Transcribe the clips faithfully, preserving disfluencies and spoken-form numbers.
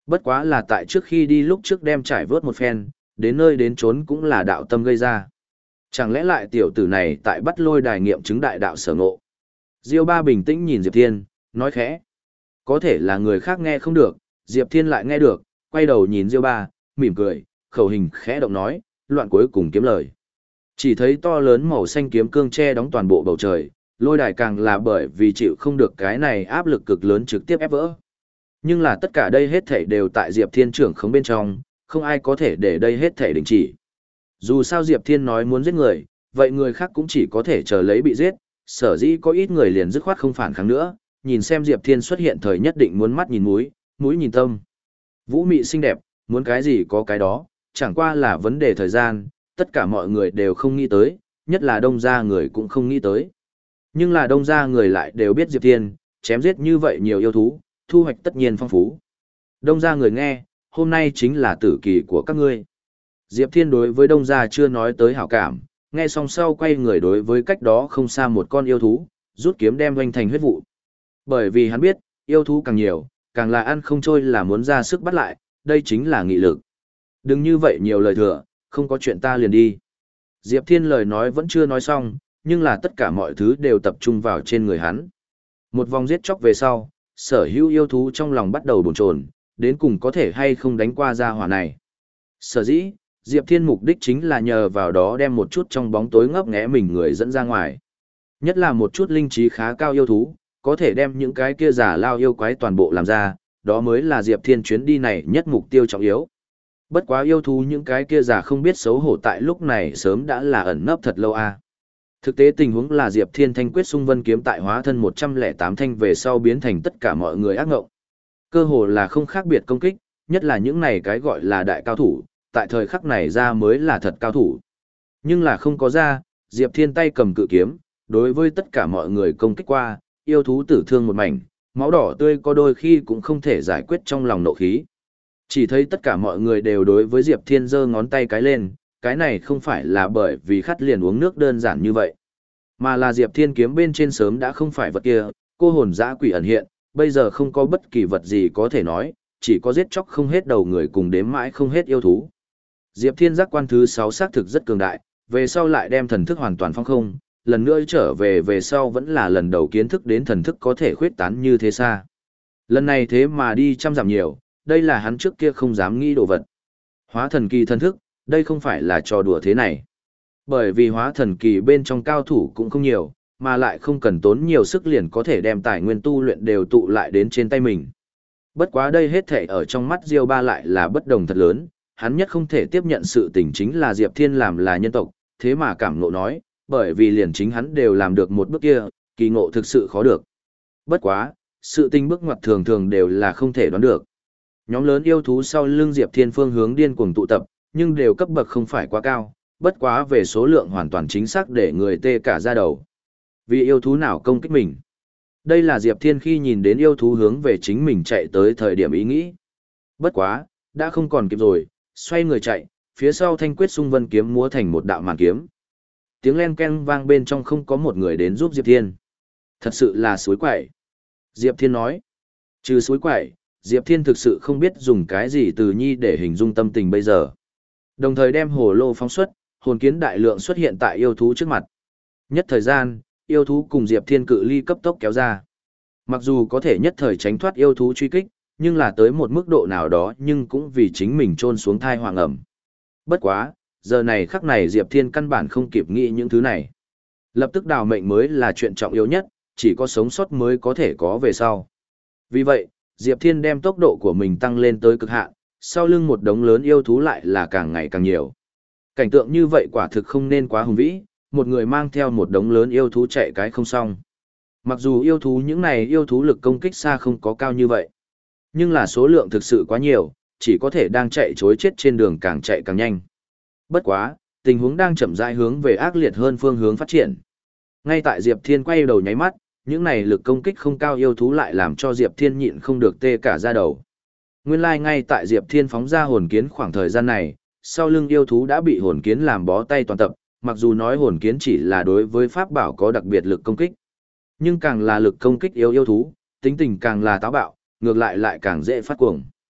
Bất quá là tại trước khi đi lúc trước đem trải vớt một phen, đến nơi đến chốn cũng là đạo tâm gây ra. Chẳng lẽ lại tiểu tử này tại bắt lôi đài nghiệm chứng đại đạo sở ngộ. Diêu Ba bình tĩnh nhìn Diệp Thiên, nói khẽ. Có thể là người khác nghe không được, Diệp Thiên lại nghe được, quay đầu nhìn Diêu Ba, mỉm cười, khẩu hình khẽ động nói, loạn cuối cùng kiếm lời. Chỉ thấy to lớn màu xanh kiếm cương che đóng toàn bộ bầu trời, lôi đài càng là bởi vì chịu không được cái này áp lực cực lớn trực tiếp ép vỡ. Nhưng là tất cả đây hết thảy đều tại Diệp Thiên trưởng không bên trong, không ai có thể để đây hết thảy đình chỉ. Dù sao Diệp Thiên nói muốn giết người, vậy người khác cũng chỉ có thể chờ lấy bị giết, sở dĩ có ít người liền dứt khoát không phản kháng nữa, nhìn xem Diệp Thiên xuất hiện thời nhất định muốn mắt nhìn mũi, mũi nhìn tâm. Vũ mị xinh đẹp, muốn cái gì có cái đó, chẳng qua là vấn đề thời gian, tất cả mọi người đều không nghĩ tới, nhất là đông gia người cũng không nghĩ tới. Nhưng là đông gia người lại đều biết Diệp Thiên, chém giết như vậy nhiều yêu thú, thu hoạch tất nhiên phong phú. Đông gia người nghe, hôm nay chính là tử kỳ của các ngươi. Diệp Thiên đối với đông gia chưa nói tới hảo cảm, nghe xong sau quay người đối với cách đó không xa một con yêu thú, rút kiếm đem doanh thành huyết vụ. Bởi vì hắn biết, yêu thú càng nhiều, càng là ăn không trôi là muốn ra sức bắt lại, đây chính là nghị lực. Đừng như vậy nhiều lời thừa, không có chuyện ta liền đi. Diệp Thiên lời nói vẫn chưa nói xong, nhưng là tất cả mọi thứ đều tập trung vào trên người hắn. Một vòng giết chóc về sau, sở hữu yêu thú trong lòng bắt đầu bồn chồn, đến cùng có thể hay không đánh qua gia hỏa này. Sở dĩ, Diệp Thiên mục đích chính là nhờ vào đó đem một chút trong bóng tối ngấp nghé mình người dẫn ra ngoài. Nhất là một chút linh trí khá cao yêu thú, có thể đem những cái kia giả lao yêu quái toàn bộ làm ra, đó mới là Diệp Thiên chuyến đi này nhất mục tiêu trọng yếu. Bất quá yêu thú những cái kia giả không biết xấu hổ tại lúc này sớm đã là ẩn nấp thật lâu a. À. Thực tế tình huống là Diệp Thiên thanh quyết xung vân kiếm tại hóa thân một trăm lẻ tám thanh về sau biến thành tất cả mọi người ác ngộng. Cơ hồ là không khác biệt công kích, nhất là những này cái gọi là đại cao thủ, tại thời khắc này ra mới là thật cao thủ. Nhưng là không có ra, Diệp Thiên tay cầm cự kiếm, đối với tất cả mọi người công kích qua, yêu thú tử thương một mảnh, máu đỏ tươi có đôi khi cũng không thể giải quyết trong lòng nộ khí. Chỉ thấy tất cả mọi người đều đối với Diệp Thiên giơ ngón tay cái lên, cái này không phải là bởi vì khát liền uống nước đơn giản như vậy, mà là Diệp Thiên kiếm bên trên sớm đã không phải vật kia, cô hồn dã quỷ ẩn hiện, bây giờ không có bất kỳ vật gì có thể nói, chỉ có giết chóc không hết đầu người cùng đếm mãi không hết yêu thú. Diệp Thiên giác quan thứ sáu xác thực rất cường đại, về sau lại đem thần thức hoàn toàn phong không, lần nữa trở về về sau vẫn là lần đầu kiến thức đến thần thức có thể khuyết tán như thế xa. Lần này thế mà đi trăm dặm nhiều, đây là hắn trước kia không dám nghĩ đồ vật. Hóa thần kỳ thần thức, đây không phải là trò đùa thế này. Bởi vì hóa thần kỳ bên trong cao thủ cũng không nhiều, mà lại không cần tốn nhiều sức liền có thể đem tài nguyên tu luyện đều tụ lại đến trên tay mình. Bất quá đây hết thể ở trong mắt Diêu Ba lại là bất đồng thật lớn, hắn nhất không thể tiếp nhận sự tình chính là Diệp Thiên làm là nhân tộc, thế mà cảm ngộ nói, bởi vì liền chính hắn đều làm được một bước kia, kỳ ngộ thực sự khó được. Bất quá, sự tình bước ngoặt thường thường đều là không thể đoán được. Nhóm lớn yêu thú sau lưng Diệp Thiên phương hướng điên cuồng tụ tập, nhưng đều cấp bậc không phải quá cao, bất quá về số lượng hoàn toàn chính xác để người tê cả da đầu. Vì yêu thú nào công kích mình? Đây là Diệp Thiên khi nhìn đến yêu thú hướng về chính mình chạy tới thời điểm ý nghĩ. Bất quá, đã không còn kịp rồi, xoay người chạy, phía sau thanh quyết xung vân kiếm múa thành một đạo màn kiếm. Tiếng len ken vang bên trong không có một người đến giúp Diệp Thiên. Thật sự là suối quậy. Diệp Thiên nói. Trừ suối quậy, Diệp Thiên thực sự không biết dùng cái gì từ nhi để hình dung tâm tình bây giờ. Đồng thời đem hồ lô phóng xuất, hồn kiến đại lượng xuất hiện tại yêu thú trước mặt. Nhất thời gian, yêu thú cùng Diệp Thiên cự ly cấp tốc kéo ra. Mặc dù có thể nhất thời tránh thoát yêu thú truy kích, nhưng là tới một mức độ nào đó nhưng cũng vì chính mình trôn xuống thai hoàng ẩm. Bất quá, giờ này khắc này Diệp Thiên căn bản không kịp nghĩ những thứ này. Lập tức đào mệnh mới là chuyện trọng yếu nhất, chỉ có sống sót mới có thể có về sau. Vì vậy, Diệp Thiên đem tốc độ của mình tăng lên tới cực hạn, sau lưng một đống lớn yêu thú lại là càng ngày càng nhiều. Cảnh tượng như vậy quả thực không nên quá hùng vĩ, một người mang theo một đống lớn yêu thú chạy cái không xong. Mặc dù yêu thú những này yêu thú lực công kích xa không có cao như vậy, nhưng là số lượng thực sự quá nhiều, chỉ có thể đang chạy chối chết trên đường càng chạy càng nhanh. Bất quá, tình huống đang chậm rãi hướng về ác liệt hơn phương hướng phát triển. Ngay tại Diệp Thiên quay đầu nháy mắt, những này lực công kích không cao yêu thú lại làm cho Diệp Thiên nhịn không được tê cả da đầu. Nguyên lai like ngay tại Diệp Thiên phóng ra hồn kiến khoảng thời gian này, sau lưng yêu thú đã bị hồn kiến làm bó tay toàn tập, mặc dù nói hồn kiến chỉ là đối với pháp bảo có đặc biệt lực công kích. Nhưng càng là lực công kích yếu yêu thú, tính tình càng là táo bạo, ngược lại lại càng dễ phát cuồng.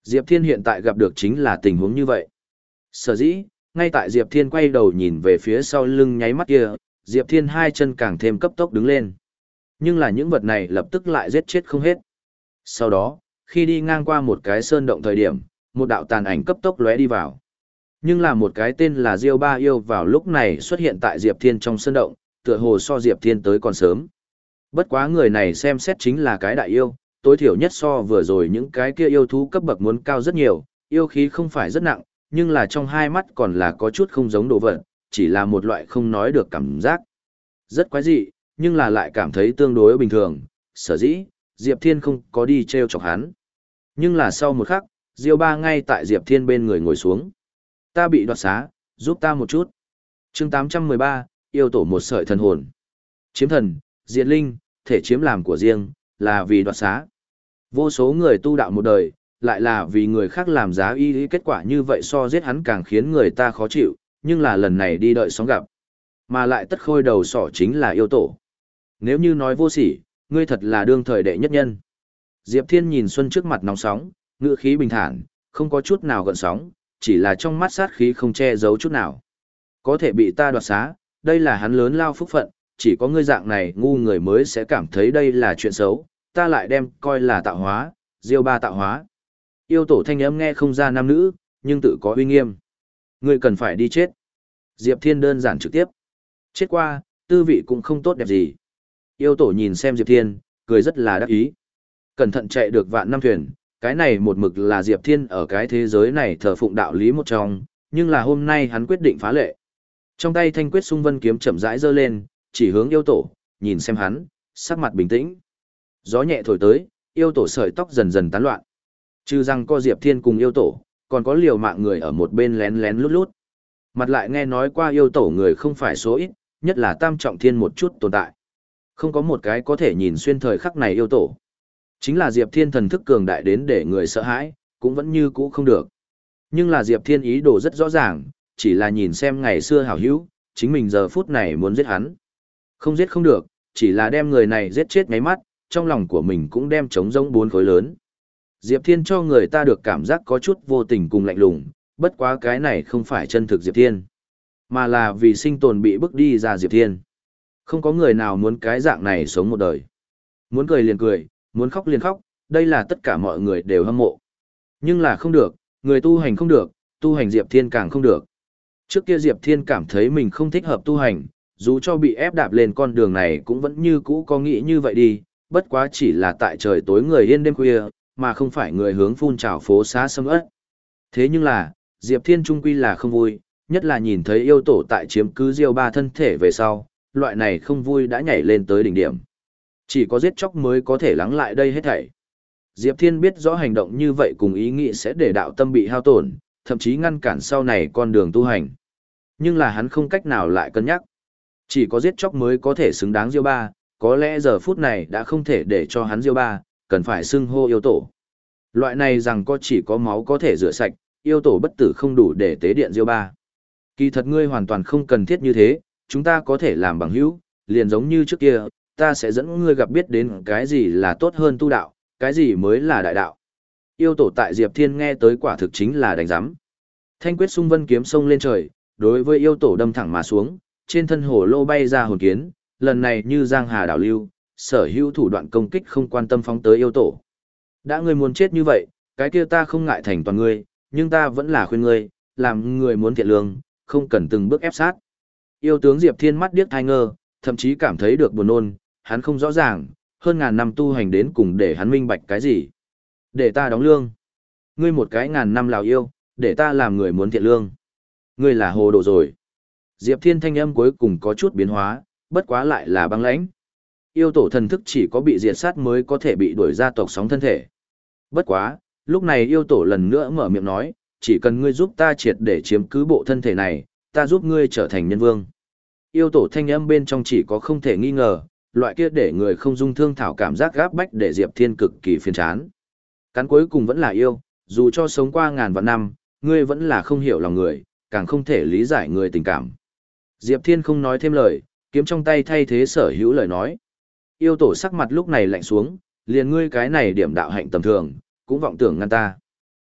Diệp Thiên hiện tại gặp được chính là tình huống như vậy. Sở dĩ, ngay tại Diệp Thiên quay đầu nhìn về phía sau lưng nháy mắt kia, Diệp Thiên hai chân càng thêm cấp tốc đứng lên. Nhưng là những vật này lập tức lại giết chết không hết. Sau đó, khi đi ngang qua một cái sơn động thời điểm, một đạo tàn ảnh cấp tốc lóe đi vào. Nhưng là một cái tên là Diêu Ba Yêu vào lúc này xuất hiện tại Diệp Thiên trong sơn động, tựa hồ so Diệp Thiên tới còn sớm. Bất quá người này xem xét chính là cái đại yêu, tối thiểu nhất so vừa rồi những cái kia yêu thú cấp bậc muốn cao rất nhiều, yêu khí không phải rất nặng, nhưng là trong hai mắt còn là có chút không giống đồ vật, chỉ là một loại không nói được cảm giác. Rất quái dị, nhưng là lại cảm thấy tương đối bình thường, sở dĩ, Diệp Thiên không có đi treo chọc hắn. Nhưng là sau một khắc, Diêu Ba ngay tại Diệp Thiên bên người ngồi xuống. Ta bị đoạt xá, giúp ta một chút. chương tám trăm mười ba, yêu tổ một sợi thần hồn. Chiếm thần, diệt linh, thể chiếm làm của riêng, là vì đoạt xá. Vô số người tu đạo một đời, lại là vì người khác làm giá y lý, kết quả như vậy so giết hắn càng khiến người ta khó chịu, nhưng là lần này đi đợi sóng gặp. Mà lại tất khôi đầu sỏ chính là yêu tổ. Nếu như nói vô sỉ, ngươi thật là đương thời đệ nhất nhân. Diệp Thiên nhìn Xuân trước mặt nóng sóng, ngữ khí bình thản, không có chút nào gợn sóng, chỉ là trong mắt sát khí không che giấu chút nào. Có thể bị ta đoạt xá, đây là hắn lớn lao phúc phận, chỉ có ngươi dạng này ngu người mới sẽ cảm thấy đây là chuyện xấu, ta lại đem coi là tạo hóa, Diêu Ba tạo hóa. Yêu tổ thanh âm nghe không ra nam nữ, nhưng tự có uy nghiêm. Ngươi cần phải đi chết. Diệp Thiên đơn giản trực tiếp. Chết qua, tư vị cũng không tốt đẹp gì. Yêu tổ nhìn xem Diệp Thiên, cười rất là đắc ý. Cẩn thận chạy được vạn năm thuyền, cái này một mực là Diệp Thiên ở cái thế giới này thờ phụng đạo lý một trong, nhưng là hôm nay hắn quyết định phá lệ. Trong tay thanh quyết xung vân kiếm chậm rãi giơ lên, chỉ hướng yêu tổ, nhìn xem hắn, sắc mặt bình tĩnh. Gió nhẹ thổi tới, yêu tổ sợi tóc dần dần tán loạn. Trừ rằng có Diệp Thiên cùng yêu tổ, còn có liều mạng người ở một bên lén lén lút lút. Mặt lại nghe nói qua yêu tổ người không phải số ít, nhất là tam trọng thiên một chút tồn tại. Không có một cái có thể nhìn xuyên thời khắc này yêu tổ. Chính là Diệp Thiên thần thức cường đại đến để người sợ hãi, cũng vẫn như cũ không được. Nhưng là Diệp Thiên ý đồ rất rõ ràng, chỉ là nhìn xem ngày xưa hảo hữu, chính mình giờ phút này muốn giết hắn. Không giết không được, chỉ là đem người này giết chết ngáy mắt, trong lòng của mình cũng đem trống rỗng bốn khối lớn. Diệp Thiên cho người ta được cảm giác có chút vô tình cùng lạnh lùng, bất quá cái này không phải chân thực Diệp Thiên, mà là vì sinh tồn bị bức đi ra Diệp Thiên. Không có người nào muốn cái dạng này sống một đời. Muốn cười liền cười, muốn khóc liền khóc, đây là tất cả mọi người đều hâm mộ. Nhưng là không được, người tu hành không được, tu hành Diệp Thiên càng không được. Trước kia Diệp Thiên cảm thấy mình không thích hợp tu hành, dù cho bị ép đạp lên con đường này cũng vẫn như cũ có nghĩ như vậy đi, bất quá chỉ là tại trời tối người yên đêm khuya, mà không phải người hướng phun trào phố xá sâm ớt. Thế nhưng là, Diệp Thiên trung quy là không vui, nhất là nhìn thấy yêu tổ tại chiếm cứ Diêu Ba thân thể về sau, loại này không vui đã nhảy lên tới đỉnh điểm. Chỉ có giết chóc mới có thể lắng lại đây hết thảy. Diệp Thiên biết rõ hành động như vậy cùng ý nghĩ sẽ để đạo tâm bị hao tổn, thậm chí ngăn cản sau này con đường tu hành. Nhưng là hắn không cách nào lại cân nhắc. Chỉ có giết chóc mới có thể xứng đáng Diêu Ba, có lẽ giờ phút này đã không thể để cho hắn Diêu Ba, cần phải xưng hô yêu tổ. Loại này rằng có chỉ có máu có thể rửa sạch, yêu tổ bất tử không đủ để tế điện Diêu Ba. Kỳ thật ngươi hoàn toàn không cần thiết như thế, chúng ta có thể làm bằng hữu, liền giống như trước kia, ta sẽ dẫn ngươi gặp biết đến cái gì là tốt hơn tu đạo, cái gì mới là đại đạo. Yêu tổ tại Diệp Thiên nghe tới quả thực chính là đánh giám. Thanh quyết xung vân kiếm sông lên trời, đối với yêu tổ đâm thẳng mà xuống, trên thân hồ lô bay ra hồn kiến, lần này như giang hà đảo lưu, sở hữu thủ đoạn công kích không quan tâm phóng tới yêu tổ. Đã ngươi muốn chết như vậy, cái kia ta không ngại thành toàn ngươi, nhưng ta vẫn là khuyên ngươi, làm người muốn thiện lương, không cần từng bước ép sát. Yêu tướng Diệp Thiên mắt điếc thai ngơ, thậm chí cảm thấy được buồn nôn, hắn không rõ ràng, hơn ngàn năm tu hành đến cùng để hắn minh bạch cái gì. Để ta đóng lương. Ngươi một cái ngàn năm lào yêu, để ta làm người muốn thiện lương. Ngươi là hồ đồ rồi. Diệp Thiên thanh âm cuối cùng có chút biến hóa, bất quá lại là băng lãnh. Yêu tổ thần thức chỉ có bị diệt sát mới có thể bị đuổi ra tộc sóng thân thể. Bất quá, lúc này yêu tổ lần nữa mở miệng nói, chỉ cần ngươi giúp ta triệt để chiếm cứ bộ thân thể này, ta giúp ngươi trở thành nhân vương. Yêu tổ thanh âm bên trong chỉ có không thể nghi ngờ, loại kia để người không dung thương thảo cảm giác gáp bách để Diệp Thiên cực kỳ phiền chán. Cắn cuối cùng vẫn là yêu, dù cho sống qua ngàn vạn năm, ngươi vẫn là không hiểu lòng người, càng không thể lý giải người tình cảm. Diệp Thiên không nói thêm lời, kiếm trong tay thay thế sở hữu lời nói. Yêu tổ sắc mặt lúc này lạnh xuống, liền ngươi cái này điểm đạo hạnh tầm thường, cũng vọng tưởng ngăn ta.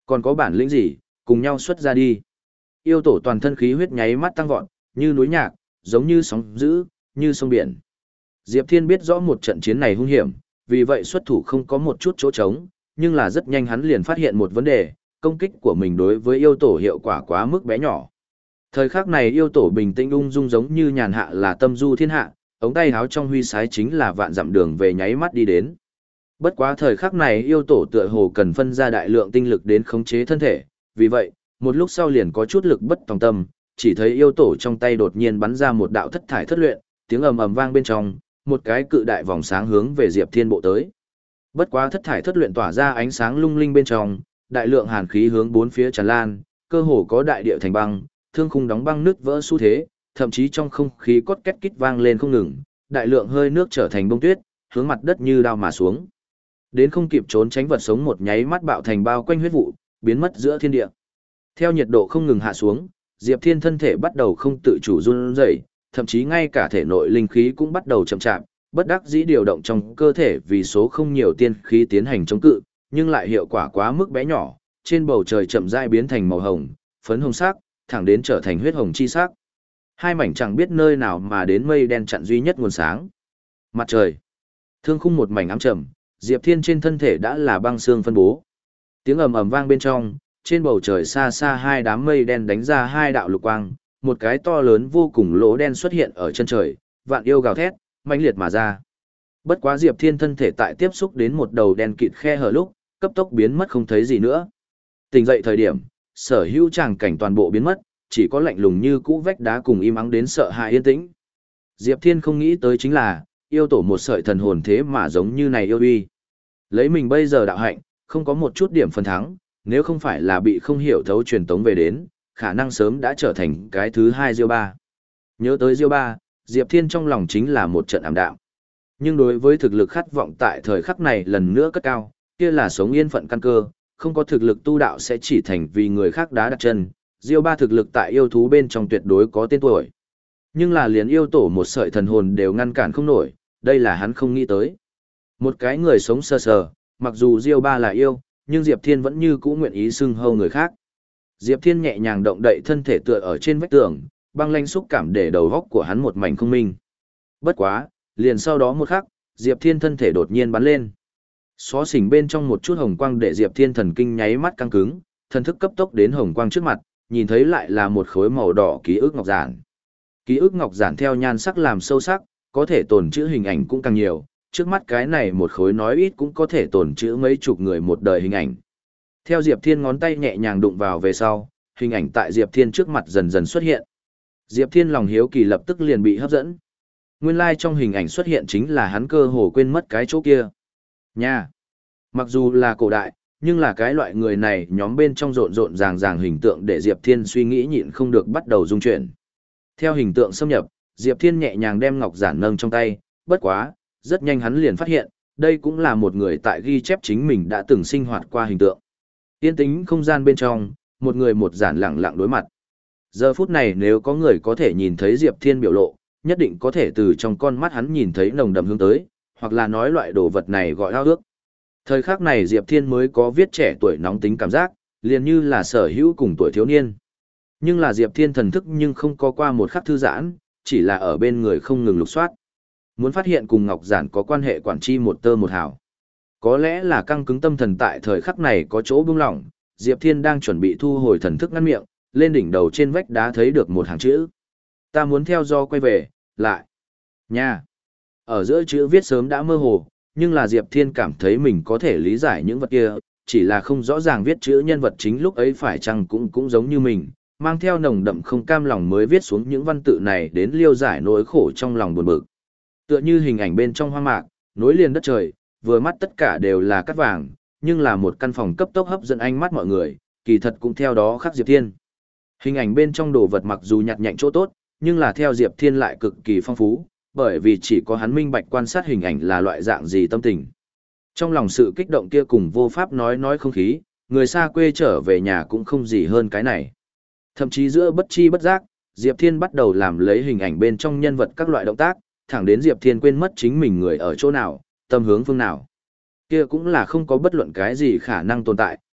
Còn có bản lĩnh gì, cùng nhau xuất ra đi. Yêu tổ toàn thân khí huyết nháy mắt tăng vọt, như núi nhạc, giống như sóng dữ, như sông biển. Diệp Thiên biết rõ một trận chiến này hung hiểm, vì vậy xuất thủ không có một chút chỗ trống, nhưng là rất nhanh hắn liền phát hiện một vấn đề, công kích của mình đối với yêu tổ hiệu quả quá mức bé nhỏ. Thời khắc này yêu tổ bình tĩnh ung dung giống như nhàn hạ là tâm du thiên hạ, ống tay háo trong huy sái chính là vạn dặm đường về nháy mắt đi đến. Bất quá thời khắc này yêu tổ tựa hồ cần phân ra đại lượng tinh lực đến khống chế thân thể, vì vậy, một lúc sau liền có chút lực bất tòng tâm, chỉ thấy yêu tổ trong tay đột nhiên bắn ra một đạo thất thải thất luyện, tiếng ầm ầm vang bên trong, một cái cự đại vòng sáng hướng về Diệp Thiên bộ tới. Bất quá thất thải thất luyện tỏa ra ánh sáng lung linh bên trong, đại lượng hàn khí hướng bốn phía tràn lan, cơ hồ có đại địa thành băng, thương khung đóng băng nứt vỡ xu thế, thậm chí trong không khí cốt két kít vang lên không ngừng, đại lượng hơi nước trở thành bông tuyết, hướng mặt đất như đao mà xuống. Đến không kịp trốn tránh vật sống một nháy mắt bạo thành bao quanh huyết vụ, biến mất giữa thiên địa. Theo nhiệt độ không ngừng hạ xuống, Diệp Thiên thân thể bắt đầu không tự chủ run rẩy, thậm chí ngay cả thể nội linh khí cũng bắt đầu chậm chạp, bất đắc dĩ điều động trong cơ thể vì số không nhiều tiên khí tiến hành chống cự, nhưng lại hiệu quả quá mức bé nhỏ, trên bầu trời chậm rãi biến thành màu hồng, phấn hồng sắc, thẳng đến trở thành huyết hồng chi sắc. Hai mảnh chẳng biết nơi nào mà đến mây đen chặn duy nhất nguồn sáng. Mặt trời. Thương khung một mảnh ám trầm, Diệp Thiên trên thân thể đã là băng xương phân bố. Tiếng ầm ầm vang bên trong, trên bầu trời xa xa hai đám mây đen đánh ra hai đạo lục quang, một cái to lớn vô cùng lỗ đen xuất hiện ở chân trời, vạn yêu gào thét, mãnh liệt mà ra. Bất quá Diệp Thiên thân thể tại tiếp xúc đến một đầu đen kịt khe hở lúc, cấp tốc biến mất không thấy gì nữa. Tỉnh dậy thời điểm, sở hữu tràng cảnh toàn bộ biến mất, chỉ có lạnh lùng như cũ vách đá cùng im ắng đến sợ hãi yên tĩnh. Diệp Thiên không nghĩ tới chính là, yêu tổ một sợi thần hồn thế mà giống như này yêu uy. Lấy mình bây giờ đạo hạnh, không có một chút điểm phần thắng, nếu không phải là bị không hiểu thấu truyền tống về đến, khả năng sớm đã trở thành cái thứ hai Diêu Ba. Nhớ tới Diêu Ba, Diệp Thiên trong lòng chính là một trận ảm đạm. Nhưng đối với thực lực khát vọng tại thời khắc này lần nữa cất cao, kia là sống yên phận căn cơ, không có thực lực tu đạo sẽ chỉ thành vì người khác đá đặt chân. Diêu Ba thực lực tại yêu thú bên trong tuyệt đối có tên tuổi. Nhưng là liền yêu tổ một sợi thần hồn đều ngăn cản không nổi, đây là hắn không nghĩ tới. Một cái người sống sơ sờ, mặc dù Diêu Ba là yêu, nhưng Diệp Thiên vẫn như cũ nguyện ý xưng hâu người khác. Diệp Thiên nhẹ nhàng động đậy thân thể tựa ở trên vách tường, băng lanh xúc cảm để đầu góc của hắn một mảnh không minh. Bất quá, liền sau đó một khắc, Diệp Thiên thân thể đột nhiên bắn lên. Xó xỉnh bên trong một chút hồng quang để Diệp Thiên thần kinh nháy mắt căng cứng, thần thức cấp tốc đến hồng quang trước mặt, nhìn thấy lại là một khối màu đỏ ký ức ngọc giản. Ký ức ngọc giản theo nhan sắc làm sâu sắc, có thể tồn trữ hình ảnh cũng càng nhiều, trước mắt cái này một khối nói ít cũng có thể tồn trữ mấy chục người một đời hình ảnh. Theo Diệp Thiên ngón tay nhẹ nhàng đụng vào về sau, hình ảnh tại Diệp Thiên trước mặt dần dần xuất hiện. Diệp Thiên lòng hiếu kỳ lập tức liền bị hấp dẫn. Nguyên lai like trong hình ảnh xuất hiện chính là hắn cơ hồ quên mất cái chỗ kia. Nha! Mặc dù là cổ đại, nhưng là cái loại người này nhóm bên trong rộn rộn ràng ràng hình tượng để Diệp Thiên suy nghĩ nhịn không được bắt đầu dung chuyển. Theo hình tượng xâm nhập, Diệp Thiên nhẹ nhàng đem ngọc giản nâng trong tay, bất quá, rất nhanh hắn liền phát hiện, đây cũng là một người tại ghi chép chính mình đã từng sinh hoạt qua hình tượng. Yên tĩnh không gian bên trong, một người một giản lặng lặng đối mặt. Giờ phút này nếu có người có thể nhìn thấy Diệp Thiên biểu lộ, nhất định có thể từ trong con mắt hắn nhìn thấy nồng đậm hướng tới, hoặc là nói loại đồ vật này gọi ao ước. Thời khắc này Diệp Thiên mới có viết trẻ tuổi nóng tính cảm giác, liền như là sở hữu cùng tuổi thiếu niên. Nhưng là Diệp Thiên thần thức nhưng không có qua một khắc thư giãn, chỉ là ở bên người không ngừng lục soát. Muốn phát hiện cùng Ngọc Giản có quan hệ quản chi một tơ một hào. Có lẽ là căng cứng tâm thần tại thời khắc này có chỗ buông lỏng, Diệp Thiên đang chuẩn bị thu hồi thần thức ngăn miệng, lên đỉnh đầu trên vách đá thấy được một hàng chữ. Ta muốn theo do quay về, lại. Nha. Ở giữa chữ viết sớm đã mơ hồ, nhưng là Diệp Thiên cảm thấy mình có thể lý giải những vật kia, chỉ là không rõ ràng viết chữ nhân vật chính lúc ấy phải chăng cũng cũng giống như mình, mang theo nồng đậm không cam lòng mới viết xuống những văn tự này đến liêu giải nỗi khổ trong lòng buồn bực. Tựa như hình ảnh bên trong hoang mạc, nối liền đất trời, vừa mắt tất cả đều là cát vàng, nhưng là một căn phòng cấp tốc hấp dẫn ánh mắt mọi người, kỳ thật cũng theo đó khác Diệp Thiên. Hình ảnh bên trong đồ vật mặc dù nhặt nhạnh chỗ tốt, nhưng là theo Diệp Thiên lại cực kỳ phong phú, bởi vì chỉ có hắn minh bạch quan sát hình ảnh là loại dạng gì tâm tình. Trong lòng sự kích động kia cùng vô pháp nói nói không khí, người xa quê trở về nhà cũng không gì hơn cái này. Thậm chí giữa bất chi bất giác, Diệp Thiên bắt đầu làm lấy hình ảnh bên trong nhân vật các loại động tác, thẳng đến Diệp Thiên quên mất chính mình người ở chỗ nào, tâm hướng phương nào. Kia cũng là không có bất luận cái gì khả năng tồn tại,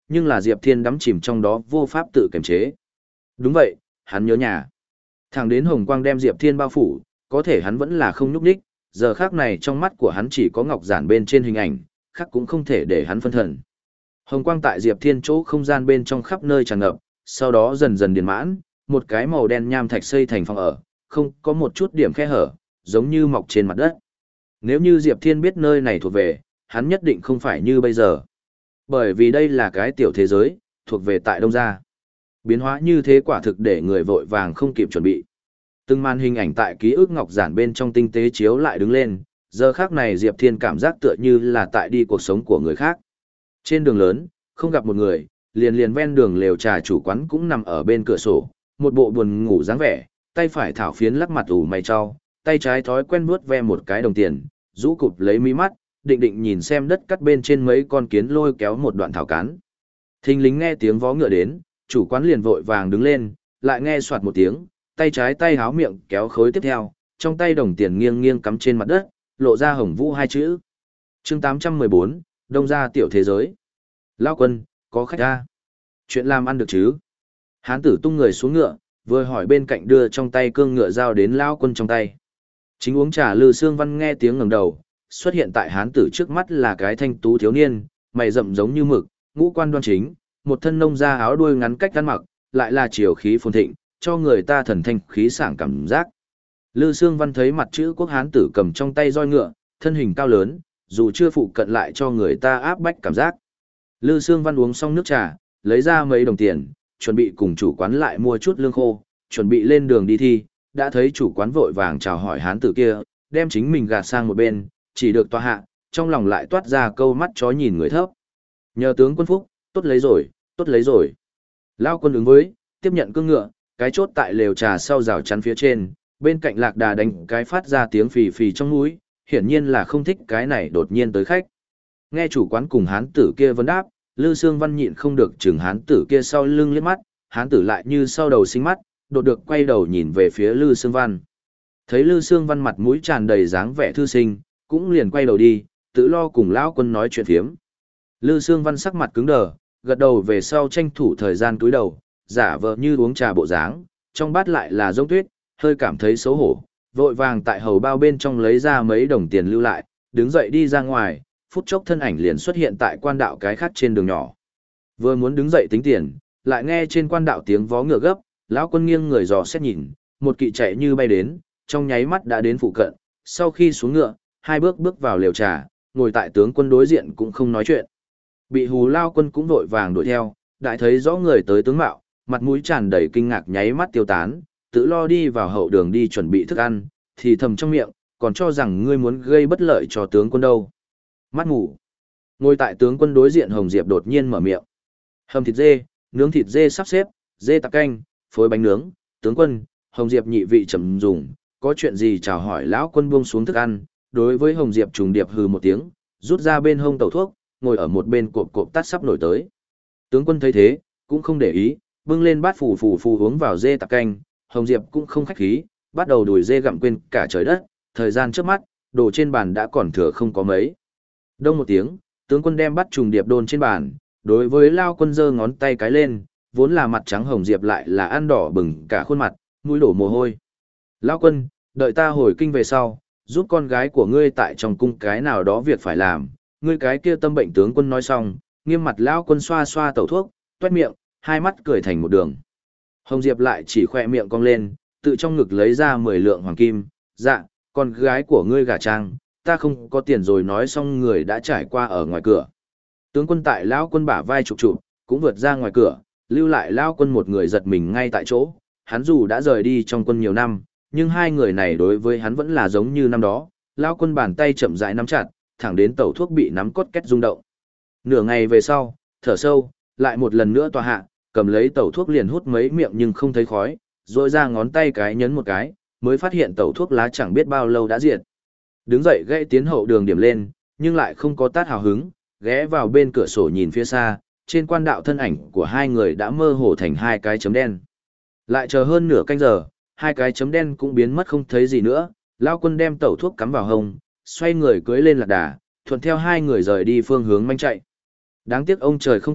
nhưng là Diệp Thiên đắm chìm trong đó vô pháp tự kiềm chế. Đúng vậy, hắn nhớ nhà. Thẳng đến hồng quang đem Diệp Thiên bao phủ, có thể hắn vẫn là không nhúc nhích, giờ khác này trong mắt của hắn chỉ có ngọc giản bên trên hình ảnh, khác cũng không thể để hắn phân thần. Hồng quang tại Diệp Thiên chỗ không gian bên trong khắp nơi tràn ngập, sau đó dần dần điền mãn, một cái màu đen nham thạch xây thành phòng ở, không có một chút điểm khe hở, giống như mọc trên mặt đất. Nếu như Diệp Thiên biết nơi này thuộc về, hắn nhất định không phải như bây giờ. Bởi vì đây là cái tiểu thế giới, thuộc về tại Đông Gia. Biến hóa như thế quả thực để người vội vàng không kịp chuẩn bị. Từng màn hình ảnh tại ký ức ngọc giản bên trong tinh tế chiếu lại đứng lên, giờ khác này Diệp Thiên cảm giác tựa như là tại đi cuộc sống của người khác. Trên đường lớn, không gặp một người, liền liền ven đường lều trà chủ quán cũng nằm ở bên cửa sổ, một bộ buồn ngủ dáng vẻ, tay phải thảo phiến lắc mặt ủ mày cho, tay trái thói quen vuốt ve một cái đồng tiền, rũ cụp lấy mí mắt, định định nhìn xem đất cắt bên trên mấy con kiến lôi kéo một đoạn thảo cán. Thình lính nghe tiếng vó ngựa đến, chủ quán liền vội vàng đứng lên, lại nghe soạt một tiếng, tay trái tay háo miệng kéo khối tiếp theo, trong tay đồng tiền nghiêng nghiêng cắm trên mặt đất, lộ ra hồng vũ hai chữ. Chương tám trăm mười bốn, Đông Gia tiểu thế giới. Lao quân, có khách ra. Chuyện làm ăn được chứ? Hán tử tung người xuống ngựa, vừa hỏi bên cạnh đưa trong tay cương ngựa giao đến Lao quân trong tay. Chính uống trà Lư Sương Văn nghe tiếng ngẩng đầu, xuất hiện tại hán tử trước mắt là cái thanh tú thiếu niên, mày rậm giống như mực, ngũ quan đoan chính, một thân nông da áo đuôi ngắn cách ăn mặc, lại là chiều khí phồn thịnh, cho người ta thần thanh khí sảng cảm giác. Lư Sương Văn thấy mặt chữ quốc hán tử cầm trong tay roi ngựa, thân hình cao lớn, dù chưa phụ cận lại cho người ta áp bách cảm giác. Lư Sương Văn uống xong nước trà, lấy ra mấy đồng tiền, chuẩn bị cùng chủ quán lại mua chút lương khô, chuẩn bị lên đường đi thi, đã thấy chủ quán vội vàng chào hỏi hán tử kia, đem chính mình gạt sang một bên, chỉ được tòa hạ, trong lòng lại toát ra câu mắt chó nhìn người thấp. Nhờ tướng quân phúc, tốt lấy rồi, tốt lấy rồi. Lao quân ứng với, tiếp nhận cương ngựa, cái chốt tại lều trà sau rào chắn phía trên, bên cạnh lạc đà đánh cái phát ra tiếng phì phì trong núi, hiển nhiên là không thích cái này đột nhiên tới khách. Nghe chủ quán cùng hán tử kia vấn đáp, Lư Sương Văn nhịn không được chừng hán tử kia sau lưng liếc mắt, hán tử lại như sau đầu sinh mắt, đột được quay đầu nhìn về phía Lư Sương Văn. Thấy Lư Sương Văn mặt mũi tràn đầy dáng vẻ thư sinh, cũng liền quay đầu đi, tự lo cùng lão quân nói chuyện phiếm. Lư Sương Văn sắc mặt cứng đờ, gật đầu về sau tranh thủ thời gian cúi đầu, giả vờ như uống trà bộ dáng, trong bát lại là giống tuyết, hơi cảm thấy xấu hổ, vội vàng tại hầu bao bên trong lấy ra mấy đồng tiền lưu lại, đứng dậy đi ra ngoài, phút chốc thân ảnh liền xuất hiện tại quan đạo cái khác trên đường nhỏ. Vừa muốn đứng dậy tính tiền, lại nghe trên quan đạo tiếng vó ngựa gấp, lão quân nghiêng người dò xét nhìn, một kỵ chạy như bay đến, trong nháy mắt đã đến phụ cận, sau khi xuống ngựa, hai bước bước vào lều trà, ngồi tại tướng quân đối diện cũng không nói chuyện. Bị hù lao quân cũng vội vàng đuổi theo, đại thấy rõ người tới tướng mạo, mặt mũi tràn đầy kinh ngạc nháy mắt tiêu tán, tự lo đi vào hậu đường đi chuẩn bị thức ăn, thì thầm trong miệng, còn cho rằng ngươi muốn gây bất lợi cho tướng quân đâu. Mắt ngủ. Ngồi tại tướng quân đối diện Hồng Diệp đột nhiên mở miệng. Hầm thịt dê, nướng thịt dê sắp xếp, dê tạc canh, phối bánh nướng, tướng quân, Hồng Diệp nhị vị trầm dùng, có chuyện gì chào hỏi lão quân buông xuống thức ăn, đối với Hồng Diệp trùng điệp hừ một tiếng, rút ra bên hông tẩu thuốc, ngồi ở một bên cộp cộp tắt sắp nổi tới. Tướng quân thấy thế, cũng không để ý, bưng lên bát phủ phủ phủ uống vào dê tạc canh, Hồng Diệp cũng không khách khí, bắt đầu đùi dê gặm quên cả trời đất, thời gian trước mắt, đồ trên bàn đã còn thừa không có mấy. Đông một tiếng, tướng quân đem bắt trùng điệp đôn trên bàn, đối với lao quân giơ ngón tay cái lên, vốn là mặt trắng Hồng Diệp lại là ăn đỏ bừng cả khuôn mặt, mũi đổ mồ hôi. Lao quân, đợi ta hồi kinh về sau, giúp con gái của ngươi tại trong cung cái nào đó việc phải làm, ngươi cái kia tâm bệnh tướng quân nói xong, nghiêm mặt lao quân xoa xoa tẩu thuốc, toét miệng, hai mắt cười thành một đường. Hồng Diệp lại chỉ khoe miệng cong lên, tự trong ngực lấy ra mười lượng hoàng kim, dạ, con gái của ngươi gả trang, ta không có tiền rồi nói xong người đã trải qua ở ngoài cửa. Tướng quân tại lão quân bả vai chụp chụp, cũng vượt ra ngoài cửa, lưu lại lão quân một người giật mình ngay tại chỗ, hắn dù đã rời đi trong quân nhiều năm, nhưng hai người này đối với hắn vẫn là giống như năm đó, lão quân bàn tay chậm rãi nắm chặt, thẳng đến tẩu thuốc bị nắm cốt két rung động. Nửa ngày về sau, thở sâu, lại một lần nữa tòa hạ, cầm lấy tẩu thuốc liền hút mấy miệng nhưng không thấy khói, rồi ra ngón tay cái nhấn một cái, mới phát hiện tẩu thuốc lá chẳng biết bao lâu đã diệt. Đứng dậy gãy tiến hậu đường điểm lên, nhưng lại không có tát hào hứng, ghé vào bên cửa sổ nhìn phía xa, trên quan đạo thân ảnh của hai người đã mơ hồ thành hai cái chấm đen. Lại chờ hơn nửa canh giờ, hai cái chấm đen cũng biến mất không thấy gì nữa, lao quân đem tẩu thuốc cắm vào hông, xoay người cưỡi lên lạc đà, thuận theo hai người rời đi phương hướng manh chạy. Đáng tiếc ông trời không tốt,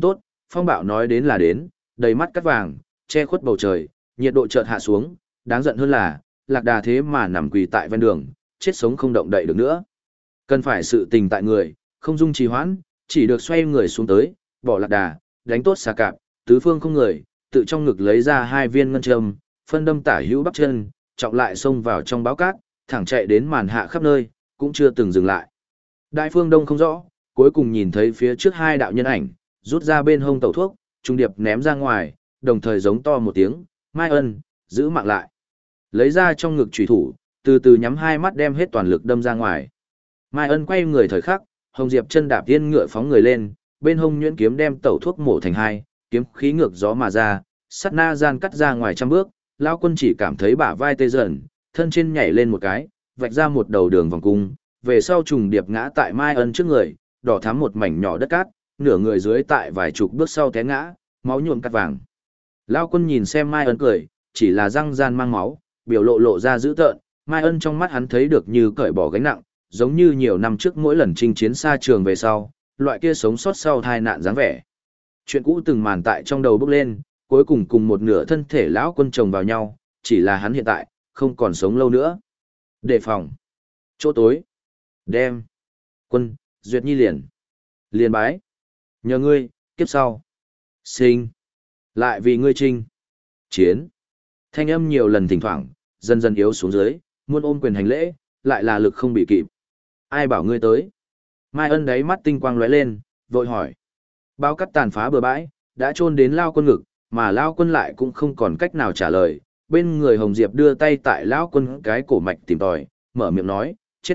Phong bạo nói đến là đến, đầy mắt cắt vàng, che khuất bầu trời, nhiệt độ chợt hạ xuống, đáng giận hơn là, lạc đà thế mà nằm quỳ tại ven đường, chết sống không động đậy được nữa. Cần phải sự tình tại người, không dung trì hoãn, chỉ được xoay người xuống tới, bỏ lạc đà, đánh tốt xà cạp, tứ phương không người, tự trong ngực lấy ra hai viên ngân châm, phân đâm tả hữu bắp chân, trọng lại xông vào trong báo cát, thẳng chạy đến màn hạ khắp nơi, cũng chưa từng dừng lại. Đại phương đông không rõ, cuối cùng nhìn thấy phía trước hai đạo nhân ảnh, rút ra bên hông tẩu thuốc, trung điệp ném ra ngoài, đồng thời giống to một tiếng, Mai Ân, giữ mạng lại. Lấy ra trong ngực chủy thủ, từ từ nhắm hai mắt đem hết toàn lực đâm ra ngoài. Mai Ân quay người thời khắc, Hồng Diệp chân đạp tiên ngựa phóng người lên, bên hông nhuyễn kiếm đem tẩu thuốc mổ thành hai, kiếm khí ngược gió mà ra, sát na gian cắt ra ngoài trăm bước, lão quân chỉ cảm thấy bả vai tê dần, thân trên nhảy lên một cái, vạch ra một đầu đường vòng cung, về sau trùng điệp ngã tại Mai Ân trước người, đỏ thắm một mảnh nhỏ đất cát, nửa người dưới tại vài chục bước sau té ngã, máu nhuộm cắt vàng. Lão quân nhìn xem Mai Ân cười, chỉ là răng gian mang máu, biểu lộ lộ ra dữ tợn, Mai Ân trong mắt hắn thấy được như cởi bỏ gánh nặng, giống như nhiều năm trước mỗi lần chinh chiến xa trường về sau, loại kia sống sót sau tai nạn dáng vẻ. Chuyện cũ từng màn tại trong đầu bốc lên, cuối cùng cùng một nửa thân thể lão quân chồng vào nhau, chỉ là hắn hiện tại, không còn sống lâu nữa. Đề phòng. Chỗ tối. Đem. Quân, Duyệt Nhi liền. Liền bái. Nhờ ngươi, kiếp sau. Sinh. Lại vì ngươi trinh. Chiến. Thanh âm nhiều lần thỉnh thoảng, dần dần yếu xuống dưới, muôn ôm quyền hành lễ, lại là lực không bị kịp. Ai bảo ngươi tới? Mai Ân đáy mắt tinh quang lóe lên, vội hỏi. Bao cắt tàn phá bừa bãi, đã chôn đến Lao quân ngực, mà Lao quân lại cũng không còn cách nào trả lời. Bên người Hồng Diệp đưa tay tại Lão quân cái cổ mạch tìm tòi, mở miệng nói, chết.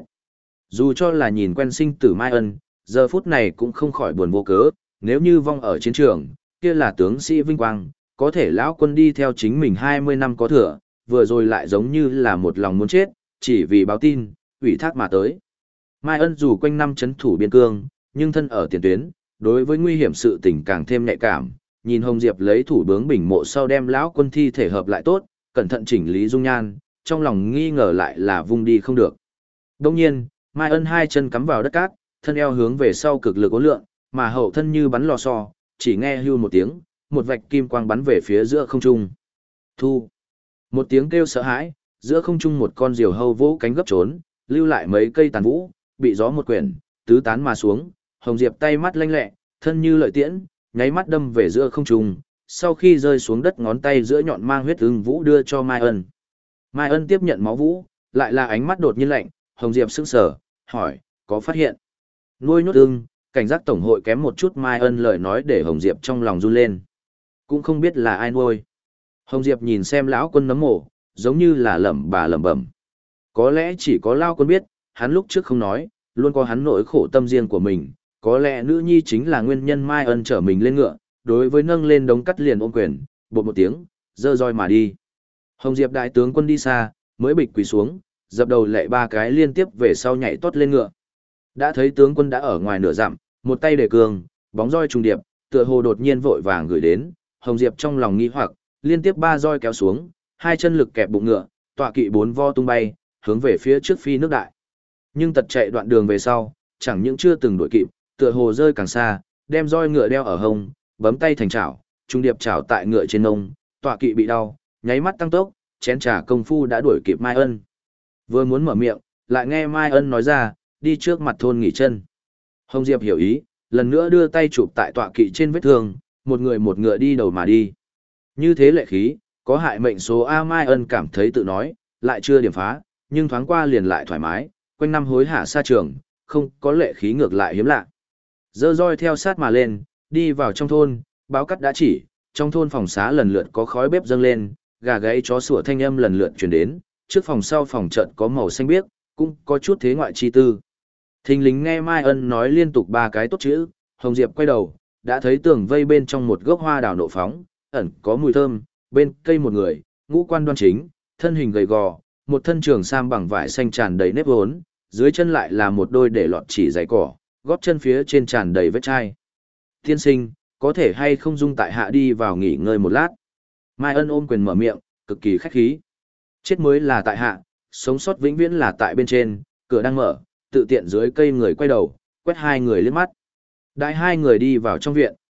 Dù cho là nhìn quen sinh tử Mai Ân, giờ phút này cũng không khỏi buồn vô cớ, nếu như vong ở chiến trường, kia là tướng sĩ vinh quang, có thể Lão quân đi theo chính mình hai mươi năm có thừa, vừa rồi lại giống như là một lòng muốn chết, chỉ vì báo tin, ủy thác mà tới. Mai Ân dù quanh năm chấn thủ biên cương, nhưng thân ở tiền tuyến, đối với nguy hiểm sự tình càng thêm nhạy cảm, nhìn Hồng Diệp lấy thủ bướng bình mộ sau đem lão quân thi thể hợp lại tốt, cẩn thận chỉnh lý dung nhan, trong lòng nghi ngờ lại là vung đi không được. Đông nhiên, Mai Ân hai chân cắm vào đất cát, thân eo hướng về sau cực lực uốn lượn, mà hậu thân như bắn lò xo, chỉ nghe hưu một tiếng, một vạch kim quang bắn về phía giữa không trung. Thu. Một tiếng kêu sợ hãi, giữa không trung một con diều hâu vỗ cánh gấp trốn, lưu lại mấy cây tàn vũ, bị gió một quyển, tứ tán mà xuống, Hồng Diệp tay mắt lanh lẹ, thân như lợi tiễn, nháy mắt đâm về giữa không trung, sau khi rơi xuống đất ngón tay giữa nhọn mang huyết ưng vũ đưa cho Mai Ân. Mai Ân tiếp nhận máu vũ, lại là ánh mắt đột nhiên lạnh, Hồng Diệp sững sờ, hỏi, có phát hiện? Nuôi nhốt ưng, cảnh giác tổng hội kém một chút. Mai Ân lời nói để Hồng Diệp trong lòng run lên. Cũng không biết là ai nuôi. Hồng Diệp nhìn xem lão quân nấm mổ, giống như là lẩm bà lẩm bẩm. Có lẽ chỉ có Lao quân biết, hắn lúc trước không nói, luôn có hắn nỗi khổ tâm riêng của mình. Có lẽ nữ nhi chính là nguyên nhân Mai Ân trở mình lên ngựa, đối với nâng lên đống cắt liền ôm quyền, bột một tiếng, dơ roi mà đi. Hồng Diệp đại tướng quân đi xa, mới bịch quỳ xuống, dập đầu lệ ba cái liên tiếp về sau nhảy tót lên ngựa. Đã thấy tướng quân đã ở ngoài nửa dặm, một tay để cường, bóng roi trùng điệp, tựa hồ đột nhiên vội vàng gửi đến, Hồng Diệp trong lòng nghi hoặc, liên tiếp ba roi kéo xuống, hai chân lực kẹp bụng ngựa, tọa kỵ bốn vo tung bay, hướng về phía trước phi nước đại. Nhưng tật chạy đoạn đường về sau, chẳng những chưa từng đuổi kịp, tựa hồ rơi càng xa, đem roi ngựa đeo ở hông, bấm tay thành chảo, trung điệp chảo tại ngựa trên nông, tọa kỵ bị đau, nháy mắt tăng tốc, chén trà công phu đã đuổi kịp Mai Ân. Vừa muốn mở miệng, lại nghe Mai Ân nói ra, đi trước mặt thôn nghỉ chân. Hồng Diệp hiểu ý, lần nữa đưa tay chụp tại tọa kỵ trên vết thương, một người một ngựa đi đầu mà đi. Như thế lệ khí, có hại mệnh số A. Mai Ân cảm thấy tự nói, lại chưa điểm phá, nhưng thoáng qua liền lại thoải mái, quanh năm hối hả xa trường, không có lệ khí ngược lại hiếm lạ. Dơ roi theo sát mà lên, đi vào trong thôn, báo cắt đã chỉ, trong thôn phòng xá lần lượt có khói bếp dâng lên, gà gáy chó sủa thanh âm lần lượt truyền đến, trước phòng sau phòng trận có màu xanh biếc, cũng có chút thế ngoại chi tư. Thình lính nghe Mai Ân nói liên tục ba cái tốt chữ, Hồng Diệp quay đầu, đã thấy tường vây bên trong một gốc hoa đào nộ phóng, ẩn có mùi thơm, bên cây một người, ngũ quan đoan chính, thân hình gầy gò, một thân trường sam bằng vải xanh tràn đầy nếp vốn, dưới chân lại là một đôi để lọt chỉ giày cỏ, gót chân phía trên tràn đầy vết chai. Tiên sinh, có thể hay không dung tại hạ đi vào nghỉ ngơi một lát? Mai Ân ôm quyền mở miệng, cực kỳ khách khí. Chết mới là tại hạ, sống sót vĩnh viễn là tại bên trên, cửa đang mở, tự tiện dưới cây người quay đầu, quét hai người liếc mắt. Đại hai người đi vào trong viện,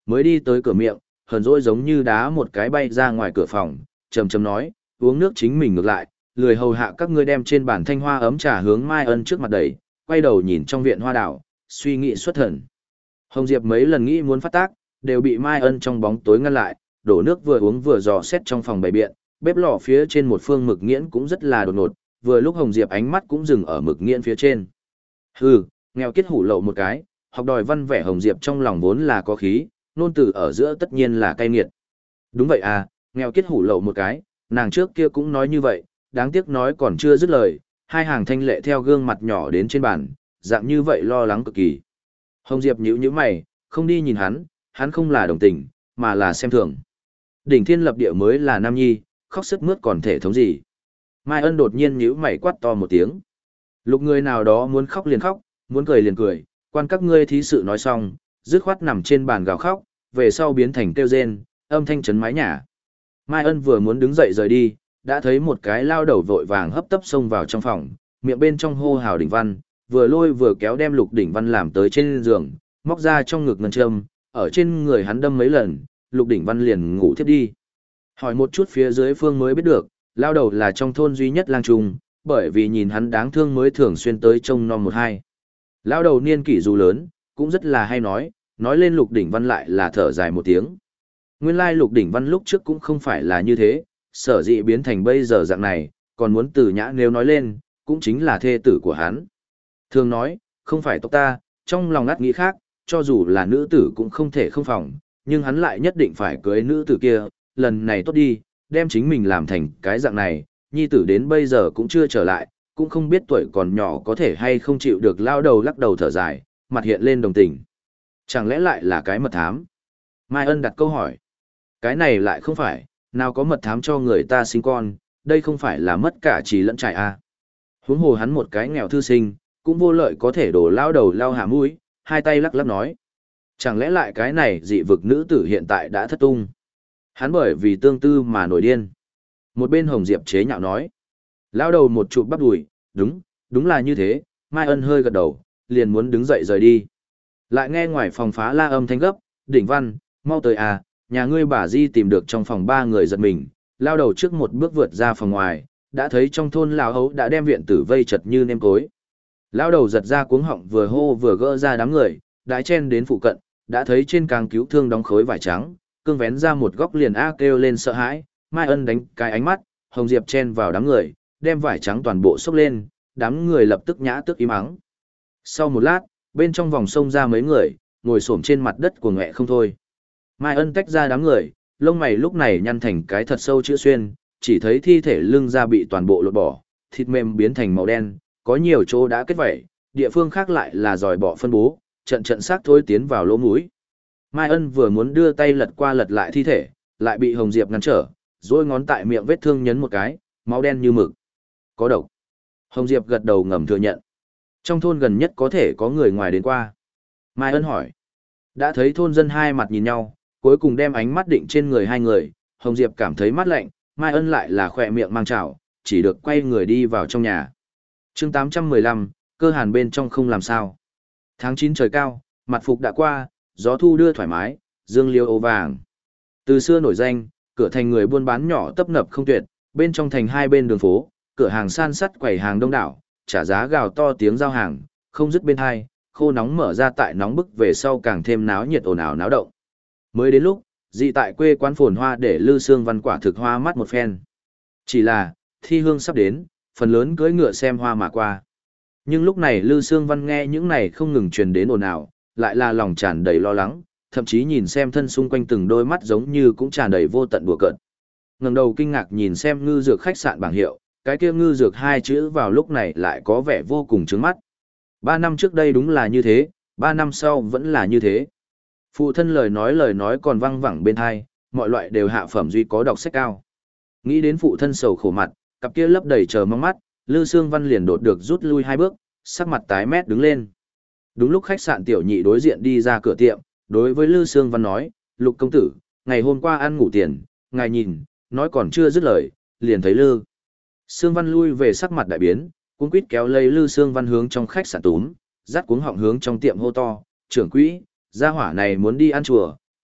mới đi tới cửa miệng, hờn dỗi giống như đá một cái bay ra ngoài cửa phòng, trầm trầm nói, uống nước chính mình ngược lại, lười hầu hạ các ngươi đem trên bàn thanh hoa ấm trà hướng Mai Ân trước mặt đẩy, quay đầu nhìn trong viện hoa đảo, suy nghĩ xuất thần. Hồng Diệp mấy lần nghĩ muốn phát tác, đều bị Mai Ân trong bóng tối ngăn lại, đổ nước vừa uống vừa dò xét trong phòng bày biện, bếp lò phía trên một phương mực nghiễn cũng rất là đột ngột, vừa lúc Hồng Diệp ánh mắt cũng dừng ở mực nghiễn phía trên. Hừ, nghèo kiết hủ lậu một cái, học đòi văn vẻ Hồng Diệp trong lòng vốn là có khí, nôn từ ở giữa tất nhiên là cay nghiệt. Đúng vậy à, nghèo kiết hủ lậu một cái, nàng trước kia cũng nói như vậy, đáng tiếc nói còn chưa dứt lời, hai hàng thanh lệ theo gương mặt nhỏ đến trên bàn, dạng như vậy lo lắng cực kỳ. Hồng Diệp nhíu nhíu mày, không đi nhìn hắn, hắn không là đồng tình, mà là xem thường. Đỉnh thiên lập địa mới là nam nhi, khóc sức mướt còn thể thống gì. Mai Ân đột nhiên nhíu mày quát to một tiếng. Lục người nào đó muốn khóc liền khóc, muốn cười liền cười, quan các ngươi thí sự nói xong, dứt khoát nằm trên bàn gào khóc, về sau biến thành kêu rên, âm thanh chấn mái nhà. Mai Ân vừa muốn đứng dậy rời đi, đã thấy một cái lao đầu vội vàng hấp tấp xông vào trong phòng, miệng bên trong hô hào đỉnh văn, vừa lôi vừa kéo đem lục đỉnh văn làm tới trên giường, móc ra trong ngực ngân châm, ở trên người hắn đâm mấy lần, lục đỉnh văn liền ngủ thiếp đi. Hỏi một chút phía dưới phương mới biết được, lao đầu là trong thôn duy nhất lang trung, bởi vì nhìn hắn đáng thương mới thường xuyên tới trông nom một hai. Lao đầu niên kỷ dù lớn, cũng rất là hay nói, nói lên lục đỉnh văn lại là thở dài một tiếng. Nguyên lai lục đỉnh văn lúc trước cũng không phải là như thế, sở dĩ biến thành bây giờ dạng này, còn muốn từ nhã nếu nói lên, cũng chính là thê tử của hắn. Thường nói, không phải tộc ta, trong lòng ngắt nghĩ khác, cho dù là nữ tử cũng không thể không phòng, nhưng hắn lại nhất định phải cưới nữ tử kia, lần này tốt đi, đem chính mình làm thành cái dạng này, nhi tử đến bây giờ cũng chưa trở lại, cũng không biết tuổi còn nhỏ có thể hay không chịu được lao đầu lắc đầu thở dài, mặt hiện lên đồng tình. Chẳng lẽ lại là cái mật thám? Mai Ân đặt câu hỏi. Cái này lại không phải, nào có mật thám cho người ta sinh con, đây không phải là mất cả trí lẫn trải à. Huống hồ hắn một cái nghèo thư sinh, cũng vô lợi có thể đổ lao đầu lao hạ mũi, hai tay lắc lắc nói. Chẳng lẽ lại cái này dị vực nữ tử hiện tại đã thất tung? Hắn bởi vì tương tư mà nổi điên. Một bên Hồng Diệp chế nhạo nói. Lao đầu một chụp bắp đùi, đúng, đúng là như thế, Mai Ân hơi gật đầu, liền muốn đứng dậy rời đi. Lại nghe ngoài phòng phá la âm thanh gấp, đỉnh văn, mau tới à, nhà ngươi bà Di tìm được trong phòng ba người giật mình, lao đầu trước một bước vượt ra phòng ngoài, đã thấy trong thôn lão hấu đã đem viện tử vây chật như nêm cối. Lao đầu giật ra cuống họng vừa hô vừa gỡ ra đám người, đái chen đến phụ cận, đã thấy trên càng cứu thương đóng khối vải trắng, cương vén ra một góc liền a kêu lên sợ hãi, Mai Ân đánh cái ánh mắt, Hồng Diệp chen vào đám người, đem vải trắng toàn bộ xốc lên, đám người lập tức nhã tức im ắng. Sau một lát, bên trong vòng sông ra mấy người, ngồi xổm trên mặt đất của nghẹ không thôi. Mai Ân tách ra đám người, lông mày lúc này nhăn thành cái thật sâu chữ xuyên, chỉ thấy thi thể lưng da bị toàn bộ lột bỏ, thịt mềm biến thành màu đen, có nhiều chỗ đã kết vảy, địa phương khác lại là giòi bỏ phân bố, trận trận xác thôi tiến vào lỗ mũi. Mai Ân vừa muốn đưa tay lật qua lật lại thi thể, lại bị Hồng Diệp ngăn trở, rồi ngón tại miệng vết thương nhấn một cái, máu đen như mực. Có độc. Hồng Diệp gật đầu ngầm thừa nhận. Trong thôn gần nhất có thể có người ngoài đến qua. Mai Ân hỏi. Đã thấy thôn dân hai mặt nhìn nhau, cuối cùng đem ánh mắt định trên người hai người, Hồng Diệp cảm thấy mát lạnh, Mai Ân lại là khỏe miệng mang trào, chỉ được quay người đi vào trong nhà. chương tám trăm mười lăm, cơ hàn bên trong không làm sao. Tháng chín trời cao, mặt phục đã qua, gió thu đưa thoải mái, dương liêu ấu vàng. Từ xưa nổi danh, cửa thành người buôn bán nhỏ tấp nập không tuyệt, bên trong thành hai bên đường phố, cửa hàng san sắt quầy hàng đông đảo, trả giá gào to tiếng giao hàng, không dứt bên hai, khô nóng mở ra tại nóng bức về sau càng thêm náo nhiệt ồn ào náo động. Mới đến lúc, dị tại quê quán phồn hoa để Lư Sương Văn quả thực hoa mắt một phen. Chỉ là, thi hương sắp đến, phần lớn cưỡi ngựa xem hoa mà qua. Nhưng lúc này Lư Sương Văn nghe những này không ngừng truyền đến ồn ào, lại là lòng tràn đầy lo lắng, thậm chí nhìn xem thân xung quanh từng đôi mắt giống như cũng tràn đầy vô tận đùa cợt. Ngẩng đầu kinh ngạc nhìn xem ngư dược khách sạn bảng hiệu, cái kia ngư dược hai chữ vào lúc này lại có vẻ vô cùng trướng mắt. Ba năm trước đây đúng là như thế, ba năm sau vẫn là như thế. Phụ thân lời nói lời nói còn văng vẳng bên hai, mọi loại đều hạ phẩm duy có đọc sách cao. Nghĩ đến phụ thân sầu khổ mặt, cặp kia lấp đầy chờ mong mắt, Lư Sương Văn liền đột được rút lui hai bước, sắc mặt tái mét đứng lên. Đúng lúc khách sạn tiểu nhị đối diện đi ra cửa tiệm, đối với Lư Sương Văn nói, Lục công tử, ngày hôm qua ăn ngủ tiền, ngài nhìn, nói còn chưa dứt lời, liền thấy Lư. Sương Văn lui về sắc mặt đại biến, cuống quýt kéo lấy Lư Sương Văn hướng trong khách sạn túm, dắt cuống họng hướng trong tiệm hô to, trưởng quỹ, gia hỏa này muốn đi ăn chùa,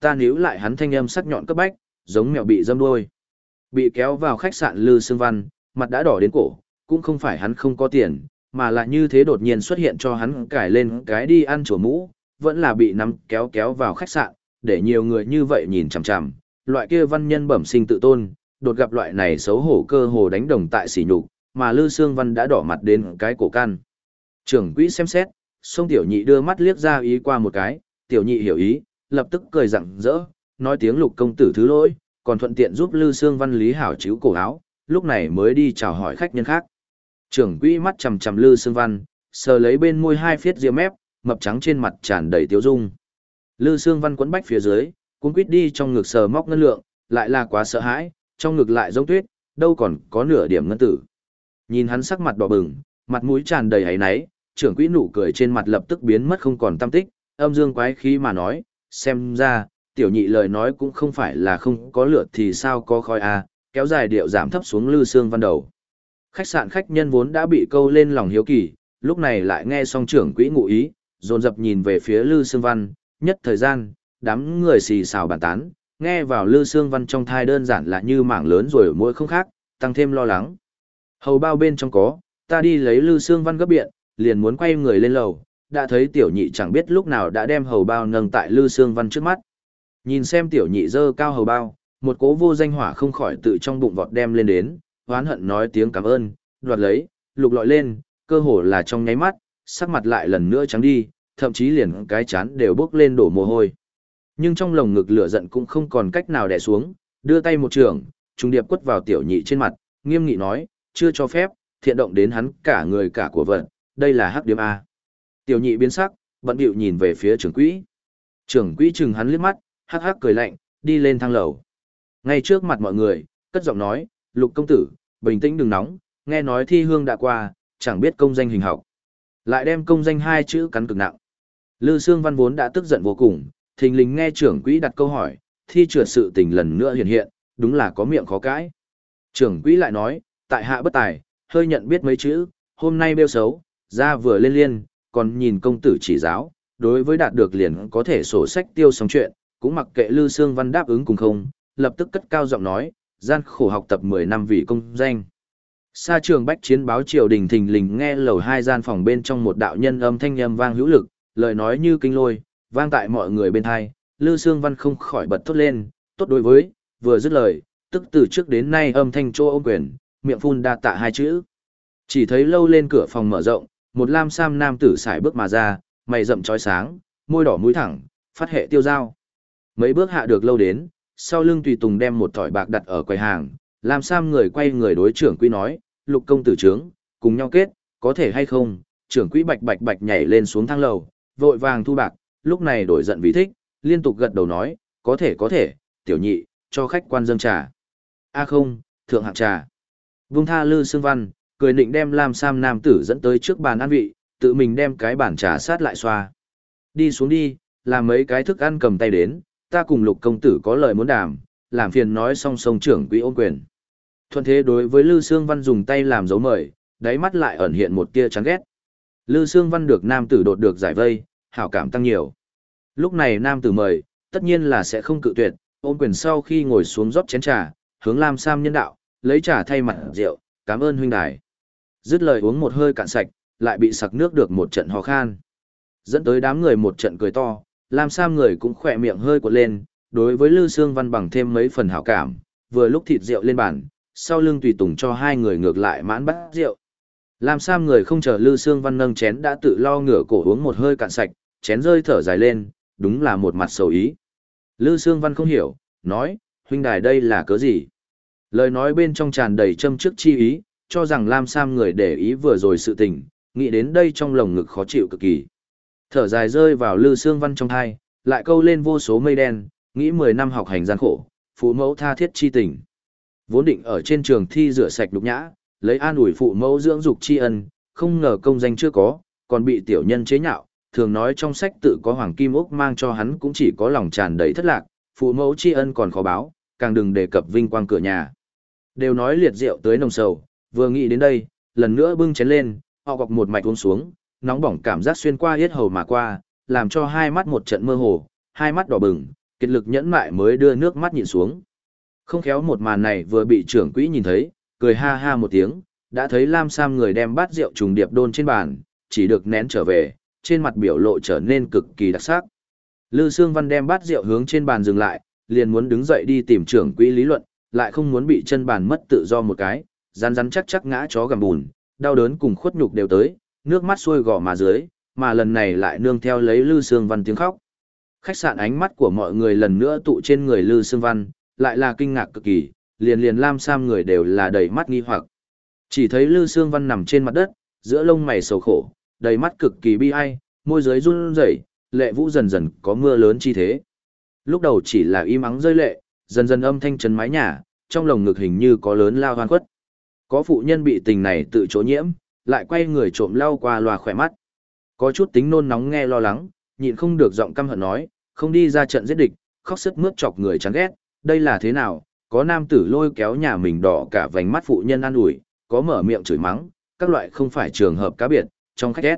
ta níu lại hắn thanh âm sắc nhọn cấp bách, giống mèo bị dâm đuôi. Bị kéo vào khách sạn Lư Sương Văn, mặt đã đỏ đến cổ, cũng không phải hắn không có tiền, mà là như thế đột nhiên xuất hiện cho hắn cải lên cái đi ăn chùa mũ, vẫn là bị nắm kéo kéo vào khách sạn, để nhiều người như vậy nhìn chằm chằm, loại kia văn nhân bẩm sinh tự tôn, đột gặp loại này xấu hổ cơ hồ đánh đồng tại sỉ nhục, mà Lư Sương Văn đã đỏ mặt đến cái cổ căn. Trưởng quỹ xem xét, song tiểu nhị đưa mắt liếc ra ý qua một cái, tiểu nhị hiểu ý, lập tức cười rặng rỡ, nói tiếng Lục công tử thứ lỗi, còn thuận tiện giúp Lư Sương Văn lý hảo chiếu cổ áo, lúc này mới đi chào hỏi khách nhân khác. Trưởng quỹ mắt chằm chằm Lư Sương Văn, sờ lấy bên môi hai phiết ria mép, mập trắng trên mặt tràn đầy tiếu dung. Lư Sương Văn quấn bách phía dưới, cuống quýt đi trong ngực sờ móc ngân lượng, lại là quá sợ hãi, trong ngực lại giống tuyết, đâu còn có nửa điểm ngân tử. Nhìn hắn sắc mặt đỏ bừng, mặt mũi tràn đầy hấy náy, trưởng quỹ nụ cười trên mặt lập tức biến mất không còn tăm tích, âm dương quái khí mà nói, xem ra, tiểu nhị lời nói cũng không phải là không có lượt thì sao có khói à, kéo dài điệu giảm thấp xuống Lư Sương Văn đầu. Khách sạn khách nhân vốn đã bị câu lên lòng hiếu kỳ, lúc này lại nghe xong trưởng quỹ ngụ ý, dồn dập nhìn về phía Lư Sương Văn, nhất thời gian, đám người xì xào bàn tán, nghe vào Lư Sương Văn trong thai đơn giản là như mảng lớn rồi mỗi không khác, tăng thêm lo lắng. Hầu bao bên trong có, ta đi lấy Lư Sương Văn gấp biện, liền muốn quay người lên lầu, đã thấy tiểu nhị chẳng biết lúc nào đã đem hầu bao nâng tại Lư Sương Văn trước mắt. Nhìn xem tiểu nhị dơ cao hầu bao, một cố vô danh hỏa không khỏi tự trong bụng vọt đem lên đến, hoán hận nói tiếng cảm ơn, đoạt lấy, lục lọi lên, cơ hồ là trong nháy mắt, sắc mặt lại lần nữa trắng đi, thậm chí liền cái chán đều bốc lên đổ mồ hôi. Nhưng trong lồng ngực lửa giận cũng không còn cách nào đè xuống, đưa tay một trường, trung điệp quất vào tiểu nhị trên mặt, nghiêm nghị nói, chưa cho phép, thiện động đến hắn cả người cả của vật, đây là hắc điếm A. Tiểu nhị biến sắc, bận bịu nhìn về phía trưởng quỹ. Trưởng quỹ chừng hắn liếc mắt, hắc hắc cười lạnh, đi lên thang lầu. Ngay trước mặt mọi người, cất giọng nói, Lục công tử, bình tĩnh đừng nóng, nghe nói thi hương đã qua, chẳng biết công danh hình học. Lại đem công danh hai chữ cắn cực nặng. Lư Sương Văn vốn đã tức giận vô cùng, thình lình nghe trưởng quỹ đặt câu hỏi, thi trượt sự tình lần nữa hiện hiện, đúng là có miệng khó cãi. Trưởng quỹ lại nói, tại hạ bất tài, hơi nhận biết mấy chữ, hôm nay bêu xấu, ra vừa lên liên, còn nhìn công tử chỉ giáo, đối với đạt được liền có thể sổ sách tiêu xong chuyện, cũng mặc kệ Lư Sương Văn đáp ứng cùng không, lập tức cất cao giọng nói, gian khổ học tập mười năm vì công danh. Sa trường bách chiến báo triều đình thình lình nghe lầu hai gian phòng bên trong một đạo nhân âm thanh âm vang hữu lực, lời nói như kinh lôi, vang tại mọi người bên hai, Lư Sương Văn không khỏi bật thốt lên, tốt đối với, vừa dứt lời, tức từ trước đến nay âm thanh trô ôm quyền, miệng phun đa tạ hai chữ. Chỉ thấy lâu lên cửa phòng mở rộng, một lam sam nam tử sải bước mà ra, mày rậm trói sáng, môi đỏ mũi thẳng, phát hệ tiêu dao. Mấy bước hạ được lâu đến, sau lưng tùy tùng đem một thỏi bạc đặt ở quầy hàng, lam sam người quay người đối trưởng quỹ nói, Lục công tử trướng, cùng nhau kết, có thể hay không? Trưởng quỹ bạch bạch bạch nhảy lên xuống thang lầu, vội vàng thu bạc, lúc này đổi giận vì thích, liên tục gật đầu nói, có thể có thể, tiểu nhị, cho khách quan dâng trà. A không, thượng hạng trà. Vung tha Lư Sương Văn, cười định đem lam sam nam tử dẫn tới trước bàn ăn vị, tự mình đem cái bàn trà sát lại xoa. Đi xuống đi, làm mấy cái thức ăn cầm tay đến, ta cùng Lục công tử có lời muốn đàm, làm phiền nói song song trưởng quỹ ôm quyền. Thuận thế đối với Lư Sương Văn dùng tay làm dấu mời, đáy mắt lại ẩn hiện một tia chán ghét. Lư Sương Văn được nam tử đột được giải vây, hảo cảm tăng nhiều. Lúc này nam tử mời, tất nhiên là sẽ không cự tuyệt, ôm quyền sau khi ngồi xuống rót chén trà, hướng Lam Sam nhân đạo, lấy trà thay mặt rượu, cảm ơn huynh đài. Dứt lời uống một hơi cạn sạch, lại bị sặc nước được một trận ho khan. Dẫn tới đám người một trận cười to, Lam Sam người cũng khỏe miệng hơi cuộn lên, đối với Lư Sương Văn bằng thêm mấy phần hảo cảm, vừa lúc thịt rượu lên bàn, sau lưng tùy tùng cho hai người ngược lại mãn bát rượu. Lam Sam người không chờ Lư Sương Văn nâng chén đã tự lo ngửa cổ uống một hơi cạn sạch, chén rơi thở dài lên, đúng là một mặt sầu ý. Lư Sương Văn không hiểu, nói, huynh đài đây là cớ gì? Lời nói bên trong tràn đầy châm trước chi ý, cho rằng Lam Sam người để ý vừa rồi sự tình, nghĩ đến đây trong lồng ngực khó chịu cực kỳ. Thở dài rơi vào Lư Sương Văn trong thai, lại câu lên vô số mây đen, nghĩ mười năm học hành gian khổ, phụ mẫu tha thiết chi tình. Vốn định ở trên trường thi rửa sạch nhục nhã, lấy an ủi phụ mẫu dưỡng dục tri ân, không ngờ công danh chưa có, còn bị tiểu nhân chế nhạo, thường nói trong sách tự có hoàng kim ốc mang cho hắn cũng chỉ có lòng tràn đầy thất lạc, phụ mẫu tri ân còn khó báo, càng đừng đề cập vinh quang cửa nhà. Đều nói liệt rượu tới nồng sầu, vừa nghĩ đến đây, lần nữa bưng chén lên, họ gọc một mạch uống xuống, nóng bỏng cảm giác xuyên qua yết hầu mà qua, làm cho hai mắt một trận mơ hồ, hai mắt đỏ bừng, Kiệt lực nhẫn mại mới đưa nước mắt nhìn xuống. Không khéo một màn này vừa bị trưởng quỹ nhìn thấy, cười ha ha một tiếng, đã thấy Lam Sam người đem bát rượu trùng điệp đôn trên bàn, chỉ được nén trở về, trên mặt biểu lộ trở nên cực kỳ đặc sắc. Lư Sương Văn đem bát rượu hướng trên bàn dừng lại, liền muốn đứng dậy đi tìm trưởng quỹ lý luận, lại không muốn bị chân bàn mất tự do một cái, rắn rắn chắc chắc ngã chó gầm bùn, đau đớn cùng khuất nhục đều tới, nước mắt xuôi gò má dưới, mà lần này lại nương theo lấy Lư Sương Văn tiếng khóc. Khách sạn ánh mắt của mọi người lần nữa tụ trên người Lư Sương Văn, lại là kinh ngạc cực kỳ, liền liền Lam Sam người đều là đầy mắt nghi hoặc. Chỉ thấy Lư Sương Văn nằm trên mặt đất, giữa lông mày sầu khổ, đầy mắt cực kỳ bi ai, môi dưới run rẩy, lệ vũ dần dần có mưa lớn chi thế. Lúc đầu chỉ là im ắng rơi lệ, dần dần âm thanh trấn mái nhà, trong lồng ngực hình như có lớn lao hoan khuất. Có phụ nhân bị tình này tự chỗ nhiễm, lại quay người trộm lau qua loa khỏe mắt. Có chút tính nôn nóng nghe lo lắng, nhịn không được giọng căm hận nói, không đi ra trận giết địch, khóc sức mướt chọc người chán ghét, đây là thế nào? Có nam tử lôi kéo nhà mình đỏ cả vành mắt phụ nhân an ủi, có mở miệng chửi mắng, các loại không phải trường hợp cá biệt, trong khách thét.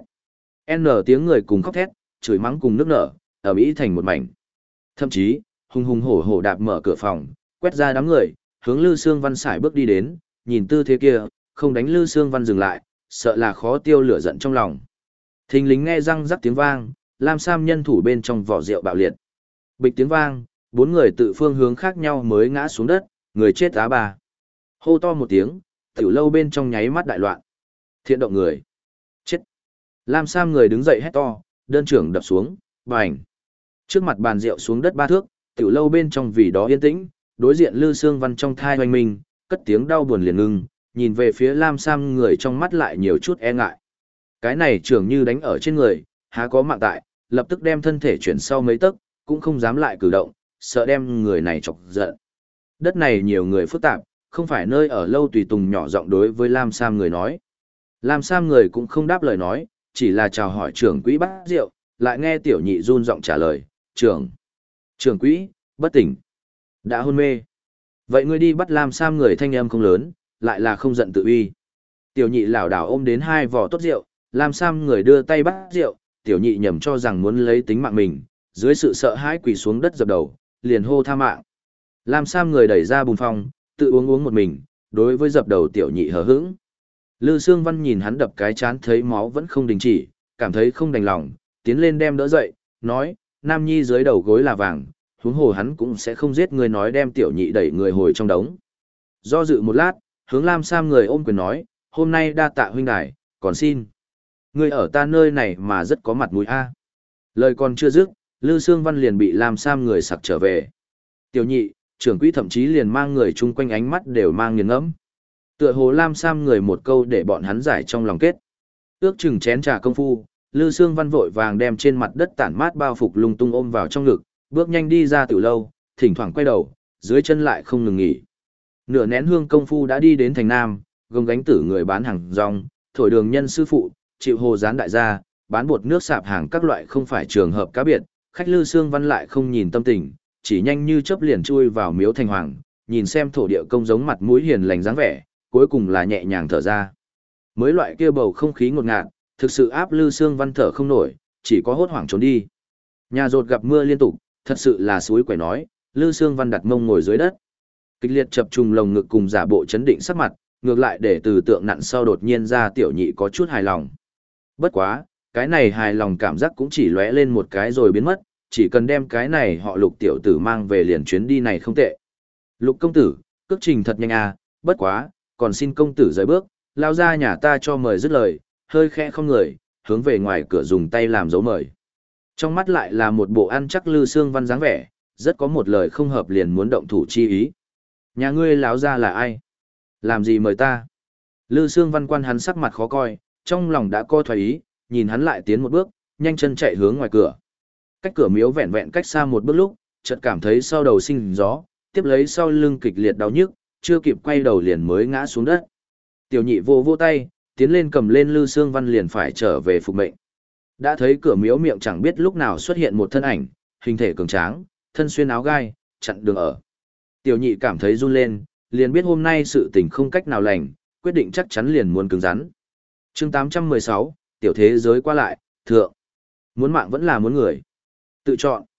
N tiếng người cùng khóc thét, chửi mắng cùng nước nở, ở mỹ thành một mảnh. Thậm chí, hùng hùng hổ hổ đạp mở cửa phòng, quét ra đám người, hướng Lư Sương Văn sải bước đi đến, nhìn tư thế kia, không đánh Lư Sương Văn dừng lại, sợ là khó tiêu lửa giận trong lòng. Thình lính nghe răng rắc tiếng vang, Lam Sam nhân thủ bên trong vỏ rượu bạo liệt. Bịch tiếng vang, bốn người tự phương hướng khác nhau mới ngã xuống đất, người chết á bà. Hô to một tiếng, tiểu lâu bên trong nháy mắt đại loạn. Thiện động người. Chết. Lam Sam người đứng dậy hét to, đơn trưởng đập xuống, bành. Trước mặt bàn rượu xuống đất ba thước, tiểu lâu bên trong vì đó yên tĩnh, đối diện Lư Sương Văn trong thai hoành mình, cất tiếng đau buồn liền ngưng, nhìn về phía Lam Sam người trong mắt lại nhiều chút e ngại. Cái này trưởng như đánh ở trên người, há có mạng tại, lập tức đem thân thể chuyển sau mấy tấc, cũng không dám lại cử động, sợ đem người này chọc giận. Đất này nhiều người phức tạp, không phải nơi ở lâu tùy tùng nhỏ giọng đối với Lam Sam người nói. Lam Sam người cũng không đáp lời nói, chỉ là chào hỏi trưởng quỹ bát rượu, lại nghe tiểu nhị run giọng trả lời, trưởng, trưởng quỹ, bất tỉnh, đã hôn mê. Vậy ngươi đi bắt Lam Sam người thanh âm không lớn, lại là không giận tự uy. Tiểu nhị lảo đảo ôm đến hai vỏ tốt rượu, Lam Sam người đưa tay bắt rượu, tiểu nhị nhầm cho rằng muốn lấy tính mạng mình, dưới sự sợ hãi quỳ xuống đất dập đầu, liền hô tha mạng. Lam Sam người đẩy ra bùn phong, tự uống uống một mình, đối với dập đầu tiểu nhị hờ hững. Lư Sương Văn nhìn hắn đập cái chán thấy máu vẫn không đình chỉ, cảm thấy không đành lòng, tiến lên đem đỡ dậy, nói, Nam Nhi dưới đầu gối là vàng, huống hồ hắn cũng sẽ không giết người, nói đem tiểu nhị đẩy người hồi trong đống. Do dự một lát, hướng Lam Sam người ôm quyền nói, hôm nay đa tạ huynh đài, còn xin. Người ở ta nơi này mà rất có mặt mũi a. Lời còn chưa dứt, Lư Sương Văn liền bị Lam Sam người sặc trở về. Tiểu nhị, trưởng quỹ thậm chí liền mang người chung quanh ánh mắt đều mang nghiền ngẫm. Tựa hồ Lam Sam người một câu để bọn hắn giải trong lòng kết. Ước chừng chén trà công phu, Lư Sương Văn vội vàng đem trên mặt đất tản mát bao phục lung tung ôm vào trong ngực, bước nhanh đi ra từ lâu, thỉnh thoảng quay đầu, dưới chân lại không ngừng nghỉ. Nửa nén hương công phu đã đi đến thành Nam, gồng gánh tử người bán hàng rong, thổi đường nhân sư phụ, chịu hồ gián đại gia, bán bột nước sạp hàng các loại không phải trường hợp cá biệt, khách Lư Sương Văn lại không nhìn tâm tình, chỉ nhanh như chớp liền chui vào miếu thành hoàng, nhìn xem thổ địa công giống mặt mũi hiền lành dáng vẻ, cuối cùng là nhẹ nhàng thở ra. Mới loại kia bầu không khí ngột ngạt, thực sự áp Lư Sương Văn thở không nổi, chỉ có hốt hoảng trốn đi. Nhà rột gặp mưa liên tục, thật sự là suối quẩy nói, Lư Sương Văn đặt mông ngồi dưới đất. Kịch liệt chập trùng lồng ngực cùng giả bộ chấn định sắc mặt, ngược lại để từ tượng nặn sau đột nhiên ra tiểu nhị có chút hài lòng. Bất quá, cái này hài lòng cảm giác cũng chỉ lóe lên một cái rồi biến mất, chỉ cần đem cái này họ Lục tiểu tử mang về liền chuyến đi này không tệ. Lục công tử, cước trình thật nhanh à, bất quá, còn xin công tử rời bước, lao ra nhà ta cho mời dứt lời, hơi khẽ không người, hướng về ngoài cửa dùng tay làm dấu mời. Trong mắt lại là một bộ ăn chắc Lư Sương Văn dáng vẻ, rất có một lời không hợp liền muốn động thủ chi ý. Nhà ngươi láo ra là ai? Làm gì mời ta? Lư Sương Văn quan hắn sắc mặt khó coi, trong lòng đã co thoái ý, nhìn hắn lại tiến một bước, nhanh chân chạy hướng ngoài cửa. Cách cửa miếu vẹn vẹn cách xa một bước lúc, chợt cảm thấy sau đầu sinh gió, tiếp lấy sau lưng kịch liệt đau nhức, chưa kịp quay đầu liền mới ngã xuống đất. Tiểu nhị vô vô tay, tiến lên cầm lên Lư Sương Văn liền phải trở về phục mệnh. Đã thấy cửa miếu miệng chẳng biết lúc nào xuất hiện một thân ảnh, hình thể cường tráng, thân xuyên áo gai, chặn đường ở. Tiểu nhị cảm thấy run lên, liền biết hôm nay sự tình không cách nào lành, quyết định chắc chắn liền muốn cứng rắn. Chương tám trăm mười sáu, tiểu thế giới qua lại, thượng. Muốn mạng vẫn là muốn người. Tự chọn.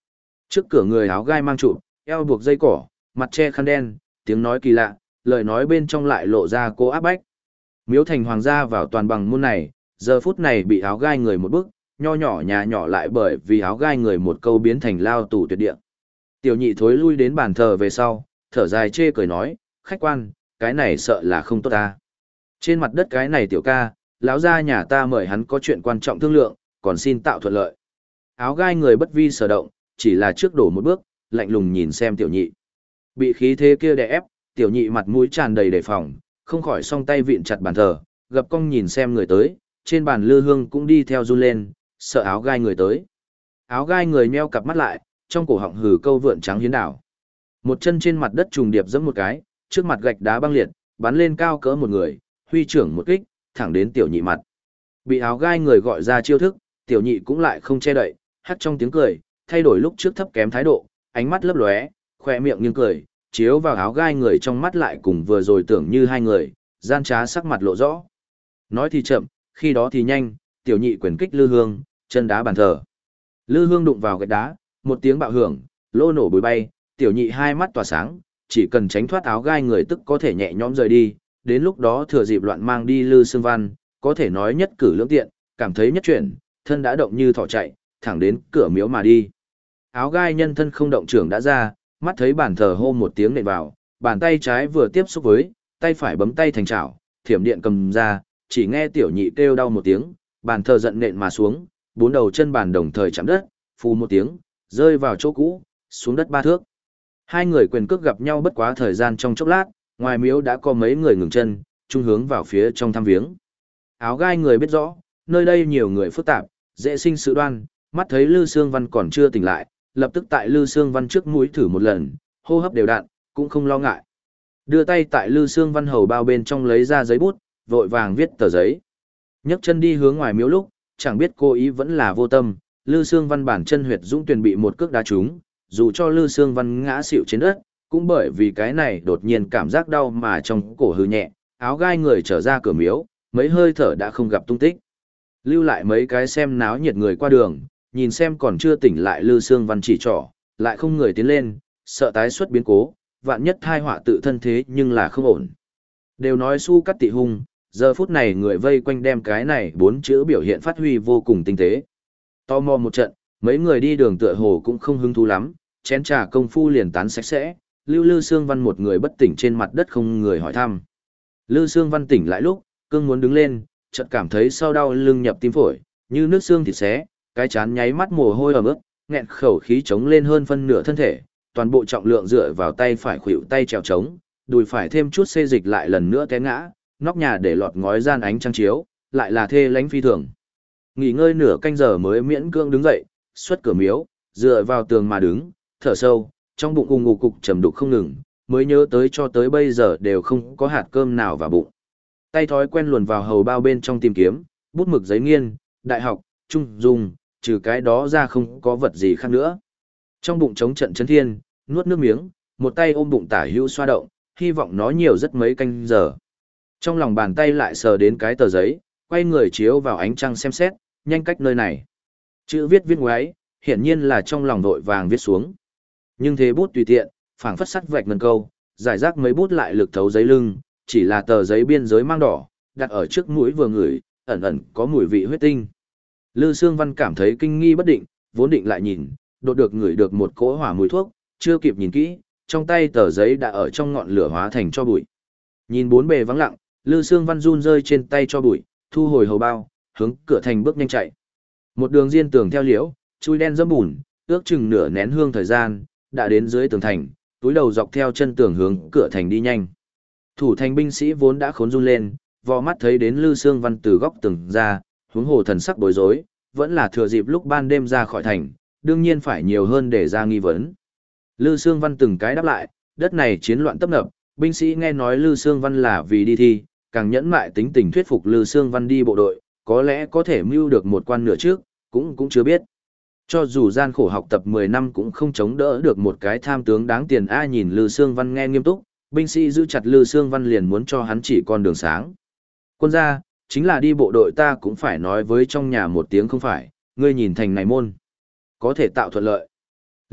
Trước cửa người áo gai mang trụ, eo buộc dây cỏ, mặt che khăn đen, tiếng nói kỳ lạ, lời nói bên trong lại lộ ra cô áp bách. Miếu thành hoàng gia vào toàn bằng môn này, giờ phút này bị áo gai người một bức, nho nhỏ nhà nhỏ lại bởi vì áo gai người một câu biến thành lao tù tuyệt địa. Tiểu nhị thối lui đến bàn thờ về sau, thở dài chê cười nói, khách quan, cái này sợ là không tốt ta. Trên mặt đất cái này tiểu ca, lão gia nhà ta mời hắn có chuyện quan trọng thương lượng, còn xin tạo thuận lợi. Áo gai người bất vi sở động, chỉ là trước đổ một bước, lạnh lùng nhìn xem tiểu nhị. Bị khí thế kia đè ép, tiểu nhị mặt mũi tràn đầy đề phòng, không khỏi song tay vịn chặt bàn thờ, gập cong nhìn xem người tới, trên bàn lư hương cũng đi theo run lên, sợ áo gai người tới. Áo gai người nheo cặp mắt lại, trong cổ họng hừ câu vượn trắng hiến đảo. Một chân trên mặt đất trùng điệp giẫm một cái, trước mặt gạch đá băng liệt, bắn lên cao cỡ một người, huy trưởng một kích, thẳng đến tiểu nhị mặt. Bị áo gai người gọi ra chiêu thức, tiểu nhị cũng lại không che đậy, hắt trong tiếng cười, thay đổi lúc trước thấp kém thái độ, ánh mắt lấp lóe, khoe miệng nghiêng cười, chiếu vào áo gai người trong mắt lại cùng vừa rồi tưởng như hai người, gian trá sắc mặt lộ rõ. Nói thì chậm, khi đó thì nhanh, tiểu nhị quyền kích lư hương, chân đá bàn thờ. Lư hương đụng vào gạch đá, một tiếng bạo hưởng, lô nổ bùi bay, tiểu nhị hai mắt tỏa sáng, chỉ cần tránh thoát áo gai người tức có thể nhẹ nhõm rời đi, đến lúc đó thừa dịp loạn mang đi Lư Sương Văn, có thể nói nhất cử lưỡng tiện, cảm thấy nhất chuyển, thân đã động như thỏ chạy, thẳng đến cửa miếu mà đi. Áo gai nhân thân không động trưởng đã ra, mắt thấy bàn thờ hô một tiếng nện vào, bàn tay trái vừa tiếp xúc với, tay phải bấm tay thành chảo, thiểm điện cầm ra, chỉ nghe tiểu nhị kêu đau một tiếng, bàn thờ giận nện mà xuống, bốn đầu chân bàn đồng thời chạm đất, phù một tiếng, rơi vào chỗ cũ, xuống đất ba thước. Hai người quyền cước gặp nhau bất quá thời gian trong chốc lát, ngoài miếu đã có mấy người ngừng chân, trung hướng vào phía trong thăm viếng. Áo gai người biết rõ, nơi đây nhiều người phức tạp, dễ sinh sự đoan, mắt thấy Lư Sương Văn còn chưa tỉnh lại, lập tức tại Lư Sương Văn trước mũi thử một lần, hô hấp đều đặn, cũng không lo ngại. Đưa tay tại Lư Sương Văn hầu bao bên trong lấy ra giấy bút, vội vàng viết tờ giấy. Nhấc chân đi hướng ngoài miếu lúc, chẳng biết cô ý vẫn là vô tâm, Lư Sương Văn bản chân huyệt dũng tuyển bị một cước đá trúng, dù cho Lư Sương Văn ngã xỉu trên đất, cũng bởi vì cái này đột nhiên cảm giác đau mà trong cổ hư nhẹ, áo gai người trở ra cửa miếu, mấy hơi thở đã không gặp tung tích. Lưu lại mấy cái xem náo nhiệt người qua đường, nhìn xem còn chưa tỉnh lại Lư Sương Văn chỉ trỏ, lại không người tiến lên, sợ tái xuất biến cố, vạn nhất thai họa tự thân thế nhưng là không ổn. Đều nói su cắt tị hung, giờ phút này người vây quanh đem cái này bốn chữ biểu hiện phát huy vô cùng tinh tế. Tò mò một trận, mấy người đi đường tựa hồ cũng không hứng thú lắm, chén trà công phu liền tán sạch sẽ, Lưu Lư Sương Văn một người bất tỉnh trên mặt đất không người hỏi thăm. Lư Sương Văn tỉnh lại lúc, cương muốn đứng lên, chợt cảm thấy sau đau lưng nhập tim phổi, như nước xương thịt xé, cái chán nháy mắt mồ hôi ẩm ướt, nghẹn khẩu khí chống lên hơn phân nửa thân thể, toàn bộ trọng lượng dựa vào tay phải khuỵu tay trèo trống, đùi phải thêm chút xê dịch lại lần nữa té ngã, nóc nhà để lọt ngói gian ánh trăng chiếu, lại là thê lánh phi thường. Nghỉ ngơi nửa canh giờ mới miễn cưỡng đứng dậy, xuất cửa miếu, dựa vào tường mà đứng, thở sâu, trong bụng ù ngục cục trầm đục không ngừng, mới nhớ tới cho tới bây giờ đều không có hạt cơm nào vào bụng. Tay thói quen luồn vào hầu bao bên trong tìm kiếm, bút mực giấy nghiên, đại học, trung dung, trừ cái đó ra không có vật gì khác nữa. Trong bụng chống trận chấn thiên, nuốt nước miếng, một tay ôm bụng tả hữu xoa động, hy vọng nó nhiều rất mấy canh giờ. Trong lòng bàn tay lại sờ đến cái tờ giấy, quay người chiếu vào ánh trăng xem xét, nhanh cách nơi này. Chữ viết viết ngoáy, hiển nhiên là trong lòng vội vàng viết xuống. Nhưng thế bút tùy tiện, phảng phất sắt vạch ngân câu, giải rác mấy bút lại lực thấu giấy lưng, chỉ là tờ giấy biên giới mang đỏ, đặt ở trước mũi vừa ngửi, ẩn ẩn có mùi vị huyết tinh. Lư Sương Văn cảm thấy kinh nghi bất định, vốn định lại nhìn, đột được ngửi được một cỗ hỏa mùi thuốc, chưa kịp nhìn kỹ, trong tay tờ giấy đã ở trong ngọn lửa hóa thành cho bụi. Nhìn bốn bề vắng lặng, Lư Sương Văn run rơi trên tay cho bụi, thu hồi hầu bao, hướng cửa thành bước nhanh chạy. Một đường diên tường theo liễu, chui đen dẫm bùn, ước chừng nửa nén hương thời gian, đã đến dưới tường thành, túi đầu dọc theo chân tường hướng cửa thành đi nhanh. Thủ thành binh sĩ vốn đã khốn run lên, vò mắt thấy đến Lư Sương Văn từ góc tường ra, huống hồ thần sắc bối rối, vẫn là thừa dịp lúc ban đêm ra khỏi thành, đương nhiên phải nhiều hơn để ra nghi vấn. Lư Sương Văn từng cái đáp lại, đất này chiến loạn tấp nập, binh sĩ nghe nói Lư Sương Văn là vì đi thi, càng nhẫn mại tính tình thuyết phục Lư Sương Văn đi bộ đội, có lẽ có thể mưu được một quan nửa trước, cũng cũng chưa biết. Cho dù gian khổ học tập mười năm cũng không chống đỡ được một cái tham tướng đáng tiền. A nhìn Lư Sương Văn nghe nghiêm túc, binh sĩ giữ chặt Lư Sương Văn liền muốn cho hắn chỉ con đường sáng. Quân gia, chính là đi bộ đội ta cũng phải nói với trong nhà một tiếng không phải, ngươi nhìn thành này môn. Có thể tạo thuận lợi.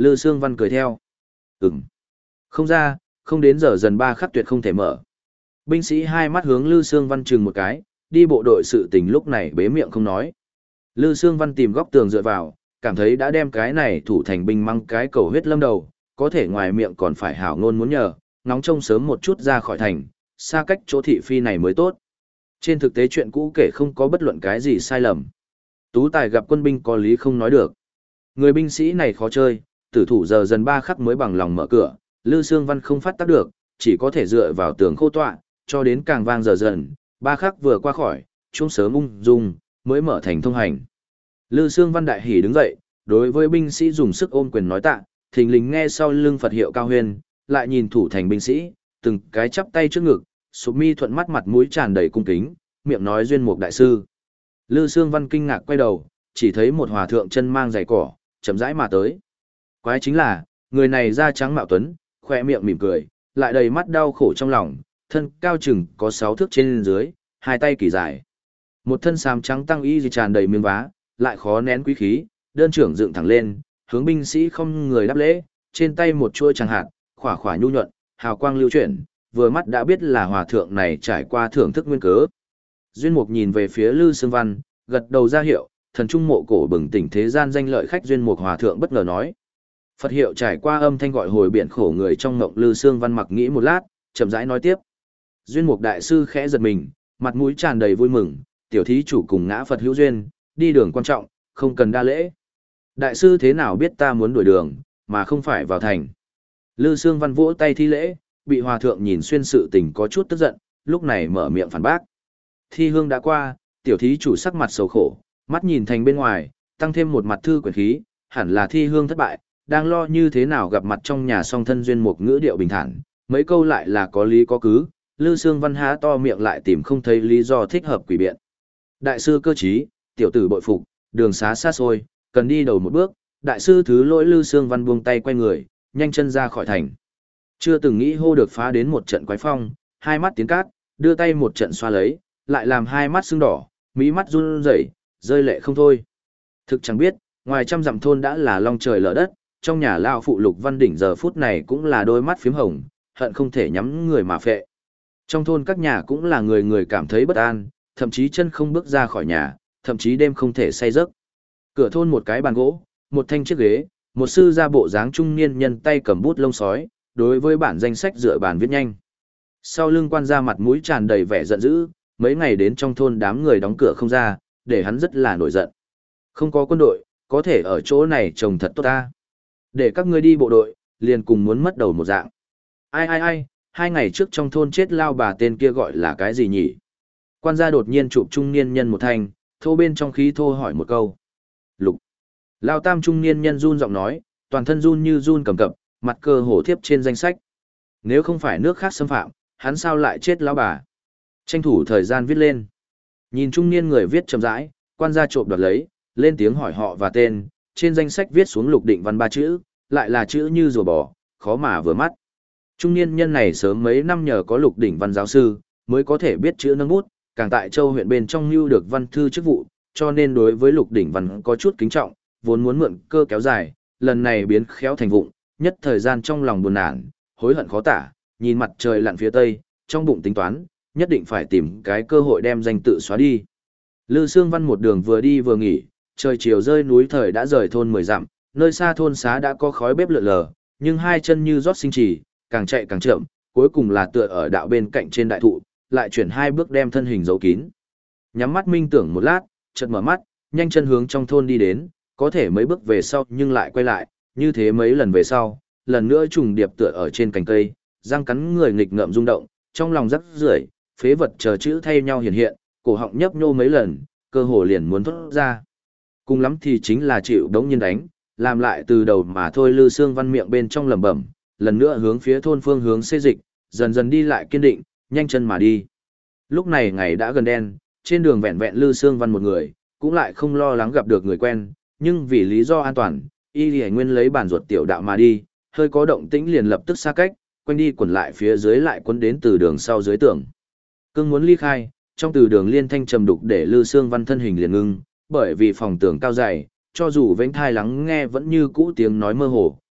Lư Sương Văn cười theo. Ừm. Không ra, không đến giờ dần ba khắc tuyệt không thể mở. Binh sĩ hai mắt hướng Lư Sương Văn chừng một cái, đi bộ đội sự tình lúc này bế miệng không nói. Lư Sương Văn tìm góc tường dựa vào, cảm thấy đã đem cái này thủ thành binh mang cái cầu huyết lâm đầu, có thể ngoài miệng còn phải hảo ngôn muốn nhờ, nóng trông sớm một chút ra khỏi thành, xa cách chỗ thị phi này mới tốt. Trên thực tế chuyện cũ kể không có bất luận cái gì sai lầm. Tú Tài gặp quân binh có lý không nói được. Người binh sĩ này khó chơi, tử thủ giờ dần ba khắc mới bằng lòng mở cửa, Lư Sương Văn không phát tác được, chỉ có thể dựa vào tường khô tọa, cho đến càng vang giờ dần, ba khắc vừa qua khỏi, chuông sớm ung dung, mới mở thành thông hành. Lư Sương Văn đại hỉ đứng dậy, đối với binh sĩ dùng sức ôm quyền nói tạ, thình lình nghe sau lưng Phật hiệu cao huyền, lại nhìn thủ thành binh sĩ, từng cái chắp tay trước ngực, sụp mi thuận mắt mặt mũi tràn đầy cung kính, miệng nói duyên mục đại sư. Lư Sương Văn kinh ngạc quay đầu, chỉ thấy một hòa thượng chân mang giày cỏ, chậm rãi mà tới. Quái chính là, người này da trắng mạo tuấn, khoe miệng mỉm cười, lại đầy mắt đau khổ trong lòng, thân cao chừng có sáu thước trên dưới, hai tay kỳ dài. Một thân xám trắng tăng y gì tràn đầy miếng vá, lại khó nén quý khí, đơn trưởng dựng thẳng lên, hướng binh sĩ không người đáp lễ, trên tay một chuôi tràng hạt, khỏa khỏa nhu nhuận, hào quang lưu chuyển, vừa mắt đã biết là hòa thượng này trải qua thưởng thức nguyên cớ. Duyên Mục nhìn về phía Lư Sương Văn, gật đầu ra hiệu, thần trung mộ cổ bừng tỉnh thế gian danh lợi khách Duyên Mục hòa thượng bất ngờ nói. Phật hiệu trải qua âm thanh gọi hồi biển khổ người trong ngộng. Lư Sương Văn mặc nghĩ một lát, chậm rãi nói tiếp. Duyên Mục đại sư khẽ giật mình, mặt mũi tràn đầy vui mừng, tiểu thí chủ cùng ngã Phật hữu duyên, đi đường quan trọng, không cần đa lễ. Đại sư thế nào biết ta muốn đuổi đường, mà không phải vào thành. Lư Sương Văn vỗ tay thi lễ, bị hòa thượng nhìn xuyên sự tình có chút tức giận, lúc này mở miệng phản bác. Thi hương đã qua, tiểu thí chủ sắc mặt sầu khổ, mắt nhìn thành bên ngoài, tăng thêm một mặt thư quyển khí, hẳn là thi hương thất bại, đang lo như thế nào gặp mặt trong nhà song thân Duyên Mục ngữ điệu bình thản, mấy câu lại là có lý có cứ, Lư Sương Văn há to miệng lại tìm không thấy lý do thích hợp quỷ biện. Đại sư cơ trí, tiểu tử bội phục, đường xá xa xôi, cần đi đầu một bước, đại sư thứ lỗi. Lư Sương Văn buông tay quay người, nhanh chân ra khỏi thành. Chưa từng nghĩ hô được phá đến một trận quái phong, hai mắt tiến cát, đưa tay một trận xoa lấy, lại làm hai mắt sưng đỏ, mí mắt run rẩy, rơi lệ không thôi. Thực chẳng biết, ngoài trăm dặm thôn đã là long trời lở đất, trong nhà lao phụ Lục Văn Đỉnh giờ phút này cũng là đôi mắt phím hồng, hận không thể nhắm người mà phệ. Trong thôn các nhà cũng là người người cảm thấy bất an, thậm chí chân không bước ra khỏi nhà, thậm chí đêm không thể say giấc. Cửa thôn một cái bàn gỗ, một thanh chiếc ghế, một sư gia bộ dáng trung niên nhân tay cầm bút lông sói, đối với bản danh sách dựa bàn viết nhanh. Sau lưng quan gia mặt mũi tràn đầy vẻ giận dữ, mấy ngày đến trong thôn đám người đóng cửa không ra, để hắn rất là nổi giận. Không có quân đội, có thể ở chỗ này trồng thật tốt ta. Để các ngươi đi bộ đội, liền cùng muốn mất đầu một dạng. Ai ai ai, hai ngày trước trong thôn chết lao bà tên kia gọi là cái gì nhỉ? Quan gia đột nhiên chụp trung niên nhân một thanh, thô bên trong khí thô hỏi một câu. Lục. Lao tam trung niên nhân run giọng nói, toàn thân run như run cầm cập, mặt cơ hổ thiếp trên danh sách. Nếu không phải nước khác xâm phạm, hắn sao lại chết lão bà? Tranh thủ thời gian viết lên. Nhìn trung niên người viết chậm rãi, quan gia trộm đoạt lấy, lên tiếng hỏi họ và tên, trên danh sách viết xuống Lục Định Văn ba chữ, lại là chữ như rùa bò, khó mà vừa mắt. Trung niên nhân này sớm mấy năm nhờ có Lục Đỉnh Văn giáo sư, mới có thể biết chữ nâng bút, càng tại Châu huyện bên trong lưu được văn thư chức vụ, cho nên đối với Lục Đỉnh Văn có chút kính trọng, vốn muốn mượn cơ kéo dài, lần này biến khéo thành vụng, nhất thời gian trong lòng buồn nản, hối hận khó tả, nhìn mặt trời lặn phía tây, trong bụng tính toán, nhất định phải tìm cái cơ hội đem danh tự xóa đi. Lư Sương Văn một đường vừa đi vừa nghỉ, trời chiều rơi núi thời đã rời thôn mười dặm, nơi xa thôn xá đã có khói bếp lượn lờ, nhưng hai chân như rót sinh trì, càng chạy càng chậm, cuối cùng là tựa ở đạo bên cạnh trên đại thụ, lại chuyển hai bước đem thân hình giấu kín. Nhắm mắt minh tưởng một lát, chợt mở mắt, nhanh chân hướng trong thôn đi đến, có thể mấy bước về sau nhưng lại quay lại, như thế mấy lần về sau, lần nữa trùng điệp tựa ở trên cành cây, răng cắn người nghịch ngợm rung động, trong lòng rắc rưởi, phế vật chờ chữ thay nhau hiện hiện, cổ họng nhấp nhô mấy lần, cơ hồ liền muốn thốt ra. Cùng lắm thì chính là chịu đống nhiên đánh, làm lại từ đầu mà thôi. Lư Sương Văn miệng bên trong lẩm bẩm, lần nữa hướng phía thôn phương hướng xê dịch, dần dần đi lại kiên định, nhanh chân mà đi. Lúc này ngày đã gần đen, trên đường vẹn vẹn Lư Sương Văn một người, cũng lại không lo lắng gặp được người quen, nhưng vì lý do an toàn, y lì nguyên lấy bản ruột tiểu đạo mà đi, hơi có động tĩnh liền lập tức xa cách, quanh đi quẩn lại phía dưới lại quấn đến từ đường sau dưới tường. Cưng muốn ly khai, trong từ đường liên thanh trầm đục để Lư Sương Văn thân hình liền ngưng, bởi vì phòng tường cao dày, cho dù vánh thai lắng nghe vẫn như cũ tiếng nói mơ hồ,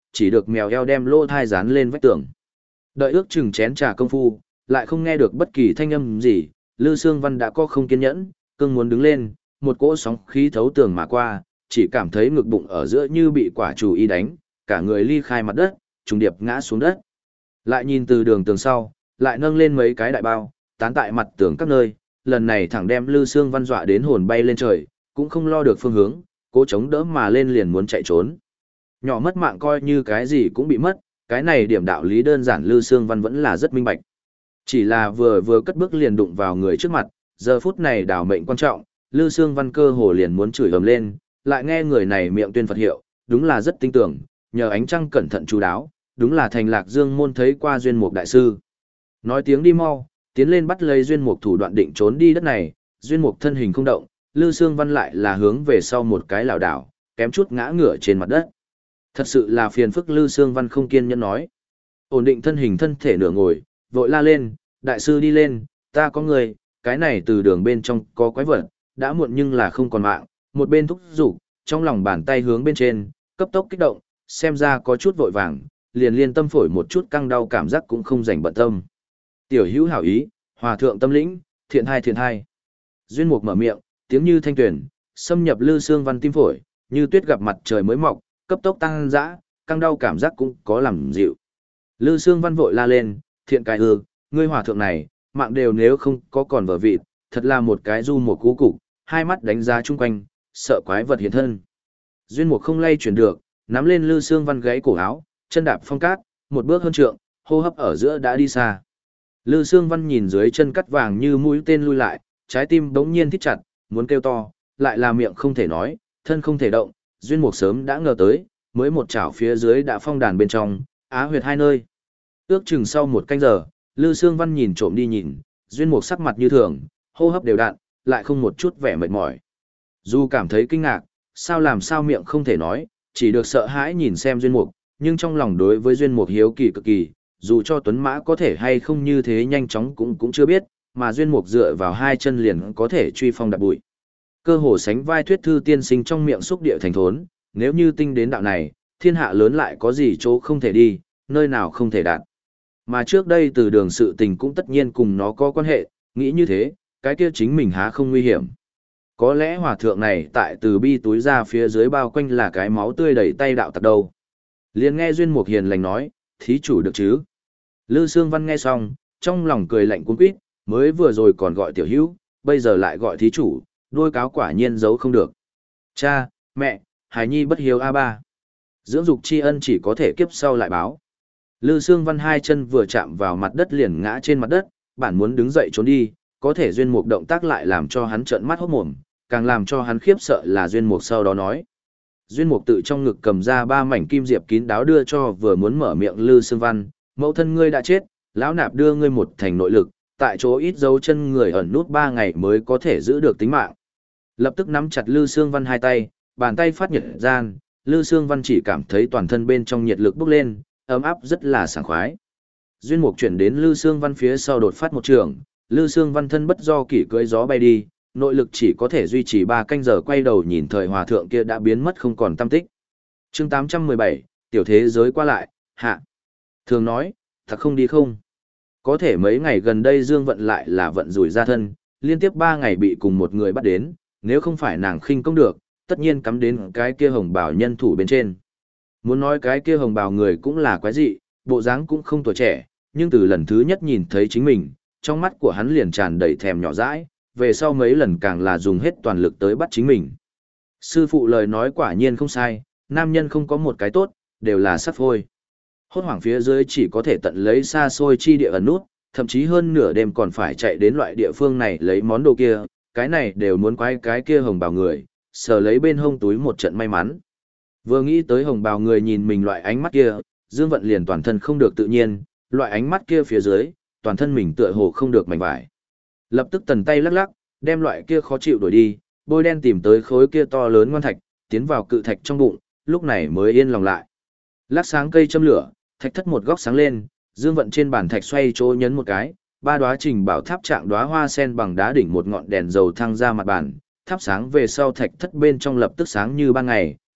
chỉ được mèo eo đem lô thai dán lên vách tường. Đợi ước chừng chén trà công phu, lại không nghe được bất kỳ thanh âm gì, Lư Sương Văn đã có không kiên nhẫn, cương muốn đứng lên, một cỗ sóng khí thấu tường mà qua, chỉ cảm thấy ngực bụng ở giữa như bị quả chủ y đánh, cả người ly khai mặt đất, trùng điệp ngã xuống đất. Lại nhìn từ đường tường sau, lại nâng lên mấy cái đại bao, tán tại mặt tường các nơi, lần này thẳng đem Lư Sương Văn dọa đến hồn bay lên trời, cũng không lo được phương hướng, cố chống đỡ mà lên liền muốn chạy trốn. Nhỏ mất mạng coi như cái gì cũng bị mất, cái này điểm đạo lý đơn giản Lư Sương Văn vẫn là rất minh bạch. Chỉ là vừa vừa cất bước liền đụng vào người trước mặt, giờ phút này đảo mệnh quan trọng, Lư Sương Văn cơ hồ liền muốn chửi ầm lên, lại nghe người này miệng tuyên Phật hiệu, đúng là rất tinh tưởng, nhờ ánh trăng cẩn thận chú đáo, đúng là thành Lạc Dương môn thấy qua duyên mục đại sư. Nói tiếng đi mau, tiến lên bắt lấy duyên mục thủ đoạn định trốn đi đất này, duyên mục thân hình không động, Lư Sương Văn lại là hướng về sau một cái lảo đảo, kém chút ngã ngửa trên mặt đất. Thật sự là phiền phức, Lư Sương Văn không kiên nhẫn nói. Ổn định thân hình thân thể nửa ngồi, vội la lên, đại sư đi lên, ta có người, cái này từ đường bên trong có quái vật, đã muộn nhưng là không còn mạng, một bên thúc giục, trong lòng bàn tay hướng bên trên, cấp tốc kích động, xem ra có chút vội vàng, liền liên tâm phổi một chút căng đau cảm giác cũng không dành bận tâm. Tiểu hữu hảo ý, hòa thượng tâm lĩnh, thiện hai thiện hai. Duyên mục mở miệng, tiếng như thanh tuyển, xâm nhập Lư Sương Văn tim phổi, như tuyết gặp mặt trời mới mọc, cấp tốc tăng dã, căng đau cảm giác cũng có làm dịu. Lư Sương Văn vội la lên, thiện cái ư, ngươi hòa thượng này, mạng đều nếu không có còn vợ vịt, thật là một cái du một cú cục, hai mắt đánh giá chung quanh, sợ quái vật hiện thân. Duyên mục không lay chuyển được, nắm lên Lư Sương Văn gáy cổ áo, chân đạp phong cát, một bước hơn trượng, hô hấp ở giữa đã đi xa. Lư Sương Văn nhìn dưới chân cắt vàng như mũi tên lui lại, trái tim bỗng nhiên thít chặt, muốn kêu to, lại là miệng không thể nói, thân không thể động, duyên mục sớm đã ngờ tới, mới một chảo phía dưới đã phong đàn bên trong, á huyệt hai nơi. Ước chừng sau một canh giờ, Lư Sương Văn nhìn trộm đi nhìn, duyên mục sắc mặt như thường, hô hấp đều đặn, lại không một chút vẻ mệt mỏi. Dù cảm thấy kinh ngạc, sao làm sao miệng không thể nói, chỉ được sợ hãi nhìn xem duyên mục, nhưng trong lòng đối với duyên mục hiếu kỳ cực kỳ, dù cho tuấn mã có thể hay không như thế nhanh chóng cũng cũng chưa biết, mà duyên mục dựa vào hai chân liền có thể truy phong đạp bụi. Cơ hồ sánh vai thuyết thư tiên sinh trong miệng xúc địa thành thốn, nếu như tinh đến đạo này, thiên hạ lớn lại có gì chỗ không thể đi, nơi nào không thể đạt. Mà trước đây từ đường sự tình cũng tất nhiên cùng nó có quan hệ, nghĩ như thế, cái kia chính mình há không nguy hiểm. Có lẽ hòa thượng này tại từ bi túi ra phía dưới bao quanh là cái máu tươi đầy tay đạo tặc đâu. Liền nghe duyên mục hiền lành nói, thí chủ được chứ. Lư Sương Văn nghe xong, trong lòng cười lạnh cuống quýt, mới vừa rồi còn gọi tiểu hữu, bây giờ lại gọi thí chủ, đôi cáo quả nhiên giấu không được. Cha, mẹ, hài nhi bất hiếu a ba. Dưỡng dục tri ân chỉ có thể kiếp sau lại báo. Lư Sương Văn hai chân vừa chạm vào mặt đất liền ngã trên mặt đất, bản muốn đứng dậy trốn đi, có thể duyên mục động tác lại làm cho hắn trợn mắt hốt mồm, càng làm cho hắn khiếp sợ là duyên mục sau đó nói. Duyên mục tự trong ngực cầm ra ba mảnh kim diệp kín đáo đưa cho vừa muốn mở miệng Lư Sương Văn, mẫu thân ngươi đã chết, lão nạp đưa ngươi một thành nội lực, tại chỗ ít dấu chân người ẩn nút ba ngày mới có thể giữ được tính mạng. Lập tức nắm chặt Lư Sương Văn hai tay, bàn tay phát nhiệt gian, Lư Sương Văn chỉ cảm thấy toàn thân bên trong nhiệt lực bốc lên, ấm áp rất là sảng khoái. Duyên mục chuyển đến Lư Sương Văn phía sau đột phát một trường, Lư Sương Văn thân bất do kỷ cưỡi gió bay đi, nội lực chỉ có thể duy trì ba canh giờ, quay đầu nhìn thời hòa thượng kia đã biến mất không còn tăm tích. Chương tám trăm mười bảy, tiểu thế giới qua lại, hạ. Thường nói, thật không đi không. Có thể mấy ngày gần đây Dương Vận lại là vận rủi ra thân, liên tiếp ba ngày bị cùng một người bắt đến, nếu không phải nàng khinh công được, tất nhiên cắm đến cái kia hồng bào nhân thủ bên trên. Muốn nói cái kia hồng bào người cũng là quái dị, bộ dáng cũng không tuổi trẻ, nhưng từ lần thứ nhất nhìn thấy chính mình, trong mắt của hắn liền tràn đầy thèm nhỏ dãi, về sau mấy lần càng là dùng hết toàn lực tới bắt chính mình. Sư phụ lời nói quả nhiên không sai, nam nhân không có một cái tốt, đều là sắt phôi. Hốt hoảng phía dưới chỉ có thể tận lấy xa xôi chi địa ẩn nút, thậm chí hơn nửa đêm còn phải chạy đến loại địa phương này lấy món đồ kia, cái này đều muốn quay cái kia hồng bào người, sờ lấy bên hông túi một trận may mắn. Vừa nghĩ tới hồng bào người nhìn mình loại ánh mắt kia, Dương Vận liền toàn thân không được tự nhiên, loại ánh mắt kia phía dưới, toàn thân mình tựa hồ không được mảnh vải. Lập tức tần tay lắc lắc, đem loại kia khó chịu đuổi đi, bôi đen tìm tới khối kia to lớn ngoan thạch, tiến vào cự thạch trong bụng, lúc này mới yên lòng lại. Lắc sáng cây châm lửa, thạch thất một góc sáng lên, Dương Vận trên bàn thạch xoay chỗ nhấn một cái, ba đóa trình bảo tháp trạng đóa hoa sen bằng đá đỉnh một ngọn đèn dầu thăng ra mặt bàn, thắp sáng về sau thạch thất bên trong lập tức sáng như ban ngày,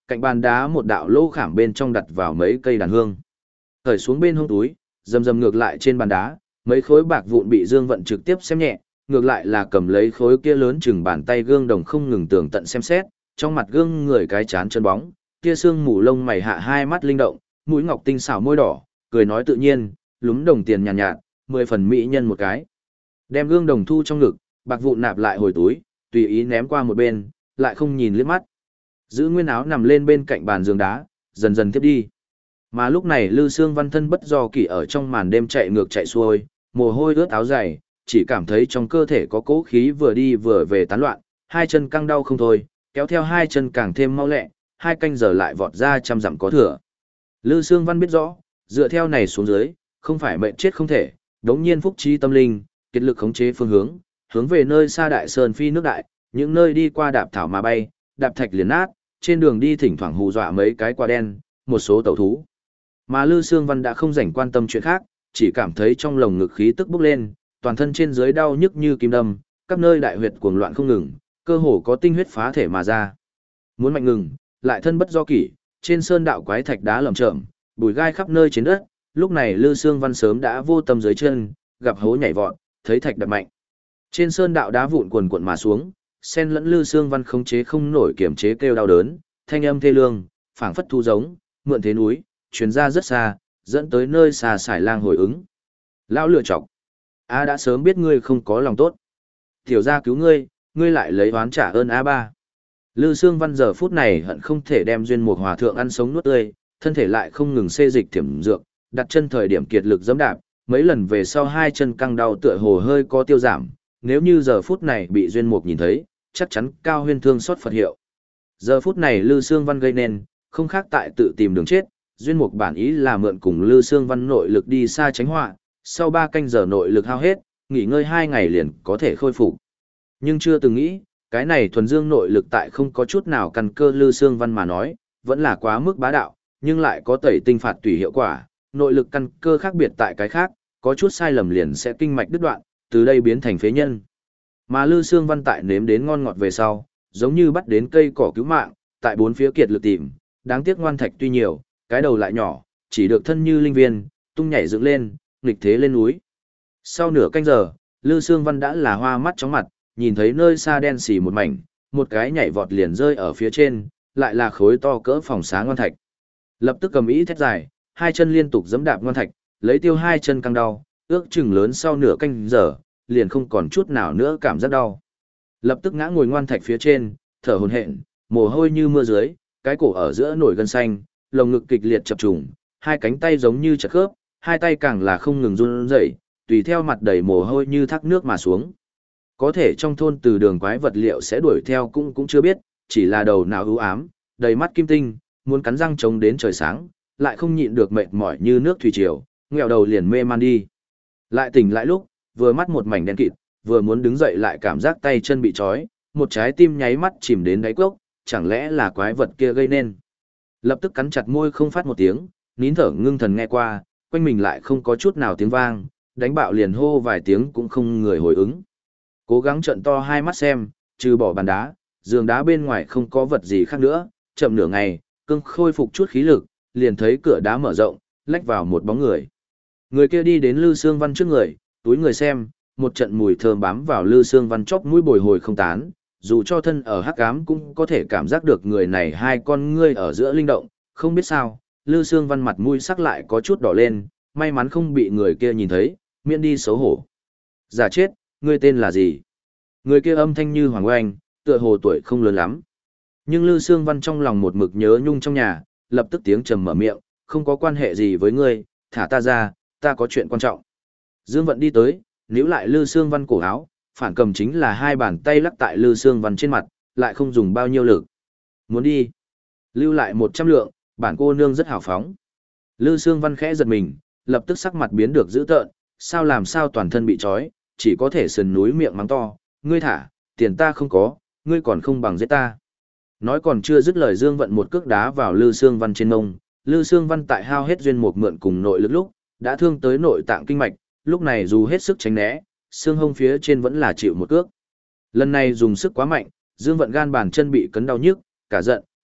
cạnh bàn đá một đạo lỗ khảm bên trong đặt vào mấy cây đàn hương. Thời xuống bên hông túi, rầm rầm ngược lại trên bàn đá, mấy khối bạc vụn bị Dương Vận trực tiếp xem nhẹ, ngược lại là cầm lấy khối kia lớn chừng bàn tay gương đồng không ngừng tường tận xem xét, trong mặt gương người cái chán chân bóng, kia xương mù lông mày hạ hai mắt linh động, mũi ngọc tinh xảo môi đỏ, cười nói tự nhiên, lúm đồng tiền nhàn nhạt, nhạt, mười phần mỹ nhân một cái. Đem gương đồng thu trong ngực, bạc vụn nạp lại hồi túi, tùy ý ném qua một bên, lại không nhìn liếc mắt. Giữ nguyên áo nằm lên bên cạnh bàn giường đá, dần dần tiếp đi. Mà lúc này Lư Sương Văn thân bất do kỷ ở trong màn đêm chạy ngược chạy xuôi, mồ hôi ướt áo dày, chỉ cảm thấy trong cơ thể có cố khí vừa đi vừa về tán loạn, hai chân căng đau không thôi, kéo theo hai chân càng thêm mau lẹ, hai canh giờ lại vọt ra trăm dặm có thừa. Lư Sương Văn biết rõ, dựa theo này xuống dưới, không phải mệnh chết không thể, đống nhiên phúc trí tâm linh, kiệt lực khống chế phương hướng, hướng về nơi xa đại sơn phi nước đại, những nơi đi qua đạp thảo mà bay, đạp thạch liền nát, trên đường đi thỉnh thoảng hù dọa mấy cái quả đen, một số tẩu thú. Mà Lư Sương Văn đã không rảnh quan tâm chuyện khác, chỉ cảm thấy trong lồng ngực khí tức bốc lên, toàn thân trên dưới đau nhức như kim đâm, các nơi đại huyệt cuồng loạn không ngừng, cơ hồ có tinh huyết phá thể mà ra. Muốn mạnh ngừng, lại thân bất do kỷ, trên sơn đạo quái thạch đá lởm chởm, bùi gai khắp nơi trên đất, lúc này Lư Sương Văn sớm đã vô tâm dưới chân, gặp hố nhảy vọt, thấy thạch đập mạnh. Trên sơn đạo đá vụn cuồn cuộn mà xuống, sen lẫn Lư Sương Văn khống chế không nổi kiểm chế kêu đau đớn, thanh âm thê lương, phảng phất thu giống, mượn thế núi, truyền ra rất xa, dẫn tới nơi xa xài lang hồi ứng. Lão lựa chọc. A đã sớm biết ngươi không có lòng tốt. Tiểu gia cứu ngươi, ngươi lại lấy oán trả ơn A ba. Lư Sương Văn giờ phút này hận không thể đem duyên mục hòa thượng ăn sống nuốt tươi, thân thể lại không ngừng xê dịch thiểm dược, đặt chân thời điểm kiệt lực giẫm đạp, mấy lần về sau hai chân căng đau tựa hồ hơi có tiêu giảm, nếu như giờ phút này bị duyên mục nhìn thấy, chắc chắn cao huyên thương xót Phật hiệu. Giờ phút này Lư Sương Văn gây nên, không khác tại tự tìm đường chết, duyên mục bản ý là mượn cùng Lư Sương Văn nội lực đi xa tránh họa, sau ba canh giờ nội lực hao hết, nghỉ ngơi hai ngày liền có thể khôi phục. Nhưng chưa từng nghĩ, cái này thuần dương nội lực tại không có chút nào căn cơ Lư Sương Văn mà nói, vẫn là quá mức bá đạo, nhưng lại có tẩy tinh phạt tùy hiệu quả, nội lực căn cơ khác biệt tại cái khác, có chút sai lầm liền sẽ kinh mạch đứt đoạn, từ đây biến thành phế nhân. Mà Lư Sương Văn tại nếm đến ngon ngọt về sau, giống như bắt đến cây cỏ cứu mạng, tại bốn phía kiệt lực tìm, đáng tiếc ngoan thạch tuy nhiều, cái đầu lại nhỏ, chỉ được thân như linh viên, tung nhảy dựng lên, nghịch thế lên núi. Sau nửa canh giờ, Lư Sương Văn đã là hoa mắt chóng mặt, nhìn thấy nơi xa đen xì một mảnh, một cái nhảy vọt liền rơi ở phía trên, lại là khối to cỡ phòng xá ngoan thạch. Lập tức cầm ý thét dài, hai chân liên tục giẫm đạp ngoan thạch, lấy tiêu hai chân căng đau, ước chừng lớn sau nửa canh giờ, liền không còn chút nào nữa cảm giác đau. Lập tức ngã ngồi ngoan thạch phía trên, thở hổn hển, mồ hôi như mưa dưới, cái cổ ở giữa nổi gân xanh, lồng ngực kịch liệt chập trùng, hai cánh tay giống như chật khớp, hai tay càng là không ngừng run rẩy, tùy theo mặt đầy mồ hôi như thác nước mà xuống. Có thể trong thôn từ đường quái vật liệu sẽ đuổi theo cũng cũng chưa biết, chỉ là đầu não ưu ám, đầy mắt kim tinh, muốn cắn răng chống đến trời sáng, lại không nhịn được mệt mỏi như nước thủy triều, nghẹo đầu liền mê man đi. Lại tỉnh lại lúc, vừa mắt một mảnh đen kịt, vừa muốn đứng dậy lại cảm giác tay chân bị trói, một trái tim nháy mắt chìm đến đáy cốc, chẳng lẽ là quái vật kia gây nên. Lập tức cắn chặt môi không phát một tiếng, nín thở ngưng thần nghe qua, quanh mình lại không có chút nào tiếng vang, đánh bạo liền hô vài tiếng cũng không người hồi ứng. Cố gắng trợn to hai mắt xem, trừ bỏ bàn đá, giường đá bên ngoài không có vật gì khác nữa, chậm nửa ngày, cưng khôi phục chút khí lực, liền thấy cửa đá mở rộng, lách vào một bóng người. Người kia đi đến Lư Sương Văn trước người, túi người xem, một trận mùi thơm bám vào Lư Sương Văn chóp mũi bồi hồi không tán, dù cho thân ở hắc ám cũng có thể cảm giác được người này hai con ngươi ở giữa linh động, không biết sao, Lư Sương Văn mặt mũi sắc lại có chút đỏ lên, may mắn không bị người kia nhìn thấy, miễn đi xấu hổ. Giả chết, ngươi tên là gì? Người kia âm thanh như hoàng oanh, tựa hồ tuổi không lớn lắm. Nhưng Lư Sương Văn trong lòng một mực nhớ nhung trong nhà, lập tức tiếng trầm mở miệng, không có quan hệ gì với ngươi, thả ta ra, ta có chuyện quan trọng. Dương Vận đi tới, níu lại Lư Sương Văn cổ áo, phản cầm chính là hai bàn tay lắc tại Lư Sương Văn trên mặt, lại không dùng bao nhiêu lực. Muốn đi? Lưu lại một trăm lượng, bản cô nương rất hào phóng. Lư Sương Văn khẽ giật mình, lập tức sắc mặt biến được dữ tợn, sao làm sao toàn thân bị trói, chỉ có thể sườn núi miệng mắng to, ngươi thả, tiền ta không có, ngươi còn không bằng giết ta. Nói còn chưa dứt lời Dương Vận một cước đá vào Lư Sương Văn trên mông, Lư Sương Văn tại hao hết duyên một mượn cùng nội lực lúc, đã thương tới nội tạng kinh mạch, lúc này dù hết sức tránh né, xương hông phía trên vẫn là chịu một cước. Lần này dùng sức quá mạnh, Dương Vận gan bàn chân bị cấn đau nhức, cả giận,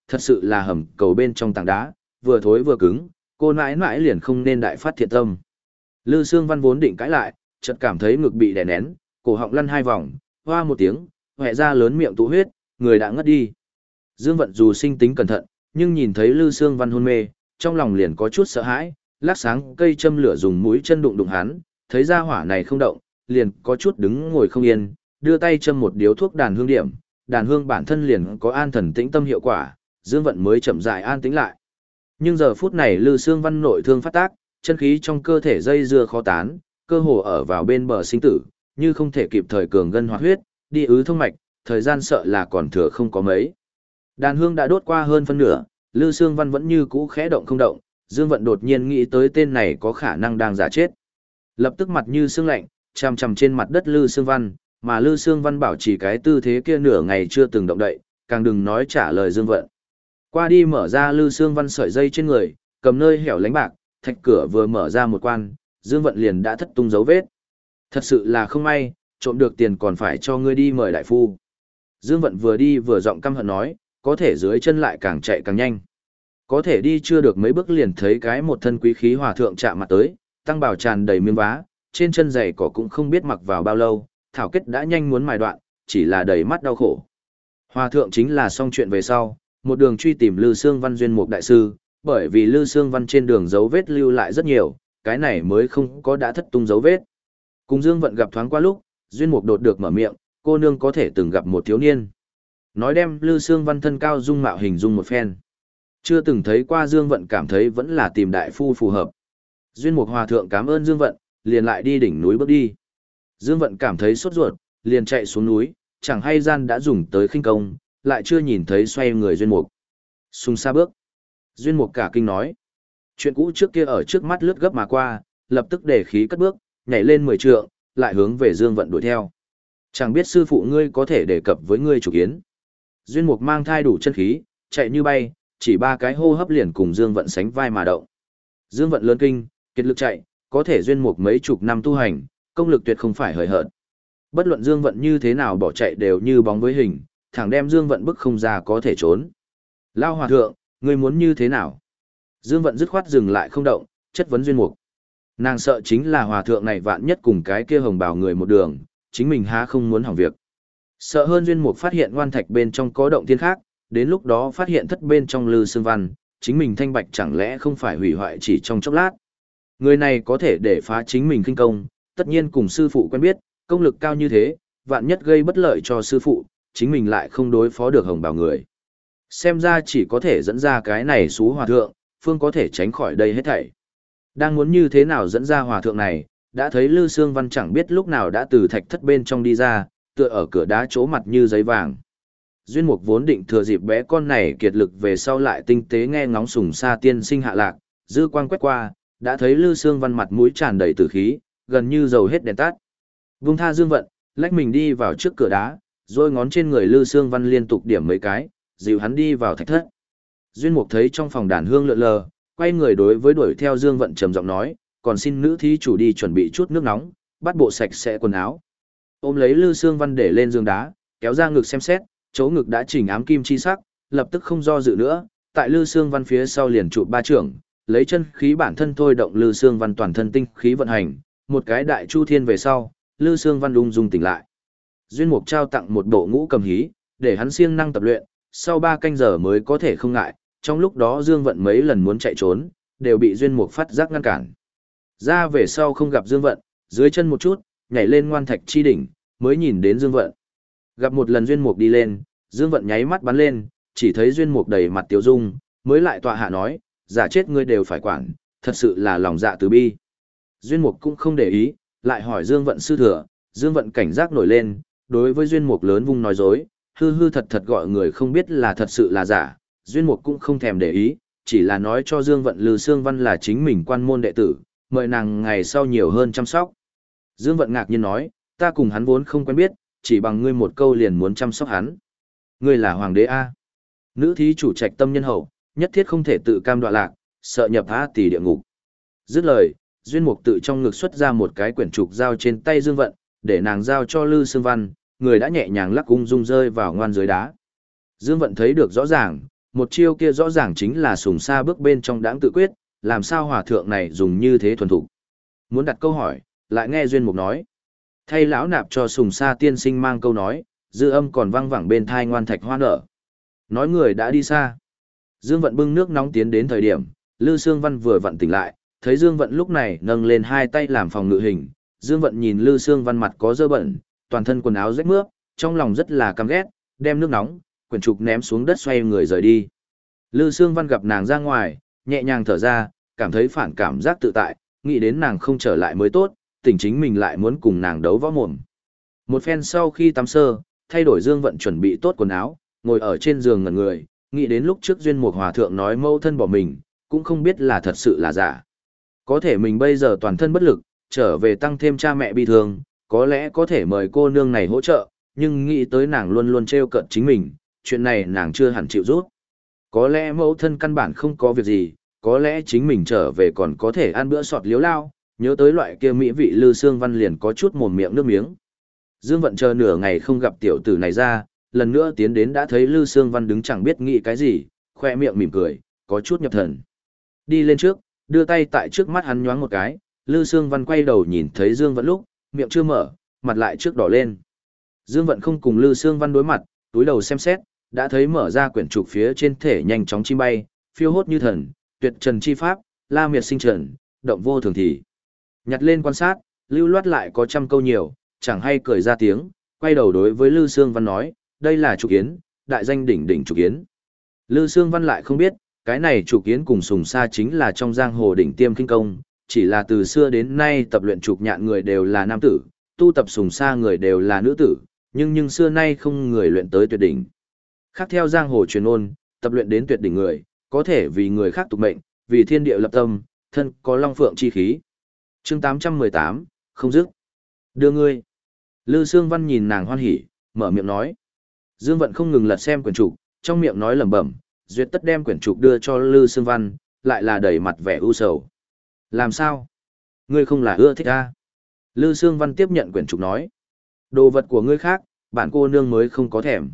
thật sự là hầm cầu bên trong tảng đá, vừa thối vừa cứng, cô nãi nãi liền không nên đại phát thiện tâm. Lư Sương Văn vốn định cãi lại, chợt cảm thấy ngực bị đè nén, cổ họng lăn hai vòng, hoa một tiếng, hẹ ra lớn miệng tụ huyết, người đã ngất đi. Dương Vận dù sinh tính cẩn thận, nhưng nhìn thấy Lư Sương Văn hôn mê, trong lòng liền có chút sợ hãi, lắc sáng cây châm lửa dùng mũi chân đụng đụng hắn, thấy ra hỏa này không động, liền có chút đứng ngồi không yên, đưa tay châm một điếu thuốc đàn hương điểm, đàn hương bản thân liền có an thần tĩnh tâm hiệu quả, Dương Vận mới chậm rãi an tĩnh lại. Nhưng giờ phút này Lư Sương Văn nội thương phát tác, chân khí trong cơ thể dây dưa khó tán, cơ hồ ở vào bên bờ sinh tử, như không thể kịp thời cường ngân hoạt huyết, đi ứ thông mạch, thời gian sợ là còn thừa không có mấy. Đàn hương đã đốt qua hơn phân nửa, Lư Sương Văn vẫn như cũ khẽ động không động, Dương Vận đột nhiên nghĩ tới tên này có khả năng đang giả chết. Lập tức mặt như sương lạnh, chằm chằm trên mặt đất Lư Sương Văn, mà Lư Sương Văn bảo trì cái tư thế kia nửa ngày chưa từng động đậy, càng đừng nói trả lời Dương Vận. Qua đi mở ra Lư Sương Văn sợi dây trên người, cầm nơi hẻo lánh bạc, thạch cửa vừa mở ra một quan, Dương Vận liền đã thất tung dấu vết. Thật sự là không may, trộm được tiền còn phải cho ngươi đi mời đại phu. Dương Vận vừa đi vừa giọng căm hận nói, có thể dưới chân lại càng chạy càng nhanh. Có thể đi chưa được mấy bước liền thấy cái một thân quý khí hòa thượng chạm mặt tới, tăng bào tràn đầy miếng vá, trên chân giày cỏ cũng không biết mặc vào bao lâu, thảo kết đã nhanh muốn mài đoạn, chỉ là đầy mắt đau khổ. Hòa thượng chính là xong chuyện về sau, một đường truy tìm Lư Sương Văn duyên mục đại sư, bởi vì Lư Sương Văn trên đường dấu vết lưu lại rất nhiều, cái này mới không có đã thất tung dấu vết. Cùng Dương Vận gặp thoáng qua lúc, duyên mục đột được mở miệng, cô nương có thể từng gặp một thiếu niên. Nói đem Lư Sương Văn thân cao dung mạo hình dung một phen. Chưa từng thấy qua Dương Vận cảm thấy vẫn là tìm đại phu phù hợp. Duyên mục hòa thượng cảm ơn Dương Vận, liền lại đi đỉnh núi bước đi. Dương Vận cảm thấy sốt ruột, liền chạy xuống núi, chẳng hay gian đã dùng tới khinh công, lại chưa nhìn thấy xoay người Duyên Mục. Xung xa bước. Duyên Mục cả kinh nói. Chuyện cũ trước kia ở trước mắt lướt gấp mà qua, lập tức để khí cất bước, nhảy lên mười trượng, lại hướng về Dương Vận đuổi theo. Chẳng biết sư phụ ngươi có thể đề cập với ngươi chủ kiến. Duyên Mục mang thai đủ chân khí, chạy như bay, chỉ ba cái hô hấp liền cùng Dương Vận sánh vai mà động. Dương Vận lớn kinh, kiệt lực chạy, có thể Duyên Mục mấy chục năm tu hành, công lực tuyệt không phải hời hợt. Bất luận Dương Vận như thế nào bỏ chạy đều như bóng với hình, thẳng đem Dương Vận bức không ra có thể trốn. Lao hòa thượng, ngươi muốn như thế nào? Dương Vận dứt khoát dừng lại không động, chất vấn Duyên Mục. Nàng sợ chính là hòa thượng này vạn nhất cùng cái kia hồng bào người một đường, chính mình há không muốn hỏng việc. Sợ hơn Duyên Mục phát hiện oan thạch bên trong có động thiên khác, đến lúc đó phát hiện thất bên trong Lư Sương Văn, chính mình thanh bạch chẳng lẽ không phải hủy hoại chỉ trong chốc lát. Người này có thể để phá chính mình kinh công, tất nhiên cùng sư phụ quen biết, công lực cao như thế, vạn nhất gây bất lợi cho sư phụ, chính mình lại không đối phó được hồng bào người. Xem ra chỉ có thể dẫn ra cái này xú hòa thượng, phương có thể tránh khỏi đây hết thảy. Đang muốn như thế nào dẫn ra hòa thượng này, đã thấy Lư Sương Văn chẳng biết lúc nào đã từ thạch thất bên trong đi ra, tựa ở cửa đá chỗ mặt như giấy vàng. Duyên Mục vốn định thừa dịp bé con này kiệt lực về sau lại tinh tế nghe ngóng sùng sa tiên sinh hạ lạc, dư quang quét qua, đã thấy Lư Sương Văn mặt mũi tràn đầy tử khí, gần như dầu hết đèn tắt. Vung tha Dương Vận, lách mình đi vào trước cửa đá, rồi ngón trên người Lư Sương Văn liên tục điểm mấy cái, dìu hắn đi vào thạch thất. Duyên Mục thấy trong phòng đàn hương lượn lờ, quay người đối với đuổi theo Dương Vận trầm giọng nói, còn xin nữ thí chủ đi chuẩn bị chút nước nóng, bắt bộ sạch sẽ quần áo. Ôm lấy Lư Sương Văn để lên giường đá, kéo ra ngực xem xét, chỗ ngực đã chỉnh ám kim chi sắc, lập tức không do dự nữa, tại Lư Sương Văn phía sau liền chụp ba trưởng, lấy chân khí bản thân thôi động Lư Sương Văn toàn thân tinh khí vận hành, một cái đại chu thiên về sau, Lư Sương Văn ung dung tỉnh lại. Duyên Mục trao tặng một bộ ngũ cầm hí, để hắn siêng năng tập luyện, sau ba canh giờ mới có thể không ngại, trong lúc đó Dương Vận mấy lần muốn chạy trốn, đều bị Duyên Mục phát giác ngăn cản. Ra về sau không gặp Dương Vận, dưới chân một chút, nhảy lên ngoan thạch chi đỉnh, mới nhìn đến Dương Vận. Gặp một lần Duyên Mục đi lên, Dương Vận nháy mắt bắn lên, chỉ thấy Duyên Mục đầy mặt tiêu dung, mới lại tọa hạ nói, giả chết ngươi đều phải quản, thật sự là lòng dạ từ bi. Duyên Mục cũng không để ý, lại hỏi Dương Vận sư thừa, Dương Vận cảnh giác nổi lên, đối với Duyên Mục lớn vung nói dối, hư hư thật thật gọi người không biết là thật sự là giả, Duyên Mục cũng không thèm để ý, chỉ là nói cho Dương Vận Lư Sương Văn là chính mình quan môn đệ tử, mời nàng ngày sau nhiều hơn chăm sóc. Dương Vận ngạc nhiên nói, ta cùng hắn vốn không quen biết, chỉ bằng ngươi một câu liền muốn chăm sóc hắn. Ngươi là hoàng đế A. Nữ thí chủ trạch tâm nhân hậu, nhất thiết không thể tự cam đoạ lạc, sợ nhập tha tỷ địa ngục. Dứt lời, Duyên Mục tự trong ngực xuất ra một cái quyển trục giao trên tay Dương Vận, để nàng giao cho Lư Sương Văn, người đã nhẹ nhàng lắc ung dung rơi vào ngoan dưới đá. Dương Vận thấy được rõ ràng, một chiêu kia rõ ràng chính là sùng sa bước bên trong đãng tự quyết, làm sao hòa thượng này dùng như thế thuần thục. Muốn đặt câu hỏi, lại nghe Duyên Mục nói. Thay lão nạp cho sùng sa tiên sinh mang câu nói, dư âm còn vang vẳng bên thai ngoan thạch hoa nở. Nói người đã đi xa. Dương Vận bưng nước nóng tiến đến thời điểm, Lư Sương Văn vừa vặn tỉnh lại, thấy Dương Vận lúc này nâng lên hai tay làm phòng ngự hình. Dương Vận nhìn Lư Sương Văn mặt có dơ bẩn, toàn thân quần áo rách mướp, trong lòng rất là căm ghét, đem nước nóng, quyển trục ném xuống đất xoay người rời đi. Lư Sương Văn gặp nàng ra ngoài, nhẹ nhàng thở ra, cảm thấy phản cảm giác tự tại, nghĩ đến nàng không trở lại mới tốt, tỉnh chính mình lại muốn cùng nàng đấu võ mồm. Một phen sau khi tắm sơ, thay đổi Dương Vận chuẩn bị tốt quần áo, ngồi ở trên giường ngẩn người, nghĩ đến lúc trước Duyên Mục Hòa Thượng nói mâu thân bỏ mình, cũng không biết là thật sự là giả. Có thể mình bây giờ toàn thân bất lực, trở về tăng thêm cha mẹ bi thương, có lẽ có thể mời cô nương này hỗ trợ, nhưng nghĩ tới nàng luôn luôn trêu cợt chính mình, chuyện này nàng chưa hẳn chịu rút. Có lẽ mẫu thân căn bản không có việc gì, có lẽ chính mình trở về còn có thể ăn bữa sọt liếu lao, nhớ tới loại kia mỹ vị Lư Sương Văn liền có chút mồm miệng nước miếng. Dương Vận chờ nửa ngày không gặp tiểu tử này ra, lần nữa tiến đến đã thấy Lư Sương Văn đứng chẳng biết nghĩ cái gì, khoe miệng mỉm cười, có chút nhập thần. Đi lên trước, đưa tay tại trước mắt hắn nhoáng một cái, Lư Sương Văn quay đầu nhìn thấy Dương Vận lúc, miệng chưa mở, mặt lại trước đỏ lên. Dương Vận không cùng Lư Sương Văn đối mặt, túi đầu xem xét, đã thấy mở ra quyển trục phía trên thể nhanh chóng chim bay, phiêu hốt như thần, tuyệt trần chi pháp, la miệt sinh trần, động vô thường thì. Nhặt lên quan sát, lưu loát lại có trăm câu nhiều, chẳng hay cười ra tiếng, quay đầu đối với Lư Sương Văn nói, đây là trục yến, đại danh đỉnh đỉnh trục yến. Lư Sương Văn lại không biết, cái này trục yến cùng sùng sa chính là trong giang hồ đỉnh tiêm kinh công, chỉ là từ xưa đến nay tập luyện trục nhạn người đều là nam tử, tu tập sùng sa người đều là nữ tử, nhưng nhưng xưa nay không người luyện tới tuyệt đỉnh. Khác theo giang hồ truyền ôn, tập luyện đến tuyệt đỉnh người, có thể vì người khác tục mệnh, vì thiên địa lập tâm, thân có long phượng chi khí. Chương tám trăm mười tám, không dứt. Đưa ngươi. Lư Sương Văn nhìn nàng hoan hỉ, mở miệng nói. Dương Vận không ngừng lật xem quyển trục, trong miệng nói lẩm bẩm, duyệt tất đem quyển trục đưa cho Lư Sương Văn, lại là đầy mặt vẻ ưu sầu. Làm sao? Ngươi không là ưa thích a? Lư Sương Văn tiếp nhận quyển trục nói. Đồ vật của ngươi khác, bản cô nương mới không có thèm.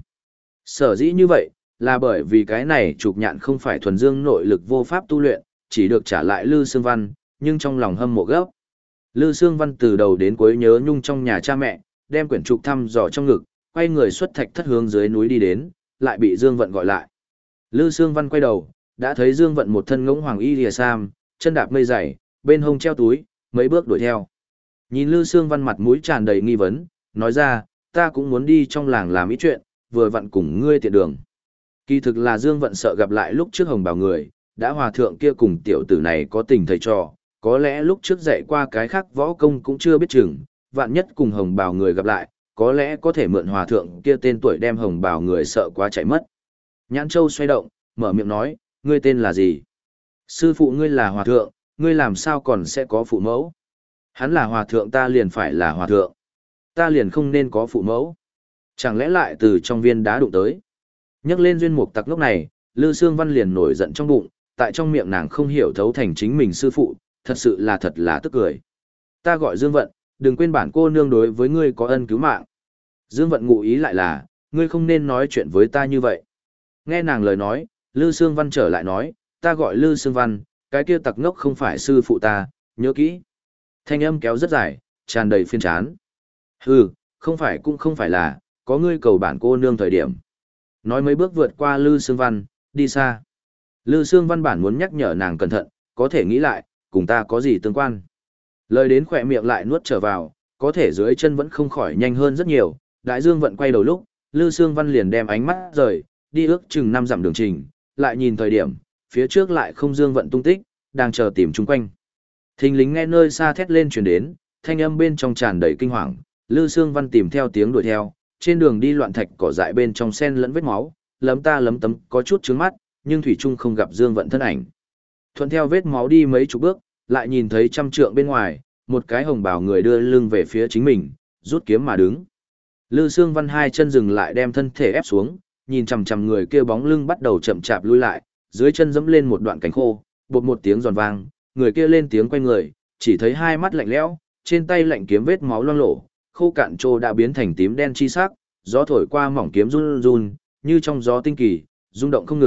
Sở dĩ như vậy, là bởi vì cái này trục nhạn không phải thuần dương nội lực vô pháp tu luyện, chỉ được trả lại Lư Sương Văn, nhưng trong lòng hâm mộ gấp. Lư Sương Văn từ đầu đến cuối nhớ nhung trong nhà cha mẹ, đem quyển trục thăm dò trong ngực, quay người xuất thạch thất hướng dưới núi đi đến, lại bị Dương Vận gọi lại. Lư Sương Văn quay đầu, đã thấy Dương Vận một thân ngỗng hoàng y lìa sam, chân đạp mây dày, bên hông treo túi, mấy bước đuổi theo. Nhìn Lư Sương Văn mặt mũi tràn đầy nghi vấn, nói ra, ta cũng muốn đi trong làng làm ít chuyện, vừa vặn cùng ngươi tiện đường. Kỳ thực là Dương Vận sợ gặp lại lúc trước hồng bào người, đã hòa thượng kia cùng tiểu tử này có tình thầy trò, có lẽ lúc trước dạy qua cái khác võ công cũng chưa biết chừng, vạn nhất cùng hồng bào người gặp lại, có lẽ có thể mượn hòa thượng kia tên tuổi đem hồng bào người sợ quá chạy mất. Nhãn Châu xoay động, mở miệng nói, ngươi tên là gì? Sư phụ ngươi là hòa thượng, ngươi làm sao còn sẽ có phụ mẫu? Hắn là hòa thượng ta liền phải là hòa thượng. Ta liền không nên có phụ mẫu. Chẳng lẽ lại từ trong viên đá đụng tới? Nhắc lên duyên mục tặc lúc này, Lư Sương Văn liền nổi giận trong bụng, tại trong miệng nàng không hiểu thấu thành chính mình sư phụ, thật sự là thật là tức cười. Ta gọi Dương Vận, đừng quên bản cô nương đối với ngươi có ân cứu mạng. Dương Vận ngụ ý lại là, ngươi không nên nói chuyện với ta như vậy. Nghe nàng lời nói, Lư Sương Văn trở lại nói, ta gọi Lư Sương Văn, cái kia tặc ngốc không phải sư phụ ta, nhớ kỹ. Thanh âm kéo rất dài, tràn đầy phiền chán. Hừ, không phải cũng không phải là, có ngươi cầu bản cô nương thời điểm. Nói mấy bước vượt qua Lư Sương Văn, đi xa. Lư Sương Văn bản muốn nhắc nhở nàng cẩn thận, có thể nghĩ lại, cùng ta có gì tương quan. Lời đến khỏe miệng lại nuốt trở vào, có thể dưới chân vẫn không khỏi nhanh hơn rất nhiều. Đại Dương Vận quay đầu lúc, Lư Sương Văn liền đem ánh mắt rời, đi ước chừng năm dặm đường trình, lại nhìn thời điểm, phía trước lại không Dương Vận tung tích, đang chờ tìm chung quanh. Thình lính nghe nơi xa thét lên truyền đến, thanh âm bên trong tràn đầy kinh hoàng, Lư Sương Văn tìm theo tiếng đuổi theo, trên đường đi loạn thạch cỏ dại bên trong sen lẫn vết máu, lấm ta lấm tấm có chút chướng mắt, nhưng thủy chung không gặp Dương Vận thân ảnh. Thuận theo vết máu đi mấy chục bước, lại nhìn thấy trăm trượng bên ngoài, một cái hồng bào người đưa lưng về phía chính mình, rút kiếm mà đứng. Lư Sương Văn hai chân dừng lại đem thân thể ép xuống, nhìn chằm chằm người kia bóng lưng bắt đầu chậm chạp lui lại, dưới chân dẫm lên một đoạn cánh khô, bột một tiếng giòn vang, người kia lên tiếng quay người, chỉ thấy hai mắt lạnh lẽo, trên tay lạnh kiếm vết máu loang lổ, khô cạn trô đã biến thành tím đen chi sắc, gió thổi qua mỏng kiếm run run, như trong gió tinh kỳ, rung động không ngừng,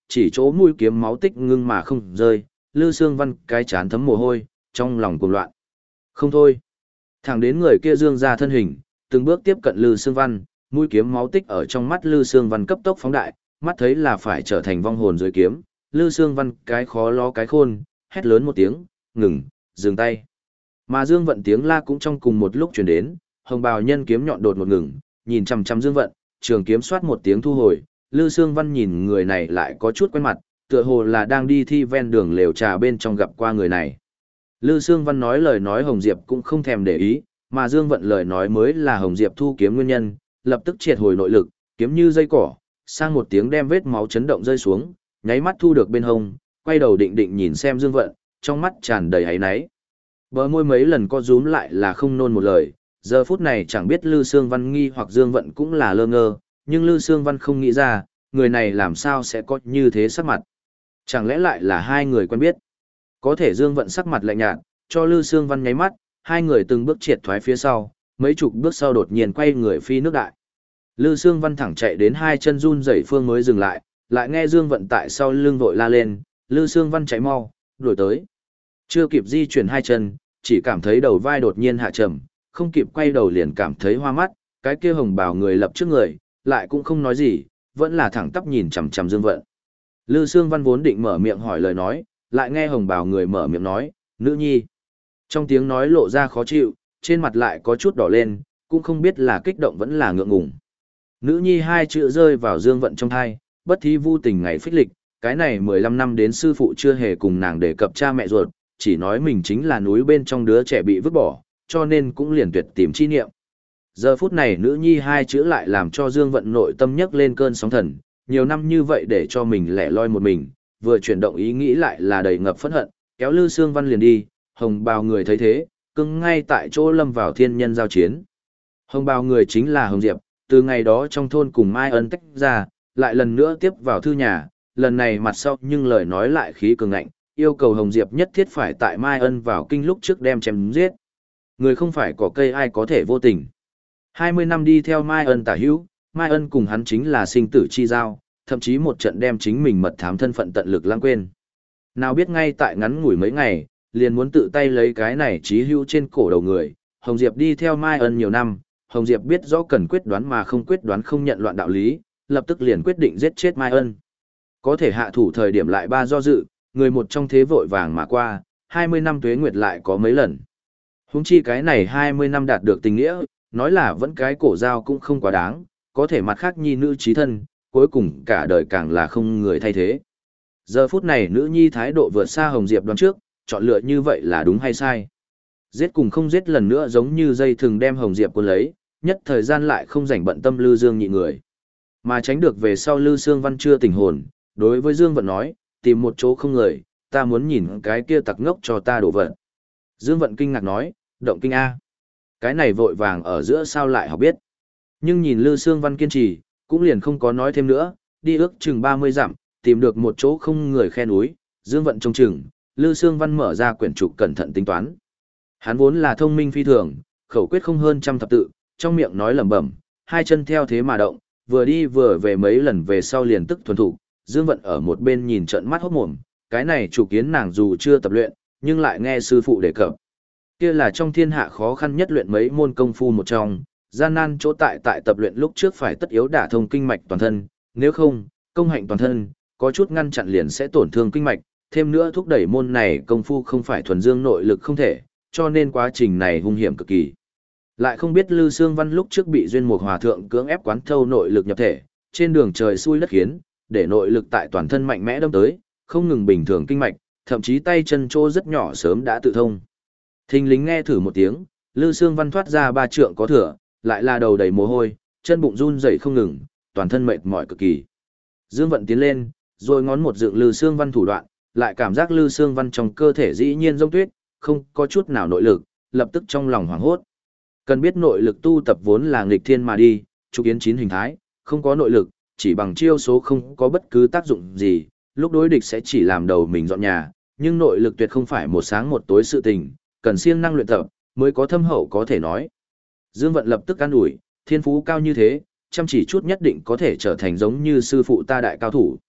chỉ chỗ mũi kiếm máu tích ngưng mà không rơi, Lư Sương Văn cái chán thấm mồ hôi, trong lòng cuồng loạn. Không thôi. Thẳng đến người kia dương ra thân hình, từng bước tiếp cận Lư Sương Văn, mũi kiếm máu tích ở trong mắt Lư Sương Văn cấp tốc phóng đại, mắt thấy là phải trở thành vong hồn dưới kiếm, Lư Sương Văn cái khó lo cái khôn, hét lớn một tiếng, ngừng, dừng tay. Mà Dương Vận tiếng la cũng trong cùng một lúc truyền đến, hồng bào nhân kiếm nhọn đột một ngừng, nhìn chằm chằm Dương Vận, trường kiếm xoát một tiếng thu hồi, Lư Sương Văn nhìn người này lại có chút quen mặt, tựa hồ là đang đi thi ven đường lều trà bên trong gặp qua người này. Lư Sương Văn nói lời nói Hồng Diệp cũng không thèm để ý, mà Dương Vận lời nói mới là Hồng Diệp thu kiếm nguyên nhân, lập tức triệt hồi nội lực, kiếm như dây cỏ, sang một tiếng đem vết máu chấn động rơi xuống, nháy mắt thu được bên hông, quay đầu định định nhìn xem Dương Vận, trong mắt tràn đầy áy náy. Bờ môi mấy lần co rúm lại là không nôn một lời, giờ phút này chẳng biết Lư Sương Văn nghi hoặc Dương Vận cũng là lơ ngơ, nhưng Lư Sương Văn không nghĩ ra, người này làm sao sẽ có như thế sắc mặt. Chẳng lẽ lại là hai người quen biết? Có thể Dương Vận sắc mặt lạnh nhạt, cho Lư Sương Văn nháy mắt, hai người từng bước triệt thoái phía sau, mấy chục bước sau đột nhiên quay người phi nước đại. Lư Sương Văn thẳng chạy đến hai chân run rẩy phương mới dừng lại, lại nghe Dương Vận tại sau lưng vội la lên, Lư Sương Văn chạy mau, đuổi tới. Chưa kịp di chuyển hai chân, chỉ cảm thấy đầu vai đột nhiên hạ trầm, không kịp quay đầu liền cảm thấy hoa mắt, cái kia hồng bào người lập trước người, lại cũng không nói gì, vẫn là thẳng tắp nhìn chằm chằm Dương Vận. Lư Sương Văn vốn định mở miệng hỏi lời nói, lại nghe hồng bào người mở miệng nói, nữ nhi. Trong tiếng nói lộ ra khó chịu, trên mặt lại có chút đỏ lên, cũng không biết là kích động vẫn là ngượng ngùng. Nữ nhi hai chữ rơi vào Dương Vận trong thai, bất thí vu tình ngày phích lịch, cái này mười lăm năm đến sư phụ chưa hề cùng nàng đề cập cha mẹ ruột, chỉ nói mình chính là núi bên trong đứa trẻ bị vứt bỏ, cho nên cũng liền tuyệt tìm chi niệm. Giờ phút này nữ nhi hai chữ lại làm cho Dương Vận nội tâm nhấc lên cơn sóng thần, nhiều năm như vậy để cho mình lẻ loi một mình, vừa chuyển động ý nghĩ lại là đầy ngập phẫn hận, kéo Lư Sương Văn liền đi, hồng bào người thấy thế, cưng ngay tại chỗ lâm vào thiên nhân giao chiến. Hồng bào người chính là Hồng Diệp, từ ngày đó trong thôn cùng Mai Ân tách ra, lại lần nữa tiếp vào thư nhà, lần này mặt sau nhưng lời nói lại khí cường ngạnh, yêu cầu Hồng Diệp nhất thiết phải tại Mai Ân vào kinh lúc trước đem chém giết. Người không phải có cây ai có thể vô tình. hai mươi năm đi theo Mai Ân tả hữu, Mai Ân cùng hắn chính là sinh tử chi giao, thậm chí một trận đem chính mình mật thám thân phận tận lực lãng quên. Nào biết ngay tại ngắn ngủi mấy ngày, liền muốn tự tay lấy cái này chí hữu trên cổ đầu người, Hồng Diệp đi theo Mai Ân nhiều năm, Hồng Diệp biết rõ cần quyết đoán mà không quyết đoán không nhận loạn đạo lý, lập tức liền quyết định giết chết Mai Ân. Có thể hạ thủ thời điểm lại ba do dự, người một trong thế vội vàng mà qua, hai mươi năm tuế nguyệt lại có mấy lần. Huống chi cái này hai mươi năm đạt được tình nghĩa, nói là vẫn cái cổ dao cũng không quá đáng, có thể mặt khác nhi nữ trí thân, cuối cùng cả đời càng là không người thay thế. Giờ phút này nữ nhi thái độ vượt xa Hồng Diệp đoán trước, chọn lựa như vậy là đúng hay sai. Giết cùng không giết lần nữa giống như dây thừng đem Hồng Diệp cuốn lấy, nhất thời gian lại không rảnh bận tâm Lư Dương nhị người. Mà tránh được về sau Lư Sương Văn chưa tỉnh hồn, đối với Dương Vận nói, tìm một chỗ không người, ta muốn nhìn cái kia tặc ngốc cho ta đổ vật. Dương Vận kinh ngạc nói, động kinh A. Cái này vội vàng ở giữa sao lại học biết. Nhưng nhìn Lư Sương Văn kiên trì, cũng liền không có nói thêm nữa, đi ước chừng ba mươi dặm, tìm được một chỗ không người khe núi, Dương Vận trông chừng, Lư Sương Văn mở ra quyển trục cẩn thận tính toán. Hắn vốn là thông minh phi thường, khẩu quyết không hơn trăm thập tự, trong miệng nói lẩm bẩm, hai chân theo thế mà động, vừa đi vừa về mấy lần về sau liền tức thuần thủ. Dương Vận ở một bên nhìn trợn mắt hốt mồm, cái này chủ kiến nàng dù chưa tập luyện, nhưng lại nghe sư phụ đề cập. Kia là trong thiên hạ khó khăn nhất luyện mấy môn công phu một trong, gian nan chỗ tại tại tập luyện lúc trước phải tất yếu đả thông kinh mạch toàn thân, nếu không, công hạnh toàn thân, có chút ngăn chặn liền sẽ tổn thương kinh mạch, thêm nữa thúc đẩy môn này công phu không phải thuần dương nội lực không thể, cho nên quá trình này hung hiểm cực kỳ. Lại không biết Lư Sương Văn lúc trước bị duyên mục hòa thượng cưỡng ép quán thâu nội lực nhập thể, trên đường trời xui đất khiến, để nội lực tại toàn thân mạnh mẽ đâm tới, không ngừng bình thường kinh mạch, thậm chí tay chân trô rất nhỏ sớm đã tự thông. Thình lính nghe thử một tiếng, Lư Sương Văn thoát ra ba trượng có thừa, lại là đầu đầy mồ hôi, chân bụng run rẩy không ngừng, toàn thân mệt mỏi cực kỳ. Dương Vận tiến lên, rồi ngón một dựng Lư Sương Văn thủ đoạn, lại cảm giác Lư Sương Văn trong cơ thể dĩ nhiên rông tuyết, không có chút nào nội lực, lập tức trong lòng hoảng hốt. Cần biết nội lực tu tập vốn là nghịch thiên mà đi, trục yến chín hình thái, không có nội lực, chỉ bằng chiêu số không có bất cứ tác dụng gì, lúc đối địch sẽ chỉ làm đầu mình dọn nhà, nhưng nội lực tuyệt không phải một sáng một tối sự tình, cần siêng năng luyện tập, mới có thâm hậu có thể nói. Dương Vận lập tức an ủi, thiên phú cao như thế, chăm chỉ chút nhất định có thể trở thành giống như sư phụ ta đại cao thủ.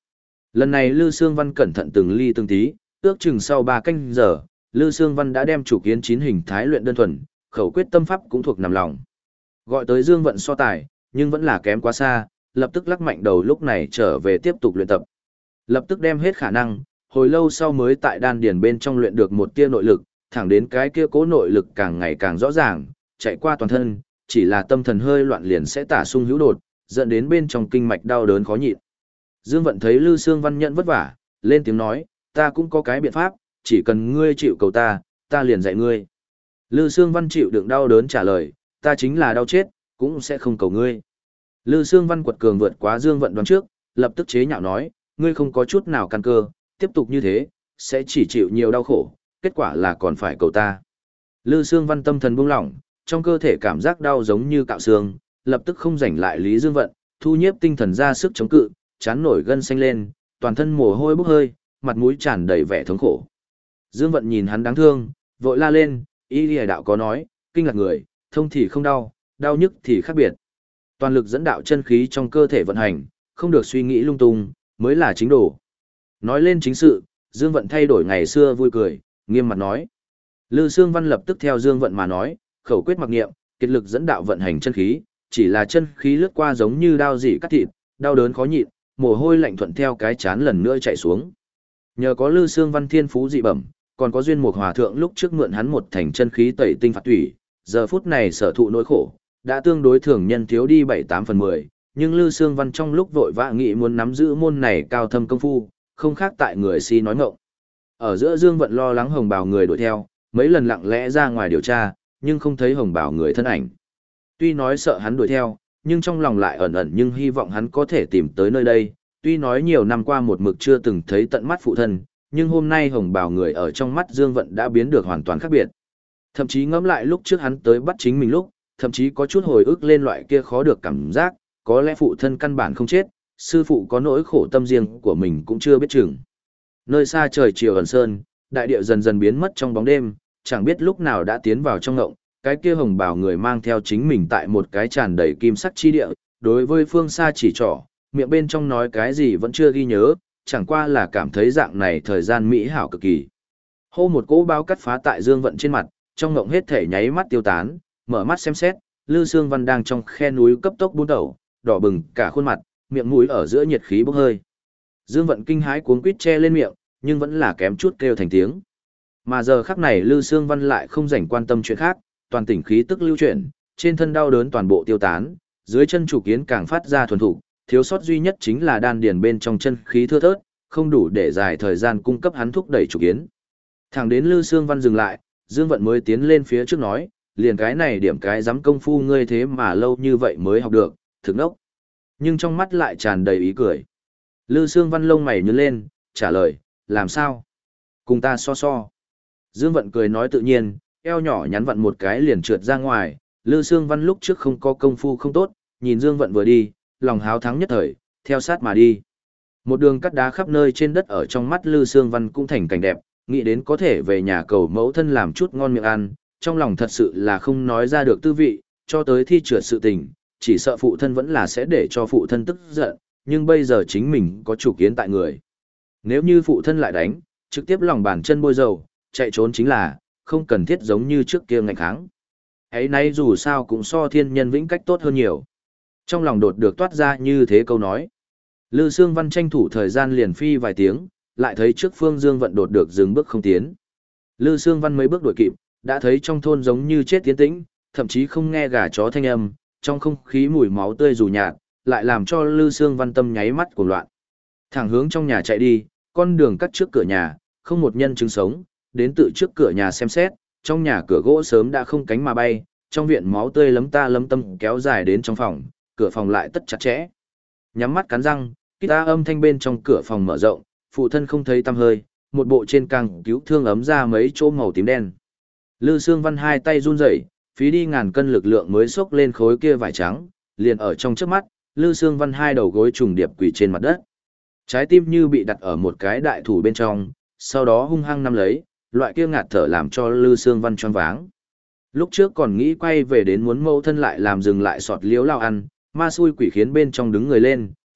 Lần này Lư Sương Văn cẩn thận từng ly từng tí, ước chừng sau ba canh giờ, Lư Sương Văn đã đem chủ kiến chín hình thái luyện đơn thuần, khẩu quyết tâm pháp cũng thuộc nằm lòng. Gọi tới Dương Vận so tài, nhưng vẫn là kém quá xa, lập tức lắc mạnh đầu lúc này trở về tiếp tục luyện tập. Lập tức đem hết khả năng, hồi lâu sau mới tại đan điền bên trong luyện được một tia nội lực, thẳng đến cái kia cố nội lực càng ngày càng rõ ràng, chạy qua toàn thân, chỉ là tâm thần hơi loạn liền sẽ tả sung hữu đột, dẫn đến bên trong kinh mạch đau đớn khó nhịn. Dương Vận thấy Lư Sương Văn nhận vất vả, lên tiếng nói, ta cũng có cái biện pháp, chỉ cần ngươi chịu cầu ta, ta liền dạy ngươi. Lư Sương Văn chịu đựng đau đớn trả lời, ta chính là đau chết, cũng sẽ không cầu ngươi. Lư Sương Văn quật cường vượt quá Dương Vận đoán trước, lập tức chế nhạo nói, ngươi không có chút nào căn cơ, tiếp tục như thế, sẽ chỉ chịu nhiều đau khổ, kết quả là còn phải cầu ta. Lư Sương Văn tâm thần buông lỏng, trong cơ thể cảm giác đau giống như cạo xương, lập tức không rảnh lại lý Dương Vận, thu nhiếp tinh thần ra sức chống cự, chán nổi gân xanh lên, toàn thân mồ hôi bốc hơi, mặt mũi tràn đầy vẻ thống khổ. Dương Vận nhìn hắn đáng thương, vội la lên, y lìa đạo có nói, kinh lạc người, thông thì không đau, đau nhức thì khác biệt. Toàn lực dẫn đạo chân khí trong cơ thể vận hành, không được suy nghĩ lung tung, mới là chính đồ. Nói lên chính sự, Dương Vận thay đổi ngày xưa vui cười, nghiêm mặt nói. Lư Sương Văn lập tức theo Dương Vận mà nói, khẩu quyết mặc niệm, kết lực dẫn đạo vận hành chân khí, chỉ là chân khí lướt qua giống như đao dỉ cắt thịt, đau đớn khó nhịn, mồ hôi lạnh thuận theo cái chán lần nữa chạy xuống. Nhờ có Lư Sương Văn thiên phú dị bẩm, còn có duyên mục hòa thượng lúc trước mượn hắn một thành chân khí tẩy tinh phạt tủy, giờ phút này sở thụ nỗi khổ, đã tương đối thường nhân thiếu đi bảy tám phần mười, nhưng Lư Sương Văn trong lúc vội vã nghĩ muốn nắm giữ môn này cao thâm công phu, không khác tại người si nói ngọng. Ở giữa Dương Vận lo lắng hồng bào người đuổi theo, mấy lần lặng lẽ ra ngoài điều tra, nhưng không thấy hồng bào người thân ảnh. Tuy nói sợ hắn đuổi theo, nhưng trong lòng lại ẩn ẩn nhưng hy vọng hắn có thể tìm tới nơi đây. Tuy nói nhiều năm qua một mực chưa từng thấy tận mắt phụ thân, nhưng hôm nay hồng bào người ở trong mắt Dương Vận đã biến được hoàn toàn khác biệt. Thậm chí ngẫm lại lúc trước hắn tới bắt chính mình lúc, thậm chí có chút hồi ức lên loại kia khó được cảm giác, có lẽ phụ thân căn bản không chết, sư phụ có nỗi khổ tâm riêng của mình cũng chưa biết chừng. Nơi xa trời chiều ẩn sơn, đại địa dần dần biến mất trong bóng đêm, chẳng biết lúc nào đã tiến vào trong ngộng, cái kia hồng bào người mang theo chính mình tại một cái tràn đầy kim sắc chi địa, đối với phương xa chỉ trỏ, miệng bên trong nói cái gì vẫn chưa ghi nhớ, chẳng qua là cảm thấy dạng này thời gian mỹ hảo cực kỳ. Hô một cỗ báo cắt phá tại Dương Vận trên mặt, trong ngộng hết thể nháy mắt tiêu tán, mở mắt xem xét, Lư Sương Văn đang trong khe núi cấp tốc buôn đầu, đỏ bừng cả khuôn mặt, miệng mũi ở giữa nhiệt khí bốc hơi. Dương Vận kinh hãi cuống quýt che lên miệng, nhưng vẫn là kém chút kêu thành tiếng. Mà giờ khắc này Lư Sương Văn lại không rảnh quan tâm chuyện khác, toàn tỉnh khí tức lưu chuyển, trên thân đau đớn toàn bộ tiêu tán, dưới chân chủ kiến càng phát ra thuần thục, thiếu sót duy nhất chính là đan điền bên trong chân khí thưa thớt, không đủ để dài thời gian cung cấp hắn thúc đẩy chủ kiến. Thẳng đến Lư Sương Văn dừng lại, Dương Vận mới tiến lên phía trước nói, liền cái này điểm cái dám công phu ngươi thế mà lâu như vậy mới học được, thực nốc. Nhưng trong mắt lại tràn đầy ý cười. Lư Sương Văn lông mày nhướng lên, trả lời, làm sao? Cùng ta so so. Dương Vận cười nói tự nhiên, eo nhỏ nhắn vặn một cái liền trượt ra ngoài, Lư Sương Văn lúc trước không có công phu không tốt, nhìn Dương Vận vừa đi, lòng háo thắng nhất thời, theo sát mà đi. Một đường cắt đá khắp nơi trên đất ở trong mắt Lư Sương Văn cũng thành cảnh đẹp, nghĩ đến có thể về nhà cầu mẫu thân làm chút ngon miệng ăn, trong lòng thật sự là không nói ra được tư vị, cho tới thi trượt sự tình, chỉ sợ phụ thân vẫn là sẽ để cho phụ thân tức giận, nhưng bây giờ chính mình có chủ kiến tại người. Nếu như phụ thân lại đánh, trực tiếp lòng bàn chân bôi dầu, chạy trốn chính là, không cần thiết giống như trước kia ngạnh kháng. Ấy nay dù sao cũng so thiên nhân vĩnh cách tốt hơn nhiều. Trong lòng đột được toát ra như thế câu nói. Lư Sương Văn tranh thủ thời gian liền phi vài tiếng, lại thấy trước phương Dương Vận đột được dừng bước không tiến. Lư Sương Văn mấy bước đuổi kịp, đã thấy trong thôn giống như chết tiến tĩnh, thậm chí không nghe gà chó thanh âm, trong không khí mùi máu tươi dù nhạt, lại làm cho Lư Sương Văn tâm nháy mắt cuồng loạn. Thẳng hướng trong nhà chạy đi, con đường cắt trước cửa nhà, không một nhân chứng sống, đến tự trước cửa nhà xem xét, trong nhà cửa gỗ sớm đã không cánh mà bay, trong viện máu tươi lấm ta lấm tâm kéo dài đến trong phòng, cửa phòng lại tất chặt chẽ. Nhắm mắt cắn răng, kít ta âm thanh bên trong cửa phòng mở rộng, phụ thân không thấy tăm hơi, một bộ trên càng cứu thương ấm ra mấy chỗ màu tím đen. Lư Sương Văn hai tay run rẩy, phí đi ngàn cân lực lượng mới xốc lên khối kia vải trắng, liền ở trong trước mắt, Lư Sương Văn hai đầu gối trùng điệp quỳ trên mặt đất. Trái tim như bị đặt ở một cái đại thủ bên trong, sau đó hung hăng nắm lấy, loại kia ngạt thở làm cho Lư Sương Văn choáng váng. Lúc trước còn nghĩ quay về đến muốn mâu thân lại làm dừng lại sọt liếu lao ăn, ma xui quỷ khiến bên trong đứng người lên,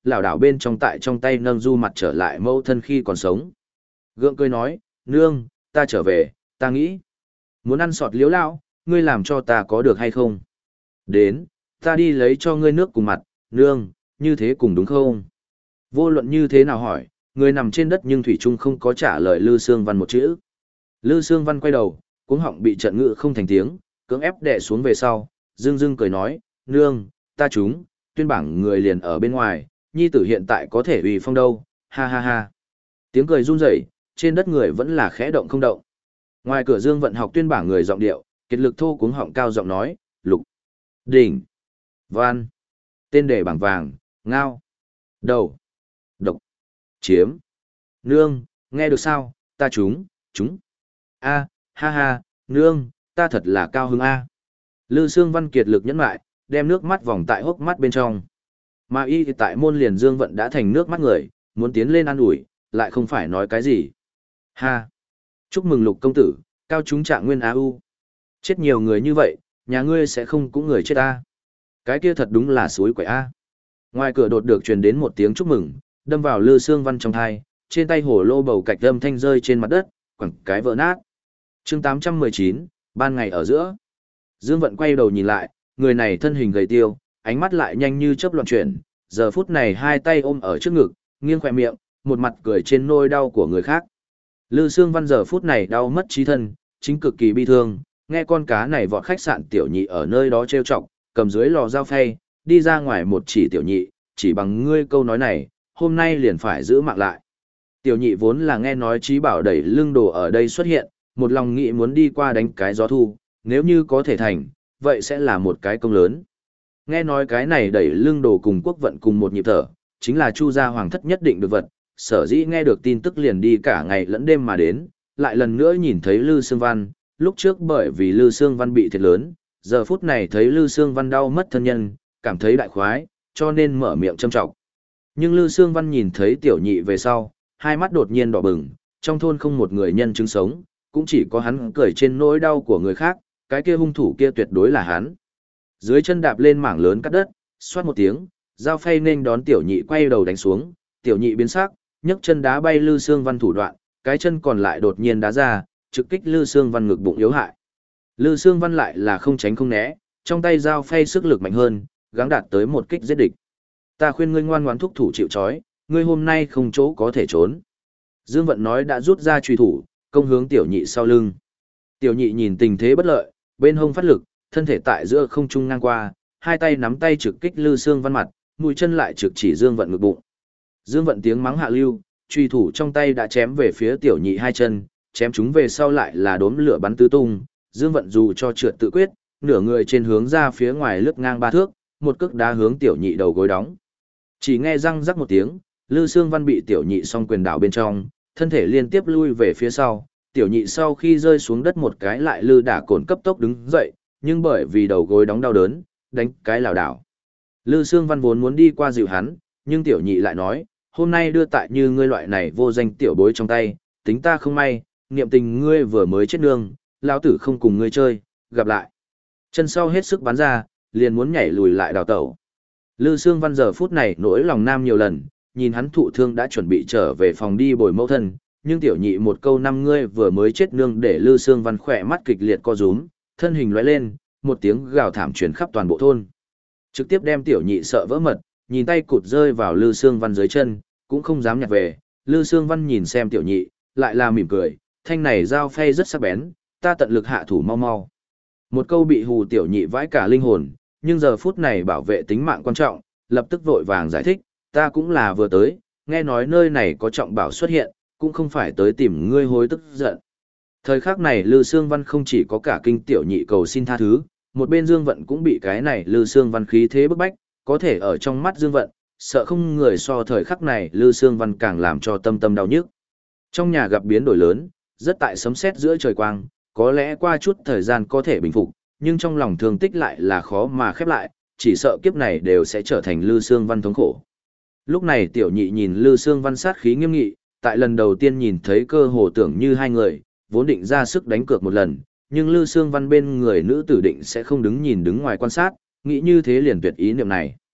lảo đảo bên trong tại trong tay nâng du mặt trở lại mẫu thân khi còn sống. Gượng cười nói, nương, ta trở về, ta nghĩ. Muốn ăn sọt liếu lao, ngươi làm cho ta có được hay không? Đến, ta đi lấy cho ngươi nước cùng mặt, nương, như thế cùng đúng không? Vô luận như thế nào hỏi, người nằm trên đất nhưng Thủy Trung không có trả lời Lư Sương Văn một chữ. Lư Sương Văn quay đầu, cuống họng bị trận ngự không thành tiếng, cưỡng ép đè xuống về sau, dưng dưng cười nói, nương, ta chúng, tuyên bảng người liền ở bên ngoài, nhi tử hiện tại có thể uy phong đâu, ha ha ha. Tiếng cười run rẩy, trên đất người vẫn là khẽ động không động. Ngoài cửa Dương Vận học tuyên bảng người giọng điệu, kiệt lực thô cuống họng cao giọng nói, lục, đỉnh, văn, tên đề bảng vàng, ngao, đầu, độc, chiếm, nương, nghe được sao, ta chúng, chúng. A, ha ha, nương, ta thật là cao hứng A. Lư Sương Văn kiệt lực nhẫn lại, đem nước mắt vòng tại hốc mắt bên trong. Mà y thì tại môn liền Dương Vận đã thành nước mắt người, muốn tiến lên ăn ủi, lại không phải nói cái gì. Ha! Chúc mừng Lục công tử, cao chúng trạng nguyên A U. Chết nhiều người như vậy, nhà ngươi sẽ không cũng người chết A. Cái kia thật đúng là suối quậy A. Ngoài cửa đột được truyền đến một tiếng chúc mừng, đâm vào Lư Sương Văn trong thai, trên tay hổ lô bầu cạch âm thanh rơi trên mặt đất, quẳng cái vỡ nát. chương tám trăm mười chín, ban ngày ở giữa. Dương Vận quay đầu nhìn lại, người này thân hình gầy tiêu, ánh mắt lại nhanh như chớp loạn chuyển, giờ phút này hai tay ôm ở trước ngực, nghiêng khỏe miệng, một mặt cười trên nỗi đau của người khác. Lư Sương Văn giờ phút này đau mất trí thân, chính cực kỳ bi thương, nghe con cá này vọt khách sạn tiểu nhị ở nơi đó trêu chọc, cầm dưới lò dao phay, đi ra ngoài một chỉ tiểu nhị, chỉ bằng ngươi câu nói này, hôm nay liền phải giữ mạng lại. Tiểu nhị vốn là nghe nói Trí Bảo đẩy lưng đồ ở đây xuất hiện, một lòng nghĩ muốn đi qua đánh cái gió thu, nếu như có thể thành, vậy sẽ là một cái công lớn. Nghe nói cái này đẩy lưng đồ cùng quốc vận cùng một nhịp thở, chính là Chu gia hoàng thất nhất định được vật, sở dĩ nghe được tin tức liền đi cả ngày lẫn đêm mà đến, lại lần nữa nhìn thấy Lư Sương Văn, lúc trước bởi vì Lư Sương Văn bị thiệt lớn, giờ phút này thấy Lư Sương Văn đau mất thân nhân, cảm thấy đại khoái, cho nên mở miệng châm trọng. Nhưng Lư Sương Văn nhìn thấy tiểu nhị về sau, hai mắt đột nhiên đỏ bừng, trong thôn không một người nhân chứng sống, cũng chỉ có hắn cười trên nỗi đau của người khác, cái kia hung thủ kia tuyệt đối là hắn. Dưới chân đạp lên mảng lớn cắt đất, xoát một tiếng, dao phay nên đón tiểu nhị quay đầu đánh xuống, tiểu nhị biến sắc, nhấc chân đá bay Lư Sương Văn thủ đoạn, cái chân còn lại đột nhiên đá ra, trực kích Lư Sương Văn ngực bụng yếu hại. Lư Sương Văn lại là không tránh không né, trong tay dao phay sức lực mạnh hơn, gắng đạt tới một kích giết địch. Ta khuyên ngươi ngoan ngoãn thúc thủ chịu trói, ngươi hôm nay không chỗ có thể trốn. Dương Vận nói đã rút ra truy thủ, công hướng tiểu nhị sau lưng. Tiểu nhị nhìn tình thế bất lợi, bên hông phát lực, thân thể tại giữa không trung ngang qua, hai tay nắm tay trực kích Lư Sương Văn mặt, mũi chân lại trực chỉ Dương Vận ngực bụng. Dương Vận tiếng mắng hạ lưu, truy thủ trong tay đã chém về phía tiểu nhị hai chân, chém chúng về sau lại là đốm lửa bắn tứ tung. Dương Vận dù cho trượt tự quyết, nửa người trên hướng ra phía ngoài lướt ngang ba thước, một cước đá hướng tiểu nhị đầu gối đóng. Chỉ nghe răng rắc một tiếng, Lư Sương Văn bị tiểu nhị song quyền đảo bên trong, thân thể liên tiếp lui về phía sau, tiểu nhị sau khi rơi xuống đất một cái lại lư đả cồn cấp tốc đứng dậy, nhưng bởi vì đầu gối đóng đau đớn, đánh cái lảo đảo. Lư Sương Văn vốn muốn đi qua dịu hắn, nhưng tiểu nhị lại nói, hôm nay đưa tại như ngươi loại này vô danh tiểu bối trong tay, tính ta không may, niệm tình ngươi vừa mới chết nương, lão tử không cùng ngươi chơi, gặp lại. Chân sau hết sức bắn ra, liền muốn nhảy lùi lại đào tẩu. Lư Sương Văn giờ phút này nỗi lòng nam nhiều lần, nhìn hắn thụ thương đã chuẩn bị trở về phòng đi bồi mẫu thân, nhưng tiểu nhị một câu năm ngươi vừa mới chết nương để Lư Sương Văn khỏe mắt kịch liệt co rúm, thân hình lóe lên, một tiếng gào thảm truyền khắp toàn bộ thôn. Trực tiếp đem tiểu nhị sợ vỡ mật, nhìn tay cụt rơi vào Lư Sương Văn dưới chân, cũng không dám nhặt về. Lư Sương Văn nhìn xem tiểu nhị, lại là mỉm cười, thanh này dao phay rất sắc bén, ta tận lực hạ thủ mau mau. Một câu bị hù tiểu nhị vãi cả linh hồn, nhưng giờ phút này bảo vệ tính mạng quan trọng, lập tức vội vàng giải thích, ta cũng là vừa tới, nghe nói nơi này có trọng bảo xuất hiện, cũng không phải tới tìm ngươi hối tức giận. Thời khắc này Lư Sương Văn không chỉ có cả kinh tiểu nhị cầu xin tha thứ, một bên Dương Vận cũng bị cái này Lư Sương Văn khí thế bức bách, có thể ở trong mắt Dương Vận, sợ không người so thời khắc này Lư Sương Văn càng làm cho tâm tâm đau nhức. Trong nhà gặp biến đổi lớn, rất tại sấm sét giữa trời quang, có lẽ qua chút thời gian có thể bình phục, nhưng trong lòng thương tích lại là khó mà khép lại, chỉ sợ kiếp này đều sẽ trở thành Lư Sương Văn thống khổ. Lúc này tiểu nhị nhìn Lư Sương Văn sát khí nghiêm nghị, tại lần đầu tiên nhìn thấy cơ hồ tưởng như hai người, vốn định ra sức đánh cược một lần, nhưng Lư Sương Văn bên người nữ tử định sẽ không đứng nhìn đứng ngoài quan sát, nghĩ như thế liền tuyệt ý niệm này.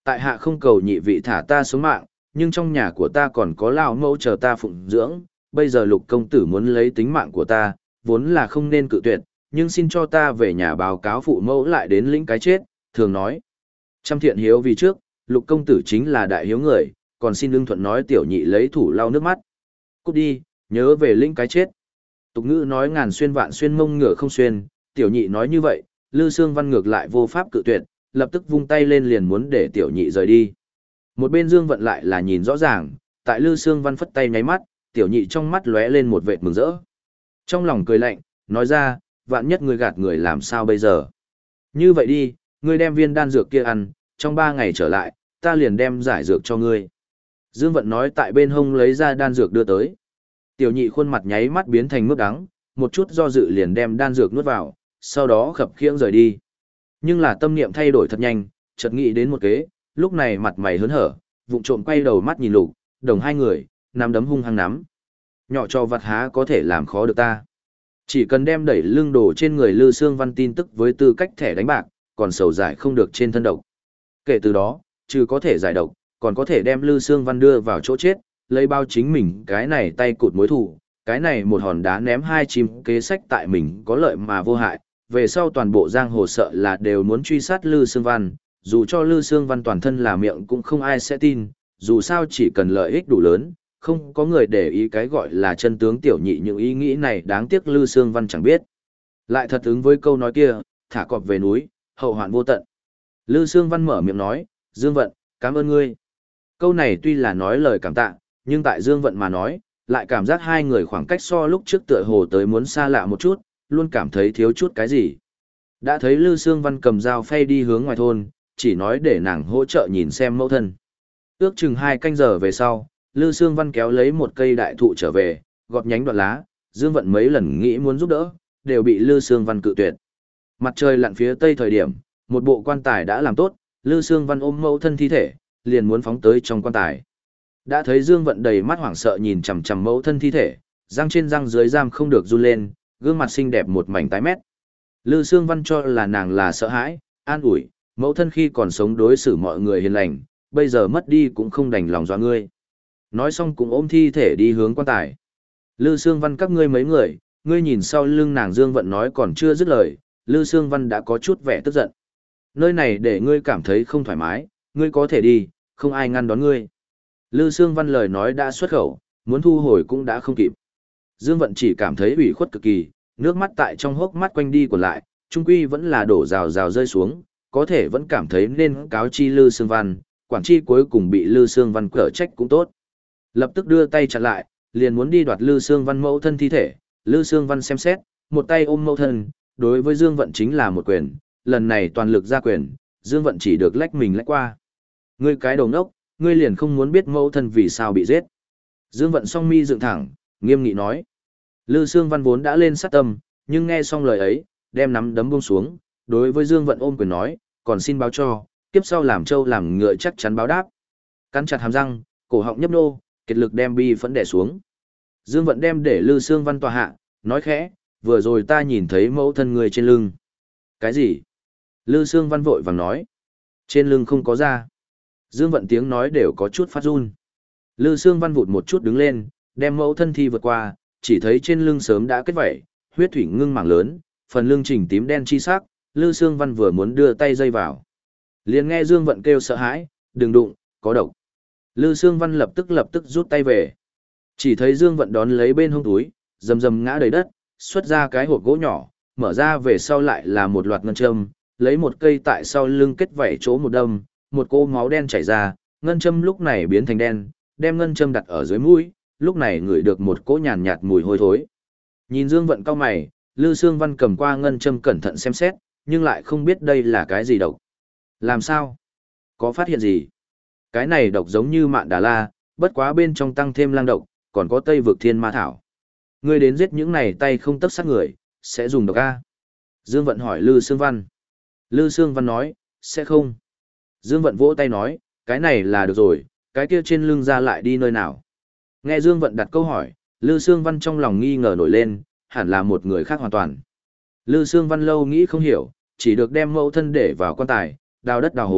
Tại hạ không cầu nhị vị thả ta xuống mạng, nhưng trong nhà của ta còn có lão mẫu chờ ta phụng dưỡng, bây giờ lục công tử muốn lấy tính mạng của ta, vốn là không nên cự tuyệt, nhưng xin cho ta về nhà báo cáo phụ mẫu lại đến lĩnh cái chết, thường nói. Trăm thiện hiếu vì trước, lục công tử chính là đại hiếu người, còn xin ưng thuận nói tiểu nhị lấy thủ lau nước mắt. Cút đi, nhớ về lĩnh cái chết. Tục ngữ nói ngàn xuyên vạn xuyên mông ngựa không xuyên, tiểu nhị nói như vậy, Lư Sương Văn ngược lại vô pháp cự tuyệt, lập tức vung tay lên liền muốn để tiểu nhị rời đi. Một bên Dương Vận lại là nhìn rõ ràng, tại Lư Sương Văn phất tay nháy mắt, tiểu nhị trong mắt lóe lên một vệt mừng rỡ. Trong lòng cười lạnh, nói ra, vạn nhất người gạt người làm sao bây giờ? Như vậy đi, ngươi đem viên đan dược kia ăn, trong ba ngày trở lại, ta liền đem giải dược cho ngươi. Dương Vận nói tại bên hông lấy ra đan dược đưa tới. Tiểu nhị khuôn mặt nháy mắt biến thành mức đắng, một chút do dự liền đem đan dược nuốt vào, sau đó khập khiễng rời đi. Nhưng là tâm niệm thay đổi thật nhanh, chợt nghĩ đến một kế, lúc này mặt mày hớn hở, vụng trộm quay đầu mắt nhìn Lục, Đồng hai người, nắm đấm hung hăng nắm. Nhỏ cho vặt há có thể làm khó được ta. Chỉ cần đem đẩy lưng đồ trên người Lư Sương Văn tin tức với tư cách thẻ đánh bạc, còn sầu giải không được trên thân độc. Kể từ đó, trừ có thể giải độc, còn có thể đem Lư Sương Văn đưa vào chỗ chết, lấy bao chính mình cái này tay cụt mối thủ, cái này một hòn đá ném hai chim kế sách tại mình có lợi mà vô hại, về sau toàn bộ giang hồ sợ là đều muốn truy sát Lư Sương Văn, dù cho Lư Sương Văn toàn thân là miệng cũng không ai sẽ tin, dù sao chỉ cần lợi ích đủ lớn, không có người để ý cái gọi là chân tướng tiểu nhị, những ý nghĩ này đáng tiếc Lư Sương Văn chẳng biết. Lại thật ứng với câu nói kia, thả cọp về núi, hậu hoạn vô tận. Lư Sương Văn mở miệng nói, Dương Vận, cảm ơn ngươi. Câu này tuy là nói lời cảm tạ, nhưng tại Dương Vận mà nói, lại cảm giác hai người khoảng cách so lúc trước tựa hồ tới muốn xa lạ một chút, luôn cảm thấy thiếu chút cái gì. Đã thấy Lư Sương Văn cầm dao phay đi hướng ngoài thôn, chỉ nói để nàng hỗ trợ nhìn xem mẫu thân. Ước chừng hai canh giờ về sau, Lư Sương Văn kéo lấy một cây đại thụ trở về, gọt nhánh đoạn lá, Dương Vận mấy lần nghĩ muốn giúp đỡ, đều bị Lư Sương Văn cự tuyệt. Mặt trời lặn phía tây thời điểm, một bộ quan tài đã làm tốt, Lư Sương Văn ôm mẫu thân thi thể, liền muốn phóng tới trong quan tài. Đã thấy Dương Vận đầy mắt hoảng sợ nhìn chằm chằm mẫu thân thi thể, răng trên răng dưới giam không được run lên, gương mặt xinh đẹp một mảnh tái mét. Lư Sương Văn cho là nàng là sợ hãi, an ủi, mẫu thân khi còn sống đối xử mọi người hiền lành, bây giờ mất đi cũng không đành lòng dọa ngươi. Nói xong cũng ôm thi thể đi hướng quan tài. Lư Sương Văn các ngươi mấy người, ngươi nhìn sau lưng nàng. Dương Vận nói còn chưa dứt lời, Lư Sương Văn đã có chút vẻ tức giận. Nơi này để ngươi cảm thấy không thoải mái, ngươi có thể đi, không ai ngăn đón ngươi. Lư Sương Văn lời nói đã xuất khẩu, muốn thu hồi cũng đã không kịp. Dương Vận chỉ cảm thấy ủy khuất cực kỳ, nước mắt tại trong hốc mắt quanh đi còn lại, trung quy vẫn là đổ rào rào rơi xuống, có thể vẫn cảm thấy nên cáo chi Lư Sương Văn, quản chi cuối cùng bị Lư Sương Văn cở trách cũng tốt. Lập tức đưa tay chặn lại, liền muốn đi đoạt Lư Sương Văn mẫu thân thi thể. Lư Sương Văn xem xét, một tay ôm mẫu thân, đối với Dương Vận chính là một quyền, lần này toàn lực ra quyền, Dương Vận chỉ được lách mình lách qua. Ngươi cái đầu ngốc, ngươi liền không muốn biết mẫu thân vì sao bị giết. Dương Vận song mi dựng thẳng, nghiêm nghị nói. Lư Sương Văn vốn đã lên sát tâm, nhưng nghe xong lời ấy, đem nắm đấm buông xuống, đối với Dương Vận ôm quyền nói, còn xin báo cho, tiếp sau làm trâu làm ngựa chắc chắn báo đáp. Cắn chặt hàm răng, cổ họng nhấp nô, kiệt lực đem bi phẫn đè xuống. Dương Vận đem để Lư Sương Văn tòa hạ, nói khẽ, vừa rồi ta nhìn thấy mẫu thân người trên lưng. Cái gì? Lư Sương Văn vội vàng nói. Trên lưng không có da. Dương Vận tiếng nói đều có chút phát run. Lư Sương Văn vụt một chút đứng lên, đem mẫu thân thi vượt qua, chỉ thấy trên lưng sớm đã kết vảy, huyết thủy ngưng mảng lớn, phần lưng chỉnh tím đen chi sắc. Lư Sương Văn vừa muốn đưa tay dây vào, liền nghe Dương Vận kêu sợ hãi, đừng đụng, có độc. Lư Sương Văn lập tức lập tức rút tay về. Chỉ thấy Dương Vận đón lấy bên hông túi, rầm rầm ngã đầy đất, xuất ra cái hộp gỗ nhỏ, mở ra về sau lại là một loạt ngân châm, lấy một cây tại sau lưng kết vảy chỗ một đâm, một cô máu đen chảy ra, ngân châm lúc này biến thành đen, đem ngân châm đặt ở dưới mũi, lúc này ngửi được một cỗ nhàn nhạt mùi hôi thối. Nhìn Dương Vận cau mày, Lư Sương Văn cầm qua ngân châm cẩn thận xem xét, nhưng lại không biết đây là cái gì độc. Làm sao? Có phát hiện gì? Cái này độc giống như mạn đà la, bất quá bên trong tăng thêm lang độc, còn có tây vực thiên ma thảo. Ngươi đến giết những này tay không tấp sát người, sẽ dùng độc A. Dương Vận hỏi Lư Sương Văn. Lư Sương Văn nói, sẽ không. Dương Vận vỗ tay nói, cái này là được rồi, cái kia trên lưng ra lại đi nơi nào. Nghe Dương Vận đặt câu hỏi, Lư Sương Văn trong lòng nghi ngờ nổi lên, hẳn là một người khác hoàn toàn. Lư Sương Văn lâu nghĩ không hiểu, chỉ được đem mẫu thân để vào quan tài, đào đất đào hố,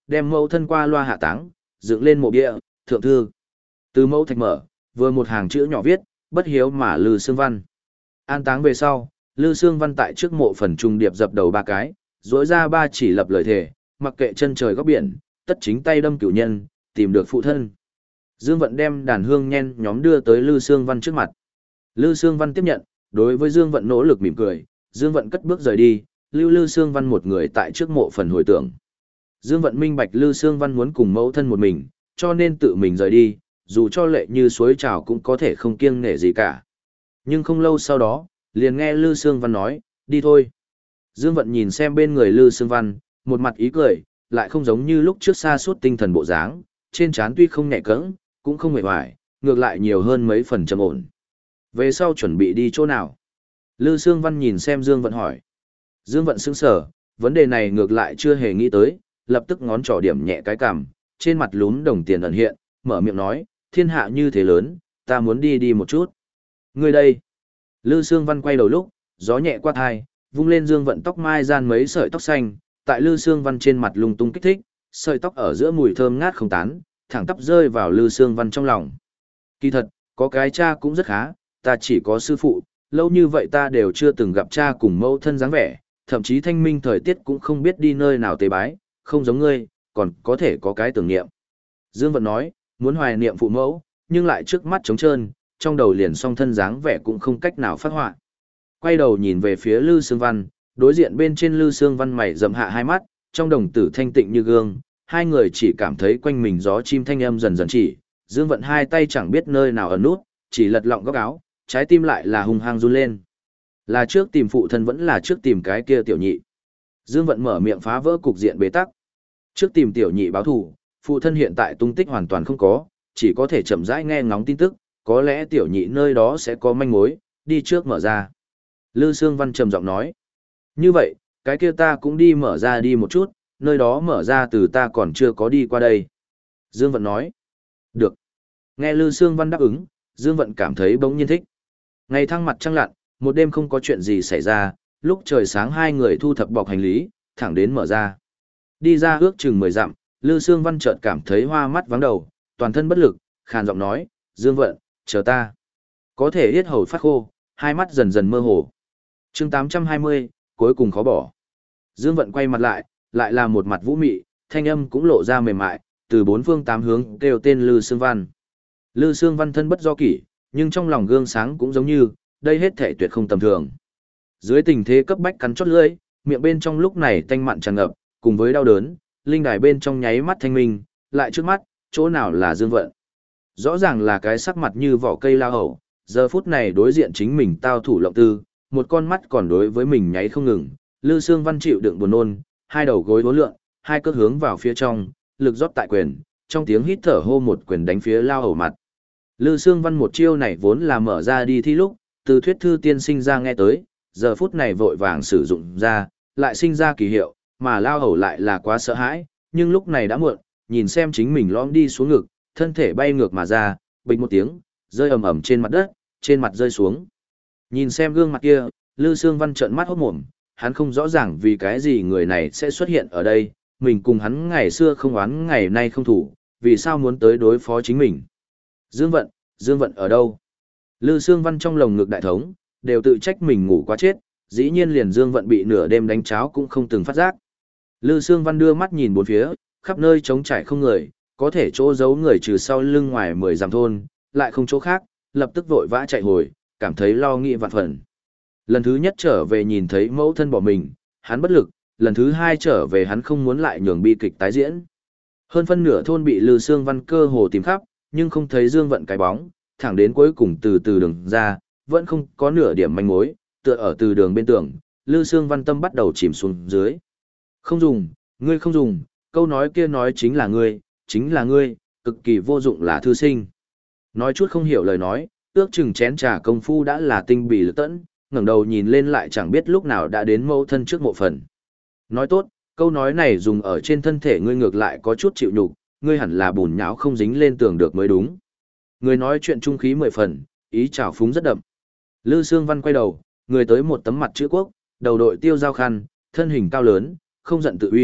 đem mẫu thân qua loa hạ táng, dựng lên mộ bia, thượng thư. Từ mẫu thạch mở, vừa một hàng chữ nhỏ viết, bất hiếu mà Lư Sương Văn. An táng về sau, Lư Sương Văn tại trước mộ phần trung điệp dập đầu ba cái, rỗi ra ba chỉ lập lời thề, mặc kệ chân trời góc biển, tất chính tay đâm cửu nhân, tìm được phụ thân. Dương Vận đem đàn hương nhen nhóm đưa tới Lư Sương Văn trước mặt. Lư Sương Văn tiếp nhận, đối với Dương Vận nỗ lực mỉm cười, Dương Vận cất bước rời đi, lưu Lư Sương Văn một người tại trước mộ phần hồi tưởng. Dương Vận minh bạch Lư Sương Văn muốn cùng mẫu thân một mình, cho nên tự mình rời đi, dù cho lệ như suối trào cũng có thể không kiêng nể gì cả. Nhưng không lâu sau đó, liền nghe Lư Sương Văn nói, đi thôi. Dương Vận nhìn xem bên người Lư Sương Văn, một mặt ý cười, lại không giống như lúc trước xa suốt tinh thần bộ dáng, trên trán tuy không nhẹ cẫng, cũng không mệt mỏi, ngược lại nhiều hơn mấy phần trầm ổn. Về sau chuẩn bị đi chỗ nào? Lư Sương Văn nhìn xem Dương Vận hỏi. Dương Vận sững sờ, vấn đề này ngược lại chưa hề nghĩ tới, lập tức ngón trỏ điểm nhẹ cái cằm, trên mặt lúm đồng tiền ẩn hiện, mở miệng nói, thiên hạ như thế lớn, ta muốn đi đi một chút. Ngươi đây. Lư Sương Văn quay đầu lúc, gió nhẹ qua thai, vung lên Dương Vận tóc mai gian mấy sợi tóc xanh, tại Lư Sương Văn trên mặt lung tung kích thích, sợi tóc ở giữa mùi thơm ngát không tán, thẳng tắp rơi vào Lư Sương Văn trong lòng. Kỳ thật, có cái cha cũng rất khá, ta chỉ có sư phụ, lâu như vậy ta đều chưa từng gặp cha cùng mẫu thân dáng vẻ, thậm chí thanh minh thời tiết cũng không biết đi nơi nào tế bái, không giống ngươi, còn có thể có cái tưởng niệm. Dương Vận nói, muốn hoài niệm phụ mẫu, nhưng lại trước mắt trống trơn, trong đầu liền song thân dáng vẻ cũng không cách nào phát họa. Quay đầu nhìn về phía Lư Sương Văn, đối diện bên trên Lư Sương Văn mày rậm hạ hai mắt, trong đồng tử thanh tịnh như gương, hai người chỉ cảm thấy quanh mình gió chim thanh âm dần dần chỉ, Dương Vận hai tay chẳng biết nơi nào ẩn nút, chỉ lật lọng góc áo, trái tim lại là hung hăng run lên. Là trước tìm phụ thân vẫn là trước tìm cái kia tiểu nhị. Dương Vận mở miệng phá vỡ cục diện bế tắc. Trước tìm tiểu nhị báo thù, phụ thân hiện tại tung tích hoàn toàn không có, chỉ có thể chậm rãi nghe ngóng tin tức, có lẽ tiểu nhị nơi đó sẽ có manh mối, đi trước mở ra. Lư Sương Văn trầm giọng nói. Như vậy, cái kia ta cũng đi mở ra đi một chút, nơi đó mở ra từ ta còn chưa có đi qua đây. Dương Vận nói. Được. Nghe Lư Sương Văn đáp ứng, Dương Vận cảm thấy bỗng nhiên thích. Ngày thăng mặt trăng lặn, một đêm không có chuyện gì xảy ra, lúc trời sáng hai người thu thập bọc hành lý, thẳng đến mở ra. Đi ra ước chừng mười dặm, Lư Sương Văn chợt cảm thấy hoa mắt vắng đầu, toàn thân bất lực, khàn giọng nói, Dương Vận, chờ ta. Có thể yết hầu phát khô, hai mắt dần dần mơ hồ. chương tám trăm hai mươi, cuối cùng khó bỏ. Dương Vận quay mặt lại, lại là một mặt vũ mị, thanh âm cũng lộ ra mềm mại, từ bốn phương tám hướng kêu tên Lư Sương Văn. Lư Sương Văn thân bất do kỷ, nhưng trong lòng gương sáng cũng giống như, đây hết thể tuyệt không tầm thường. Dưới tình thế cấp bách cắn chót lưỡi, miệng bên trong lúc này tanh mặn tràn ngập, cùng với đau đớn, linh đài bên trong nháy mắt thanh minh, lại trước mắt, chỗ nào là Dương Vận. Rõ ràng là cái sắc mặt như vỏ cây lao hầu, giờ phút này đối diện chính mình tao thủ lộng tư, một con mắt còn đối với mình nháy không ngừng, Lư Sương Văn chịu đựng buồn nôn, hai đầu gối vốn lượn, hai cước hướng vào phía trong, lực rót tại quyền, trong tiếng hít thở hô một quyền đánh phía lao hầu mặt. Lư Sương Văn một chiêu này vốn là mở ra đi thi lúc, từ thuyết thư tiên sinh ra nghe tới, giờ phút này vội vàng sử dụng ra, lại sinh ra kỳ hiệu, mà lao hầu lại là quá sợ hãi, nhưng lúc này đã muộn, nhìn xem chính mình lõm đi xuống ngực, thân thể bay ngược mà ra, bịch một tiếng, rơi ầm ầm trên mặt đất, trên mặt rơi xuống. Nhìn xem gương mặt kia, Lư Sương Văn trợn mắt hốt mồm, hắn không rõ ràng vì cái gì người này sẽ xuất hiện ở đây, mình cùng hắn ngày xưa không oán ngày nay không thủ, vì sao muốn tới đối phó chính mình. Dương Vận, Dương Vận ở đâu? Lư Sương Văn trong lồng ngực đại thống, đều tự trách mình ngủ quá chết, dĩ nhiên liền Dương Vận bị nửa đêm đánh cháo cũng không từng phát giác. Lư Sương Văn đưa mắt nhìn bốn phía, khắp nơi trống trải không người, có thể chỗ giấu người trừ sau lưng ngoài mười dặm thôn, lại không chỗ khác, lập tức vội vã chạy hồi, cảm thấy lo nghĩ vạn phần. Lần thứ nhất trở về nhìn thấy mẫu thân bỏ mình, hắn bất lực, lần thứ hai trở về hắn không muốn lại nhường bi kịch tái diễn. Hơn phân nửa thôn bị Lư Sương Văn cơ hồ tìm khắp, nhưng không thấy Dương Vận cái bóng, thẳng đến cuối cùng từ từ đường ra, vẫn không có nửa điểm manh mối, tựa ở từ đường bên tường, Lư Sương Văn tâm bắt đầu chìm xuống dưới. Không dùng, ngươi không dùng, câu nói kia nói chính là ngươi, chính là ngươi, cực kỳ vô dụng là thư sinh. Nói chút không hiểu lời nói, ước chừng chén trà công phu đã là tinh bì lực tẫn, ngẩng đầu nhìn lên lại chẳng biết lúc nào đã đến mẫu thân trước mộ phần. Nói tốt, câu nói này dùng ở trên thân thể ngươi ngược lại có chút chịu nhục, ngươi hẳn là bùn nhão không dính lên tường được mới đúng. Người nói chuyện trung khí mười phần, ý trào phúng rất đậm. Lư Sương Văn quay đầu, người tới một tấm mặt chữ quốc, đầu đội tiêu dao khăn, thân hình cao lớn, không giận tự uy,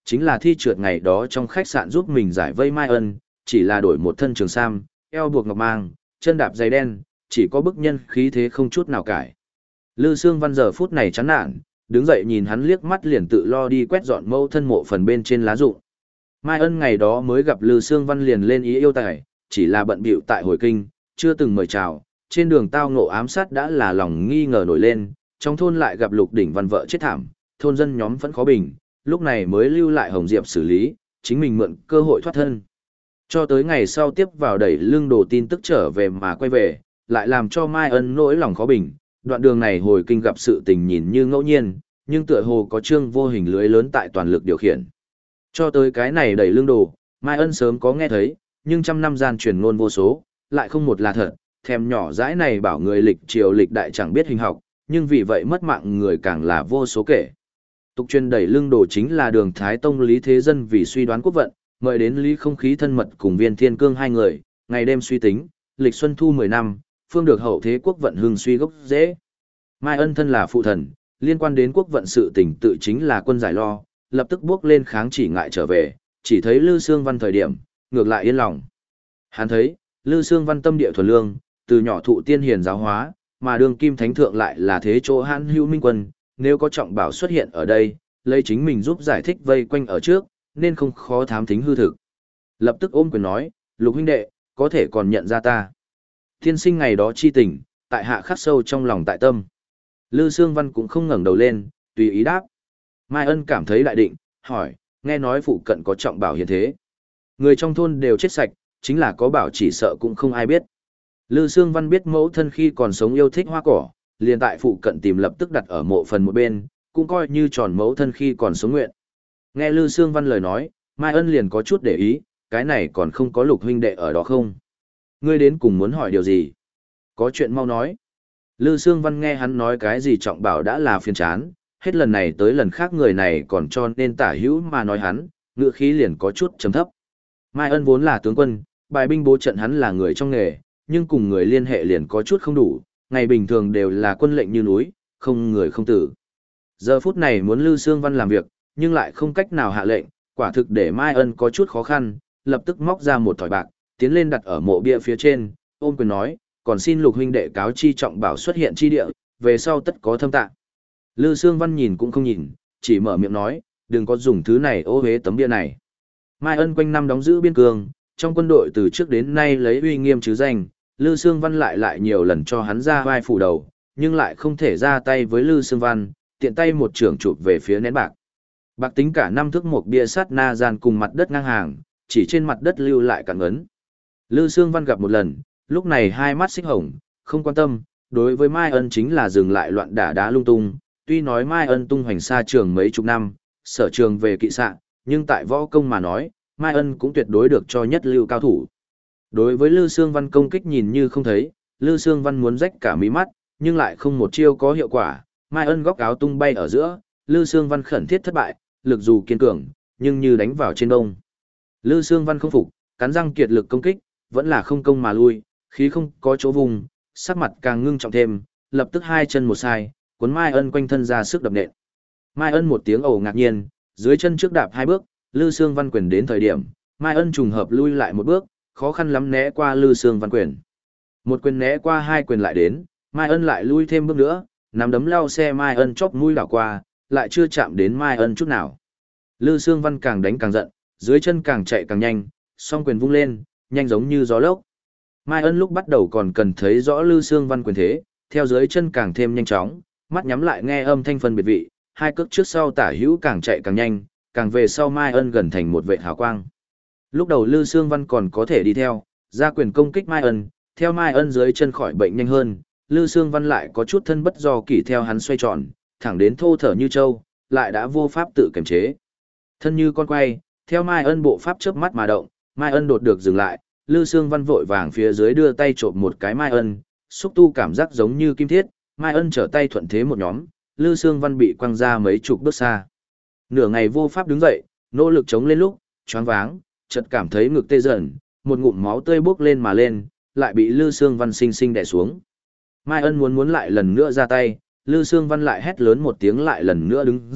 Chính là thi trượt ngày đó trong khách sạn giúp mình giải vây Mai Ân, chỉ là đổi một thân trường sam, eo buộc ngọc mang, chân đạp giày đen, chỉ có bức nhân khí thế không chút nào cải. Lư Sương Văn giờ phút này chán nản, đứng dậy nhìn hắn liếc mắt liền tự lo đi quét dọn mẫu thân mộ phần bên trên lá rụng. Mai Ân ngày đó mới gặp Lư Sương Văn liền lên ý yêu tài, chỉ là bận bịu tại hồi kinh, chưa từng mời chào, trên đường tao ngộ ám sát đã là lòng nghi ngờ nổi lên, trong thôn lại gặp Lục Đỉnh Văn vợ chết thảm, thôn dân nhóm vẫn khó bình, lúc này mới lưu lại Hồng Diệp xử lý, chính mình mượn cơ hội thoát thân. Cho tới ngày sau tiếp vào đẩy lưng đồ tin tức trở về mà quay về, lại làm cho Mai Ân nỗi lòng khó bình, đoạn đường này hồi kinh gặp sự tình nhìn như ngẫu nhiên, nhưng tựa hồ có chương vô hình lưới lớn tại toàn lực điều khiển. Cho tới cái này đẩy lưng đồ, Mai Ân sớm có nghe thấy, nhưng trăm năm gian truyền ngôn vô số, lại không một là thật, thèm nhỏ dãi này bảo người lịch triều lịch đại chẳng biết hình học, nhưng vì vậy mất mạng người càng là vô số kể. Tục truyền đẩy lưng đồ chính là Đường Thái Tông Lý Thế Dân vì suy đoán quốc vận, mời đến Lý Không Khí thân mật cùng Viên Thiên Cương hai người, ngày đêm suy tính, lịch xuân thu mười năm, phương được hậu thế quốc vận hưng suy gốc dễ. Mai Ân thân là phụ thần, liên quan đến quốc vận sự tình tự chính là quân giải lo, lập tức bước lên kháng chỉ ngại trở về, chỉ thấy Lư Sương Văn thời điểm, ngược lại yên lòng. Hắn thấy, Lư Sương Văn tâm địa thuần lương, từ nhỏ thụ tiên hiền giáo hóa, mà đường kim thánh thượng lại là thế chỗ hãn hữu minh quân, nếu có trọng bảo xuất hiện ở đây, lấy chính mình giúp giải thích vây quanh ở trước, nên không khó thám thính hư thực. Lập tức ôm quyền nói, Lục huynh đệ, có thể còn nhận ra ta. Tiên sinh ngày đó chi tình, tại hạ khắc sâu trong lòng tại tâm. Lư Sương Văn cũng không ngẩng đầu lên, tùy ý đáp. Mai Ân cảm thấy đại định, hỏi, nghe nói phụ cận có trọng bảo hiện thế. Người trong thôn đều chết sạch, chính là có bảo chỉ sợ cũng không ai biết. Lư Sương Văn biết mẫu thân khi còn sống yêu thích hoa cỏ, liền tại phụ cận tìm lập tức đặt ở mộ phần một bên, cũng coi như tròn mẫu thân khi còn sống nguyện. Nghe Lư Sương Văn lời nói, Mai Ân liền có chút để ý, cái này còn không có Lục huynh đệ ở đó không? Ngươi đến cùng muốn hỏi điều gì? Có chuyện mau nói. Lư Sương Văn nghe hắn nói cái gì trọng bảo đã là phiền chán, hết lần này tới lần khác người này còn cho nên tả hữu mà nói hắn, ngựa khí liền có chút trầm thấp. Mai Ân vốn là tướng quân, bài binh bố trận hắn là người trong nghề, nhưng cùng người liên hệ liền có chút không đủ, ngày bình thường đều là quân lệnh như núi, không người không tử. Giờ phút này muốn Lư Sương Văn làm việc, nhưng lại không cách nào hạ lệnh, quả thực để Mai Ân có chút khó khăn, lập tức móc ra một thỏi bạc, tiến lên đặt ở mộ bia phía trên, ôm quyền nói, còn xin Lục huynh đệ cáo chi trọng bảo xuất hiện chi địa, về sau tất có thâm tạng. Lư Sương Văn nhìn cũng không nhìn, chỉ mở miệng nói, đừng có dùng thứ này ô hế tấm bia này. Mai Ân quanh năm đóng giữ biên cương, trong quân đội từ trước đến nay lấy uy nghiêm chứ danh, Lư Sương Văn lại lại nhiều lần cho hắn ra vai phủ đầu, nhưng lại không thể ra tay với Lư Sương Văn, tiện tay một trường chụp về phía nén bạc. Bạc tính cả năm thước một bia sắt na gian cùng mặt đất ngang hàng, chỉ trên mặt đất lưu lại cặn ấn. Lư Sương Văn gặp một lần, lúc này hai mắt xích hồng, không quan tâm, đối với Mai Ân chính là dừng lại loạn đả đá lung tung, tuy nói Mai Ân tung hoành xa trường mấy chục năm, sở trường về kỵ xạ, nhưng tại võ công mà nói, Mai Ân cũng tuyệt đối được cho nhất lưu cao thủ. Đối với Lư Sương Văn công kích nhìn như không thấy, Lư Sương Văn muốn rách cả mí mắt, nhưng lại không một chiêu có hiệu quả, Mai Ân góc áo tung bay ở giữa, Lư Sương Văn khẩn thiết thất bại, lực dù kiên cường, nhưng như đánh vào trên đông. Lư Sương Văn không phục, cắn răng kiệt lực công kích, vẫn là không công mà lui, khí không có chỗ vùng, sắc mặt càng ngưng trọng thêm, lập tức hai chân một sai, cuốn Mai Ân quanh thân ra sức đập nện. Mai Ân một tiếng ồ ngạc nhiên, dưới chân trước đạp hai bước, Lư Sương Văn quyền đến thời điểm, Mai Ân trùng hợp lui lại một bước, khó khăn lắm né qua Lư Sương Văn quyền. Một quyền né qua hai quyền lại đến, Mai Ân lại lui thêm bước nữa, nắm đấm lao xe Mai Ân chóp mũi đảo qua, lại chưa chạm đến Mai Ân chút nào. Lư Sương Văn càng đánh càng giận, dưới chân càng chạy càng nhanh, song quyền vung lên, nhanh giống như gió lốc. Mai Ân lúc bắt đầu còn cần thấy rõ Lư Sương Văn quyền thế, theo dưới chân càng thêm nhanh chóng, mắt nhắm lại nghe âm thanh phân biệt vị, hai cước trước sau tả hữu càng chạy càng nhanh, càng về sau Mai Ân gần thành một vệt hào quang. Lúc đầu Lư Sương Văn còn có thể đi theo, ra quyền công kích Mai Ân, theo Mai Ân dưới chân khỏi bệnh nhanh hơn, Lư Sương Văn lại có chút thân bất do kỷ theo hắn xoay tròn, thẳng đến thô thở như trâu, lại đã vô pháp tự kiềm chế. Thân như con quay, theo Mai Ân bộ pháp chớp mắt mà động, Mai Ân đột được dừng lại, Lư Sương Văn vội vàng phía dưới đưa tay trộm một cái Mai Ân, xúc tu cảm giác giống như kim thiết, Mai Ân trở tay thuận thế một nhóm, Lư Sương Văn bị quăng ra mấy chục bước xa. Nửa ngày vô pháp đứng dậy, nỗ lực chống lên lúc, choáng váng, chợt cảm thấy ngực tê dần, một ngụm máu tươi bốc lên mà lên, lại bị Lư Sương Văn sinh sinh đè xuống. Mai Ân muốn muốn lại lần nữa ra tay, Lư Sương Văn lại hét lớn một tiếng lại lần nữa đứng dậy,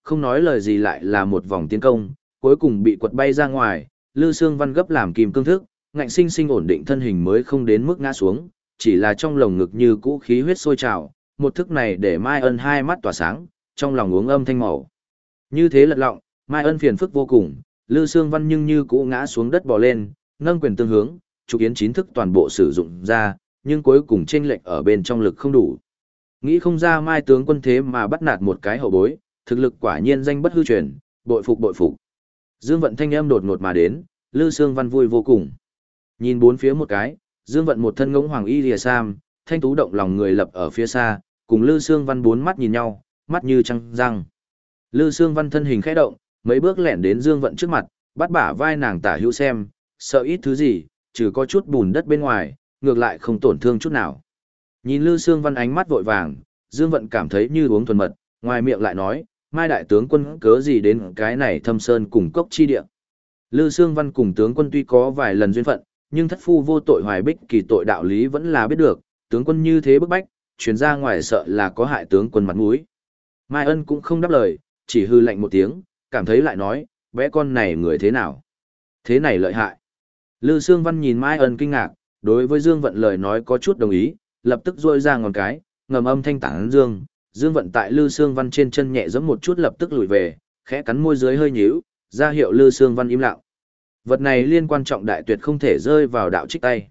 không nói lời gì lại là một vòng tiến công, cuối cùng bị quật bay ra ngoài, Lư Sương Văn gấp làm kim cương thức, ngạnh sinh sinh ổn định thân hình mới không đến mức ngã xuống, chỉ là trong lồng ngực như cũ khí huyết sôi trào, một thức này để Mai Ân hai mắt tỏa sáng, trong lòng uống âm thanh màu. Như thế lật lọng, Mai Ân phiền phức vô cùng, Lư Sương Văn nhưng như cũ ngã xuống đất bò lên, nâng quyền tương hướng, trục yến chín thức toàn bộ sử dụng ra, nhưng cuối cùng chênh lệch ở bên trong lực không đủ. Nghĩ không ra Mai tướng quân thế mà bắt nạt một cái hậu bối, thực lực quả nhiên danh bất hư truyền, bội phục bội phục. Dương Vận thanh âm đột ngột mà đến, Lư Sương Văn vui vô cùng. Nhìn bốn phía một cái, Dương Vận một thân ngỗng hoàng y lìa sam, thanh tú động lòng người lập ở phía xa, cùng Lư Sương Văn bốn mắt nhìn nhau, mắt như trăng răng. Lư Sương Văn thân hình khẽ động, mấy bước lẻn đến Dương Vận trước mặt, bắt bả vai nàng tả hữu xem, sợ ít thứ gì, trừ có chút bùn đất bên ngoài, ngược lại không tổn thương chút nào. Nhìn Lư Sương Văn ánh mắt vội vàng, Dương Vận cảm thấy như uống thuần mật, ngoài miệng lại nói, Mai đại tướng quân cớ gì đến cái này thâm sơn cùng cốc chi địa. Lư Sương Văn cùng tướng quân tuy có vài lần duyên phận, nhưng thất phu vô tội hoài bích kỳ tội đạo lý vẫn là biết được, tướng quân như thế bức bách, truyền ra ngoài sợ là có hại tướng quân mặt mũi. Mai Ân cũng không đáp lời, chỉ hư lạnh một tiếng, cảm thấy lại nói, bé con này người thế nào? Thế này lợi hại. Lư Sương Văn nhìn Mai Ân kinh ngạc, đối với Dương Vận lời nói có chút đồng ý, lập tức rôi ra ngón cái, ngầm âm thanh tản Dương. Dương Vận tại Lư Sương Văn trên chân nhẹ giẫm một chút lập tức lùi về, khẽ cắn môi dưới hơi nhíu, ra hiệu Lư Sương Văn im lặng. Vật này liên quan trọng đại tuyệt không thể rơi vào đạo trích tay.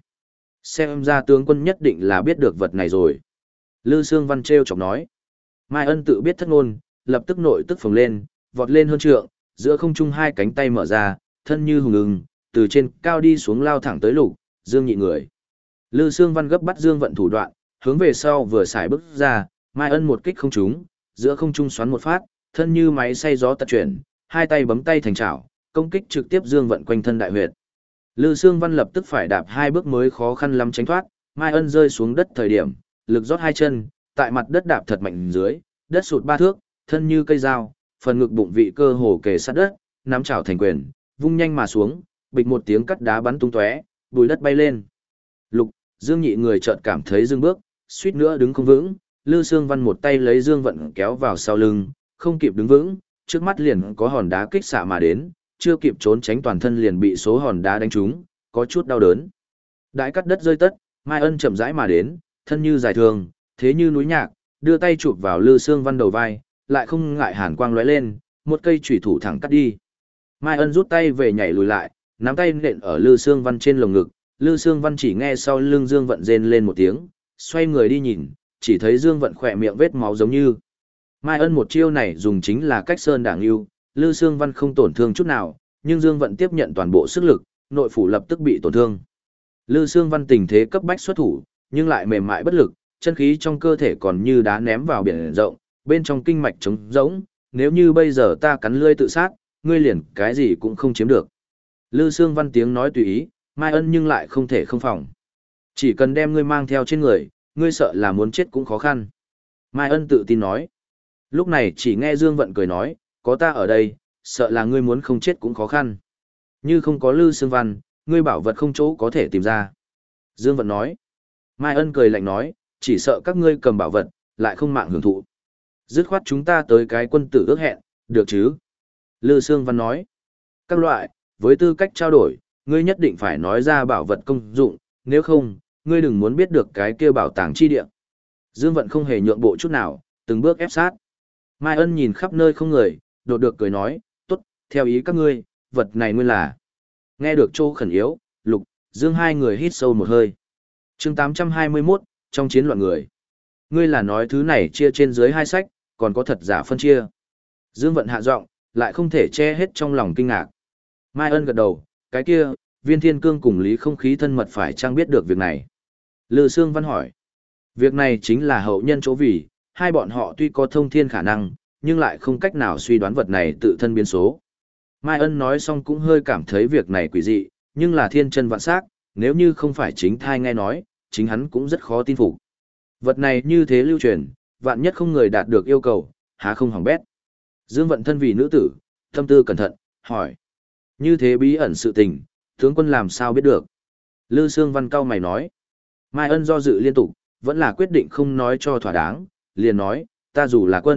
Xem ra tướng quân nhất định là biết được vật này rồi. Lư Sương Văn trêu chọc nói. Mai Ân tự biết thất ngôn, lập tức nội tức phồng lên, vọt lên hơn trượng, giữa không trung hai cánh tay mở ra, thân như hùng ưng, từ trên cao đi xuống lao thẳng tới Lục, Dương nhị người. Lư Sương Văn gấp bắt Dương Vận thủ đoạn, hướng về sau vừa xài bước ra, Mai Ân một kích không trúng, giữa không trung xoắn một phát, thân như máy xay gió tật chuyển, hai tay bấm tay thành chảo, công kích trực tiếp Dương Vận quanh thân đại huyệt. Lư Sương Văn lập tức phải đạp hai bước mới khó khăn lắm tránh thoát, Mai Ân rơi xuống đất thời điểm, lực rót hai chân, tại mặt đất đạp thật mạnh dưới, đất sụt ba thước, thân như cây dao, phần ngực bụng vị cơ hồ kề sát đất, nắm chảo thành quyền, vung nhanh mà xuống, bịch một tiếng cắt đá bắn tung tóe, bùi đất bay lên. Lục, Dương nhị người chợt cảm thấy dừng bước, suýt nữa đứng không vững, Lư Sương Văn một tay lấy Dương Vận kéo vào sau lưng, không kịp đứng vững, trước mắt liền có hòn đá kích xạ mà đến, chưa kịp trốn tránh toàn thân liền bị số hòn đá đánh trúng, có chút đau đớn. Đãi cắt đất rơi tất, Mai Ân chậm rãi mà đến, thân như dài thường, thế như núi nhạc, đưa tay chụp vào Lư Sương Văn đầu vai, lại không ngại hàn quang lóe lên, một cây chủy thủ thẳng cắt đi. Mai Ân rút tay về nhảy lùi lại, nắm tay nện ở Lư Sương Văn trên lồng ngực, Lư Sương Văn chỉ nghe sau lưng Dương Vận rên lên một tiếng, xoay người đi nhìn, chỉ thấy Dương Vận khỏe miệng vết máu giống như. Mai Ân một chiêu này dùng chính là cách sơn đảng lưu, Lư Sương Văn không tổn thương chút nào, nhưng Dương Vận tiếp nhận toàn bộ sức lực, nội phủ lập tức bị tổn thương. Lư Sương Văn tình thế cấp bách xuất thủ, nhưng lại mềm mại bất lực, chân khí trong cơ thể còn như đá ném vào biển rộng, bên trong kinh mạch trống rỗng, nếu như bây giờ ta cắn lưỡi tự sát, ngươi liền cái gì cũng không chiếm được. Lư Sương Văn tiếng nói tùy ý, Mai Ân nhưng lại không thể không phòng. Chỉ cần đem ngươi mang theo trên người, ngươi sợ là muốn chết cũng khó khăn. Mai Ân tự tin nói. Lúc này chỉ nghe Dương Vận cười nói, có ta ở đây, sợ là ngươi muốn không chết cũng khó khăn. Như không có Lư Sương Văn, ngươi bảo vật không chỗ có thể tìm ra. Dương Vận nói. Mai Ân cười lạnh nói, chỉ sợ các ngươi cầm bảo vật, lại không mạng hưởng thụ. Dứt khoát chúng ta tới cái quân tử ước hẹn, được chứ? Lư Sương Văn nói. Các loại, với tư cách trao đổi, ngươi nhất định phải nói ra bảo vật công dụng, nếu không, ngươi đừng muốn biết được cái kia bảo tàng chi địa. Dương Vận không hề nhượng bộ chút nào, từng bước ép sát. Mai Ân nhìn khắp nơi không người, đột được cười nói, tốt, theo ý các ngươi, vật này nguyên là. Nghe được Châu khẩn yếu, Lục, Dương hai người hít sâu một hơi. Chương tám trăm hai mươi mốt, trong chiến loạn người. Ngươi là nói thứ này chia trên dưới hai sách, còn có thật giả phân chia. Dương Vận hạ giọng, lại không thể che hết trong lòng kinh ngạc. Mai Ân gật đầu, cái kia, Viên Thiên Cương cùng Lý Không Khí thân mật phải chăng biết được việc này. Lư Sương Văn hỏi. Việc này chính là hậu nhân chỗ vì, hai bọn họ tuy có thông thiên khả năng, nhưng lại không cách nào suy đoán vật này tự thân biến số. Mai Ân nói xong cũng hơi cảm thấy việc này quỷ dị, nhưng là thiên chân vạn sắc, nếu như không phải chính thai nghe nói, chính hắn cũng rất khó tin phục. Vật này như thế lưu truyền, vạn nhất không người đạt được yêu cầu, há không hỏng bét. Dương Vận thân vì nữ tử, tâm tư cẩn thận, hỏi. Như thế bí ẩn sự tình, tướng quân làm sao biết được? Lư Sương Văn cau mày nói. Mai Ân do dự liên tục, vẫn là quyết định không nói cho thỏa đáng, liền nói, ta dù là quân,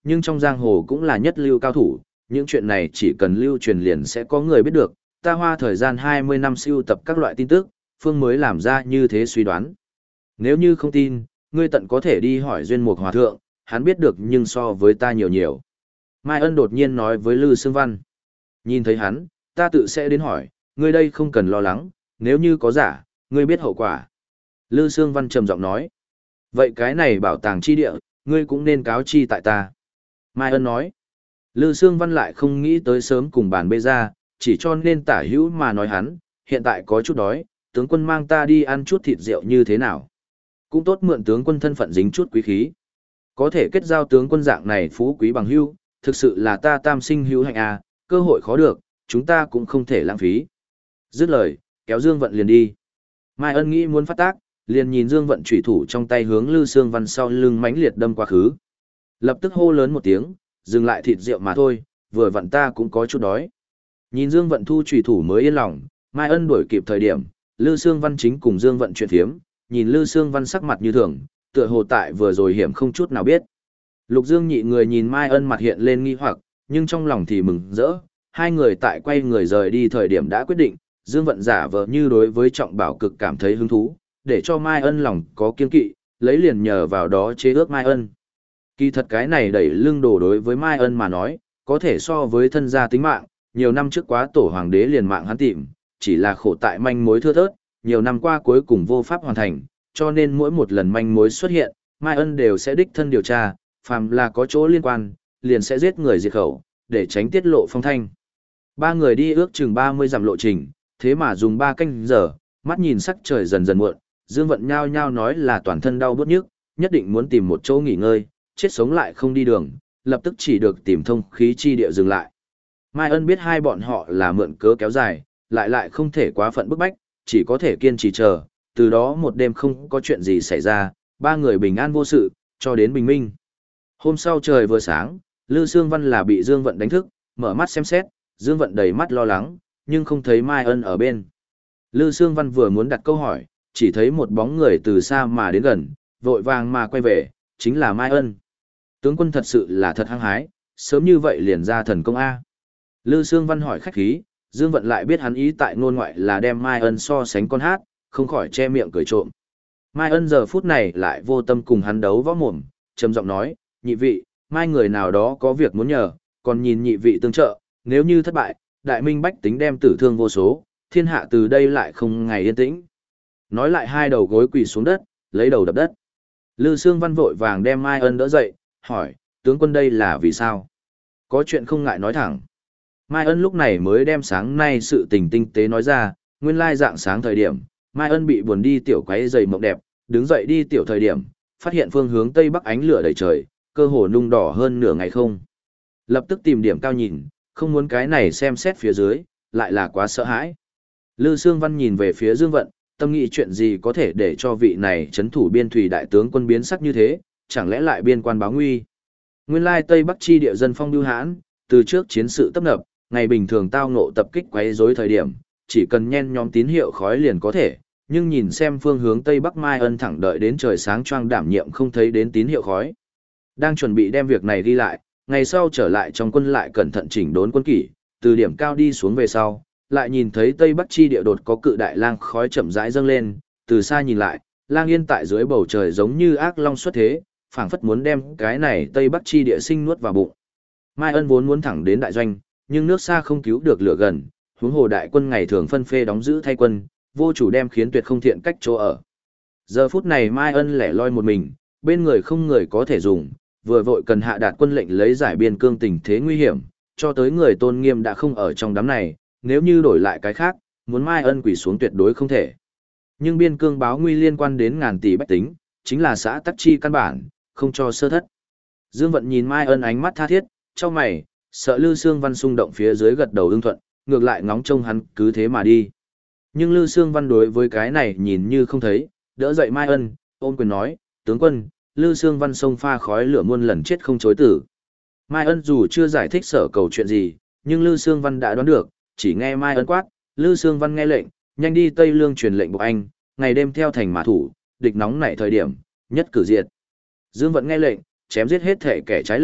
nhưng trong giang hồ cũng là nhất lưu cao thủ, những chuyện này chỉ cần lưu truyền liền sẽ có người biết được, ta hoa thời gian hai mươi năm sưu tập các loại tin tức, phương mới làm ra như thế suy đoán. Nếu như không tin, ngươi tận có thể đi hỏi Duyên Mục Hòa Thượng, hắn biết được nhưng so với ta nhiều nhiều. Mai Ân đột nhiên nói với Lư Sương Văn. Nhìn thấy hắn, ta tự sẽ đến hỏi, ngươi đây không cần lo lắng, nếu như có giả, ngươi biết hậu quả. Lư Sương Văn trầm giọng nói. Vậy cái này bảo tàng chi địa, ngươi cũng nên cáo chi tại ta. Mai Ân nói. Lư Sương Văn lại không nghĩ tới sớm cùng bàn bê ra, chỉ cho nên tả hữu mà nói hắn, hiện tại có chút đói, tướng quân mang ta đi ăn chút thịt rượu như thế nào. Cũng tốt mượn tướng quân thân phận dính chút quý khí. Có thể kết giao tướng quân dạng này phú quý bằng hữu, thực sự là ta tam sinh hữu hạnh à, cơ hội khó được, chúng ta cũng không thể lãng phí. Dứt lời, kéo Dương Vận liền đi. Mai Ân nghĩ muốn phát tác, liền nhìn Dương Vận chủy thủ trong tay hướng Lư Sương Văn sau lưng mãnh liệt đâm quá khứ. Lập tức hô lớn một tiếng, dừng lại thịt rượu mà thôi, vừa vặn ta cũng có chút đói. Nhìn Dương Vận thu chủy thủ mới yên lòng, Mai Ân đuổi kịp thời điểm, Lư Sương Văn chính cùng Dương Vận chuyện phiếm, nhìn Lư Sương Văn sắc mặt như thường, tựa hồ tại vừa rồi hiểm không chút nào biết. Lục Dương nhị người nhìn Mai Ân mặt hiện lên nghi hoặc, nhưng trong lòng thì mừng rỡ, hai người tại quay người rời đi thời điểm đã quyết định, Dương Vận giả vờ như đối với Trọng Bảo cực cảm thấy hứng thú, để cho Mai Ân lòng có kiên kỵ, lấy liền nhờ vào đó chế ước Mai Ân. Kỳ thật cái này đẩy lưng đồ đối với Mai Ân mà nói, có thể so với thân gia tính mạng, nhiều năm trước quá tổ hoàng đế liền mạng hắn tìm, chỉ là khổ tại manh mối thưa thớt, nhiều năm qua cuối cùng vô pháp hoàn thành, cho nên mỗi một lần manh mối xuất hiện, Mai Ân đều sẽ đích thân điều tra, phàm là có chỗ liên quan, liền sẽ giết người diệt khẩu, để tránh tiết lộ phong thanh. Ba người đi ước chừng ba mươi dặm lộ trình, thế mà dùng ba canh giờ, mắt nhìn sắc trời dần dần muộn, Dương Vận nhao nhao nói là toàn thân đau bứt nhức, nhất định muốn tìm một chỗ nghỉ ngơi, chết sống lại không đi đường, lập tức chỉ được tìm thông khí chi địa dừng lại. Mai Ân biết hai bọn họ là mượn cớ kéo dài, lại lại không thể quá phận bức bách, chỉ có thể kiên trì chờ, từ đó một đêm không có chuyện gì xảy ra, ba người bình an vô sự, cho đến bình minh. Hôm sau trời vừa sáng, Lư Sương Văn là bị Dương Vận đánh thức, mở mắt xem xét, Dương Vận đầy mắt lo lắng, nhưng không thấy Mai Ân ở bên. Lư Sương Văn vừa muốn đặt câu hỏi, chỉ thấy một bóng người từ xa mà đến gần, vội vàng mà quay về, chính là Mai Ân. Tướng quân thật sự là thật hăng hái, sớm như vậy liền ra thần công A. Lư Sương Văn hỏi khách khí, Dương Vận lại biết hắn ý tại ngôn ngoại là đem Mai Ân so sánh con hát, không khỏi che miệng cười trộm. Mai Ân giờ phút này lại vô tâm cùng hắn đấu võ mồm, trầm giọng nói, nhị vị, mai người nào đó có việc muốn nhờ, còn nhìn nhị vị tương trợ, nếu như thất bại, đại minh bách tính đem tử thương vô số, thiên hạ từ đây lại không ngày yên tĩnh. Nói lại hai đầu gối quỳ xuống đất, lấy đầu đập đất. Lư Sương Văn vội vàng đem Mai Ân đỡ dậy, hỏi, tướng quân đây là vì sao? Có chuyện không ngại nói thẳng. Mai Ân lúc này mới đem sáng nay sự tình tinh tế nói ra, nguyên lai dạng sáng thời điểm, Mai Ân bị buồn đi tiểu quấy giày mộng đẹp, đứng dậy đi tiểu thời điểm, phát hiện phương hướng tây bắc ánh lửa đầy trời, cơ hồ nung đỏ hơn nửa ngày không. Lập tức tìm điểm cao nhìn, không muốn cái này xem xét phía dưới, lại là quá sợ hãi. Lư Sương Văn nhìn về phía Dương Vận, tâm nghĩ chuyện gì có thể để cho vị này chấn thủ biên thủy đại tướng quân biến sắc như thế, chẳng lẽ lại biên quan báo nguy. Nguyên lai Tây Bắc chi địa dân phong bưu hãn, từ trước chiến sự tấp nập, ngày bình thường tao ngộ tập kích quấy rối thời điểm, chỉ cần nhen nhóm tín hiệu khói liền có thể, nhưng nhìn xem phương hướng Tây Bắc Mai Ân thẳng đợi đến trời sáng choang đảm nhiệm không thấy đến tín hiệu khói. Đang chuẩn bị đem việc này đi lại, ngày sau trở lại trong quân lại cẩn thận chỉnh đốn quân kỷ, từ điểm cao đi xuống về sau, lại nhìn thấy Tây Bắc chi địa đột có cự đại lang khói chậm rãi dâng lên, từ xa nhìn lại, lang yên tại dưới bầu trời giống như ác long xuất thế, phảng phất muốn đem cái này Tây Bắc chi địa sinh nuốt vào bụng. Mai Ân vốn muốn thẳng đến đại doanh, nhưng nước xa không cứu được lửa gần, huống hồ đại quân ngày thường phân phê đóng giữ thay quân, vô chủ đem khiến tuyệt không thiện cách chỗ ở. Giờ phút này Mai Ân lẻ loi một mình, bên người không người có thể dùng, vừa vội cần hạ đạt quân lệnh lấy giải biên cương tình thế nguy hiểm, cho tới người tôn nghiêm đã không ở trong đám này, nếu như đổi lại cái khác, muốn Mai Ân quỳ xuống tuyệt đối không thể. Nhưng biên cương báo nguy liên quan đến ngàn tỷ bách tính, chính là xã tắc chi căn bản, không cho sơ thất. Dương Vận nhìn Mai Ân ánh mắt tha thiết, trong mày, sợ Lư Sương Văn xung động phía dưới gật đầu ưng thuận, ngược lại ngóng trông hắn cứ thế mà đi. Nhưng Lư Sương Văn đối với cái này nhìn như không thấy, đỡ dậy Mai Ân, ôm quyền nói, tướng quân, Lư Sương Văn sông pha khói lửa muôn lần chết không chối tử. Mai Ân dù chưa giải thích sở cầu chuyện gì, nhưng Lư Sương Văn đã đoán được, chỉ nghe Mai Ân quát, Lư Sương Văn nghe lệnh, nhanh đi Tây Lương truyền lệnh buộc anh, ngày đêm theo thành mã thủ, địch nóng nảy thời điểm, nhất cử diệt. Dương Vận nghe lệnh, chém giết hết thể kẻ trái lệnh,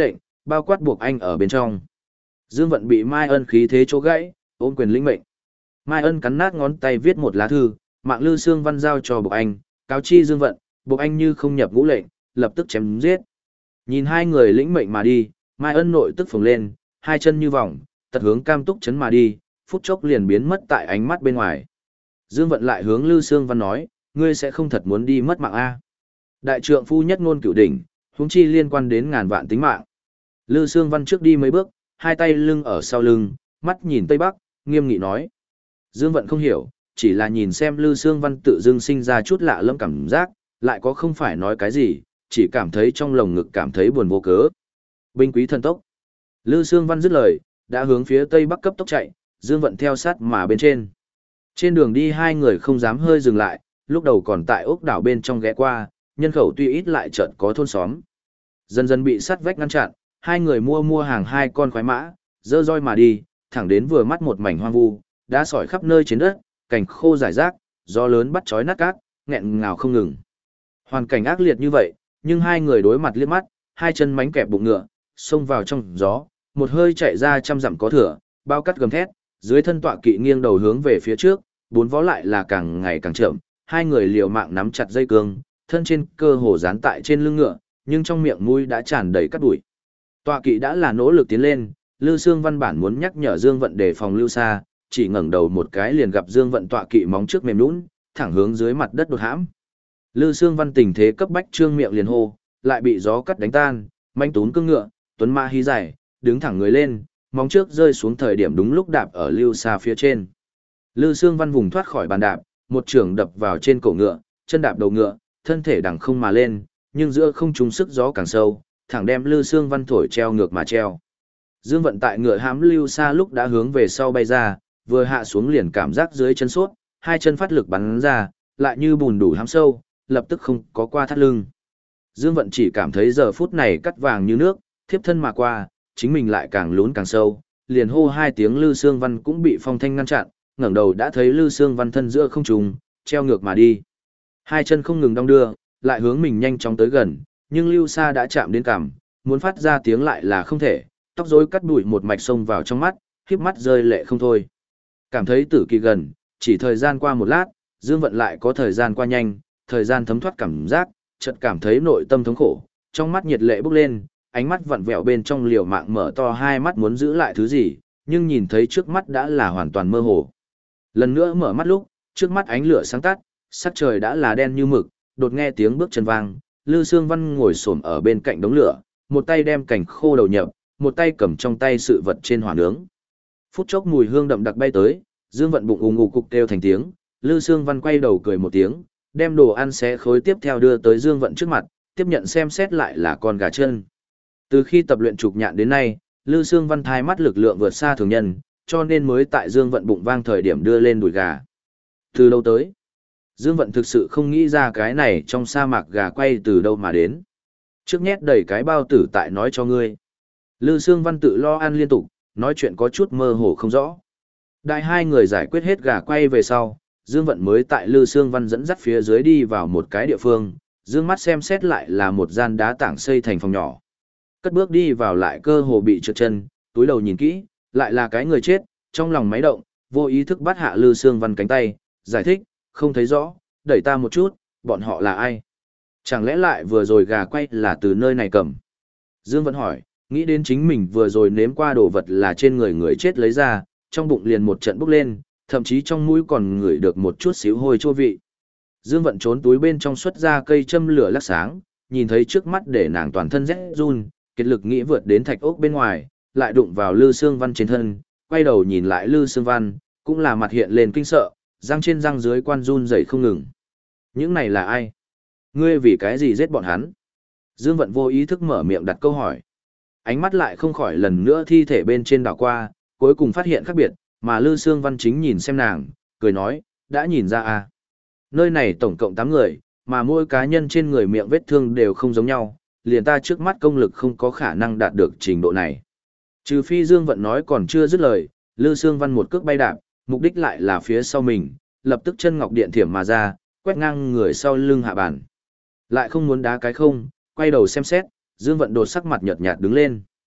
bao quát buộc anh ở bên trong. Dương Vận bị Mai Ân khí thế chỗ gãy, ôm quyền lĩnh mệnh. Mai Ân cắn nát ngón tay viết một lá thư, mạng Lư Sương Văn giao cho buộc anh, cáo chi Dương Vận, buộc anh như không nhập ngũ lệnh, lập tức chém giết. Nhìn hai người lĩnh mệnh mà đi, Mai Ân nội tức phồng lên, hai chân như vòng, tật hướng Cam Túc Trấn mà đi, phút chốc liền biến mất tại ánh mắt bên ngoài. Dương Vận lại hướng Lư Sương Văn nói, ngươi sẽ không thật muốn đi mất mạng a? Đại trượng phu nhất ngôn cửu đỉnh, huống chi liên quan đến ngàn vạn tính mạng. Lư Sương Văn trước đi mấy bước, hai tay lưng ở sau lưng, mắt nhìn Tây Bắc, nghiêm nghị nói. Dương Vận không hiểu, chỉ là nhìn xem Lư Sương Văn tự dưng sinh ra chút lạ lẫm cảm giác, lại có không phải nói cái gì, chỉ cảm thấy trong lồng ngực cảm thấy buồn vô cớ. Binh quý thần tốc. Lư Sương Văn dứt lời, đã hướng phía Tây Bắc cấp tốc chạy, Dương Vận theo sát mà bên trên. Trên đường đi hai người không dám hơi dừng lại, lúc đầu còn tại ốc đảo bên trong ghé qua, nhân khẩu tuy ít lại chợt có thôn xóm. Dần dần bị sắt vách ngăn chặn, hai người mua mua hàng hai con khoái mã, dơ roi mà đi, thẳng đến vừa mắt một mảnh hoang vu, đá sỏi khắp nơi trên đất, cành khô rải rác, gió lớn bắt chói nát cát, nghẹn ngào không ngừng. Hoàn cảnh ác liệt như vậy, nhưng hai người đối mặt liếc mắt, hai chân mánh kẹp bụng ngựa, xông vào trong gió, một hơi chạy ra trăm dặm có thừa, bao cắt gầm thét, dưới thân tọa kỵ nghiêng đầu hướng về phía trước, bốn vó lại là càng ngày càng chậm, hai người liều mạng nắm chặt dây cương, thân trên cơ hồ dán tại trên lưng ngựa, nhưng trong miệng mũi đã tràn đầy cát bụi. Tọa kỵ đã là nỗ lực tiến lên, Lư Sương Văn bản muốn nhắc nhở Dương Vận đề phòng lưu xa, chỉ ngẩng đầu một cái liền gặp Dương Vận tọa kỵ móng trước mềm nhũn, thẳng hướng dưới mặt đất đột hãm. Lư Sương Văn tình thế cấp bách trương miệng liền hô, lại bị gió cắt đánh tan, manh tún cương ngựa, tuấn mã hí dài, đứng thẳng người lên, móng trước rơi xuống thời điểm đúng lúc đạp ở lưu xa phía trên. Lư Sương Văn vùng thoát khỏi bàn đạp, một trường đập vào trên cổ ngựa, chân đạp đầu ngựa, thân thể đằng không mà lên, nhưng giữa không trúng sức gió càng sâu, thẳng đem Lư Sương Văn thổi treo ngược mà treo. Dương Vận tại ngựa hãm lưu xa lúc đã hướng về sau bay ra, vừa hạ xuống liền cảm giác dưới chân sốt, hai chân phát lực bắn ra, lại như bùn đủ hãm sâu, lập tức không có qua thắt lưng. Dương Vận chỉ cảm thấy giờ phút này cắt vàng như nước, thiếp thân mà qua, chính mình lại càng lún càng sâu, liền hô hai tiếng Lư Sương Văn cũng bị phong thanh ngăn chặn, ngẩng đầu đã thấy Lư Sương Văn thân giữa không trùng, treo ngược mà đi. Hai chân không ngừng đong đưa, lại hướng mình nhanh chóng tới gần, nhưng lưu xa đã chạm đến cằm, muốn phát ra tiếng lại là không thể, tóc rối cắt đuổi một mạch xông vào trong mắt, khiếp mắt rơi lệ không thôi. Cảm thấy tử kỳ gần, chỉ thời gian qua một lát, Dương Vận lại có thời gian qua nhanh, thời gian thấm thoát cảm giác, chợt cảm thấy nội tâm thống khổ, trong mắt nhiệt lệ bốc lên, ánh mắt vặn vẹo bên trong liều mạng mở to hai mắt muốn giữ lại thứ gì, nhưng nhìn thấy trước mắt đã là hoàn toàn mơ hồ. Lần nữa mở mắt lúc, trước mắt ánh lửa sáng tắt, sắc trời đã là đen như mực, đột nghe tiếng bước chân vang, Lư Sương Văn ngồi xổm ở bên cạnh đống lửa, một tay đem cành khô đầu nhập, một tay cầm trong tay sự vật trên hỏa nướng. Phút chốc mùi hương đậm đặc bay tới, Dương Vận bụng ù ngục cục kêu thành tiếng, Lư Sương Văn quay đầu cười một tiếng, đem đồ ăn xé khối tiếp theo đưa tới Dương Vận trước mặt, tiếp nhận xem xét lại là con gà chân. Từ khi tập luyện trục nhạn đến nay, Lư Sương Văn thai mắt lực lượng vượt xa thường nhân, cho nên mới tại Dương Vận bụng vang thời điểm đưa lên đùi gà. Từ lâu tới, Dương Vận thực sự không nghĩ ra cái này trong sa mạc gà quay từ đâu mà đến. Trước nhét đầy cái bao tử tại nói cho ngươi. Lư Sương Văn tự lo ăn liên tục, nói chuyện có chút mơ hồ không rõ. Đại hai người giải quyết hết gà quay về sau, Dương Vận mới tại Lư Sương Văn dẫn dắt phía dưới đi vào một cái địa phương, dương mắt xem xét lại là một gian đá tảng xây thành phòng nhỏ. Cất bước đi vào lại cơ hồ bị trượt chân, túi đầu nhìn kỹ, lại là cái người chết, trong lòng máy động, vô ý thức bắt hạ Lư Sương Văn cánh tay, giải thích, không thấy rõ, đẩy ta một chút, bọn họ là ai? Chẳng lẽ lại vừa rồi gà quay là từ nơi này cầm? Dương Vận hỏi, nghĩ đến chính mình vừa rồi nếm qua đồ vật là trên người người chết lấy ra, trong bụng liền một trận bốc lên, thậm chí trong mũi còn ngửi được một chút xíu hôi chua vị. Dương Vận trốn túi bên trong xuất ra cây châm lửa lắc sáng, nhìn thấy trước mắt để nàng toàn thân rét run, kiệt lực nghĩ vượt đến thạch ốc bên ngoài, lại đụng vào Lư Sương Văn trên thân, quay đầu nhìn lại Lư Sương Văn, cũng là mặt hiện lên kinh sợ, răng trên răng dưới quan run rẩy không ngừng. Những này là ai? Ngươi vì cái gì giết bọn hắn? Dương Vận vô ý thức mở miệng đặt câu hỏi. Ánh mắt lại không khỏi lần nữa thi thể bên trên đảo qua, cuối cùng phát hiện khác biệt, mà Lư Sương Văn chính nhìn xem nàng, cười nói, đã nhìn ra à. Nơi này tổng cộng tám người, mà mỗi cá nhân trên người miệng vết thương đều không giống nhau, liền ta trước mắt công lực không có khả năng đạt được trình độ này. Trừ phi Dương Vận nói còn chưa dứt lời, Lư Sương Văn một cước bay đạp, mục đích lại là phía sau mình, lập tức chân ngọc điện thiểm mà ra, quét ngang người sau lưng hạ bàn. Lại không muốn đá cái không, quay đầu xem xét, Dương Vận đột sắc mặt nhợt nhạt đứng lên.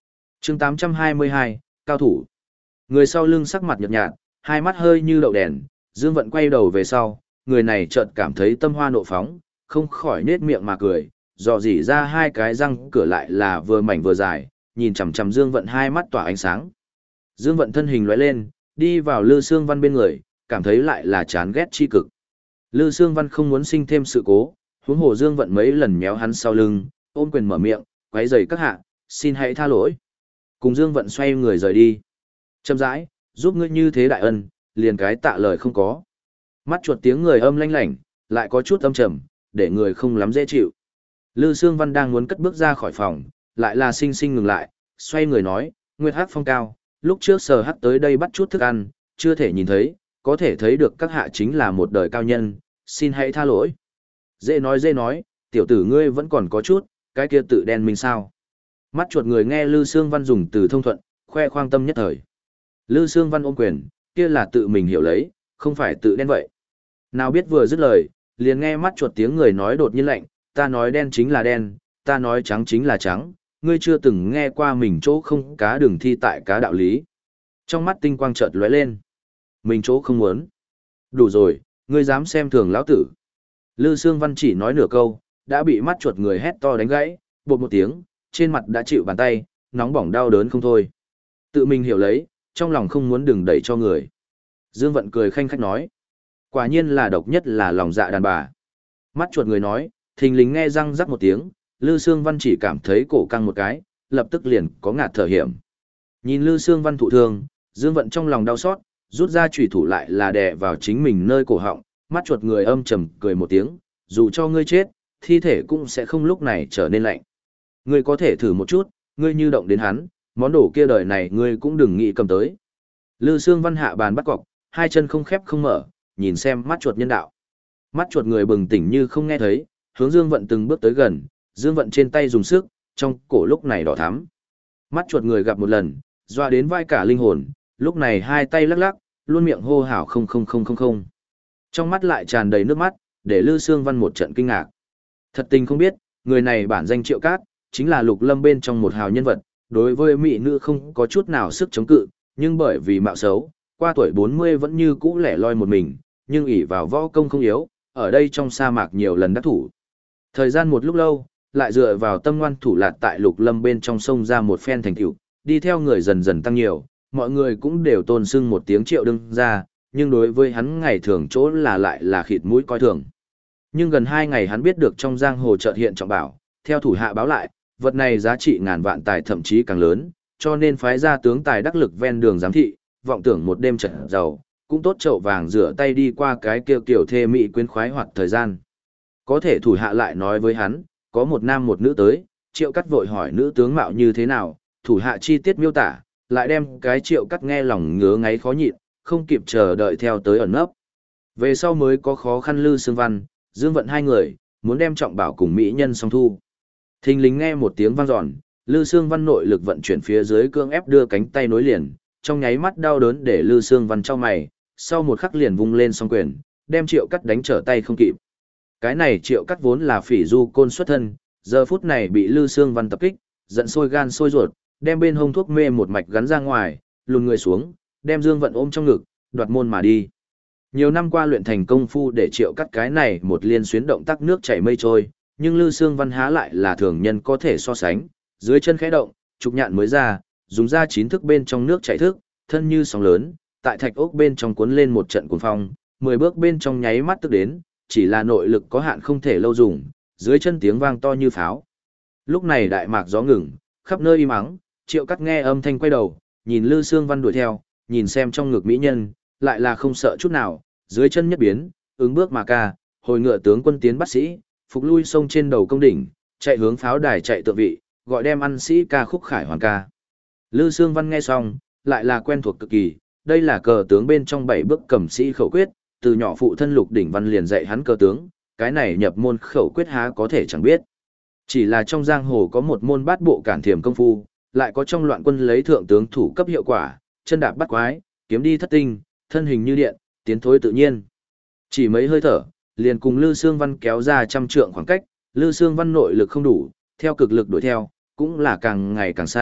chương tám trăm hai mươi hai, cao thủ. Người sau lưng sắc mặt nhợt nhạt, hai mắt hơi như đậu đèn, Dương Vận quay đầu về sau, người này chợt cảm thấy tâm hoa nộ phóng, không khỏi nết miệng mà cười, dò dỉ ra hai cái răng cửa lại là vừa mảnh vừa dài, nhìn chằm chằm Dương Vận hai mắt tỏa ánh sáng. Dương Vận thân hình lóe lên, đi vào Lư Sương Văn bên người, cảm thấy lại là chán ghét chi cực. Lư Sương Văn không muốn sinh thêm sự cố, huống hồ Dương Vận mấy lần méo hắn sau lưng, ôm quyền mở miệng, quấy rầy các hạ, xin hãy tha lỗi. Cùng Dương Vận xoay người rời đi. Chậm rãi, giúp ngươi như thế đại ân, liền cái tạ lời không có. Mắt chuột tiếng người âm lanh lảnh, lại có chút âm trầm, để người không lắm dễ chịu. Lư Sương Văn đang muốn cất bước ra khỏi phòng, lại là sinh sinh ngừng lại, xoay người nói, Nguyệt Hắc phong cao, lúc trước Sở Hắc tới đây bắt chút thức ăn, chưa thể nhìn thấy, có thể thấy được các hạ chính là một đời cao nhân, xin hãy tha lỗi. Dễ nói dễ nói, tiểu tử ngươi vẫn còn có chút, cái kia tự đen mình sao. Mắt chuột người nghe Lư Sương Văn dùng từ thông thuận, khoe khoang tâm nhất thời. Lư Sương Văn ôm quyền, kia là tự mình hiểu lấy, không phải tự đen vậy. Nào biết vừa dứt lời, liền nghe mắt chuột tiếng người nói đột nhiên lạnh, ta nói đen chính là đen, ta nói trắng chính là trắng, ngươi chưa từng nghe qua mình chỗ không cá đừng thi tại cá đạo lý. Trong mắt tinh quang chợt lóe lên. Mình chỗ không muốn. Đủ rồi, ngươi dám xem thường lão tử. Lư Sương Văn chỉ nói nửa câu, đã bị mắt chuột người hét to đánh gãy, bột một tiếng, trên mặt đã chịu bàn tay, nóng bỏng đau đớn không thôi. Tự mình hiểu lấy, trong lòng không muốn đừng đẩy cho người. Dương Vận cười khanh khách nói. Quả nhiên là độc nhất là lòng dạ đàn bà. Mắt chuột người nói, thình lình nghe răng rắc một tiếng, Lư Sương Văn chỉ cảm thấy cổ căng một cái, lập tức liền có ngạt thở hiểm. Nhìn Lư Sương Văn thụ thương, Dương Vận trong lòng đau xót, rút ra chùy thủ lại là đè vào chính mình nơi cổ họng, mắt chuột người âm trầm cười một tiếng, dù cho ngươi chết, thi thể cũng sẽ không lúc này trở nên lạnh. Ngươi có thể thử một chút, ngươi như động đến hắn, món đồ kia đời này ngươi cũng đừng nghĩ cầm tới. Lư Sương Văn hạ bàn bắt cọc, hai chân không khép không mở, nhìn xem mắt chuột nhân đạo. Mắt chuột người bừng tỉnh như không nghe thấy, hướng Dương Vận từng bước tới gần, Dương Vận trên tay dùng sức, trong cổ lúc này đỏ thắm. Mắt chuột người gặp một lần, doa đến vai cả linh hồn, lúc này hai tay lắc lắc, luôn miệng hô hào không không không không không. Trong mắt lại tràn đầy nước mắt, để Lư Sương Văn một trận kinh ngạc. Thật tình không biết, người này bản danh Triệu Cát, chính là Lục Lâm bên trong một hào nhân vật, đối với mỹ nữ không có chút nào sức chống cự, nhưng bởi vì mạo xấu, qua tuổi bốn mươi vẫn như cũ lẻ loi một mình, nhưng ỷ vào võ công không yếu, ở đây trong sa mạc nhiều lần đắc thủ. Thời gian một lúc lâu, lại dựa vào tâm ngoan thủ lạt tại Lục Lâm bên trong sông ra một phen thành tựu, đi theo người dần dần tăng nhiều, mọi người cũng đều tôn sưng một tiếng Triệu đương ra, nhưng đối với hắn ngày thường chỗ là lại là khịt mũi coi thường. Nhưng gần hai ngày hắn biết được trong giang hồ chợt hiện trọng bảo, theo thủ hạ báo lại, vật này giá trị ngàn vạn tài thậm chí càng lớn, cho nên phái ra tướng tài đắc lực ven đường giám thị, vọng tưởng một đêm trận giàu, cũng tốt chậu vàng rửa tay đi qua cái kiều kiểu thê mỹ quyến khoái hoạt thời gian. Có thể thủ hạ lại nói với hắn, có một nam một nữ tới, Triệu Cắt vội hỏi nữ tướng mạo như thế nào, thủ hạ chi tiết miêu tả, lại đem cái Triệu Cắt nghe lòng ngứa ngáy khó nhịn, không kịp chờ đợi theo tới ẩn nấp. Về sau mới có khó khăn Lư Sương Văn, Dương Vận hai người, muốn đem trọng bảo cùng mỹ nhân song thu. Thình lình nghe một tiếng vang dọn, Lư Sương Văn nội lực vận chuyển phía dưới cương ép đưa cánh tay nối liền, trong nháy mắt đau đớn để Lư Sương Văn chau mày, sau một khắc liền vung lên song quyền, đem Triệu Cắt đánh trở tay không kịp. Cái này Triệu Cắt vốn là phỉ du côn xuất thân, giờ phút này bị Lư Sương Văn tập kích, giận sôi gan sôi ruột, đem bên hông thuốc mê một mạch gắn ra ngoài, lùn người xuống, đem Dương Vận ôm trong ngực, đoạt môn mà đi. Nhiều năm qua luyện thành công phu để Triệu Cắt cái này một liên xuyến động tác nước chảy mây trôi, nhưng Lư Sương Văn há lại là thường nhân có thể so sánh, dưới chân khẽ động, trục nhạn mới ra, dùng ra chín thức bên trong nước chảy thức, thân như sóng lớn, tại thạch ốc bên trong cuốn lên một trận cuồng phong, mười bước bên trong nháy mắt tức đến, chỉ là nội lực có hạn không thể lâu dùng, dưới chân tiếng vang to như pháo. Lúc này đại mạc gió ngừng, khắp nơi im ắng, Triệu Cắt nghe âm thanh quay đầu, nhìn Lư Sương Văn đuổi theo, nhìn xem trong ngực mỹ nhân, lại là không sợ chút nào, dưới chân nhất biến, ứng bước mà ca, hồi ngựa tướng quân tiến bắt sĩ, phục lui sông trên đầu công đỉnh, chạy hướng pháo đài chạy tượng vị, gọi đem ăn sĩ ca khúc khải hoàn ca. Lư Sương Văn nghe xong, lại là quen thuộc cực kỳ, đây là cờ tướng bên trong bảy bước cầm sĩ khẩu quyết, từ nhỏ phụ thân Lục Đỉnh Văn liền dạy hắn cờ tướng, cái này nhập môn khẩu quyết há có thể chẳng biết. Chỉ là trong giang hồ có một môn bát bộ cản thiểm công phu, lại có trong loạn quân lấy thượng tướng thủ cấp hiệu quả, chân đạp bắt quái, kiếm đi thất tinh, thân hình như điện, tiến thối tự nhiên. Chỉ mấy hơi thở, liền cùng Lư Sương Văn kéo ra trăm trượng khoảng cách, Lư Sương Văn nội lực không đủ, theo cực lực đuổi theo, cũng là càng ngày càng xa,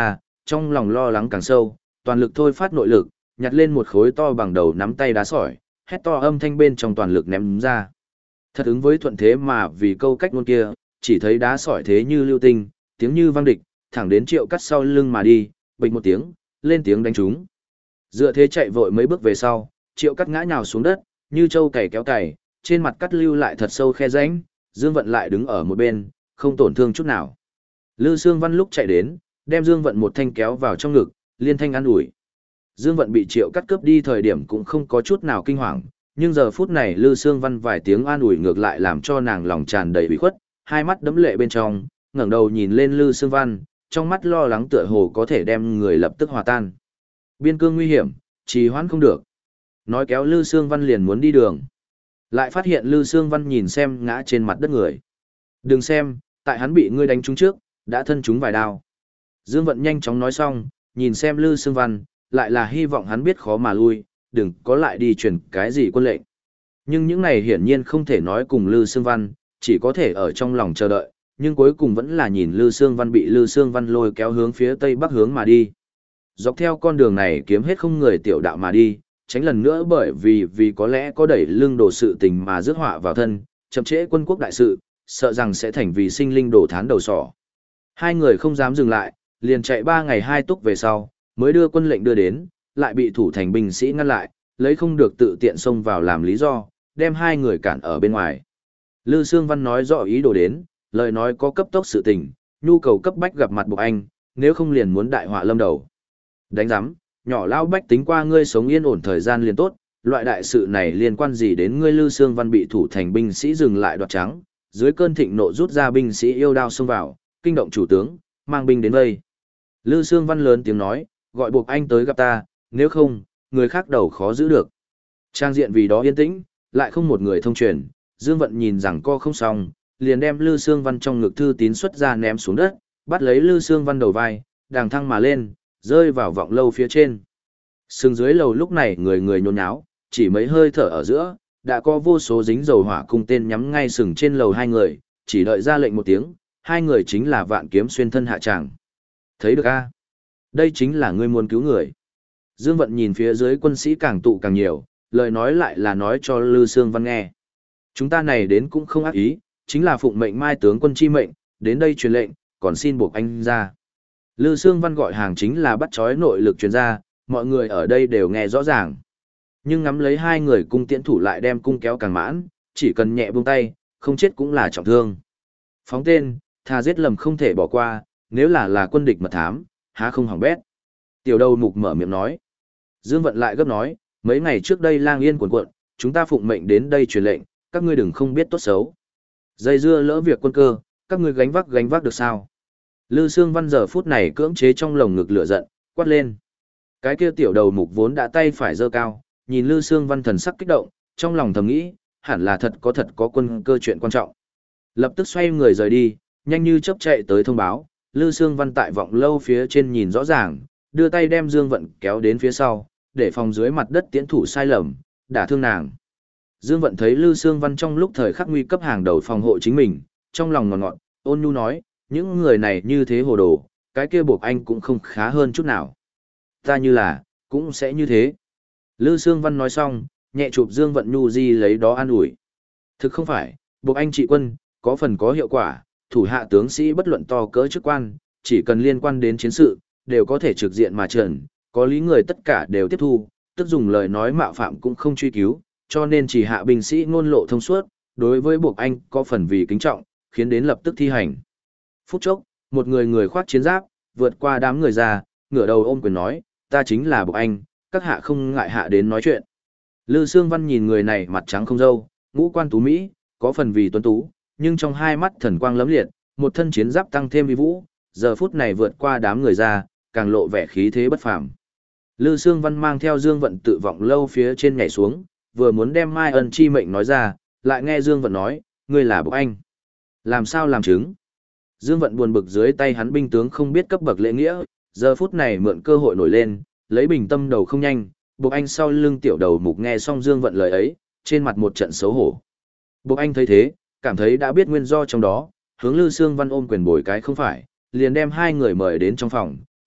trong lòng lo lắng càng sâu, toàn lực thôi phát nội lực, nhặt lên một khối to bằng đầu nắm tay đá sỏi, hét to âm thanh bên trong toàn lực ném ra. Thật ứng với thuận thế mà vì câu cách ngôn kia, chỉ thấy đá sỏi thế như lưu tinh, tiếng như vang địch, thẳng đến Triệu Cắt sau lưng mà đi, bịch một tiếng, lên tiếng đánh trúng. Dựa thế chạy vội mấy bước về sau, Triệu Cắt ngã nhào xuống đất, như trâu cày kéo cày, trên mặt cắt lưu lại thật sâu khe rãnh, Dương Vận lại đứng ở một bên, không tổn thương chút nào. Lư Sương Văn lúc chạy đến, đem Dương Vận một thanh kéo vào trong ngực, liên thanh an ủi. Dương Vận bị Triệu Cắt cướp đi thời điểm cũng không có chút nào kinh hoàng, nhưng giờ phút này Lư Sương Văn vài tiếng an ủi ngược lại làm cho nàng lòng tràn đầy ủy khuất, hai mắt đẫm lệ bên trong, ngẩng đầu nhìn lên Lư Sương Văn, trong mắt lo lắng tựa hồ có thể đem người lập tức hòa tan. Biên cương nguy hiểm, trì hoãn không được. Nói kéo Lư Sương Văn liền muốn đi đường. Lại phát hiện Lư Sương Văn nhìn xem ngã trên mặt đất người. Đừng xem, tại hắn bị ngươi đánh trúng trước, đã thân trúng vài đao. Dương Vận nhanh chóng nói xong, nhìn xem Lư Sương Văn, lại là hy vọng hắn biết khó mà lui, đừng có lại đi truyền cái gì quân lệnh. Nhưng những này hiển nhiên không thể nói cùng Lư Sương Văn, chỉ có thể ở trong lòng chờ đợi, nhưng cuối cùng vẫn là nhìn Lư Sương Văn bị Lư Sương Văn lôi kéo hướng phía tây bắc hướng mà đi. Dọc theo con đường này kiếm hết không người tiểu đạo mà đi, tránh lần nữa bởi vì vì có lẽ có đẩy lưng đổ sự tình mà rước họa vào thân, chậm trễ quân quốc đại sự, sợ rằng sẽ thành vì sinh linh đổ thán đầu sỏ. Hai người không dám dừng lại, liền chạy ba ngày hai túc về sau, mới đưa quân lệnh đưa đến, lại bị thủ thành binh sĩ ngăn lại, lấy không được tự tiện xông vào làm lý do, đem hai người cản ở bên ngoài. Lư Sương Văn nói rõ ý đồ đến, lời nói có cấp tốc sự tình, nhu cầu cấp bách gặp mặt Bộc Anh, nếu không liền muốn đại họa lâm đầu. Đánh giám, nhỏ lao bách tính qua ngươi sống yên ổn thời gian liền tốt, loại đại sự này liên quan gì đến ngươi? Lư Sương Văn bị thủ thành binh sĩ dừng lại đoạt trắng, dưới cơn thịnh nộ rút ra binh sĩ yêu đao xông vào, kinh động chủ tướng, mang binh đến đây. Lư Sương Văn lớn tiếng nói, gọi Bộc Anh tới gặp ta, nếu không, người khác đầu khó giữ được. Trang diện vì đó yên tĩnh, lại không một người thông truyền, Dương Vận nhìn rằng co không xong, liền đem Lư Sương Văn trong ngực thư tín xuất ra ném xuống đất, bắt lấy Lư Sương Văn đầu vai, đàng thăng mà lên, rơi vào vọng lâu phía trên. Sừng dưới lầu lúc này người người nhốn nháo, chỉ mấy hơi thở ở giữa, đã có vô số dính dầu hỏa cung tên nhắm ngay sừng trên lầu hai người, chỉ đợi ra lệnh một tiếng, hai người chính là Vạn Kiếm xuyên thân hạ tràng. Thấy được a? Đây chính là ngươi muốn cứu người. Dương Vận nhìn phía dưới quân sĩ càng tụ càng nhiều, lời nói lại là nói cho Lư Sương Văn nghe. Chúng ta này đến cũng không ác ý, chính là phụng mệnh Mai tướng quân chi mệnh, đến đây truyền lệnh, còn xin buộc anh ra. Lư Sương Văn gọi hàng chính là bắt chói nội lực truyền ra, mọi người ở đây đều nghe rõ ràng. Nhưng ngắm lấy hai người cung tiễn thủ lại đem cung kéo càng mãn, chỉ cần nhẹ buông tay, không chết cũng là trọng thương. Phóng tên, thà giết lầm không thể bỏ qua, nếu là là quân địch mật thám, há không hỏng bét. Tiểu đầu mục mở miệng nói. Dương Vận lại gấp nói, mấy ngày trước đây lang yên quần quận, chúng ta phụng mệnh đến đây truyền lệnh, các ngươi đừng không biết tốt xấu. Dây dưa lỡ việc quân cơ, các ngươi gánh vác gánh vác được sao? Lư Sương Văn giờ phút này cưỡng chế trong lồng ngực lửa giận, quát lên. Cái kia tiểu đầu mục vốn đã tay phải giơ cao, nhìn Lư Sương Văn thần sắc kích động, trong lòng thầm nghĩ, hẳn là thật có thật có quân cơ chuyện quan trọng. Lập tức xoay người rời đi, nhanh như chớp chạy tới thông báo, Lư Sương Văn tại vọng lâu phía trên nhìn rõ ràng, đưa tay đem Dương Vận kéo đến phía sau, để phòng dưới mặt đất tiễn thủ sai lầm, đả thương nàng. Dương Vận thấy Lư Sương Văn trong lúc thời khắc nguy cấp hàng đầu phòng hộ chính mình, trong lòng ngọt ngọt, ôn nhu nói, những người này như thế hồ đồ, cái kia buộc anh cũng không khá hơn chút nào. Ta như là, cũng sẽ như thế. Lư Sương Văn nói xong, nhẹ chụp Dương Vận nhu di lấy đó an ủi. Thực không phải, buộc anh trị quân, có phần có hiệu quả, thủ hạ tướng sĩ bất luận to cỡ chức quan, chỉ cần liên quan đến chiến sự, đều có thể trực diện mà trần, có lý người tất cả đều tiếp thu, tức dùng lời nói mạo phạm cũng không truy cứu, cho nên chỉ hạ binh sĩ ngôn lộ thông suốt, đối với buộc anh có phần vì kính trọng, khiến đến lập tức thi hành. Phút chốc, một người người khoác chiến giáp, vượt qua đám người ra, ngửa đầu ôm quyền nói, ta chính là buộc anh, các hạ không ngại hạ đến nói chuyện. Lư Sương Văn nhìn người này mặt trắng không râu, ngũ quan tú Mỹ, có phần vì tuấn tú, nhưng trong hai mắt thần quang lấm liệt, một thân chiến giáp tăng thêm vi vũ, giờ phút này vượt qua đám người ra, càng lộ vẻ khí thế bất phàm. Lư Sương Văn mang theo Dương Vận tự vọng lâu phía trên nhảy xuống, vừa muốn đem Mai Ân chi mệnh nói ra, lại nghe Dương Vận nói, ngươi là buộc anh. Làm sao làm chứng? Dương Vận buồn bực dưới tay hắn binh tướng không biết cấp bậc lễ nghĩa, giờ phút này mượn cơ hội nổi lên, lấy bình tâm đầu không nhanh, buộc anh sau lưng tiểu đầu mục nghe xong Dương Vận lời ấy, trên mặt một trận xấu hổ. Buộc anh thấy thế, cảm thấy đã biết nguyên do trong đó, hướng Lư Sương Văn ôm quyền bồi cái không phải, liền đem hai người mời đến trong phòng,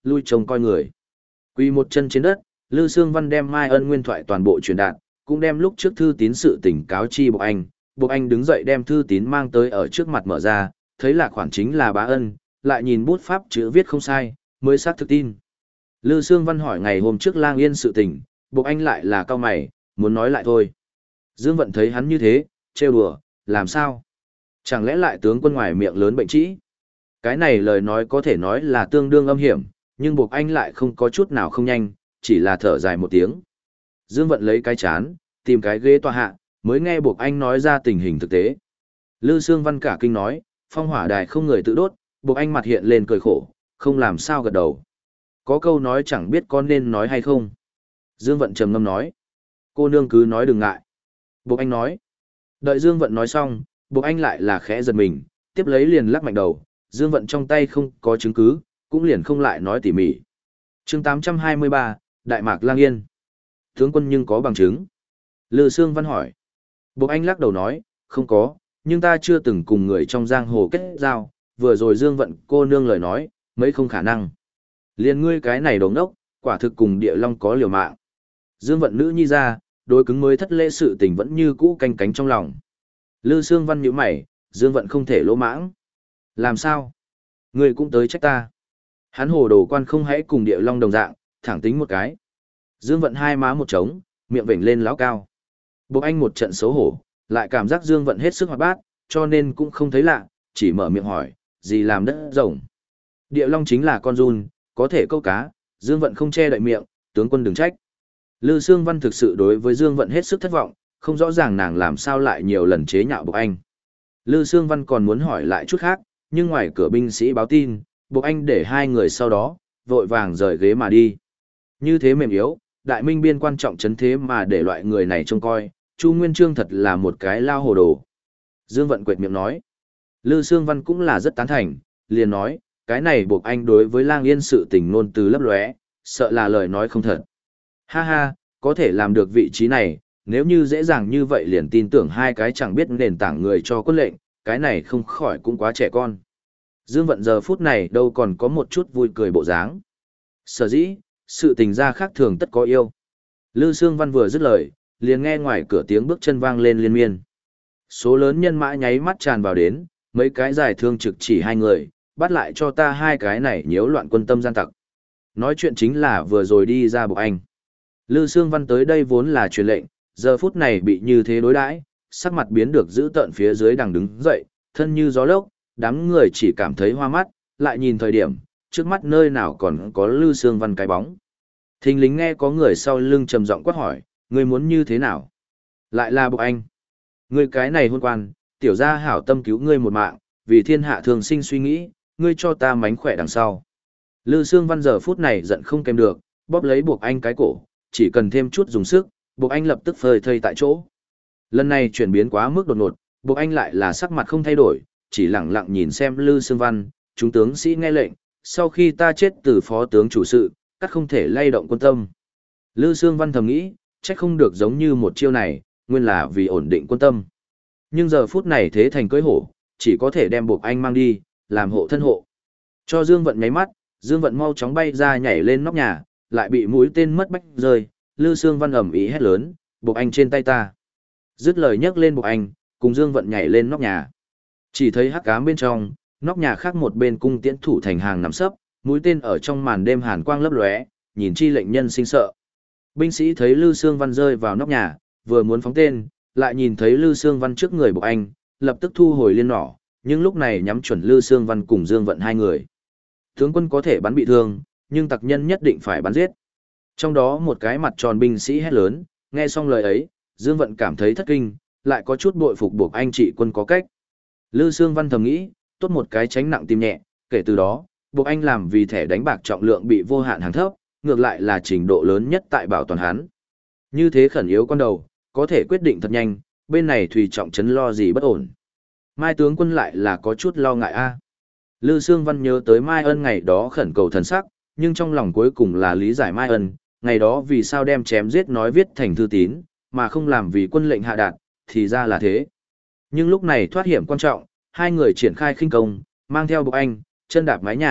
lui trông coi người. Quỳ một chân trên đất, Lư Sương Văn đem Mai Ân nguyên thoại toàn bộ truyền đạt, cũng đem lúc trước thư tín sự tình cáo chi Bộc Anh. Bộc Anh đứng dậy đem thư tín mang tới ở trước mặt mở ra, thấy là khoản chính là Bá Ân, lại nhìn bút pháp chữ viết không sai, mới xác thực tin. Lư Sương Văn hỏi ngày hôm trước Lang Yên sự tình, Bộc Anh lại là cao mày, muốn nói lại thôi. Dương Vận thấy hắn như thế, trêu đùa, làm sao? Chẳng lẽ lại tướng quân ngoài miệng lớn bệnh trĩ? Cái này lời nói có thể nói là tương đương âm hiểm, nhưng Bộc Anh lại không có chút nào không nhanh, chỉ là thở dài một tiếng. Dương Vận lấy cái chán, tìm cái ghế tọa hạ, mới nghe Bộc Anh nói ra tình hình thực tế. Lư Sương Văn cả kinh nói, phong hỏa đài không người tự đốt, Bộc Anh mặt hiện lên cười khổ, không làm sao gật đầu. Có câu nói chẳng biết có nên nói hay không. Dương Vận trầm ngâm nói, cô nương cứ nói đừng ngại. Bộc Anh nói, đợi Dương Vận nói xong, Bộc Anh lại là khẽ giật mình, tiếp lấy liền lắc mạnh đầu, Dương Vận trong tay không có chứng cứ, cũng liền không lại nói tỉ mỉ. Chương tám trăm hai mươi ba, Đại Mạc Lang Yên. Tướng quân nhưng có bằng chứng. Lư Sương Văn hỏi. Bộc Anh lắc đầu nói, không có, nhưng ta chưa từng cùng người trong giang hồ kết giao, vừa rồi Dương Vận cô nương lời nói, mấy không khả năng. Liên ngươi cái này đồng đốc, quả thực cùng địa long có liều mạng. Dương Vận nữ nhi ra, đối cứng mới thất lễ sự tình vẫn như cũ canh cánh trong lòng. Lư Sương Văn nhíu mày, Dương Vận không thể lỗ mãng. Làm sao? Ngươi cũng tới trách ta. Hắn hồ đồ quan không hãy cùng địa long đồng dạng, thẳng tính một cái. Dương Vận hai má một trống, miệng vểnh lên láo cao. Bộc Anh một trận xấu hổ, lại cảm giác Dương Vận hết sức hoạt bát, cho nên cũng không thấy lạ, chỉ mở miệng hỏi, gì làm đất rồng. Địa long chính là con giun, có thể câu cá, Dương Vận không che đậy miệng, tướng quân đừng trách. Lư Sương Văn thực sự đối với Dương Vận hết sức thất vọng, không rõ ràng nàng làm sao lại nhiều lần chế nhạo Bộc Anh. Lư Sương Văn còn muốn hỏi lại chút khác, nhưng ngoài cửa binh sĩ báo tin, Bộc Anh để hai người sau đó, vội vàng rời ghế mà đi. Như thế mềm yếu, đại minh biên quan trọng chấn thế mà để loại người này trông coi, Chu Nguyên Chương thật là một cái lao hồ đồ. Dương Vận quệt miệng nói. Lư Sương Văn cũng là rất tán thành, liền nói, cái này Bộc Anh đối với Lang Yên sự tình ngôn từ lấp lóe, sợ là lời nói không thật. Ha ha, có thể làm được vị trí này, nếu như dễ dàng như vậy liền tin tưởng hai cái chẳng biết nền tảng người cho quân lệnh, cái này không khỏi cũng quá trẻ con. Dương Vận giờ phút này đâu còn có một chút vui cười bộ dáng. Sở dĩ, sự tình ra khác thường tất có yêu. Lư Sương Văn vừa dứt lời, liền nghe ngoài cửa tiếng bước chân vang lên liên miên. Số lớn nhân mã nháy mắt tràn vào đến, mấy cái giải thương trực chỉ hai người, bắt lại cho ta hai cái này nhiễu loạn quân tâm gian tặc. Nói chuyện chính là vừa rồi đi ra Bộc Anh. Lư Sương Văn tới đây vốn là truyền lệnh, giờ phút này bị như thế đối đãi, sắc mặt biến được giữ tợn phía dưới đằng đứng dậy, thân như gió lốc, đám người chỉ cảm thấy hoa mắt, lại nhìn thời điểm, trước mắt nơi nào còn có Lư Sương Văn cái bóng. Thình lính nghe có người sau lưng trầm giọng quát hỏi, ngươi muốn như thế nào? Lại là Bộc Anh. Ngươi cái này hôn quan, tiểu gia hảo tâm cứu ngươi một mạng, vì thiên hạ thường sinh suy nghĩ, ngươi cho ta mánh khỏe đằng sau. Lư Sương Văn giờ phút này giận không kèm được, bóp lấy Bộc Anh cái cổ, chỉ cần thêm chút dùng sức, Bộc Anh lập tức phơi thây tại chỗ. Lần này chuyển biến quá mức đột ngột, Bộc Anh lại là sắc mặt không thay đổi, chỉ lặng lặng nhìn xem Lư Sương Văn, chúng tướng sĩ nghe lệnh, sau khi ta chết từ phó tướng chủ sự, các không thể lay động quân tâm. Lư Sương Văn thầm nghĩ, trách không được giống như một chiêu này, nguyên là vì ổn định quân tâm. Nhưng giờ phút này thế thành cưỡi hổ, chỉ có thể đem Bộc Anh mang đi, làm hộ thân hộ. Cho Dương Vận nháy mắt, Dương Vận mau chóng bay ra nhảy lên nóc nhà, lại bị mũi tên mất bách rơi, Lư Sương Văn ầm ĩ hét lớn, Bộc Anh trên tay ta. Dứt lời nhấc lên Bộc Anh, cùng Dương Vận nhảy lên nóc nhà. Chỉ thấy hắc ám bên trong, nóc nhà khác một bên cung tiễn thủ thành hàng nằm sấp, mũi tên ở trong màn đêm hàn quang lấp lóe, nhìn chi lệnh nhân sinh sợ. Binh sĩ thấy Lư Sương Văn rơi vào nóc nhà, vừa muốn phóng tên, lại nhìn thấy Lư Sương Văn trước người Bộc Anh, lập tức thu hồi liên nỏ, nhưng lúc này nhắm chuẩn Lư Sương Văn cùng Dương Vận hai người. Tướng quân có thể bắn bị thương, nhưng tặc nhân nhất định phải bắn giết. Trong đó một cái mặt tròn binh sĩ hét lớn, nghe xong lời ấy, Dương Vận cảm thấy thất kinh, lại có chút bội phục Bộc Anh trị quân có cách. Lư Sương Văn thầm nghĩ, tốt một cái tránh nặng tim nhẹ, kể từ đó, Bộc Anh làm vì thẻ đánh bạc trọng lượng bị vô hạn hàng thấp, ngược lại là trình độ lớn nhất tại bảo toàn hắn. Như thế khẩn yếu con đầu, có thể quyết định thật nhanh, bên này Thùy Trọng Trấn lo gì bất ổn. Mai tướng quân lại là có chút lo ngại a. Lư Sương Văn nhớ tới Mai Ân ngày đó khẩn cầu thần sắc, nhưng trong lòng cuối cùng là lý giải Mai Ân, ngày đó vì sao đem chém giết nói viết thành thư tín, mà không làm vì quân lệnh hạ đạt, thì ra là thế. Nhưng lúc này thoát hiểm quan trọng, hai người triển khai khinh công, mang theo Bộc Anh, chân đạp mái nhà,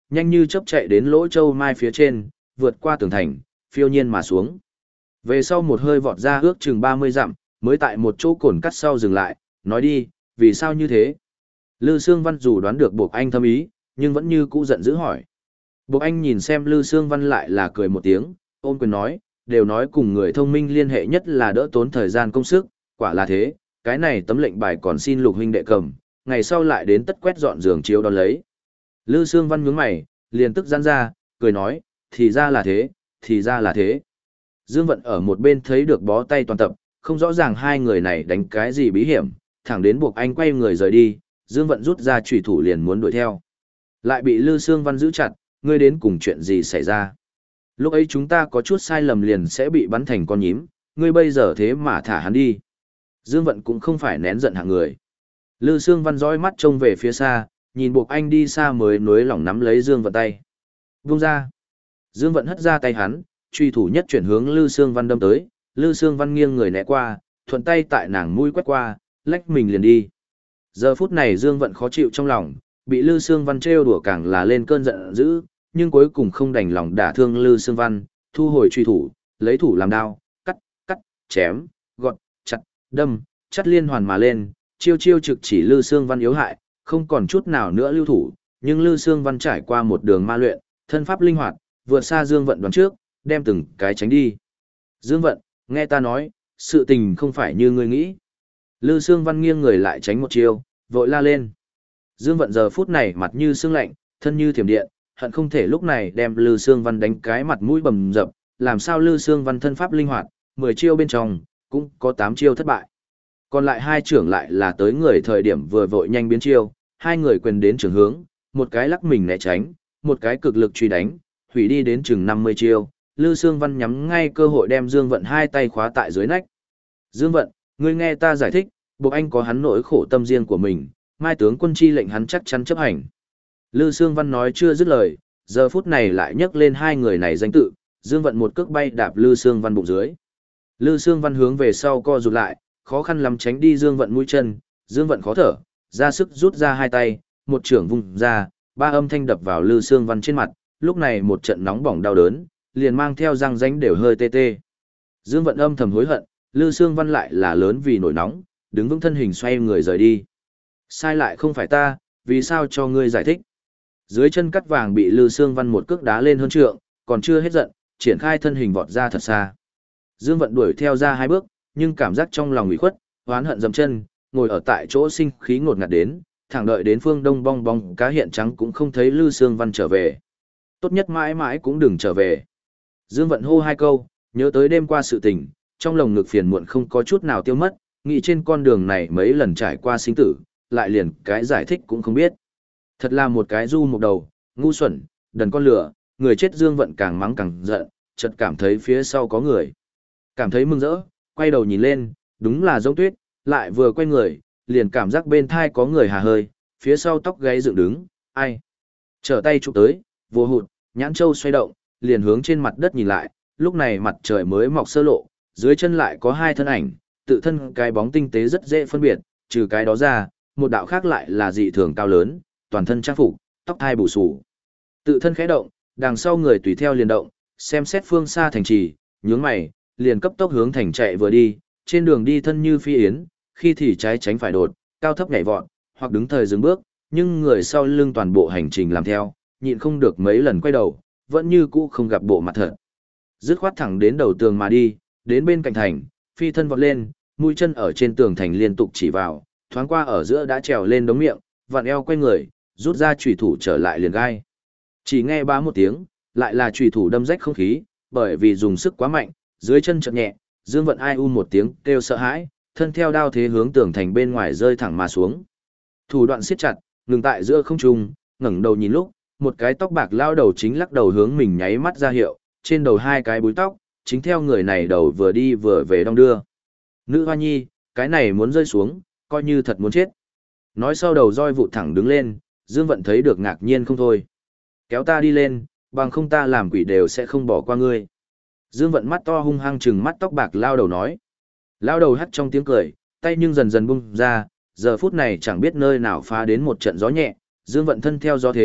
nhanh như chớp chạy đến lỗ châu mai phía trên, vượt qua tường thành, phiêu nhiên mà xuống. Về sau một hơi vọt ra ước chừng ba mươi dặm, mới tại một chỗ cồn cắt sau dừng lại, nói đi, vì sao như thế? Lư Sương Văn dù đoán được Bộc Anh thâm ý, nhưng vẫn như cũ giận dữ hỏi. Bộc Anh nhìn xem Lư Sương Văn lại là cười một tiếng, ôn quyền nói, đều nói cùng người thông minh liên hệ nhất là đỡ tốn thời gian công sức, quả là thế, cái này tấm lệnh bài còn xin Lục huynh đệ cầm, ngày sau lại đến tất quét dọn giường chiếu đón lấy. Lư Sương Văn nhướng mày, liền tức giãn ra, cười nói, thì ra là thế, thì ra là thế. Dương Vận ở một bên thấy được bó tay toàn tập, không rõ ràng hai người này đánh cái gì bí hiểm, thẳng đến buộc anh quay người rời đi, Dương Vận rút ra chủy thủ liền muốn đuổi theo. Lại bị Lư Sương Văn giữ chặt, ngươi đến cùng chuyện gì xảy ra? Lúc ấy chúng ta có chút sai lầm liền sẽ bị bắn thành con nhím, ngươi bây giờ thế mà thả hắn đi. Dương Vận cũng không phải nén giận hạng người. Lư Sương Văn dõi mắt trông về phía xa, nhìn buộc anh đi xa mới nuối lỏng nắm lấy Dương Vận tay. Vung ra. Dương Vận hất ra tay hắn, truy thủ nhất chuyển hướng Lư Sương Văn đâm tới, Lư Sương Văn nghiêng người né qua, thuận tay tại nàng mũi quét qua, lách mình liền đi. Giờ phút này Dương Vận khó chịu trong lòng, bị Lư Sương Văn trêu đùa càng là lên cơn giận dữ, nhưng cuối cùng không đành lòng đả thương Lư Sương Văn, thu hồi truy thủ, lấy thủ làm đao, cắt, cắt, chém, gọt, chặt, đâm, chắt liên hoàn mà lên, chiêu chiêu trực chỉ Lư Sương Văn yếu hại, không còn chút nào nữa lưu thủ, nhưng Lư Sương Văn trải qua một đường ma luyện, thân pháp linh hoạt, vượt xa Dương Vận đoán trước, đem từng cái tránh đi. Dương Vận, nghe ta nói, sự tình không phải như ngươi nghĩ. Lư Sương Văn nghiêng người lại tránh một chiêu, vội la lên. Dương Vận giờ phút này mặt như sương lạnh, thân như thiểm điện, hận không thể lúc này đem Lư Sương Văn đánh cái mặt mũi bầm dập, làm sao Lư Sương Văn thân pháp linh hoạt, mười chiêu bên trong, cũng có tám chiêu thất bại. Còn lại hai trưởng lại là tới người thời điểm vừa vội nhanh biến chiêu, hai người quyền đến trường hướng, một cái lắc mình né tránh, một cái cực lực truy đánh, hủy đi đến chừng năm mươi chiêu. Lư Sương Văn nhắm ngay cơ hội đem Dương Vận hai tay khóa tại dưới nách. Dương Vận, ngươi nghe ta giải thích, buộc anh có hắn nỗi khổ tâm riêng của mình, mai tướng quân chi lệnh hắn chắc chắn chấp hành. Lư Sương Văn nói chưa dứt lời, giờ phút này lại nhắc lên hai người này danh tự, Dương Vận một cước bay đạp Lư Sương Văn bụng dưới. Lư Sương Văn hướng về sau co rụt lại, khó khăn lắm tránh đi Dương Vận mũi chân, Dương Vận khó thở, ra sức rút ra hai tay, một trưởng vùng ra, ba âm thanh đập vào Lư Sương Văn trên mặt, lúc này một trận nóng bỏng đau đớn, liền mang theo răng ránh đều hơi tê tê. Dương Vận âm thầm hối hận, Lư Sương Văn lại là lớn vì nổi nóng, đứng vững thân hình xoay người rời đi. Sai lại không phải ta, vì sao cho ngươi giải thích? Dưới chân cắt vàng bị Lư Sương Văn một cước đá lên hơn trượng, còn chưa hết giận, triển khai thân hình vọt ra thật xa. Dương Vận đuổi theo ra hai bước, nhưng cảm giác trong lòng ủy khuất, oán hận dậm chân, ngồi ở tại chỗ sinh khí ngột ngạt đến, thẳng đợi đến phương đông bong bóng cá hiện trắng cũng không thấy Lư Sương Văn trở về. Tốt nhất mãi mãi cũng đừng trở về. Dương Vận hô hai câu, nhớ tới đêm qua sự tình, trong lồng ngực phiền muộn không có chút nào tiêu mất, nghĩ trên con đường này mấy lần trải qua sinh tử, lại liền cái giải thích cũng không biết. Thật là một cái du một đầu, ngu xuẩn, đần con lửa, người chết Dương Vận càng mắng càng giận, chợt cảm thấy phía sau có người. Cảm thấy mừng rỡ, quay đầu nhìn lên, đúng là Giống Tuyết, lại vừa quay người, liền cảm giác bên thai có người hà hơi, phía sau tóc gáy dựng đứng, ai. Trở tay chụp tới, vô hụt, nhãn châu xoay động, liền hướng trên mặt đất nhìn lại, lúc này mặt trời mới mọc sơ lộ, dưới chân lại có hai thân ảnh, tự thân cái bóng tinh tế rất dễ phân biệt, trừ cái đó ra, một đạo khác lại là dị thường cao lớn, toàn thân trang phục, tóc thai bù xù. Tự thân khẽ động, đằng sau người tùy theo liền động, xem xét phương xa thành trì, nhướng mày, liền cấp tốc hướng thành chạy vừa đi, trên đường đi thân như phi yến, khi thì trái tránh phải đột, cao thấp nhảy vọt, hoặc đứng thời dừng bước, nhưng người sau lưng toàn bộ hành trình làm theo, nhịn không được mấy lần quay đầu, vẫn như cũ không gặp bộ mặt thật. Dứt khoát thẳng đến đầu tường mà đi, đến bên cạnh thành, phi thân vọt lên, mũi chân ở trên tường thành liên tục chỉ vào, thoáng qua ở giữa đã trèo lên đống miệng, vặn eo quay người, rút ra chủy thủ trở lại liền gai. Chỉ nghe bá một tiếng, lại là chủy thủ đâm rách không khí, bởi vì dùng sức quá mạnh, dưới chân chợt nhẹ, Dương Vận ai u một tiếng kêu sợ hãi, thân theo đao thế hướng tường thành bên ngoài rơi thẳng mà xuống. Thủ đoạn siết chặt, ngừng tại giữa không trung, ngẩng đầu nhìn lúc, một cái tóc bạc lao đầu chính lắc đầu hướng mình nháy mắt ra hiệu, trên đầu hai cái búi tóc, chính theo người này đầu vừa đi vừa về đong đưa. Nữ hoa nhi, cái này muốn rơi xuống, coi như thật muốn chết. Nói sau đầu roi vụt thẳng đứng lên, Dương Vận thấy được ngạc nhiên không thôi. Kéo ta đi lên, bằng không ta làm quỷ đều sẽ không bỏ qua ngươi. Dương Vận mắt to hung hăng trừng mắt tóc bạc lao đầu nói. Lao đầu hắt trong tiếng cười, tay nhưng dần dần bung ra, giờ phút này chẳng biết nơi nào phá đến một trận gió nhẹ, Dương Vận thân theo gió thế,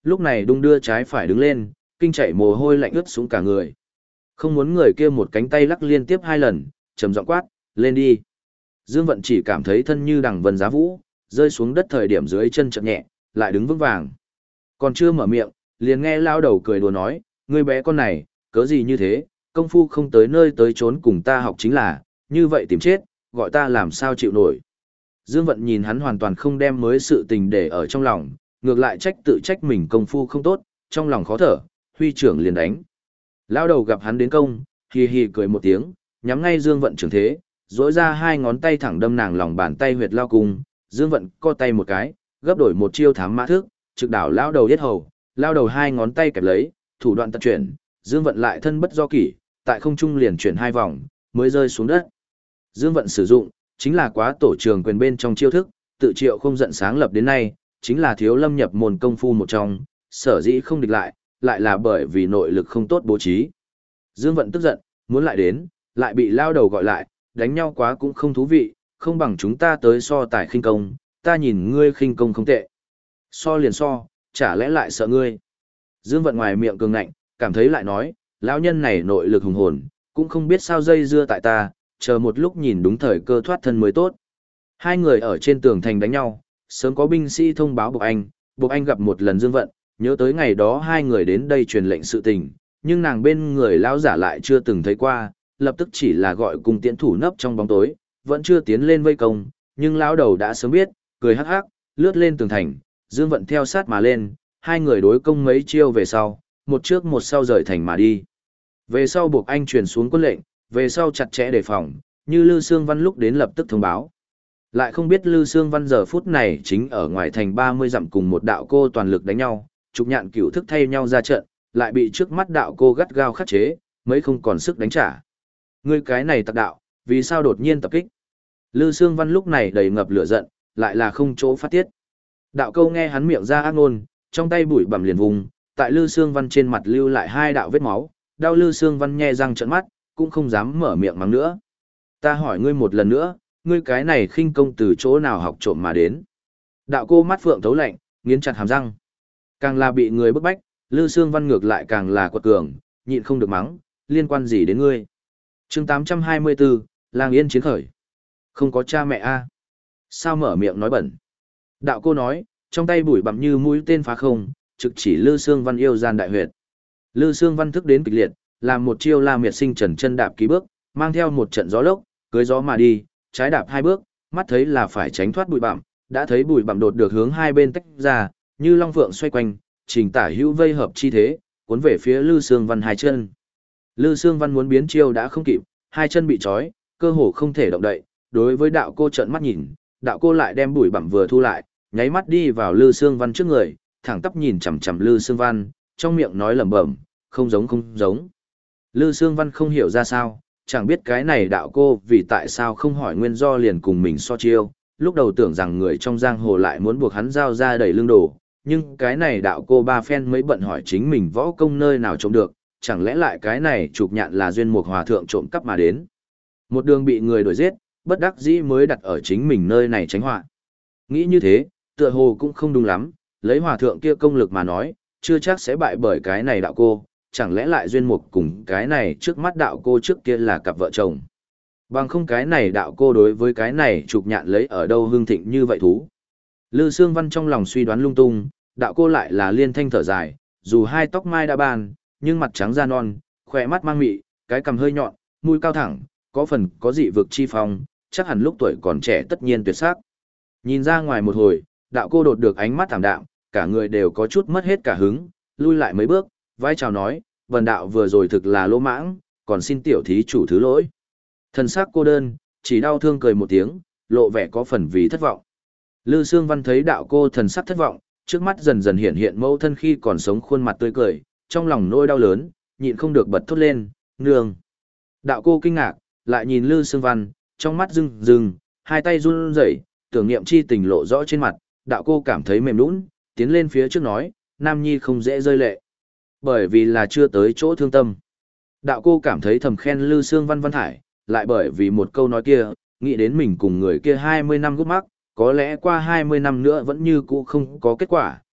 lúc này đung đưa trái phải đứng lên, kinh chạy mồ hôi lạnh ướt xuống cả người. Không muốn người kia một cánh tay lắc liên tiếp hai lần, trầm giọng quát, lên đi. Dương Vận chỉ cảm thấy thân như đằng vân giá vũ, rơi xuống đất thời điểm dưới chân chậm nhẹ, lại đứng vững vàng. Còn chưa mở miệng, liền nghe lao đầu cười đùa nói, ngươi bé con này, cớ gì như thế, công phu không tới nơi tới trốn cùng ta học chính là, như vậy tìm chết, gọi ta làm sao chịu nổi. Dương Vận nhìn hắn hoàn toàn không đem mới sự tình để ở trong lòng, ngược lại trách tự trách mình công phu không tốt, trong lòng khó thở, huy trưởng liền đánh. Lao đầu gặp hắn đến công, hì hì cười một tiếng, nhắm ngay Dương Vận trưởng thế, dỗi ra hai ngón tay thẳng đâm nàng lòng bàn tay huyệt lao cung, Dương Vận co tay một cái, gấp đổi một chiêu thám mã thức, trực đảo lao đầu yết hầu, lao đầu hai ngón tay kẹp lấy, thủ đoạn tật chuyển, Dương Vận lại thân bất do kỷ, tại không trung liền chuyển hai vòng, mới rơi xuống đất. Dương Vận sử dụng, chính là quá tổ trường quyền bên trong chiêu thức, tự triệu không giận sáng lập đến nay, chính là thiếu lâm nhập môn công phu một trong, sở dĩ không địch lại, lại là bởi vì nội lực không tốt bố trí. Dương Vận tức giận, muốn lại đến, lại bị lao đầu gọi lại, đánh nhau quá cũng không thú vị, không bằng chúng ta tới so tài khinh công, ta nhìn ngươi khinh công không tệ. So liền so, chả lẽ lại sợ ngươi. Dương Vận ngoài miệng cường ngạnh, cảm thấy lại nói, lão nhân này nội lực hùng hồn, cũng không biết sao dây dưa tại ta, chờ một lúc nhìn đúng thời cơ thoát thân mới tốt. Hai người ở trên tường thành đánh nhau, sớm có binh sĩ thông báo Bộc Anh, Bộc Anh gặp một lần Dương Vận, nhớ tới ngày đó hai người đến đây truyền lệnh sự tình, nhưng nàng bên người lão giả lại chưa từng thấy qua, lập tức chỉ là gọi cùng tiễn thủ nấp trong bóng tối, vẫn chưa tiến lên vây công, nhưng lão đầu đã sớm biết, cười hắc hắc, lướt lên tường thành, Dương Vận theo sát mà lên, hai người đối công mấy chiêu về sau, một trước một sau rời thành mà đi. Về sau Bộc Anh truyền xuống quân lệnh, về sau chặt chẽ đề phòng, như Lư Sương Văn lúc đến lập tức thông báo. Lại không biết Lư Sương Văn giờ phút này chính ở ngoài thành ba mươi dặm cùng một đạo cô toàn lực đánh nhau, trục nhạn cửu thức thay nhau ra trận, lại bị trước mắt đạo cô gắt gao khắc chế, mấy không còn sức đánh trả. Ngươi cái này tặc đạo, vì sao đột nhiên tập kích? Lư Sương Văn lúc này đầy ngập lửa giận, lại là không chỗ phát tiết. Đạo câu nghe hắn miệng ra ác ngôn, trong tay bụi bặm liền vùng, tại Lư Sương Văn trên mặt lưu lại hai đạo vết máu, đau Lư Sương Văn nhe răng trợn mắt, cũng không dám mở miệng mắng nữa. Ta hỏi ngươi một lần nữa, ngươi cái này khinh công từ chỗ nào học trộm mà đến? Đạo cô mắt phượng thấu lạnh, nghiến chặt hàm răng. Càng là bị người bức bách, Lư Sương Văn ngược lại càng là quật cường, nhịn không được mắng, liên quan gì đến ngươi? Chương tám trăm hai mươi bốn, Lang Yên chiến khởi. Không có cha mẹ a? Sao mở miệng nói bẩn? Đạo cô nói, trong tay bụi bặm như mũi tên phá không, trực chỉ Lư Sương Văn yêu gian đại huyệt. Lư Sương Văn thức đến kịch liệt, làm một chiêu La Miệt Sinh trần chân đạp ký bước, mang theo một trận gió lốc, cưới gió mà đi, trái đạp hai bước, mắt thấy là phải tránh thoát bụi bặm, đã thấy bụi bặm đột được hướng hai bên tách ra, như long phượng xoay quanh, trình tả hữu vây hợp chi thế, cuốn về phía Lư Sương Văn hai chân. Lư Sương Văn muốn biến chiêu đã không kịp, hai chân bị trói, cơ hồ không thể động đậy, đối với đạo cô trợn mắt nhìn, đạo cô lại đem bụi bặm vừa thu lại, nháy mắt đi vào Lư Sương Văn trước người, thẳng tắp nhìn chằm chằm Lư Sương Văn, trong miệng nói lẩm bẩm, không giống không giống. Lư Sương Văn không hiểu ra sao, chẳng biết cái này đạo cô vì tại sao không hỏi nguyên do liền cùng mình so chiêu, lúc đầu tưởng rằng người trong giang hồ lại muốn buộc hắn giao ra đẩy lương đồ, nhưng cái này đạo cô ba phen mới bận hỏi chính mình võ công nơi nào trộm được, chẳng lẽ lại cái này chụp nhạn là duyên mục hòa thượng trộm cắp mà đến. Một đường bị người đuổi giết, bất đắc dĩ mới đặt ở chính mình nơi này tránh họa. Nghĩ như thế, tựa hồ cũng không đúng lắm, lấy hòa thượng kia công lực mà nói, chưa chắc sẽ bại bởi cái này đạo cô, chẳng lẽ lại duyên mục cùng cái này trước mắt đạo cô trước kia là cặp vợ chồng. Bằng không cái này đạo cô đối với cái này chụp nhạn lấy ở đâu hương thịnh như vậy thú. Lư Sương Văn trong lòng suy đoán lung tung, đạo cô lại là liên thanh thở dài, dù hai tóc mai đã bàn, nhưng mặt trắng da non, khỏe mắt mang mị, cái cằm hơi nhọn, mũi cao thẳng, có phần có dị vực chi phong, chắc hẳn lúc tuổi còn trẻ tất nhiên tuyệt sắc. Nhìn ra ngoài một hồi, đạo cô đột được ánh mắt thảm đạm, cả người đều có chút mất hết cả hứng, lui lại mấy bước, vai chào nói, vần đạo vừa rồi thực là lỗ mãng, còn xin tiểu thí chủ thứ lỗi. Thần sắc cô đơn, chỉ đau thương cười một tiếng, lộ vẻ có phần vì thất vọng. Lư Sương Văn thấy đạo cô thần sắc thất vọng, trước mắt dần dần hiện hiện mẫu thân khi còn sống khuôn mặt tươi cười, trong lòng nỗi đau lớn, nhịn không được bật thốt lên, nương. Đạo cô kinh ngạc, lại nhìn Lư Sương Văn, trong mắt rưng rưng, hai tay run rẩy, tưởng niệm chi tình lộ rõ trên mặt, đạo cô cảm thấy mềm nũng, tiến lên phía trước nói, nam nhi không dễ rơi lệ. Bởi vì là chưa tới chỗ thương tâm. Đạo cô cảm thấy thầm khen Lư Sương Văn Văn Thải, lại bởi vì một câu nói kia, nghĩ đến mình cùng người kia hai mươi năm gút mắc, có lẽ qua hai mươi năm nữa vẫn như cũ không có kết quả,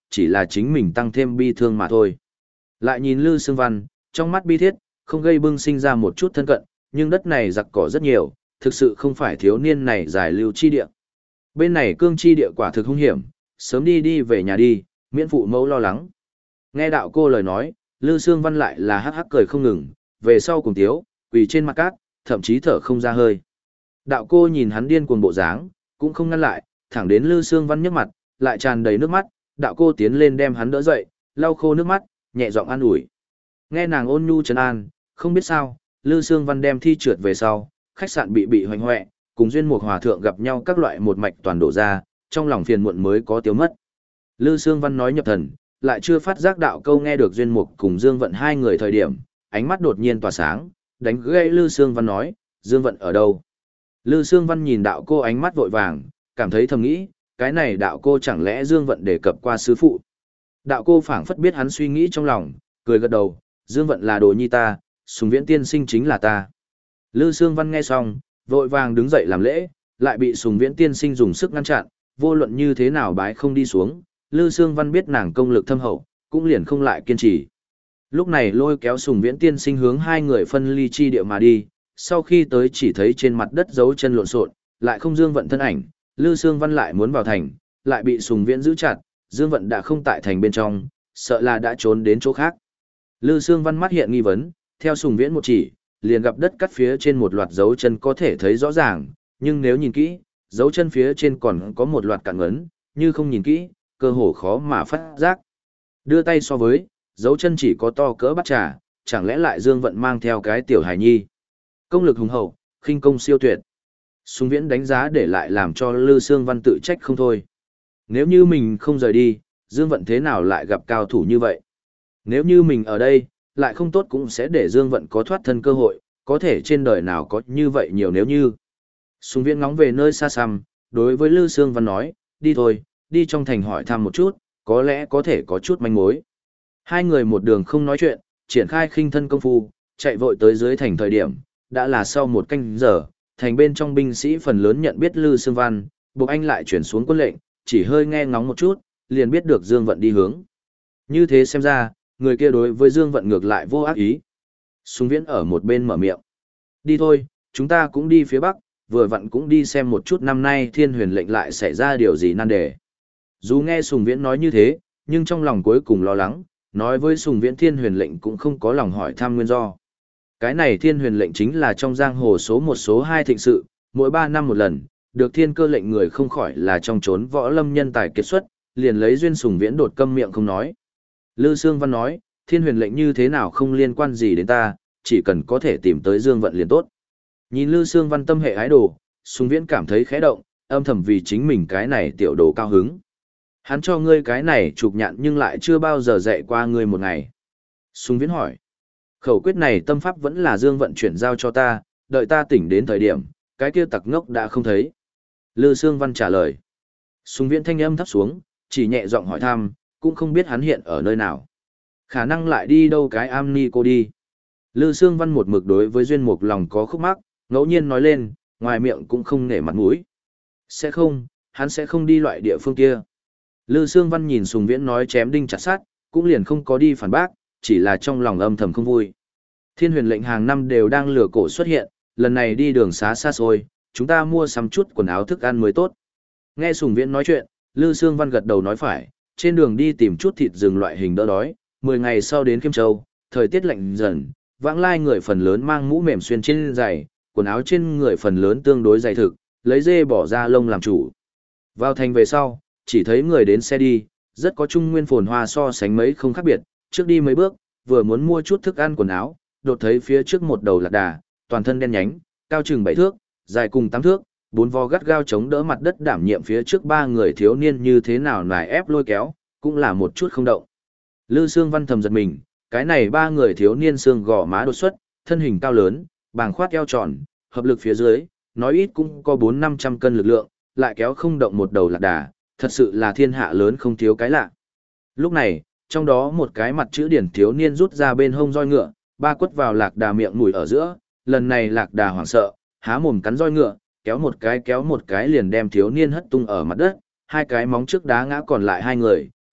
chỉ là chính mình tăng thêm bi thương mà thôi. Lại nhìn Lư Sương Văn, trong mắt bi thiết, không gây bưng sinh ra một chút thân cận, nhưng đất này giặc cỏ rất nhiều, thực sự không phải thiếu niên này giải lưu chi địa. Bên này cương chi địa quả thực hung hiểm, sớm đi đi về nhà đi, miễn phụ mẫu lo lắng. Nghe đạo cô lời nói, Lư Sương Văn lại là hắc hắc cười không ngừng, về sau cùng tiếu, quỳ trên mặt cát, thậm chí thở không ra hơi. Đạo cô nhìn hắn điên cuồng bộ dáng, cũng không ngăn lại, thẳng đến Lư Sương Văn nhấc mặt, lại tràn đầy nước mắt, đạo cô tiến lên đem hắn đỡ dậy, lau khô nước mắt, nhẹ giọng an ủi. Nghe nàng ôn nhu trấn an, không biết sao, Lư Sương Văn đem thi trượt về sau, khách sạn bị bị hoành hoẹ, cùng duyên mục hòa thượng gặp nhau các loại một mạch toàn đổ ra, trong lòng phiền muộn mới có tiêu mất. Lư Sương Văn nói nhập thần, lại chưa phát giác đạo câu nghe được duyên mục cùng Dương Vận hai người thời điểm, ánh mắt đột nhiên tỏa sáng, đánh gãy Lư Sương Văn nói, Dương Vận ở đâu? Lư Sương Văn nhìn đạo cô ánh mắt vội vàng, cảm thấy thầm nghĩ, cái này đạo cô chẳng lẽ Dương Vận đề cập qua sư phụ. Đạo cô phảng phất biết hắn suy nghĩ trong lòng, cười gật đầu, Dương Vận là đồ nhi ta, Sùng Viễn tiên sinh chính là ta. Lư Sương Văn nghe xong, vội vàng đứng dậy làm lễ, lại bị Sùng Viễn tiên sinh dùng sức ngăn chặn, vô luận như thế nào bái không đi xuống, Lư Sương Văn biết nàng công lực thâm hậu, cũng liền không lại kiên trì. Lúc này lôi kéo Sùng Viễn tiên sinh hướng hai người phân ly chi địa mà đi, sau khi tới chỉ thấy trên mặt đất dấu chân lộn xộn, lại không Dương Vận thân ảnh, Lư Sương Văn lại muốn vào thành, lại bị Sùng Viễn giữ chặt, Dương Vận đã không tại thành bên trong, sợ là đã trốn đến chỗ khác. Lư Sương Văn mắt hiện nghi vấn, theo Sùng Viễn một chỉ, liền gặp đất cắt phía trên một loạt dấu chân có thể thấy rõ ràng, nhưng nếu nhìn kỹ, dấu chân phía trên còn có một loạt cạn ngấn, như không nhìn kỹ, cơ hồ khó mà phát giác. Đưa tay so với, dấu chân chỉ có to cỡ bát trà, chẳng lẽ lại Dương Vận mang theo cái tiểu hài nhi. Công lực hùng hậu, khinh công siêu tuyệt. Sùng Viễn đánh giá để lại làm cho Lư Sương Văn tự trách không thôi. Nếu như mình không rời đi, Dương Vận thế nào lại gặp cao thủ như vậy? Nếu như mình ở đây, lại không tốt cũng sẽ để Dương Vận có thoát thân cơ hội, có thể trên đời nào có như vậy nhiều nếu như. Sùng Viễn ngóng về nơi xa xăm, đối với Lư Sương Văn nói, đi thôi, đi trong thành hỏi thăm một chút, có lẽ có thể có chút manh mối. Hai người một đường không nói chuyện, triển khai khinh thân công phu, chạy vội tới dưới thành thời điểm, đã là sau một canh giờ, thành bên trong binh sĩ phần lớn nhận biết Lư Sương Văn, buộc anh lại chuyển xuống quân lệnh, chỉ hơi nghe ngóng một chút, liền biết được Dương Vận đi hướng. Như thế xem ra, người kia đối với Dương Vận ngược lại vô ác ý. Sùng Viễn ở một bên mở miệng. Đi thôi, chúng ta cũng đi phía Bắc, vừa vặn cũng đi xem một chút năm nay Thiên Huyền lệnh lại xảy ra điều gì nan đề. Dù nghe Sùng Viễn nói như thế, nhưng trong lòng cuối cùng lo lắng, nói với Sùng Viễn Thiên Huyền lệnh cũng không có lòng hỏi thăm nguyên do. Cái này Thiên Huyền lệnh chính là trong giang hồ số một số hai thịnh sự, mỗi ba năm một lần, được thiên cơ lệnh người không khỏi là trong chốn võ lâm nhân tài kiệt xuất, liền lấy duyên Sùng Viễn đột câm miệng không nói. Lư Sương Văn nói, Thiên Huyền lệnh như thế nào không liên quan gì đến ta, chỉ cần có thể tìm tới Dương Vận liền tốt. Nhìn Lư Sương Văn tâm hệ ái đồ, Sùng Viễn cảm thấy khẽ động, âm thầm vì chính mình cái này tiểu đồ cao hứng. Hắn cho ngươi cái này chụp nhạn nhưng lại chưa bao giờ dạy qua ngươi một ngày. Sùng Viễn hỏi, khẩu quyết này tâm pháp vẫn là Dương Vận chuyển giao cho ta, đợi ta tỉnh đến thời điểm, cái kia tặc ngốc đã không thấy. Lư Sương Văn trả lời. Sùng Viễn thanh âm thấp xuống, chỉ nhẹ giọng hỏi thăm, cũng không biết hắn hiện ở nơi nào. Khả năng lại đi đâu cái am ni cô đi. Lư Sương Văn một mực đối với Duyên Mục lòng có khúc mắc, ngẫu nhiên nói lên, ngoài miệng cũng không nể mặt mũi. Sẽ không, hắn sẽ không đi loại địa phương kia. Lư Sương Văn nhìn Sùng Viễn nói chém đinh chặt sắt, cũng liền không có đi phản bác, chỉ là trong lòng âm thầm không vui. Thiên Huyền lệnh hàng năm đều đang lừa cổ xuất hiện, lần này đi đường xá xa xôi, chúng ta mua sắm chút quần áo thức ăn mới tốt. Nghe Sùng Viễn nói chuyện, Lư Sương Văn gật đầu nói phải, trên đường đi tìm chút thịt rừng loại hình đỡ đói, mười ngày sau đến Khiêm Châu, thời tiết lạnh dần, vãng lai người phần lớn mang mũ mềm xuyên trên giày, quần áo trên người phần lớn tương đối dày thực, lấy dê bỏ ra lông làm chủ. Vào thành về sau, chỉ thấy người đến xe đi, rất có trung nguyên phồn hoa so sánh mấy không khác biệt, trước đi mấy bước, vừa muốn mua chút thức ăn quần áo, đột thấy phía trước một đầu lạc đà, toàn thân đen nhánh, cao chừng bảy thước, dài cùng tám thước, bốn vo gắt gao chống đỡ mặt đất đảm nhiệm phía trước ba người thiếu niên như thế nào nài ép lôi kéo, cũng là một chút không động. Lư Sương Văn thầm giật mình, cái này ba người thiếu niên xương gò má đột xuất, thân hình cao lớn, bàng khoát eo tròn, hợp lực phía dưới, nói ít cũng có bốn năm trăm cân lực lượng, lại kéo không động một đầu lạc đà, thật sự là thiên hạ lớn không thiếu cái lạ. Lúc này, trong đó một cái mặt chữ điển thiếu niên rút ra bên hông roi ngựa, ba quất vào lạc đà miệng mũi ở giữa, lần này lạc đà hoảng sợ, há mồm cắn roi ngựa, kéo một cái kéo một cái liền đem thiếu niên hất tung ở mặt đất, hai cái móng trước đá ngã còn lại hai người,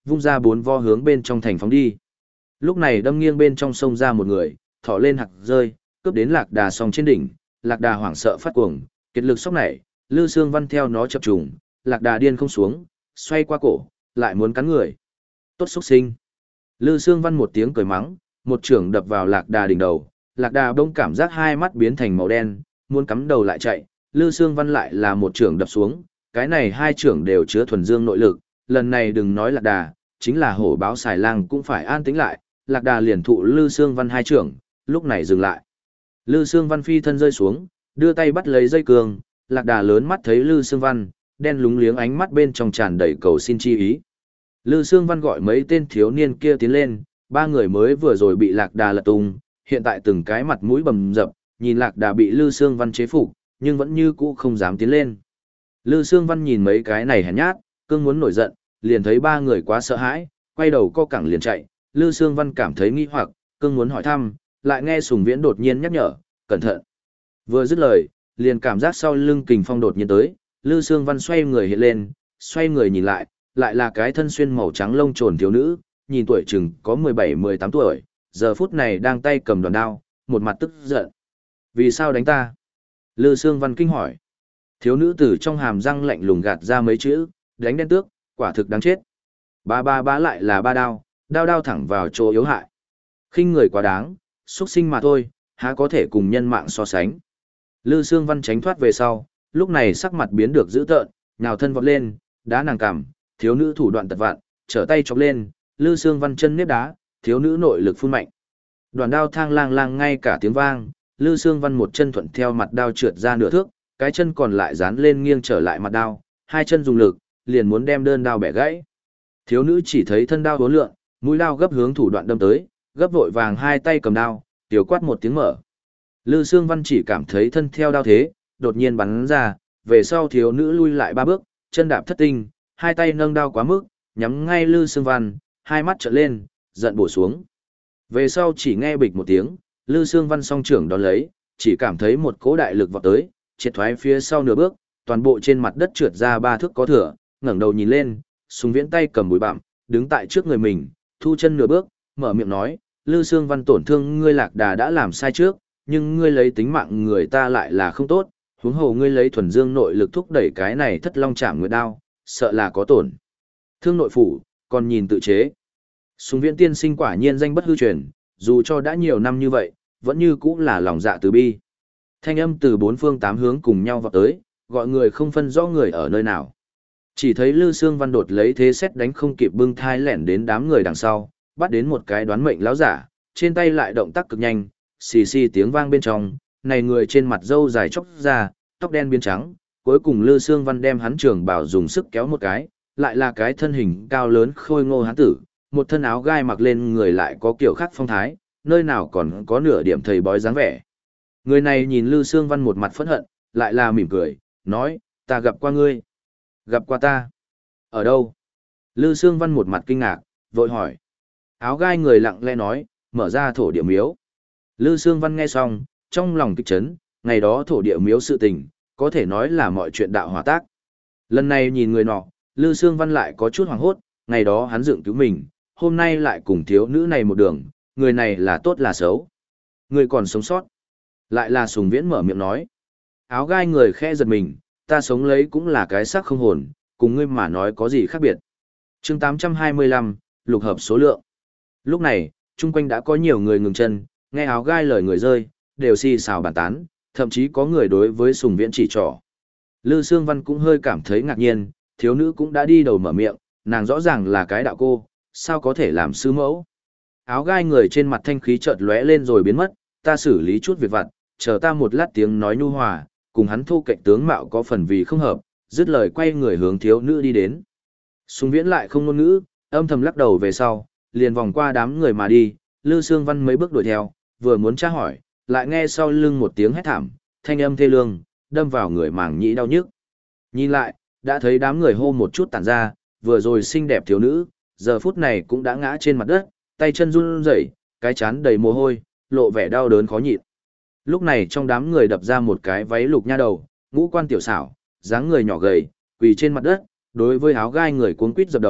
vung ra bốn vo hướng bên trong thành phóng đi. Lúc này đâm nghiêng bên trong sông ra một người, thỏ lên hạc rơi, cướp đến lạc đà song trên đỉnh, lạc đà hoảng sợ phát cuồng, kiệt lực sốc nảy, Lư Sương Văn theo nó chập trùng, lạc đà điên không xuống, xoay qua cổ, lại muốn cắn người. Tốt xúc sinh. Lư Sương Văn một tiếng cười mắng, một chưởng đập vào lạc đà đỉnh đầu, lạc đà bỗng cảm giác hai mắt biến thành màu đen, muốn cắm đầu lại chạy, Lư Sương Văn lại là một chưởng đập xuống, cái này hai chưởng đều chứa thuần dương nội lực, lần này đừng nói lạc đà, chính là hổ báo xài lang cũng phải an tĩnh lại, lạc đà liền thụ Lư Sương Văn hai chưởng, lúc này dừng lại. Lư Sương Văn phi thân rơi xuống, đưa tay bắt lấy dây cương, lạc đà lớn mắt thấy Lư Sương Văn, đen lúng liếng ánh mắt bên trong tràn đầy cầu xin chi ý. Lư Sương Văn gọi mấy tên thiếu niên kia tiến lên, ba người mới vừa rồi bị lạc đà lật tung, hiện tại từng cái mặt mũi bầm dập, nhìn lạc đà bị Lư Sương Văn chế phục, nhưng vẫn như cũ không dám tiến lên. Lư Sương Văn nhìn mấy cái này hèn nhát, cương muốn nổi giận, liền thấy ba người quá sợ hãi, quay đầu co cẳng liền chạy. Lư Sương Văn cảm thấy nghi hoặc, cương muốn hỏi thăm, lại nghe Sùng Viễn đột nhiên nhắc nhở, cẩn thận. Vừa dứt lời, liền cảm giác sau lưng kình phong đột nhiên tới, Lư Sương Văn xoay người hiện lên, xoay người nhìn lại, lại là cái thân xuyên màu trắng lông trồn thiếu nữ, nhìn tuổi chừng có mười bảy mười tám tuổi, giờ phút này đang tay cầm đòn đao, một mặt tức giận. Vì sao đánh ta? Lư Sương Văn kinh hỏi. Thiếu nữ từ trong hàm răng lạnh lùng gạt ra mấy chữ, đánh đen tước, quả thực đáng chết. Ba ba ba lại là ba đao, đao đao thẳng vào chỗ yếu hại. Khinh người quá đáng, xuất sinh mà thôi, há có thể cùng nhân mạng so sánh. Lư Sương Văn tránh thoát về sau, lúc này sắc mặt biến được dữ tợn, nhào thân vọt lên, đá nàng cằm, thiếu nữ thủ đoạn tật vạn, trở tay chọc lên, Lư Sương Văn chân nếp đá, thiếu nữ nội lực phun mạnh. Đoàn đao thang lang lang ngay cả tiếng vang, Lư Sương Văn một chân thuận theo mặt đao trượt ra nửa thước, cái chân còn lại dán lên nghiêng trở lại mặt đao, hai chân dùng lực, liền muốn đem đơn đao bẻ gãy. Thiếu nữ chỉ thấy thân đao vốn lượn, mũi đao gấp hướng thủ đoạn đâm tới, gấp vội vàng hai tay cầm đao, tiểu quát một tiếng mở. Lư Sương Văn chỉ cảm thấy thân theo đao thế, đột nhiên bắn ra, về sau thiếu nữ lui lại ba bước, chân đạp thất tinh, hai tay nâng đao quá mức, nhắm ngay Lư Sương Văn, hai mắt trợn lên, giận bổ xuống. Về sau chỉ nghe bịch một tiếng, Lư Sương Văn song trưởng đón lấy, chỉ cảm thấy một cỗ đại lực vọt tới, triệt thoái phía sau nửa bước, toàn bộ trên mặt đất trượt ra ba thước có thửa, ngẩng đầu nhìn lên, Sùng Viễn tay cầm bùi bặm, đứng tại trước người mình, thu chân nửa bước, mở miệng nói, Lư Sương Văn tổn thương ngươi lạc đà đã làm sai trước, nhưng ngươi lấy tính mạng người ta lại là không tốt, huống hồ ngươi lấy thuần dương nội lực thúc đẩy cái này thất long chạm nguyệt đao, sợ là có tổn thương nội phủ, còn nhìn tự chế. Sùng Viễn tiên sinh quả nhiên danh bất hư truyền, dù cho đã nhiều năm như vậy, vẫn như cũng là lòng dạ từ bi. Thanh âm từ bốn phương tám hướng cùng nhau vọt tới, gọi người không phân rõ người ở nơi nào. Chỉ thấy Lư Sương Văn đột lấy thế xét đánh không kịp bưng thai lẻn đến đám người đằng sau, bắt đến một cái đoán mệnh lão giả, trên tay lại động tác cực nhanh, xì xì tiếng vang bên trong, này người trên mặt râu dài chóc ra, tóc đen biến trắng, cuối cùng Lư Sương Văn đem hắn trường bảo dùng sức kéo một cái, lại là cái thân hình cao lớn khôi ngô hán tử, một thân áo gai mặc lên người lại có kiểu khác phong thái, nơi nào còn có nửa điểm thầy bói dáng vẻ. Người này nhìn Lư Sương Văn một mặt phẫn hận, lại là mỉm cười, nói, ta gặp qua ngươi. Gặp qua ta. Ở đâu? Lư Sương Văn một mặt kinh ngạc, vội hỏi. Áo gai người lặng lẽ nói, mở ra thổ địa miếu. Lư Sương Văn nghe xong, trong lòng kích chấn, ngày đó thổ địa miếu sự tình, có thể nói là mọi chuyện đạo hòa tác. Lần này nhìn người nọ, Lư Sương Văn lại có chút hoảng hốt, ngày đó hắn dựng cứu mình, hôm nay lại cùng thiếu nữ này một đường, người này là tốt là xấu. Người còn sống sót. Lại là Sùng Viễn mở miệng nói. Áo gai người khẽ giật mình, ta sống lấy cũng là cái xác không hồn, cùng ngươi mà nói có gì khác biệt. chương tám trăm hai mươi lăm, lục hợp số lượng. Lúc này, chung quanh đã có nhiều người ngừng chân, nghe áo gai lời người rơi, đều xì xào bàn tán, thậm chí có người đối với Sùng Viễn chỉ trỏ. Lư Sương Văn cũng hơi cảm thấy ngạc nhiên, thiếu nữ cũng đã đi đầu mở miệng, nàng rõ ràng là cái đạo cô, sao có thể làm sư mẫu. Áo gai người trên mặt thanh khí chợt lóe lên rồi biến mất, ta xử lý chút việc vặt, chờ ta một lát tiếng nói nhu hòa, cùng hắn thu cạnh tướng mạo có phần vì không hợp, dứt lời quay người hướng thiếu nữ đi đến. Sùng Viễn lại không ngôn ngữ, âm thầm lắc đầu về sau, liền vòng qua đám người mà đi, Lư Sương Văn mấy bước đuổi theo, vừa muốn tra hỏi, lại nghe sau lưng một tiếng hét thảm, thanh âm thê lương, đâm vào người màng nhĩ đau nhức. Nhìn lại, đã thấy đám người hô một chút tản ra, vừa rồi xinh đẹp thiếu nữ, giờ phút này cũng đã ngã trên mặt đất, tay chân run rẩy, cái chán đầy mồ hôi, lộ vẻ đau đớn khó nhịn. Lúc này trong đám người đập ra một cái váy lục nha đầu, ngũ quan tiểu xảo, dáng người nhỏ gầy, quỳ trên mặt đất, đối với áo gai người cuống quýt dập đầu,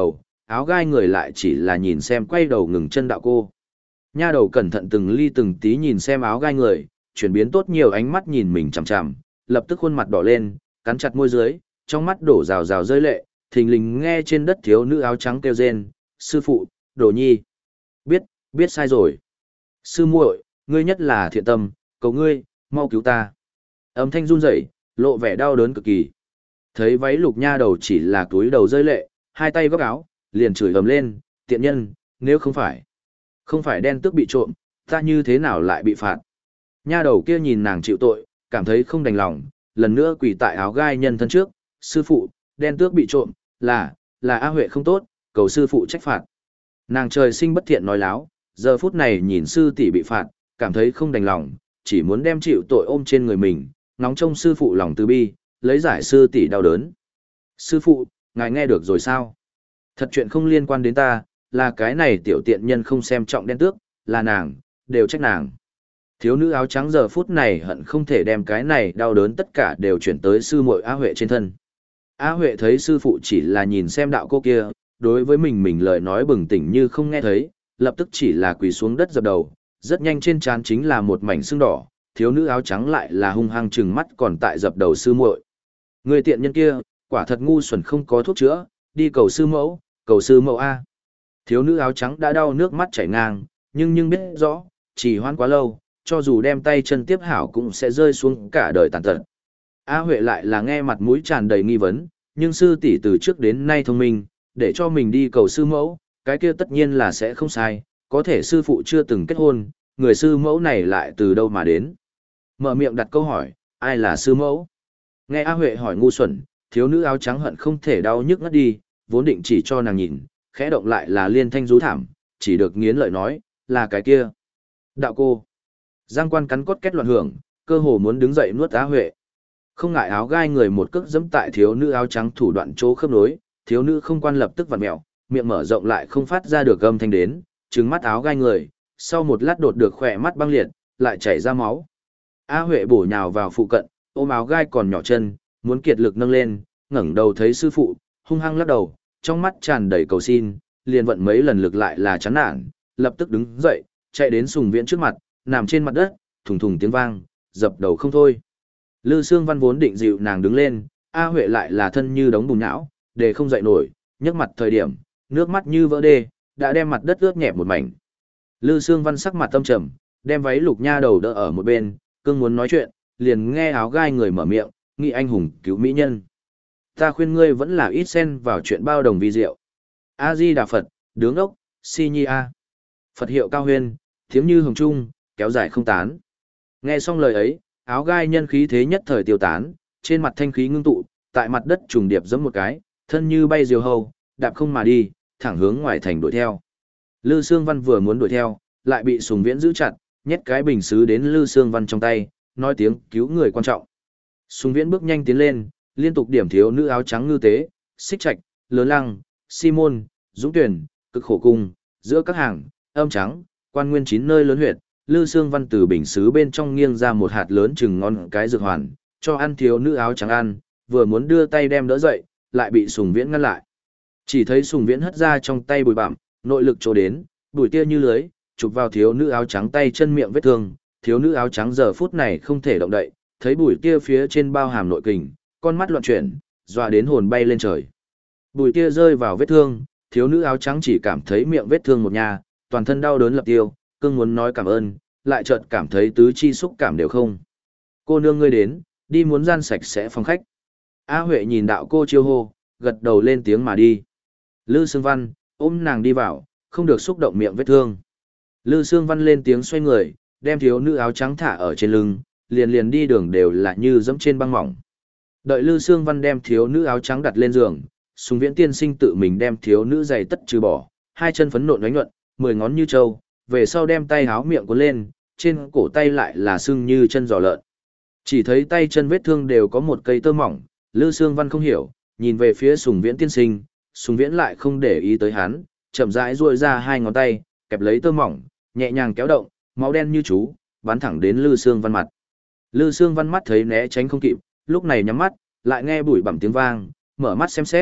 áo gai người lại chỉ là nhìn xem quay đầu ngừng chân đạo cô. Nha đầu cẩn thận từng ly từng tí nhìn xem áo gai người, chuyển biến tốt nhiều ánh mắt nhìn mình chằm chằm, lập tức khuôn mặt đỏ lên, cắn chặt môi dưới, trong mắt đổ rào rào rơi lệ, thình lình nghe trên đất thiếu nữ áo trắng kêu rên, sư phụ, đồ nhi. Biết, biết sai rồi. Sư muội, ngươi nhất là thiện tâm, cầu ngươi, mau cứu ta. Âm thanh run rẩy, lộ vẻ đau đớn cực kỳ. Thấy váy lục nha đầu chỉ là túi đầu rơi lệ, hai tay góc áo, liền chửi ầm lên, tiện nhân, nếu không phải, không phải đen tước bị trộm, ta như thế nào lại bị phạt. Nha đầu kia nhìn nàng chịu tội, cảm thấy không đành lòng, lần nữa quỳ tại áo gai nhân thân trước, sư phụ, đen tước bị trộm, là, là A Huệ không tốt, cầu sư phụ trách phạt. Nàng trời sinh bất thiện nói láo, giờ phút này nhìn sư tỷ bị phạt, cảm thấy không đành lòng, chỉ muốn đem chịu tội ôm trên người mình, nóng trông sư phụ lòng từ bi, lấy giải sư tỷ đau đớn. Sư phụ, ngài nghe được rồi sao? Thật chuyện không liên quan đến ta, là cái này tiểu tiện nhân không xem trọng đen tước, là nàng, đều trách nàng. Thiếu nữ áo trắng giờ phút này hận không thể đem cái này đau đớn tất cả đều chuyển tới sư muội A Huệ trên thân. A Huệ thấy sư phụ chỉ là nhìn xem đạo cô kia, đối với mình mình lời nói bừng tỉnh như không nghe thấy, lập tức chỉ là quỳ xuống đất dập đầu, rất nhanh trên trán chính là một mảnh sưng đỏ, thiếu nữ áo trắng lại là hung hăng trừng mắt còn tại dập đầu sư muội. Người tiện nhân kia, quả thật ngu xuẩn không có thuốc chữa, đi cầu sư mẫu, cầu sư mẫu A. Thiếu nữ áo trắng đã đau nước mắt chảy ngang, nhưng nhưng biết rõ, chỉ hoãn quá lâu, cho dù đem tay chân tiếp hảo cũng sẽ rơi xuống cả đời tàn tật. A Huệ lại là nghe mặt mũi tràn đầy nghi vấn, nhưng sư tỷ từ trước đến nay thông minh, để cho mình đi cầu sư mẫu, cái kia tất nhiên là sẽ không sai, có thể sư phụ chưa từng kết hôn, người sư mẫu này lại từ đâu mà đến. Mở miệng đặt câu hỏi, ai là sư mẫu? Nghe A Huệ hỏi ngu xuẩn, thiếu nữ áo trắng hận không thể đau nhức ngất đi, vốn định chỉ cho nàng nhìn, khẽ động lại là liên thanh rú thảm, chỉ được nghiến lợi nói, là cái kia. Đạo cô. Giang Quan cắn cốt két loạn hưởng, cơ hồ muốn đứng dậy nuốt A Huệ. Không ngại áo gai người một cước giẫm tại thiếu nữ áo trắng thủ đoạn chỗ khớp nối, thiếu nữ không quan lập tức vặn mèo, miệng mở rộng lại không phát ra được âm thanh đến, trừng mắt áo gai người, sau một lát đột được khỏe mắt băng liệt, lại chảy ra máu. A Huệ bổ nhào vào phụ cận, ôm áo gai còn nhỏ chân, muốn kiệt lực nâng lên, ngẩng đầu thấy sư phụ, hung hăng lắc đầu, trong mắt tràn đầy cầu xin, liền vận mấy lần lực lại là chán nản, lập tức đứng dậy, chạy đến Sùng Viễn trước mặt, nằm trên mặt đất, thùng thùng tiếng vang, dập đầu không thôi. Lư Sương Văn vốn định dịu nàng đứng lên, A Huệ lại là thân như đống bùn nhão, để không dậy nổi, nhấc mặt thời điểm, nước mắt như vỡ đê, đã đem mặt đất ướt nhẹp một mảnh. Lư Sương Văn sắc mặt tâm trầm, đem váy lục nha đầu đỡ ở một bên, cương muốn nói chuyện, liền nghe áo gai người mở miệng, nghị anh hùng cứu mỹ nhân. Ta khuyên ngươi vẫn là ít xen vào chuyện bao đồng vi diệu. A Di Đà Phật, đứng ốc, si nhi a. Phật hiệu cao huyên, tiếng như hồng trung, kéo dài không tán. Nghe xong lời ấy, áo gai nhân khí thế nhất thời tiêu tán, trên mặt thanh khí ngưng tụ, tại mặt đất trùng điệp giẫm một cái, thân như bay diều hâu, đạp không mà đi, thẳng hướng ngoài thành đuổi theo. Lư Sương Văn vừa muốn đuổi theo, lại bị Sùng Viễn giữ chặt, nhét cái bình sứ đến Lư Sương Văn trong tay, nói tiếng cứu người quan trọng. Sùng Viễn bước nhanh tiến lên, liên tục điểm thiếu nữ áo trắng ngư tế, xích trạch, lớn lăng, Simôn, Dũng Tuyển, cực khổ cung, giữa các hàng, âm trắng, quan nguyên chín nơi lớn huyệt. Lư Sương Văn từ bình sứ bên trong nghiêng ra một hạt lớn chừng ngon cái dược hoàn, cho ăn thiếu nữ áo trắng ăn, vừa muốn đưa tay đem đỡ dậy, lại bị Sùng Viễn ngăn lại. Chỉ thấy Sùng Viễn hất ra trong tay bùi bặm, nội lực trổ đến, bùi tia như lưới, chụp vào thiếu nữ áo trắng tay chân miệng vết thương, thiếu nữ áo trắng giờ phút này không thể động đậy, thấy bùi tia phía trên bao hàm nội kình, con mắt loạn chuyển, dọa đến hồn bay lên trời. Bùi tia rơi vào vết thương, thiếu nữ áo trắng chỉ cảm thấy miệng vết thương một nhà, toàn thân đau đớn lập tiêu, cưng muốn nói cảm ơn, lại chợt cảm thấy tứ chi xúc cảm đều không. Cô nương ngươi đến, đi muốn gian sạch sẽ phòng khách. A Huệ nhìn đạo cô chiêu hô, gật đầu lên tiếng mà đi. Lư Sương Văn, ôm nàng đi vào, không được xúc động miệng vết thương. Lư Sương Văn lên tiếng xoay người, đem thiếu nữ áo trắng thả ở trên lưng, liền liền đi đường đều là như dẫm trên băng mỏng. Đợi Lư Sương Văn đem thiếu nữ áo trắng đặt lên giường, Sùng Viễn tiên sinh tự mình đem thiếu nữ giày tất trừ bỏ, hai chân phấn nộn đánh nhuận, mười ngón như trâu, về sau đem tay háo miệng cuốn lên, trên cổ tay lại là sưng như chân giò lợn. Chỉ thấy tay chân vết thương đều có một cây tơ mỏng, Lư Sương Văn không hiểu, nhìn về phía Sùng Viễn tiên sinh, Sùng Viễn lại không để ý tới hắn, chậm rãi duỗi ra hai ngón tay, kẹp lấy tơ mỏng, nhẹ nhàng kéo động, máu đen như chú, bắn thẳng đến Lư Sương Văn mặt. Lư Sương Văn mắt thấy né tránh không kịp, lúc này nhắm mắt, lại nghe bụi bặm tiếng vang, mở mắt xem xét,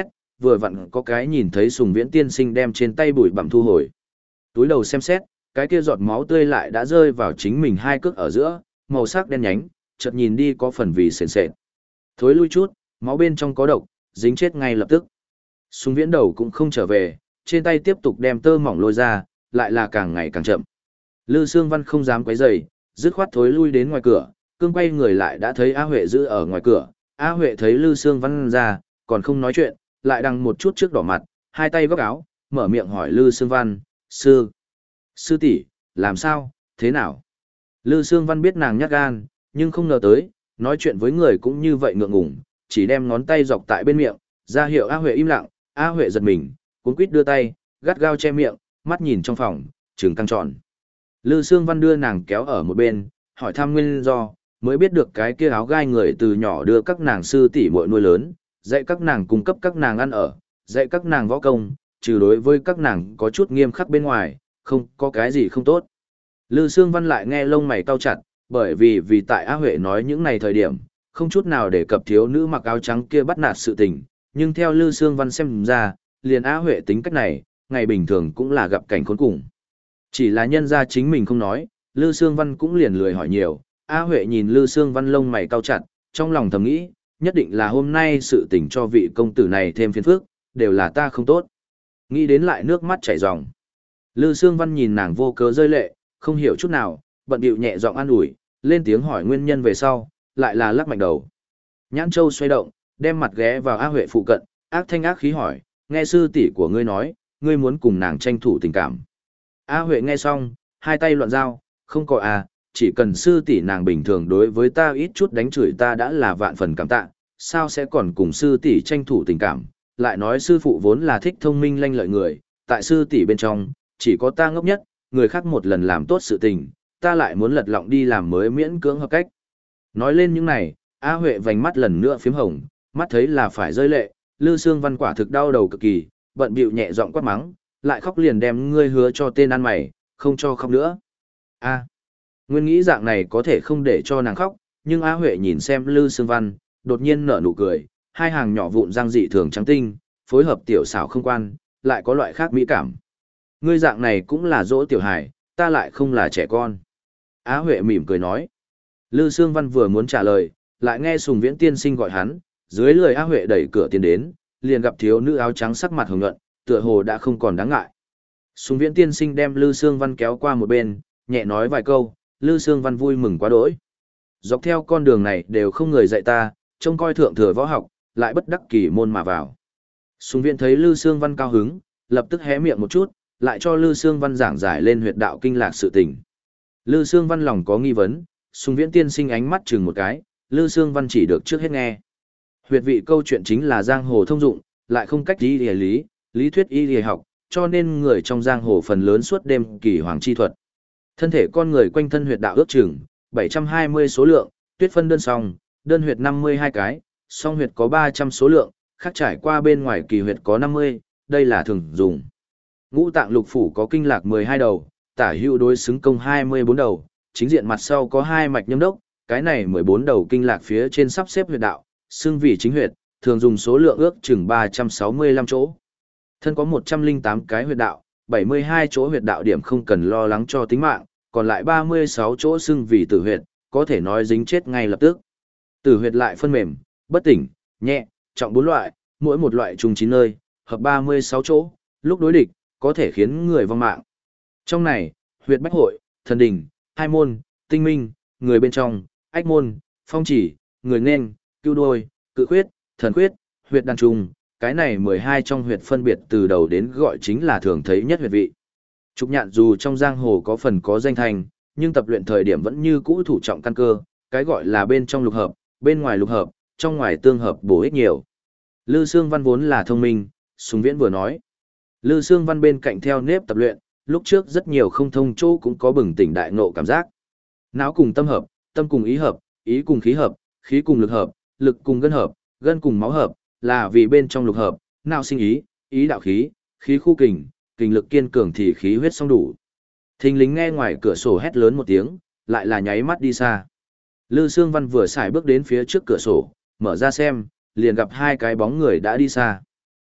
vừa vặn có cái nhìn thấy Sùng Viễn tiên sinh đem trên tay bụi bặm thu hồi. Túi đầu xem xét, cái kia giọt máu tươi lại đã rơi vào chính mình hai cước ở giữa, màu sắc đen nhánh, chợt nhìn đi có phần vì sền sệt. Thối lui chút, máu bên trong có độc, dính chết ngay lập tức. Sùng Viễn đầu cũng không trở về, trên tay tiếp tục đem tơ mỏng lôi ra, lại là càng ngày càng chậm. Lư Sương Văn không dám quấy rầy, dứt khoát thối lui đến ngoài cửa, cương quay người lại đã thấy A Huệ giữ ở ngoài cửa. A Huệ thấy Lư Sương Văn ra, còn không nói chuyện, lại đằng một chút trước đỏ mặt, hai tay góc áo, mở miệng hỏi Lư Sương Văn, sư, sư tỷ, làm sao, thế nào? Lư Sương Văn biết nàng nhát gan, nhưng không ngờ tới, nói chuyện với người cũng như vậy ngượng ngùng, chỉ đem ngón tay dọc tại bên miệng, ra hiệu A Huệ im lặng. A Huệ giật mình, cuống quýt đưa tay, gắt gao che miệng, mắt nhìn trong phòng, trừng căng tròn. Lư Sương Văn đưa nàng kéo ở một bên, hỏi thăm nguyên do, mới biết được cái kia áo gai người từ nhỏ đưa các nàng sư tỷ muội nuôi lớn, dạy các nàng cung cấp các nàng ăn ở, dạy các nàng võ công, trừ đối với các nàng có chút nghiêm khắc bên ngoài, không có cái gì không tốt. Lư Sương Văn lại nghe lông mày cau chặt, bởi vì vì tại A Huệ nói những này thời điểm, không chút nào để cập thiếu nữ mặc áo trắng kia bắt nạt sự tình, nhưng theo Lư Sương Văn xem ra, liền A Huệ tính cách này, ngày bình thường cũng là gặp cảnh khốn cùng. Chỉ là nhân ra chính mình không nói, Lư Sương Văn cũng liền lười hỏi nhiều. A Huệ nhìn Lư Sương Văn lông mày cau chặt, trong lòng thầm nghĩ, nhất định là hôm nay sự tình cho vị công tử này thêm phiền phức, đều là ta không tốt. Nghĩ đến lại nước mắt chảy ròng. Lư Sương Văn nhìn nàng vô cớ rơi lệ, không hiểu chút nào, bận bịu nhẹ giọng an ủi, lên tiếng hỏi nguyên nhân về sau, lại là lắc mạnh đầu. Nhãn Châu xoay động, đem mặt ghé vào A Huệ phụ cận, ác thanh ác khí hỏi, nghe sư tỷ của ngươi nói, ngươi muốn cùng nàng tranh thủ tình cảm. A Huệ nghe xong, hai tay loạn dao, không có à, chỉ cần sư tỷ nàng bình thường đối với ta ít chút đánh chửi ta đã là vạn phần cảm tạ, sao sẽ còn cùng sư tỷ tranh thủ tình cảm, lại nói sư phụ vốn là thích thông minh lanh lợi người, tại sư tỷ bên trong, chỉ có ta ngốc nhất, người khác một lần làm tốt sự tình, ta lại muốn lật lọng đi làm mới miễn cưỡng hợp cách. Nói lên những này, A Huệ vành mắt lần nữa phím hồng, mắt thấy là phải rơi lệ, Lư Sương Văn quả thực đau đầu cực kỳ, bận bịu nhẹ giọng quát mắng, lại khóc liền đem ngươi hứa cho tên ăn mày, không cho khóc nữa. A. Nguyên nghĩ dạng này có thể không để cho nàng khóc, nhưng A Huệ nhìn xem Lư Sương Văn, đột nhiên nở nụ cười, hai hàng nhỏ vụn răng dị thường trắng tinh, phối hợp tiểu xảo không quan, lại có loại khác mỹ cảm. Ngươi dạng này cũng là dỗ tiểu hải, ta lại không là trẻ con. A Huệ mỉm cười nói. Lư Sương Văn vừa muốn trả lời, lại nghe Sùng Viễn tiên sinh gọi hắn, dưới lời A Huệ đẩy cửa tiến đến, liền gặp thiếu nữ áo trắng sắc mặt hồng nhuận, tựa hồ đã không còn đáng ngại. Sùng Viễn tiên sinh đem Lư Sương Văn kéo qua một bên, nhẹ nói vài câu, Lư Sương Văn vui mừng quá đỗi. Dọc theo con đường này đều không người dạy ta, trông coi thượng thừa võ học, lại bất đắc kỳ môn mà vào. Sùng Viễn thấy Lư Sương Văn cao hứng, lập tức hé miệng một chút, lại cho Lư Sương Văn giảng giải lên huyệt đạo kinh lạc sự tình. Lư Sương Văn lòng có nghi vấn, Sùng Viễn tiên sinh ánh mắt chừng một cái, Lư Sương Văn chỉ được trước hết nghe. Huyệt vị câu chuyện chính là giang hồ thông dụng, lại không cách y lý, lý, lý thuyết y lý học, cho nên người trong giang hồ phần lớn suốt đêm kỳ hoàng chi thuật. Thân thể con người quanh thân huyệt đạo ước chừng bảy trăm hai mươi số lượng, tuyết phân đơn song, đơn huyệt năm mươi hai cái, song huyệt có ba trăm số lượng, khác trải qua bên ngoài kỳ huyệt có năm mươi, đây là thường dùng. Ngũ tạng lục phủ có kinh lạc mười hai đầu, tả hữu đối xứng công hai mươi bốn đầu, chính diện mặt sau có hai mạch nhâm đốc, cái này mười bốn đầu kinh lạc phía trên sắp xếp huyệt đạo, xương vị chính huyệt, thường dùng số lượng ước chừng ba trăm sáu mươi lăm chỗ. Thân có một trăm lẻ tám cái huyệt đạo, bảy mươi hai chỗ huyệt đạo điểm không cần lo lắng cho tính mạng, còn lại ba mươi sáu chỗ xương vị tử huyệt, có thể nói dính chết ngay lập tức. Tử huyệt lại phân mềm, bất tỉnh, nhẹ, trọng bốn loại, mỗi một loại trùng chín nơi, hợp ba mươi sáu chỗ, lúc đối địch, có thể khiến người vong mạng. Trong này, huyệt bách hội, thần đình, hai môn, tinh minh, người bên trong, ách môn, phong chỉ, người nên, cưu đôi, cự khuyết, thần khuyết, huyệt đàn trùng, cái này mười hai trong huyệt phân biệt từ đầu đến gọi chính là thường thấy nhất huyệt vị. Trục Nhạn dù trong giang hồ có phần có danh thành, nhưng tập luyện thời điểm vẫn như cũ thủ trọng căn cơ, cái gọi là bên trong lục hợp, bên ngoài lục hợp, trong ngoài tương hợp bổ ích nhiều. Lư Sương Văn vốn là thông minh, Sùng Viễn vừa nói. Lư Sương Văn bên cạnh theo nếp tập luyện, lúc trước rất nhiều không thông chỗ cũng có bừng tỉnh đại ngộ cảm giác. Não cùng tâm hợp, tâm cùng ý hợp, ý cùng khí hợp, khí cùng lực hợp, lực cùng gân hợp, gân cùng máu hợp, là vì bên trong lục hợp, não sinh ý, ý đạo khí, khí khu kình, kình lực kiên cường thì khí huyết song đủ. Thình lính nghe ngoài cửa sổ hét lớn một tiếng, lại là nháy mắt đi xa. Lư Sương Văn vừa xài bước đến phía trước cửa sổ, mở ra xem, liền gặp hai cái bóng người đã đi xa.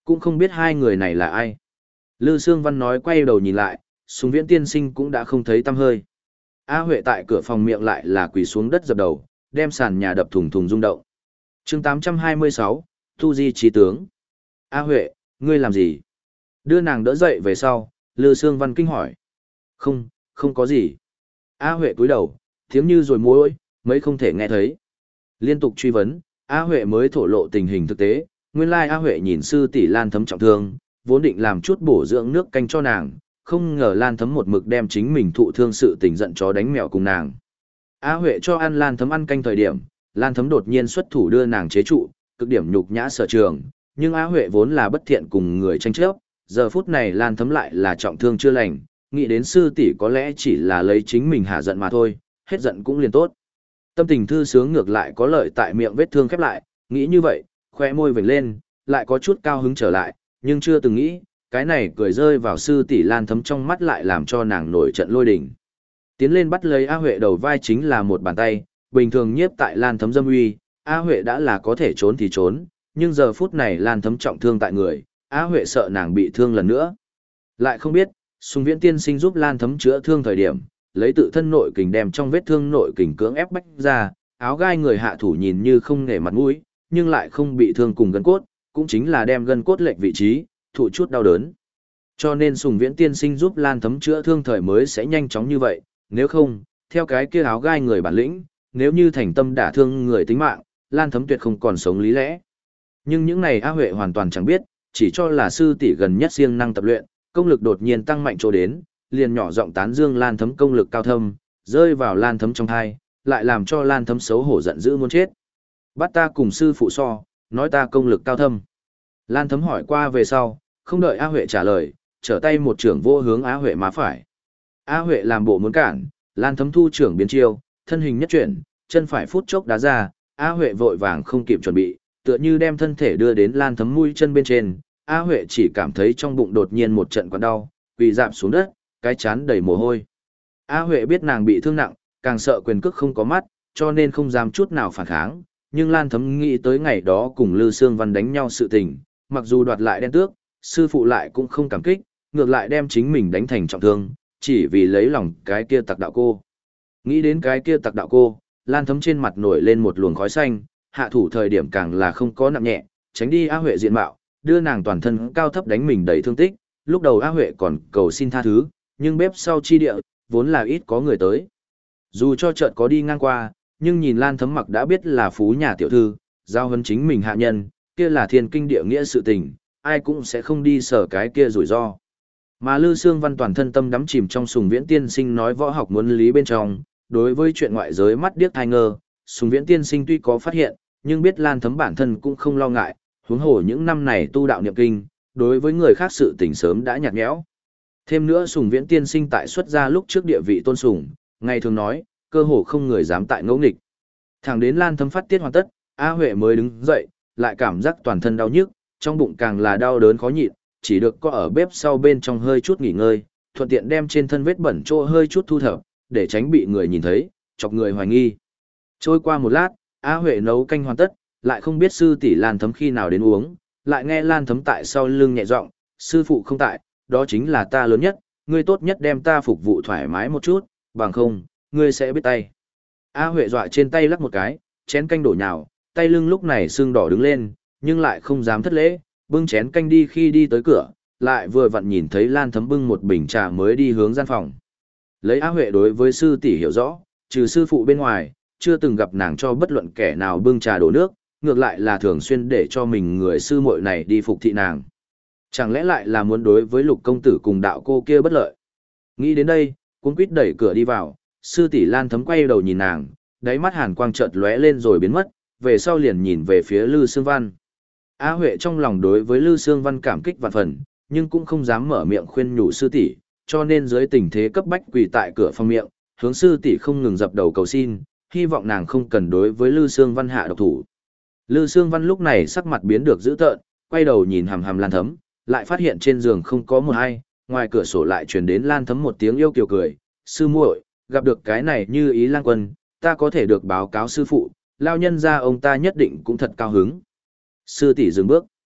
Cũng không biết hai người này là ai. Lư Sương Văn nói quay đầu nhìn lại, Sùng Viễn tiên sinh cũng đã không thấy tăm hơi. A Huệ tại cửa phòng miệng lại là quỳ xuống đất dập đầu, đem sàn nhà đập thùng thùng rung động. Chương tám trăm hai mươi sáu, Tu Di Trí Tướng. A Huệ, ngươi làm gì? Đưa nàng đỡ dậy về sau, Lư Sương Văn kinh hỏi. Không, không có gì. A Huệ cúi đầu, tiếng như rồi môi, mấy không thể nghe thấy. Liên tục truy vấn, A Huệ mới thổ lộ tình hình thực tế. Nguyên lai A Huệ nhìn sư tỷ Lan Thấm trọng thương, vốn định làm chút bổ dưỡng nước canh cho nàng, không ngờ Lan Thấm một mực đem chính mình thụ thương sự tình giận chó đánh mèo cùng nàng. A Huệ cho ăn Lan Thấm ăn canh thời điểm, Lan Thấm đột nhiên xuất thủ đưa nàng chế trụ, cực điểm nhục nhã sở trường, nhưng A Huệ vốn là bất thiện cùng người tranh chấp, giờ phút này Lan Thấm lại là trọng thương chưa lành, nghĩ đến sư tỷ có lẽ chỉ là lấy chính mình hạ giận mà thôi, hết giận cũng liền tốt. Tâm tình thư sướng ngược lại có lợi tại miệng vết thương khép lại, nghĩ như vậy, khoe môi vểnh lên, lại có chút cao hứng trở lại, nhưng chưa từng nghĩ, cái này cười rơi vào sư tỷ Lan Thấm trong mắt lại làm cho nàng nổi trận lôi đình. Tiến lên bắt lấy A Huệ đầu vai chính là một bàn tay, bình thường nhiếp tại Lan Thấm dâm uy, A Huệ đã là có thể trốn thì trốn, nhưng giờ phút này Lan Thấm trọng thương tại người, A Huệ sợ nàng bị thương lần nữa. Lại không biết, Sùng Viễn tiên sinh giúp Lan Thấm chữa thương thời điểm, lấy tự thân nội kình đem trong vết thương nội kình cưỡng ép bách ra, áo gai người hạ thủ nhìn như không nể mặt mũi, nhưng lại không bị thương cùng gân cốt, cũng chính là đem gân cốt lệch vị trí, thụ chút đau đớn. Cho nên Sùng Viễn tiên sinh giúp Lan Thấm chữa thương thời mới sẽ nhanh chóng như vậy, nếu không, theo cái kia áo gai người bản lĩnh, nếu như thành tâm đả thương người tính mạng, Lan Thấm tuyệt không còn sống lý lẽ. Nhưng những này A Huệ hoàn toàn chẳng biết, chỉ cho là sư tỷ gần nhất siêng năng tập luyện, công lực đột nhiên tăng mạnh chỗ đến, liền nhỏ giọng tán dương Lan Thấm công lực cao thâm, rơi vào Lan Thấm trong thai, lại làm cho Lan Thấm xấu hổ giận dữ muốn chết. Bắt ta cùng sư phụ so, nói ta công lực cao thâm. Lan Thấm hỏi qua về sau, không đợi A Huệ trả lời, trở tay một trưởng vô hướng A Huệ má phải. A Huệ làm bộ muốn cản, Lan Thấm thu trưởng biến chiêu, thân hình nhất chuyển, chân phải phút chốc đá ra, A Huệ vội vàng không kịp chuẩn bị, tựa như đem thân thể đưa đến Lan Thấm mũi chân bên trên, A Huệ chỉ cảm thấy trong bụng đột nhiên một trận quặn đau, quỳ rạp xuống đất, cái chán đầy mồ hôi. A Huệ biết nàng bị thương nặng, càng sợ quyền cước không có mắt, cho nên không dám chút nào phản kháng, nhưng Lan Thấm nghĩ tới ngày đó cùng Lư Sương Văn đánh nhau sự tình, mặc dù đoạt lại đen tước, sư phụ lại cũng không cảm kích, ngược lại đem chính mình đánh thành trọng thương, chỉ vì lấy lòng cái kia tặc đạo cô. Nghĩ đến cái kia tặc đạo cô, Lan Thấm trên mặt nổi lên một luồng khói xanh, hạ thủ thời điểm càng là không có nặng nhẹ, tránh đi A Huệ diện mạo, đưa nàng toàn thân cao thấp đánh mình đầy thương tích, lúc đầu A Huệ còn cầu xin tha thứ, nhưng bếp sau chi địa, vốn là ít có người tới. Dù cho chợt có đi ngang qua, nhưng nhìn Lan Thấm mặc đã biết là phú nhà tiểu thư, giao hấn chính mình hạ nhân, kia là thiên kinh địa nghĩa sự tình, ai cũng sẽ không đi sở cái kia rủi ro. Mà Lư Sương Văn toàn thân tâm đắm chìm trong Sùng Viễn tiên sinh nói võ học muốn lý bên trong, đối với chuyện ngoại giới mắt điếc thai ngơ, Sùng Viễn tiên sinh tuy có phát hiện, nhưng biết Lan Thấm bản thân cũng không lo ngại, huống hồ những năm này tu đạo niệm kinh, đối với người khác sự tình sớm đã nhạt nhẽo. Thêm nữa Sùng Viễn tiên sinh tại xuất gia lúc trước địa vị tôn sùng, ngày thường nói, cơ hồ không người dám tại ngẫu nghịch. Thẳng đến Lan Thấm phát tiết hoàn tất, A Huệ mới đứng dậy, lại cảm giác toàn thân đau nhức, trong bụng càng là đau đớn khó nhịn, chỉ được có ở bếp sau bên trong hơi chút nghỉ ngơi, thuận tiện đem trên thân vết bẩn chỗ hơi chút thu thập, để tránh bị người nhìn thấy, chọc người hoài nghi. Trôi qua một lát, A Huệ nấu canh hoàn tất, lại không biết sư tỷ Lan Thấm khi nào đến uống, lại nghe Lan Thấm tại sau lưng nhẹ giọng, sư phụ không tại, đó chính là ta lớn nhất, ngươi tốt nhất đem ta phục vụ thoải mái một chút, bằng không, ngươi sẽ biết tay. A Huệ dọa trên tay lắc một cái, chén canh đổ nhào, tay lưng lúc này sưng đỏ đứng lên, nhưng lại không dám thất lễ, bưng chén canh đi khi đi tới cửa, lại vừa vặn nhìn thấy Lan Thấm bưng một bình trà mới đi hướng gian phòng. Lấy A Huệ đối với sư tỷ hiểu rõ, trừ sư phụ bên ngoài, chưa từng gặp nàng cho bất luận kẻ nào bưng trà đổ nước, ngược lại là thường xuyên để cho mình người sư muội này đi phục thị nàng. Chẳng lẽ lại là muốn đối với Lục công tử cùng đạo cô kia bất lợi? Nghĩ đến đây, cuống quýt đẩy cửa đi vào, sư tỷ Lan Thấm quay đầu nhìn nàng, đáy mắt hàn quang chợt lóe lên rồi biến mất, về sau liền nhìn về phía Lư Sương Văn. A Huệ trong lòng đối với Lư Sương Văn cảm kích vạn phần, nhưng cũng không dám mở miệng khuyên nhủ sư tỷ, cho nên dưới tình thế cấp bách quỳ tại cửa phòng miệng, hướng sư tỷ không ngừng dập đầu cầu xin, hy vọng nàng không cần đối với Lư Sương Văn hạ độc thủ. Lư Sương Văn lúc này sắc mặt biến được dữ tợn, quay đầu nhìn hằm hằm Lan Thấm, lại phát hiện trên giường không có một ai, ngoài cửa sổ lại truyền đến Lan Thấm một tiếng yêu kiều cười, sư muội, gặp được cái này như ý lang quân, ta có thể được báo cáo sư phụ, lao nhân ra ông ta nhất định cũng thật cao hứng. Sư tỷ dừng bước.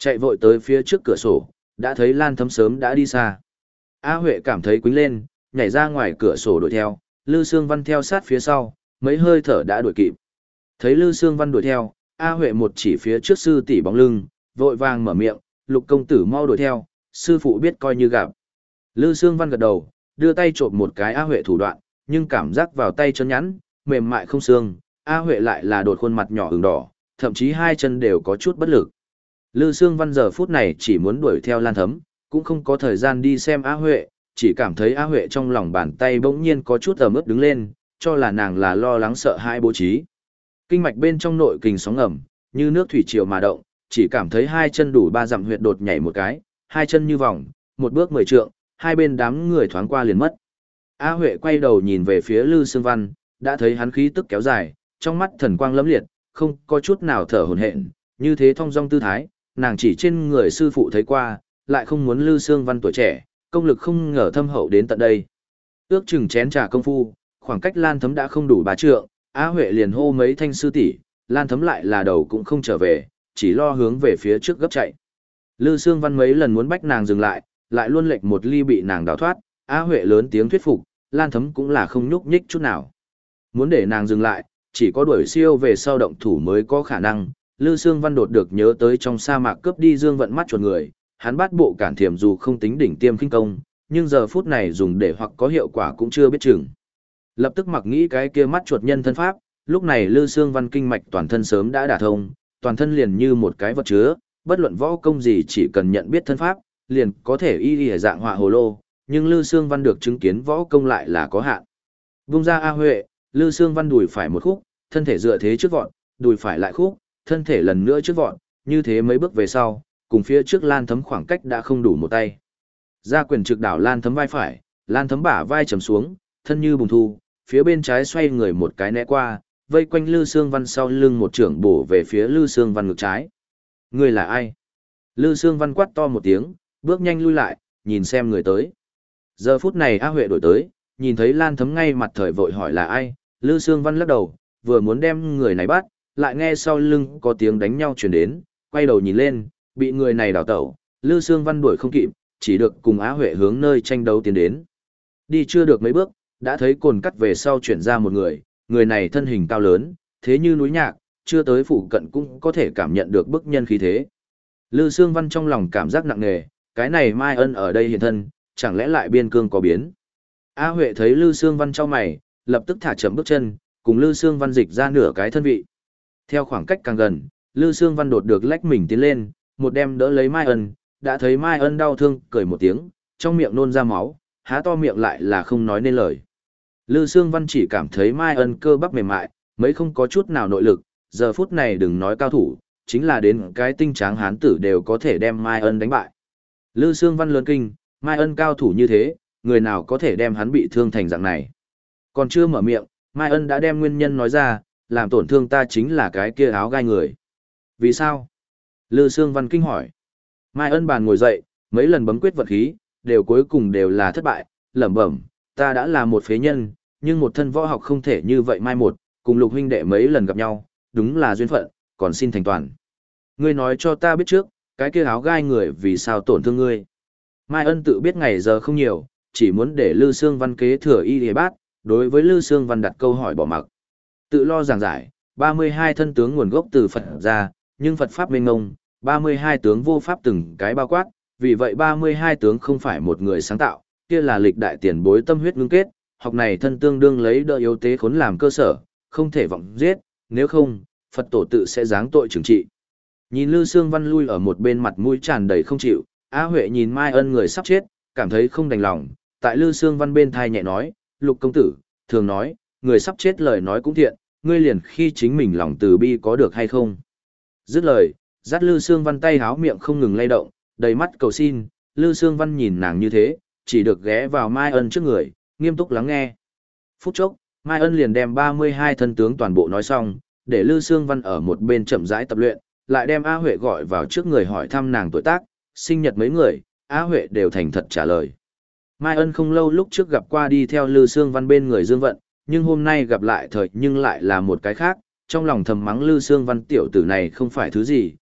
Chạy vội tới phía trước cửa sổ, đã thấy Lan Thấm sớm đã đi xa. A Huệ cảm thấy quýnh lên, nhảy ra ngoài cửa sổ đuổi theo, Lư Sương Văn theo sát phía sau, mấy hơi thở đã đuổi kịp. Thấy Lư Sương Văn đuổi theo, A Huệ một chỉ phía trước sư tỷ bóng lưng, vội vàng mở miệng, Lục công tử mau đuổi theo, sư phụ biết coi như gặp. Lư Sương Văn gật đầu, đưa tay trộm một cái A Huệ thủ đoạn, nhưng cảm giác vào tay chân nhắn, mềm mại không xương, A Huệ lại là đột khuôn mặt nhỏ ửng đỏ, thậm chí hai chân đều có chút bất lực. Lư Sương Văn giờ phút này chỉ muốn đuổi theo Lan Thấm, cũng không có thời gian đi xem A Huệ, chỉ cảm thấy A Huệ trong lòng bàn tay bỗng nhiên có chút ẩm ướt đứng lên, cho là nàng là lo lắng sợ hãi bố trí. Kinh mạch bên trong nội kình sóng ngầm, như nước thủy triều mà động, chỉ cảm thấy hai chân đủ ba dặm huyệt đột nhảy một cái, hai chân như vòng, một bước mười trượng, hai bên đám người thoáng qua liền mất. A Huệ quay đầu nhìn về phía Lư Sương Văn, đã thấy hắn khí tức kéo dài, trong mắt thần quang lẫm liệt, không có chút nào thở hổn hển, như thế thong dong tư thái, nàng chỉ trên người sư phụ thấy qua, lại không muốn Lư Sương Văn tuổi trẻ, công lực không ngờ thâm hậu đến tận đây. Ước chừng chén trà công phu, khoảng cách Lan Thấm đã không đủ ba trượng, A Huệ liền hô mấy thanh sư tỷ, Lan Thấm lại là đầu cũng không trở về, chỉ lo hướng về phía trước gấp chạy. Lư Sương Văn mấy lần muốn bách nàng dừng lại, lại luôn lệch một ly bị nàng đào thoát, A Huệ lớn tiếng thuyết phục, Lan Thấm cũng là không nhúc nhích chút nào. Muốn để nàng dừng lại, chỉ có đuổi siêu về sau động thủ mới có khả năng. Lư Sương Văn đột được nhớ tới trong sa mạc cướp đi Dương Vận mắt chuột người, hắn bắt bộ cản thiểm dù không tính đỉnh tiêm khinh công, nhưng giờ phút này dùng để hoặc có hiệu quả cũng chưa biết chừng. Lập tức mặc nghĩ cái kia mắt chuột nhân thân pháp, lúc này Lư Sương Văn kinh mạch toàn thân sớm đã đả thông, toàn thân liền như một cái vật chứa, bất luận võ công gì chỉ cần nhận biết thân pháp, liền có thể y y dạng họa hồ lô, nhưng Lư Sương Văn được chứng kiến võ công lại là có hạn. Vung ra A Huệ, Lư Sương Văn đùi phải một khúc, thân thể dựa thế trước vọt, đùi phải lại khúc, thân thể lần nữa trước vọt, như thế mấy bước về sau, cùng phía trước Lan Thấm khoảng cách đã không đủ một tay. Ra quyền trực đảo Lan Thấm vai phải, Lan Thấm bả vai trầm xuống, thân như bùng thu, phía bên trái xoay người một cái né qua, vây quanh Lư Sương Văn sau lưng một trưởng bổ về phía Lư Sương Văn ngực trái. Người là ai? Lư Sương Văn quát to một tiếng, bước nhanh lui lại, nhìn xem người tới. Giờ phút này A Huệ đổi tới, nhìn thấy Lan Thấm ngay mặt thời vội hỏi là ai, Lư Sương Văn lắc đầu, vừa muốn đem người này bắt, lại nghe sau lưng có tiếng đánh nhau truyền đến, quay đầu nhìn lên, bị người này đảo tẩu, Lư Sương Văn đuổi không kịp, chỉ được cùng Á Huệ hướng nơi tranh đấu tiến đến. Đi chưa được mấy bước, đã thấy cồn cắt về sau chuyển ra một người, người này thân hình cao lớn, thế như núi nhạc, chưa tới phụ cận cũng có thể cảm nhận được bức nhân khí thế. Lư Sương Văn trong lòng cảm giác nặng nề, cái này Mai Ân ở đây hiện thân, chẳng lẽ lại biên cương có biến. A Huệ thấy Lư Sương Văn trong mày, lập tức thả chậm bước chân, cùng Lư Sương Văn dịch ra nửa cái thân vị. Theo khoảng cách càng gần, Lư Sương Văn đột được lách mình tiến lên, một đem đỡ lấy Mai Ân, đã thấy Mai Ân đau thương, cười một tiếng, trong miệng nôn ra máu, há to miệng lại là không nói nên lời. Lư Sương Văn chỉ cảm thấy Mai Ân cơ bắp mềm mại, mấy không có chút nào nội lực, giờ phút này đừng nói cao thủ, chính là đến cái tinh tráng hán tử đều có thể đem Mai Ân đánh bại. Lư Sương Văn lớn kinh, Mai Ân cao thủ như thế, người nào có thể đem hắn bị thương thành dạng này. Còn chưa mở miệng, Mai Ân đã đem nguyên nhân nói ra, làm tổn thương ta chính là cái kia áo gai người. Vì sao? Lư Sương Văn kinh hỏi. Mai Ân bàn ngồi dậy, mấy lần bấm quyết vật khí, đều cuối cùng đều là thất bại, lẩm bẩm, ta đã là một phế nhân, nhưng một thân võ học không thể như vậy mai một, cùng Lục huynh đệ mấy lần gặp nhau, đúng là duyên phận, còn xin thành toàn. Ngươi nói cho ta biết trước, cái kia áo gai người vì sao tổn thương ngươi. Mai Ân tự biết ngày giờ không nhiều, chỉ muốn để Lư Sương Văn kế thừa y y bát, đối với Lư Sương Văn đặt câu hỏi bỏ mặc. Tự lo giảng giải, ba mươi hai thân tướng nguồn gốc từ Phật ra, nhưng Phật Pháp mênh ngông, ba mươi hai tướng vô pháp từng cái bao quát, vì vậy ba mươi hai tướng không phải một người sáng tạo, kia là lịch đại tiền bối tâm huyết ngưng kết, học này thân tương đương lấy đỡ yếu tế khốn làm cơ sở, không thể vọng giết, nếu không, Phật tổ tự sẽ giáng tội trừng trị. Nhìn Lư Sương Văn lui ở một bên mặt mũi tràn đầy không chịu, Á Huệ nhìn Mai Ân người sắp chết, cảm thấy không đành lòng, tại Lư Sương Văn bên thai nhẹ nói, Lục công tử, thường nói, người sắp chết lời nói cũng thiện, ngươi liền khi chính mình lòng từ bi có được hay không. Dứt lời, dắt Lư Sương Văn tay háo miệng không ngừng lay động, đầy mắt cầu xin, Lư Sương Văn nhìn nàng như thế, chỉ được ghé vào Mai Ân trước người, nghiêm túc lắng nghe. Phút chốc, Mai Ân liền đem ba mươi hai thân tướng toàn bộ nói xong, để Lư Sương Văn ở một bên chậm rãi tập luyện, lại đem A Huệ gọi vào trước người hỏi thăm nàng tuổi tác, sinh nhật mấy người, A Huệ đều thành thật trả lời. Mai Ân không lâu lúc trước gặp qua đi theo Lư Sương Văn bên người Dương Vận, nhưng hôm nay gặp lại thời nhưng lại là một cái khác, trong lòng thầm mắng Lư Sương Văn tiểu tử này không phải thứ gì,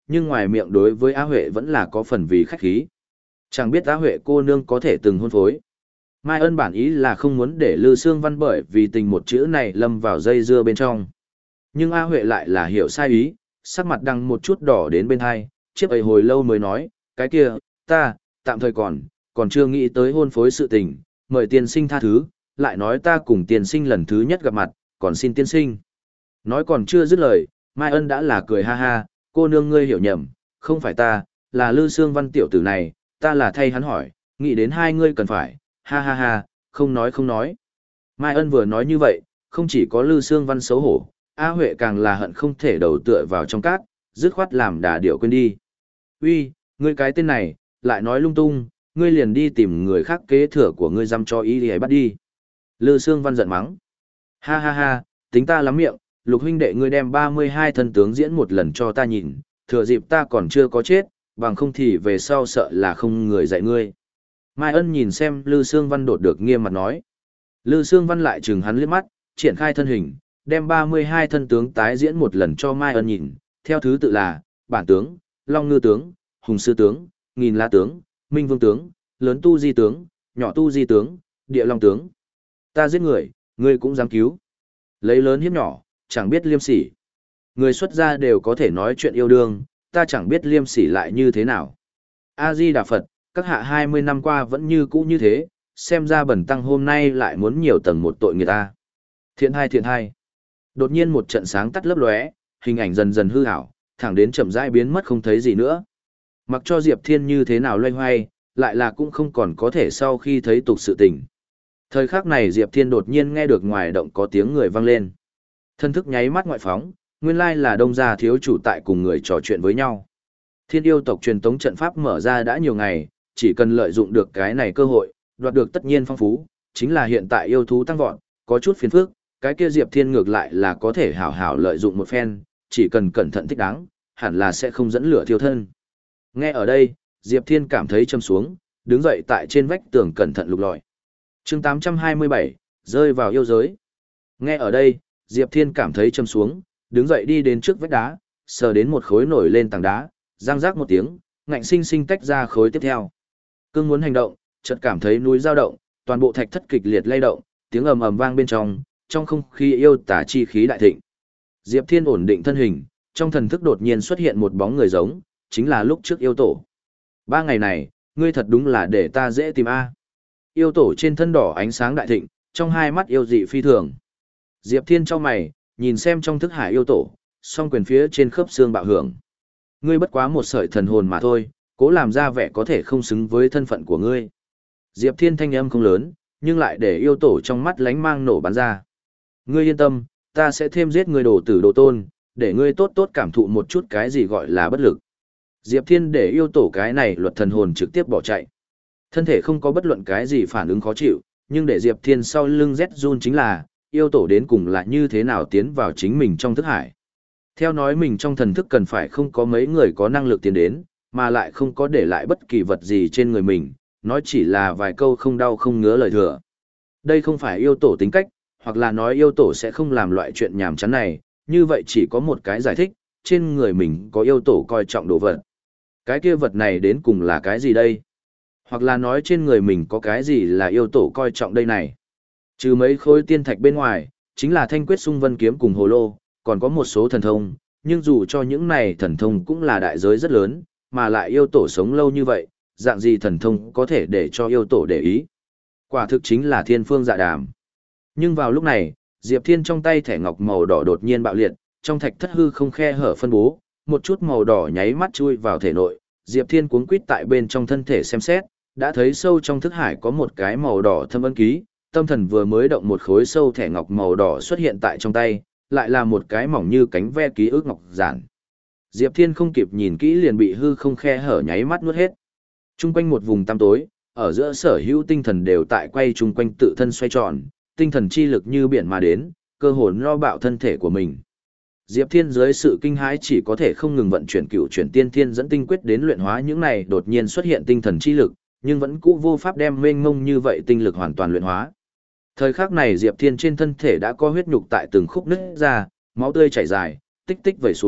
nhưng ngoài miệng đối với Á Huệ vẫn là có phần vì khách khí. Chẳng biết Á Huệ cô nương có thể từng hôn phối. Mai Ân bản ý là không muốn để Lư Sương Văn bởi vì tình một chữ này lâm vào dây dưa bên trong. Nhưng A Huệ lại là hiểu sai ý, sắc mặt đằng một chút đỏ đến bên hai, chiếc ấy hồi lâu mới nói, cái kia, ta, tạm thời còn, còn chưa nghĩ tới hôn phối sự tình, mời tiên sinh tha thứ, lại nói ta cùng tiên sinh lần thứ nhất gặp mặt, còn xin tiên sinh. Nói còn chưa dứt lời, Mai Ân đã là cười ha ha, cô nương ngươi hiểu nhầm, không phải ta, là Lư Sương Văn tiểu tử này, ta là thay hắn hỏi, nghĩ đến hai ngươi cần phải, ha ha ha, không nói không nói. Mai Ân vừa nói như vậy, không chỉ có Lư Sương Văn xấu hổ, A Huệ càng là hận không thể đầu tựa vào trong cát, dứt khoát làm đà điệu quên đi. Uy, ngươi cái tên này, lại nói lung tung, ngươi liền đi tìm người khác kế thừa của ngươi dăm cho ý thì bắt đi. Lư Sương Văn giận mắng. Ha ha ha, tính ta lắm miệng, Lục huynh đệ ngươi đem ba mươi hai thân tướng diễn một lần cho ta nhìn, thừa dịp ta còn chưa có chết, bằng không thì về sau sợ là không người dạy ngươi. Mai Ân nhìn xem Lư Sương Văn đột được nghiêm mặt nói. Lư Sương Văn lại chừng hắn liếc mắt, triển khai thân hình, đem ba mươi hai thân tướng tái diễn một lần cho Mai Ân nhìn, theo thứ tự là, bản tướng, long ngư tướng, hùng sư tướng, nghìn la tướng, minh vương tướng, lớn tu di tướng, nhỏ tu di tướng, địa long tướng. Ta giết người, ngươi cũng dám cứu. Lấy lớn hiếp nhỏ, chẳng biết liêm sỉ. Người xuất gia đều có thể nói chuyện yêu đương, ta chẳng biết liêm sỉ lại như thế nào. A-di-đà Phật, các hạ hai mươi năm qua vẫn như cũ như thế, xem ra bẩn tăng hôm nay lại muốn nhiều tầng một tội người ta. Thiện hai thiện hai. Đột nhiên một trận sáng tắt lấp lóe, hình ảnh dần dần hư ảo, thẳng đến chậm rãi biến mất không thấy gì nữa. Mặc cho Diệp Thiên như thế nào loay hoay, lại là cũng không còn có thể sau khi thấy tục sự tình. Thời khắc này Diệp Thiên đột nhiên nghe được ngoài động có tiếng người vang lên. Thân thức nháy mắt ngoại phóng, nguyên lai là Đông gia thiếu chủ tại cùng người trò chuyện với nhau. Thiên yêu tộc truyền tống trận pháp mở ra đã nhiều ngày, chỉ cần lợi dụng được cái này cơ hội, đoạt được tất nhiên phong phú, chính là hiện tại yêu thú tăng vọt, có chút phiền phức, cái kia Diệp Thiên ngược lại là có thể hảo hảo lợi dụng một phen, chỉ cần cẩn thận thích đáng, hẳn là sẽ không dẫn lửa thiêu thân. Nghe ở đây, Diệp Thiên cảm thấy châm xuống, đứng dậy tại trên vách tường cẩn thận lục lọi. Chương tám trăm hai mươi bảy, rơi vào yêu giới. Nghe ở đây, Diệp Thiên cảm thấy châm xuống, đứng dậy đi đến trước vách đá, sờ đến một khối nổi lên tảng đá, răng rác một tiếng, ngạnh sinh sinh tách ra khối tiếp theo. Cương muốn hành động, chợt cảm thấy núi dao động, toàn bộ thạch thất kịch liệt lay động, tiếng ầm ầm vang bên trong, trong không khí yêu tà chi khí đại thịnh. Diệp Thiên ổn định thân hình, trong thần thức đột nhiên xuất hiện một bóng người giống, chính là lúc trước yêu tổ. Ba ngày này, ngươi thật đúng là để ta dễ tìm a. Yêu tổ trên thân đỏ ánh sáng đại thịnh, trong hai mắt yêu dị phi thường. Diệp Thiên chau mày, nhìn xem trong thức hải yêu tổ, song quyền phía trên khớp xương bạo hưởng. Ngươi bất quá một sợi thần hồn mà thôi, cố làm ra vẻ có thể không xứng với thân phận của ngươi. Diệp Thiên thanh âm không lớn, nhưng lại để yêu tổ trong mắt lánh mang nổ bắn ra. Ngươi yên tâm, ta sẽ thêm giết ngươi đồ tử đồ tôn, để ngươi tốt tốt cảm thụ một chút cái gì gọi là bất lực. Diệp Thiên để yêu tổ cái này luật thần hồn trực tiếp bỏ chạy. Thân thể không có bất luận cái gì phản ứng khó chịu, nhưng để Diệp Thiên sau lưng rét run chính là, yêu tổ đến cùng là như thế nào tiến vào chính mình trong thức hải. Theo nói mình trong thần thức cần phải không có mấy người có năng lực tiến đến, mà lại không có để lại bất kỳ vật gì trên người mình, nói chỉ là vài câu không đau không ngứa lời thừa. Đây không phải yêu tổ tính cách, hoặc là nói yêu tổ sẽ không làm loại chuyện nhảm chán này, như vậy chỉ có một cái giải thích, trên người mình có yêu tổ coi trọng đồ vật. Cái kia vật này đến cùng là cái gì đây? Hoặc là nói trên người mình có cái gì là yêu tổ coi trọng đây này? Trừ mấy khối tiên thạch bên ngoài, chính là thanh quyết sung vân kiếm cùng hồ lô, còn có một số thần thông, nhưng dù cho những này thần thông cũng là đại giới rất lớn, mà lại yêu tổ sống lâu như vậy, dạng gì thần thông có thể để cho yêu tổ để ý. Quả thực chính là thiên phương dạ đàm. Nhưng vào lúc này, Diệp Thiên trong tay thẻ ngọc màu đỏ đột nhiên bạo liệt, trong thạch thất hư không khe hở phân bố, một chút màu đỏ nháy mắt chui vào thể nội, Diệp Thiên cuống quýt tại bên trong thân thể xem xét, đã thấy sâu trong thức hải có một cái màu đỏ thâm ấn ký, tâm thần vừa mới động một khối sâu thẻ ngọc màu đỏ xuất hiện tại trong tay, lại là một cái mỏng như cánh ve ký ức ngọc giản. Diệp Thiên không kịp nhìn kỹ liền bị hư không khe hở nháy mắt nuốt hết. Trung quanh một vùng tăm tối, ở giữa sở hữu tinh thần đều tại quay trung quanh tự thân xoay tròn, tinh thần chi lực như biển mà đến, cơ hồn lo bạo thân thể của mình. Diệp Thiên dưới sự kinh hãi chỉ có thể không ngừng vận chuyển cựu chuyển tiên thiên dẫn tinh quyết đến luyện hóa những này đột nhiên xuất hiện tinh thần chi lực, nhưng vẫn cũ vô pháp đem mênh mông như vậy tinh lực hoàn toàn luyện hóa. Thời khắc này Diệp Thiên trên thân thể đã có huyết nhục tại từng khúc nứt ra, máu tươi chảy dài, tích tích vẩy xuống,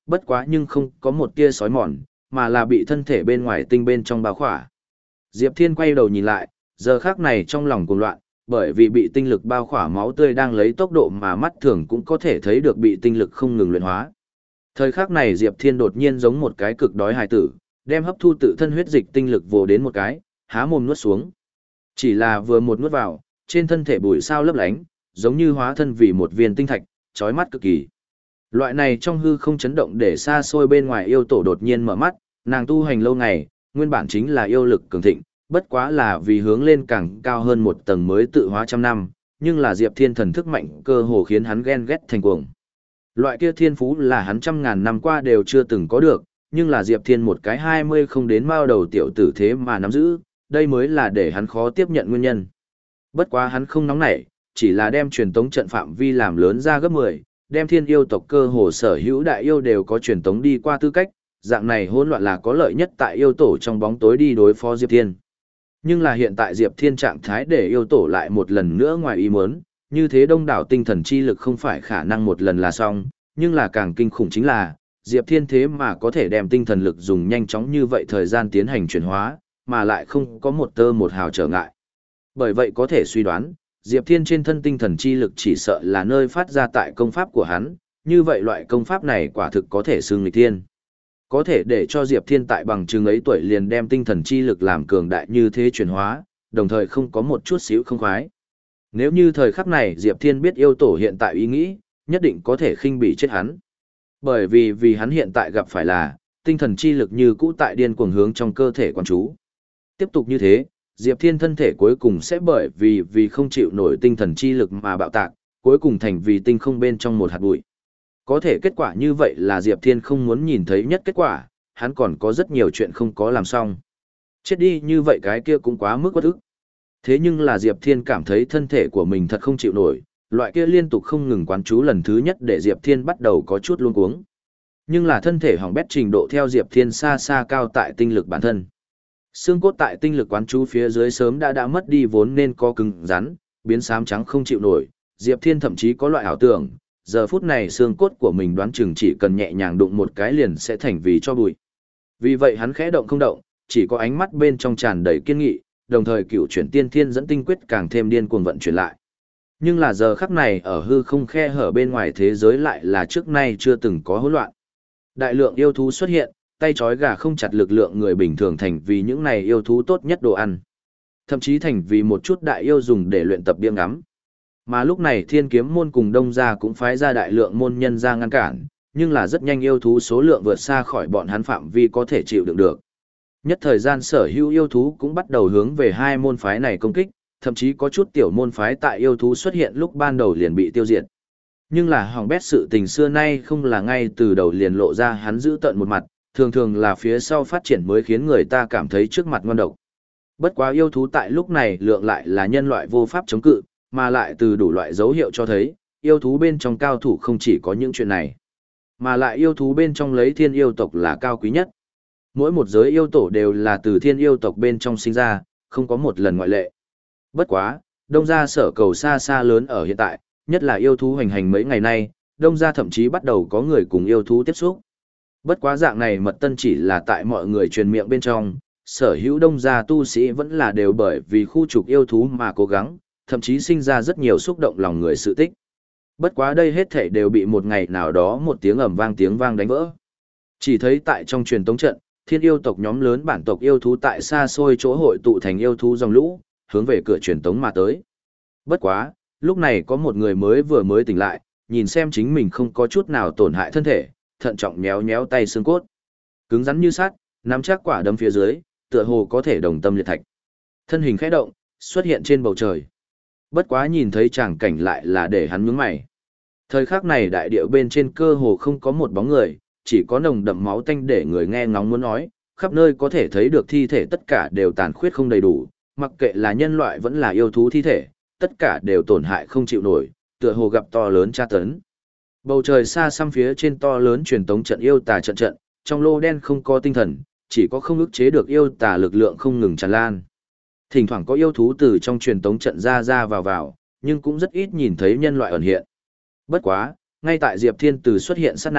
bất quá nhưng không có một tia sói mòn, mà là bị thân thể bên ngoài tinh bên trong bao khỏa. Diệp Thiên quay đầu nhìn lại, giờ khắc này trong lòng cuồng loạn, bởi vì bị tinh lực bao khỏa máu tươi đang lấy tốc độ mà mắt thường cũng có thể thấy được bị tinh lực không ngừng luyện hóa. Thời khắc này Diệp Thiên đột nhiên giống một cái cực đói hài tử, đem hấp thu tự thân huyết dịch tinh lực vồ đến một cái, há mồm nuốt xuống. Chỉ là vừa một nuốt vào, trên thân thể bụi sao lấp lánh, giống như hóa thân vì một viên tinh thạch, chói mắt cực kỳ. Loại này trong hư không chấn động để xa xôi bên ngoài yêu tổ đột nhiên mở mắt, nàng tu hành lâu ngày, nguyên bản chính là yêu lực cường thịnh, bất quá là vì hướng lên càng cao hơn một tầng mới tự hóa trăm năm, nhưng là Diệp Thiên thần thức mạnh cơ hồ khiến hắn ghen ghét thành cuồng. Loại kia thiên phú là hắn trăm ngàn năm qua đều chưa từng có được, nhưng là Diệp Thiên một cái hai mươi không đến mao đầu tiểu tử thế mà nắm giữ, đây mới là để hắn khó tiếp nhận nguyên nhân. Bất quá hắn không nóng nảy, chỉ là đem truyền tống trận phạm vi làm lớn ra gấp mười, đem thiên yêu tộc cơ hồ sở hữu đại yêu đều có truyền tống đi qua tư cách, dạng này hỗn loạn là có lợi nhất tại yêu tổ trong bóng tối đi đối phó Diệp Thiên. Nhưng là hiện tại Diệp Thiên trạng thái để yêu tổ lại một lần nữa ngoài ý muốn, như thế đông đảo tinh thần chi lực không phải khả năng một lần là xong, nhưng là càng kinh khủng chính là, Diệp Thiên thế mà có thể đem tinh thần lực dùng nhanh chóng như vậy thời gian tiến hành chuyển hóa, mà lại không có một tơ một hào trở ngại. Bởi vậy có thể suy đoán, Diệp Thiên trên thân tinh thần chi lực chỉ sợ là nơi phát ra tại công pháp của hắn, như vậy loại công pháp này quả thực có thể xưng nghịch thiên. Có thể để cho Diệp Thiên tại bằng chứng ấy tuổi liền đem tinh thần chi lực làm cường đại như thế chuyển hóa, đồng thời không có một chút xíu không khoái. Nếu như thời khắc này Diệp Thiên biết yêu tổ hiện tại ý nghĩ, nhất định có thể khinh bỉ chết hắn. Bởi vì vì hắn hiện tại gặp phải là, tinh thần chi lực như cũ tại điên cuồng hướng trong cơ thể quan chú. Tiếp tục như thế, Diệp Thiên thân thể cuối cùng sẽ bởi vì vì không chịu nổi tinh thần chi lực mà bạo tạc, cuối cùng thành vì tinh không bên trong một hạt bụi. Có thể kết quả như vậy là Diệp Thiên không muốn nhìn thấy nhất kết quả, hắn còn có rất nhiều chuyện không có làm xong. Chết đi như vậy cái kia cũng quá mức uất ức. Thế nhưng là Diệp Thiên cảm thấy thân thể của mình thật không chịu nổi, loại kia liên tục không ngừng quán chú lần thứ nhất để Diệp Thiên bắt đầu có chút luống cuống. Nhưng là thân thể hỏng bét trình độ theo Diệp Thiên xa xa cao tại tinh lực bản thân. Xương cốt tại tinh lực quán chú phía dưới sớm đã đã mất đi vốn nên có cứng rắn, biến xám trắng không chịu nổi, Diệp Thiên thậm chí có loại ảo tưởng, giờ phút này xương cốt của mình đoán chừng chỉ cần nhẹ nhàng đụng một cái liền sẽ thành vì cho bụi. Vì vậy hắn khẽ động không động, chỉ có ánh mắt bên trong tràn đầy kiên nghị, đồng thời cựu chuyển tiên thiên dẫn tinh quyết càng thêm điên cuồng vận chuyển lại. Nhưng là giờ khắc này ở hư không khe hở bên ngoài thế giới lại là trước nay chưa từng có hỗn loạn. Đại lượng yêu thú xuất hiện, tay trói gà không chặt lực lượng người bình thường thành vì những này yêu thú tốt nhất đồ ăn. Thậm chí thành vì một chút đại yêu dùng để luyện tập biếng ngắm. Mà lúc này thiên kiếm môn cùng đông gia cũng phái ra đại lượng môn nhân ra ngăn cản, nhưng là rất nhanh yêu thú số lượng vượt xa khỏi bọn hắn phạm vi có thể chịu đựng được. Nhất thời gian sở hữu yêu thú cũng bắt đầu hướng về hai môn phái này công kích, thậm chí có chút tiểu môn phái tại yêu thú xuất hiện lúc ban đầu liền bị tiêu diệt. Nhưng là hỏng bét sự tình xưa nay không là ngay từ đầu liền lộ ra hắn giữ tận một mặt, thường thường là phía sau phát triển mới khiến người ta cảm thấy trước mặt ngon độc. Bất quá yêu thú tại lúc này lượng lại là nhân loại vô pháp chống cự, mà lại từ đủ loại dấu hiệu cho thấy, yêu thú bên trong cao thủ không chỉ có những chuyện này, mà lại yêu thú bên trong lấy thiên yêu tộc là cao quý nhất. Mỗi một giới yêu tổ đều là từ thiên yêu tộc bên trong sinh ra, không có một lần ngoại lệ. Bất quá, đông gia sở cầu xa xa lớn ở hiện tại, nhất là yêu thú hoành hành mấy ngày nay, đông gia thậm chí bắt đầu có người cùng yêu thú tiếp xúc. Bất quá dạng này mật tân chỉ là tại mọi người truyền miệng bên trong, sở hữu đông gia tu sĩ vẫn là đều bởi vì khu trục yêu thú mà cố gắng, thậm chí sinh ra rất nhiều xúc động lòng người sự tích. Bất quá đây hết thảy đều bị một ngày nào đó một tiếng ầm vang tiếng vang đánh vỡ. Chỉ thấy tại trong truyền tống trận, thiên yêu tộc nhóm lớn bản tộc yêu thú tại xa xôi chỗ hội tụ thành yêu thú dòng lũ, hướng về cửa truyền tống mà tới. Bất quá, lúc này có một người mới vừa mới tỉnh lại, nhìn xem chính mình không có chút nào tổn hại thân thể, thận trọng méo méo tay xương cốt. Cứng rắn như sắt, nắm chắc quả đấm phía dưới, tựa hồ có thể đồng tâm liệt thạch. Thân hình khẽ động, xuất hiện trên bầu trời. Bất quá nhìn thấy tràng cảnh lại là để hắn nhướng mày. Thời khắc này đại địa bên trên cơ hồ không có một bóng người, chỉ có nồng đậm máu tanh để người nghe ngóng muốn nói, khắp nơi có thể thấy được thi thể tất cả đều tàn khuyết không đầy đủ, mặc kệ là nhân loại vẫn là yêu thú thi thể, tất cả đều tổn hại không chịu nổi, tựa hồ gặp to lớn tra tấn. Bầu trời xa xăm phía trên to lớn truyền tống trận yêu tà trận trận, trong lô đen không có tinh thần, chỉ có không ức chế được yêu tà lực lượng không ngừng tràn lan. Thỉnh thoảng có yêu thú từ trong truyền tống trận ra ra vào vào, nhưng cũng rất ít nhìn thấy nhân loại ẩn hiện. Bất quá, ngay tại Diệp Thiên Từ xuất hiện sát na,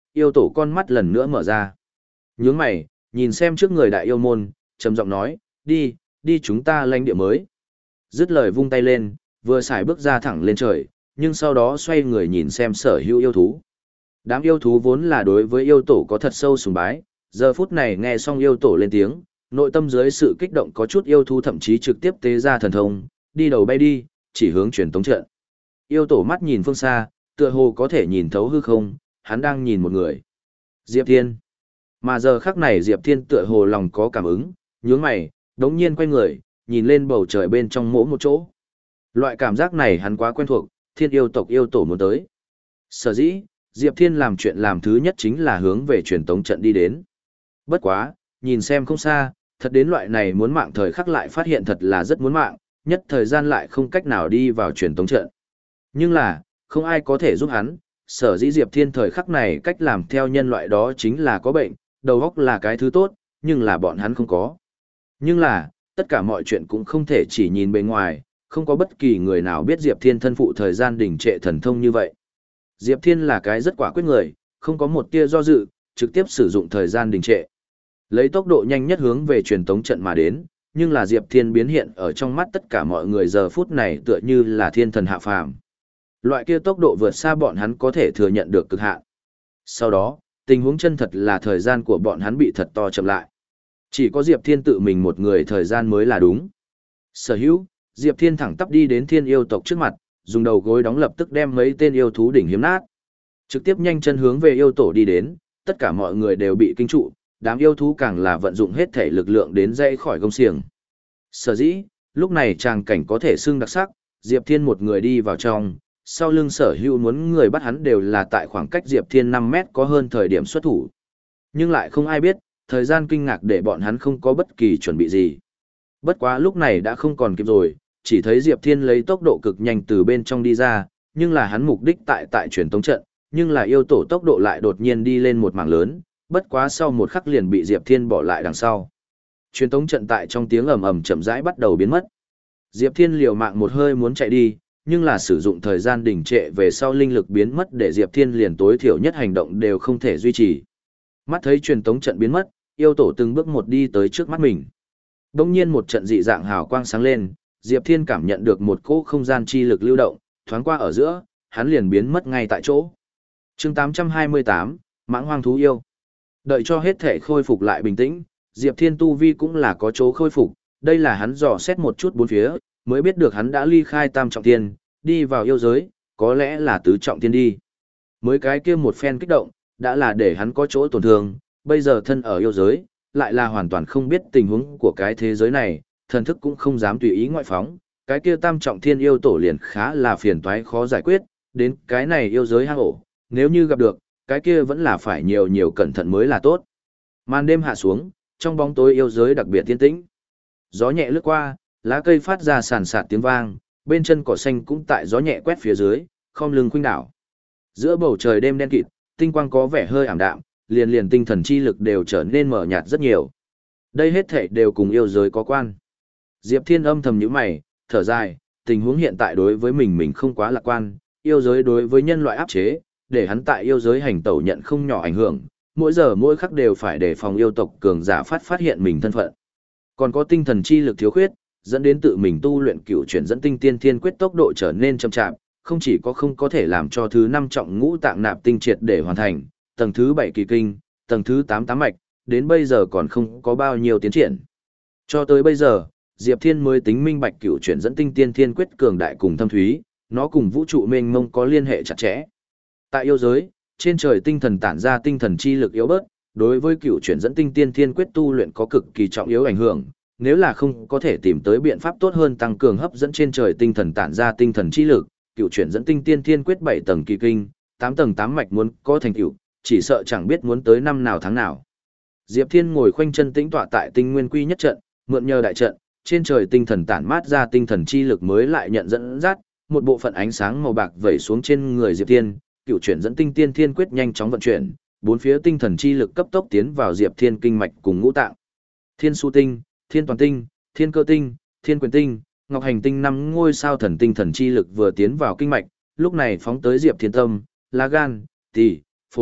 yêu tổ con mắt lần nữa mở ra. Nhướng mày, nhìn xem trước người đại yêu môn, trầm giọng nói, đi, đi chúng ta lãnh địa mới. Dứt lời vung tay lên, vừa xài bước ra thẳng lên trời, nhưng sau đó xoay người nhìn xem sở hữu yêu thú. Đám yêu thú vốn là đối với yêu tổ có thật sâu sùng bái, giờ phút này nghe xong yêu tổ lên tiếng, nội tâm dưới sự kích động có chút yêu thú thậm chí trực tiếp tế ra thần thông, đi đầu bay đi, chỉ hướng truyền tống trận. Yêu tổ mắt nhìn phương xa, tựa hồ có thể nhìn thấu hư không, hắn đang nhìn một người. Diệp Thiên. Mà giờ khắc này Diệp Thiên tựa hồ lòng có cảm ứng, nhướng mày, đống nhiên quay người, nhìn lên bầu trời bên trong mỗi một chỗ. Loại cảm giác này hắn quá quen thuộc, thiên yêu tộc yêu tổ muốn tới. Sở dĩ, Diệp Thiên làm chuyện làm thứ nhất chính là hướng về truyền tống trận đi đến. Bất quá, nhìn xem không xa, thật đến loại này muốn mạng thời khắc lại phát hiện thật là rất muốn mạng, nhất thời gian lại không cách nào đi vào truyền tống trận. Nhưng là, không ai có thể giúp hắn, sở dĩ Diệp Thiên thời khắc này cách làm theo nhân loại đó chính là có bệnh, đầu óc là cái thứ tốt, nhưng là bọn hắn không có. Nhưng là, tất cả mọi chuyện cũng không thể chỉ nhìn bề ngoài, không có bất kỳ người nào biết Diệp Thiên thân phụ thời gian đình trệ thần thông như vậy. Diệp Thiên là cái rất quả quyết người, không có một tia do dự, trực tiếp sử dụng thời gian đình trệ. Lấy tốc độ nhanh nhất hướng về truyền tống trận mà đến, nhưng là Diệp Thiên biến hiện ở trong mắt tất cả mọi người giờ phút này tựa như là thiên thần hạ phàm. Loại kia tốc độ vượt xa bọn hắn có thể thừa nhận được cực hạn. Sau đó, tình huống chân thật là thời gian của bọn hắn bị thật to chậm lại. Chỉ có Diệp Thiên tự mình một người thời gian mới là đúng. Sở hữu, Diệp Thiên thẳng tắp đi đến thiên yêu tộc trước mặt, dùng đầu gối đóng lập tức đem mấy tên yêu thú đỉnh hiếm nát. Trực tiếp nhanh chân hướng về yêu tổ đi đến, tất cả mọi người đều bị kinh trụ, đám yêu thú càng là vận dụng hết thể lực lượng đến dây khỏi gông xiềng. Sở dĩ, lúc này tràng cảnh có thể xưng đặc sắc, Diệp Thiên một người đi vào trong, sau lưng sở hữu muốn người bắt hắn đều là tại khoảng cách Diệp Thiên năm mét có hơn thời điểm xuất thủ. Nhưng lại không ai biết, thời gian kinh ngạc để bọn hắn không có bất kỳ chuẩn bị gì. Bất quá lúc này đã không còn kịp rồi, chỉ thấy Diệp Thiên lấy tốc độ cực nhanh từ bên trong đi ra, nhưng là hắn mục đích tại tại truyền tống trận, nhưng là yêu tổ tốc độ lại đột nhiên đi lên một mảng lớn, bất quá sau một khắc liền bị Diệp Thiên bỏ lại đằng sau. Truyền tống trận tại trong tiếng ầm ầm chậm rãi bắt đầu biến mất. Diệp Thiên liều mạng một hơi muốn chạy đi, nhưng là sử dụng thời gian đình trệ về sau linh lực biến mất để Diệp Thiên liền tối thiểu nhất hành động đều không thể duy trì. Mắt thấy truyền tống trận biến mất, yêu tổ từng bước một đi tới trước mắt mình. Đông nhiên một trận dị dạng hào quang sáng lên, Diệp Thiên cảm nhận được một cỗ không gian chi lực lưu động, thoáng qua ở giữa, hắn liền biến mất ngay tại chỗ. Chương tám trăm hai mươi tám, Mãng Hoang thú yêu. Đợi cho hết thể khôi phục lại bình tĩnh, Diệp Thiên tu vi cũng là có chỗ khôi phục, đây là hắn dò xét một chút bốn phía, mới biết được hắn đã ly khai tam trọng thiên, đi vào yêu giới, có lẽ là tứ trọng thiên đi. Mới cái kia một phen kích động, đã là để hắn có chỗ tổn thương, bây giờ thân ở yêu giới, lại là hoàn toàn không biết tình huống của cái thế giới này, thần thức cũng không dám tùy ý ngoại phóng, cái kia tam trọng thiên yêu tổ liền khá là phiền toái khó giải quyết, đến cái này yêu giới hang ổ, nếu như gặp được, cái kia vẫn là phải nhiều nhiều cẩn thận mới là tốt. Màn đêm hạ xuống, trong bóng tối yêu giới đặc biệt yên tĩnh. Gió nhẹ lướt qua, lá cây phát ra sàn sạt tiếng vang, bên chân cỏ xanh cũng tại gió nhẹ quét phía dưới, khom lưng khuynh đảo. Giữa bầu trời đêm đen kịt, tinh quang có vẻ hơi ảm đạm, liền liền tinh thần chi lực đều trở nên mờ nhạt rất nhiều. Đây hết thảy đều cùng yêu giới có quan. Diệp Thiên âm thầm nhíu mày, thở dài, tình huống hiện tại đối với mình mình không quá lạc quan, yêu giới đối với nhân loại áp chế, để hắn tại yêu giới hành tẩu nhận không nhỏ ảnh hưởng, mỗi giờ mỗi khắc đều phải đề phòng yêu tộc cường giả phát phát hiện mình thân phận. Còn có tinh thần chi lực thiếu khuyết, dẫn đến tự mình tu luyện cựu chuyển dẫn tinh tiên thiên quyết tốc độ trở nên chậm chạp, không chỉ có không có thể làm cho thứ năm trọng ngũ tạng nạp tinh triệt để hoàn thành, tầng thứ bảy kỳ kinh, tầng thứ tám tám mạch, đến bây giờ còn không có bao nhiêu tiến triển. Cho tới bây giờ, Diệp Thiên mới tính minh bạch cựu chuyển dẫn tinh tiên thiên quyết cường đại cùng thâm thúy, nó cùng vũ trụ mênh mông có liên hệ chặt chẽ. Tại yêu giới, trên trời tinh thần tản ra tinh thần chi lực yếu bớt, đối với cựu chuyển dẫn tinh tiên thiên quyết tu luyện có cực kỳ trọng yếu ảnh hưởng, nếu là không có thể tìm tới biện pháp tốt hơn tăng cường hấp dẫn trên trời tinh thần tản ra tinh thần chi lực, cựu chuyển dẫn tinh tiên thiên quyết bảy tầng kỳ kinh, tám tầng tám mạch muốn có thành tựu, chỉ sợ chẳng biết muốn tới năm nào tháng nào. Diệp Thiên ngồi khoanh chân tĩnh tọa tại tinh nguyên quy nhất trận, mượn nhờ đại trận, trên trời tinh thần tản mát ra tinh thần chi lực mới lại nhận dẫn dắt, một bộ phận ánh sáng màu bạc vẩy xuống trên người Diệp Thiên, cựu chuyển dẫn tinh tiên thiên quyết nhanh chóng vận chuyển, bốn phía tinh thần chi lực cấp tốc tiến vào Diệp Thiên kinh mạch cùng ngũ tạng. Thiên su tinh, thiên toàn tinh, thiên cơ tinh, thiên quyền tinh, ngọc hành tinh năm ngôi sao thần tinh thần chi lực vừa tiến vào kinh mạch, lúc này phóng tới Diệp Thiên tâm, lá gan, tỳ, phổi,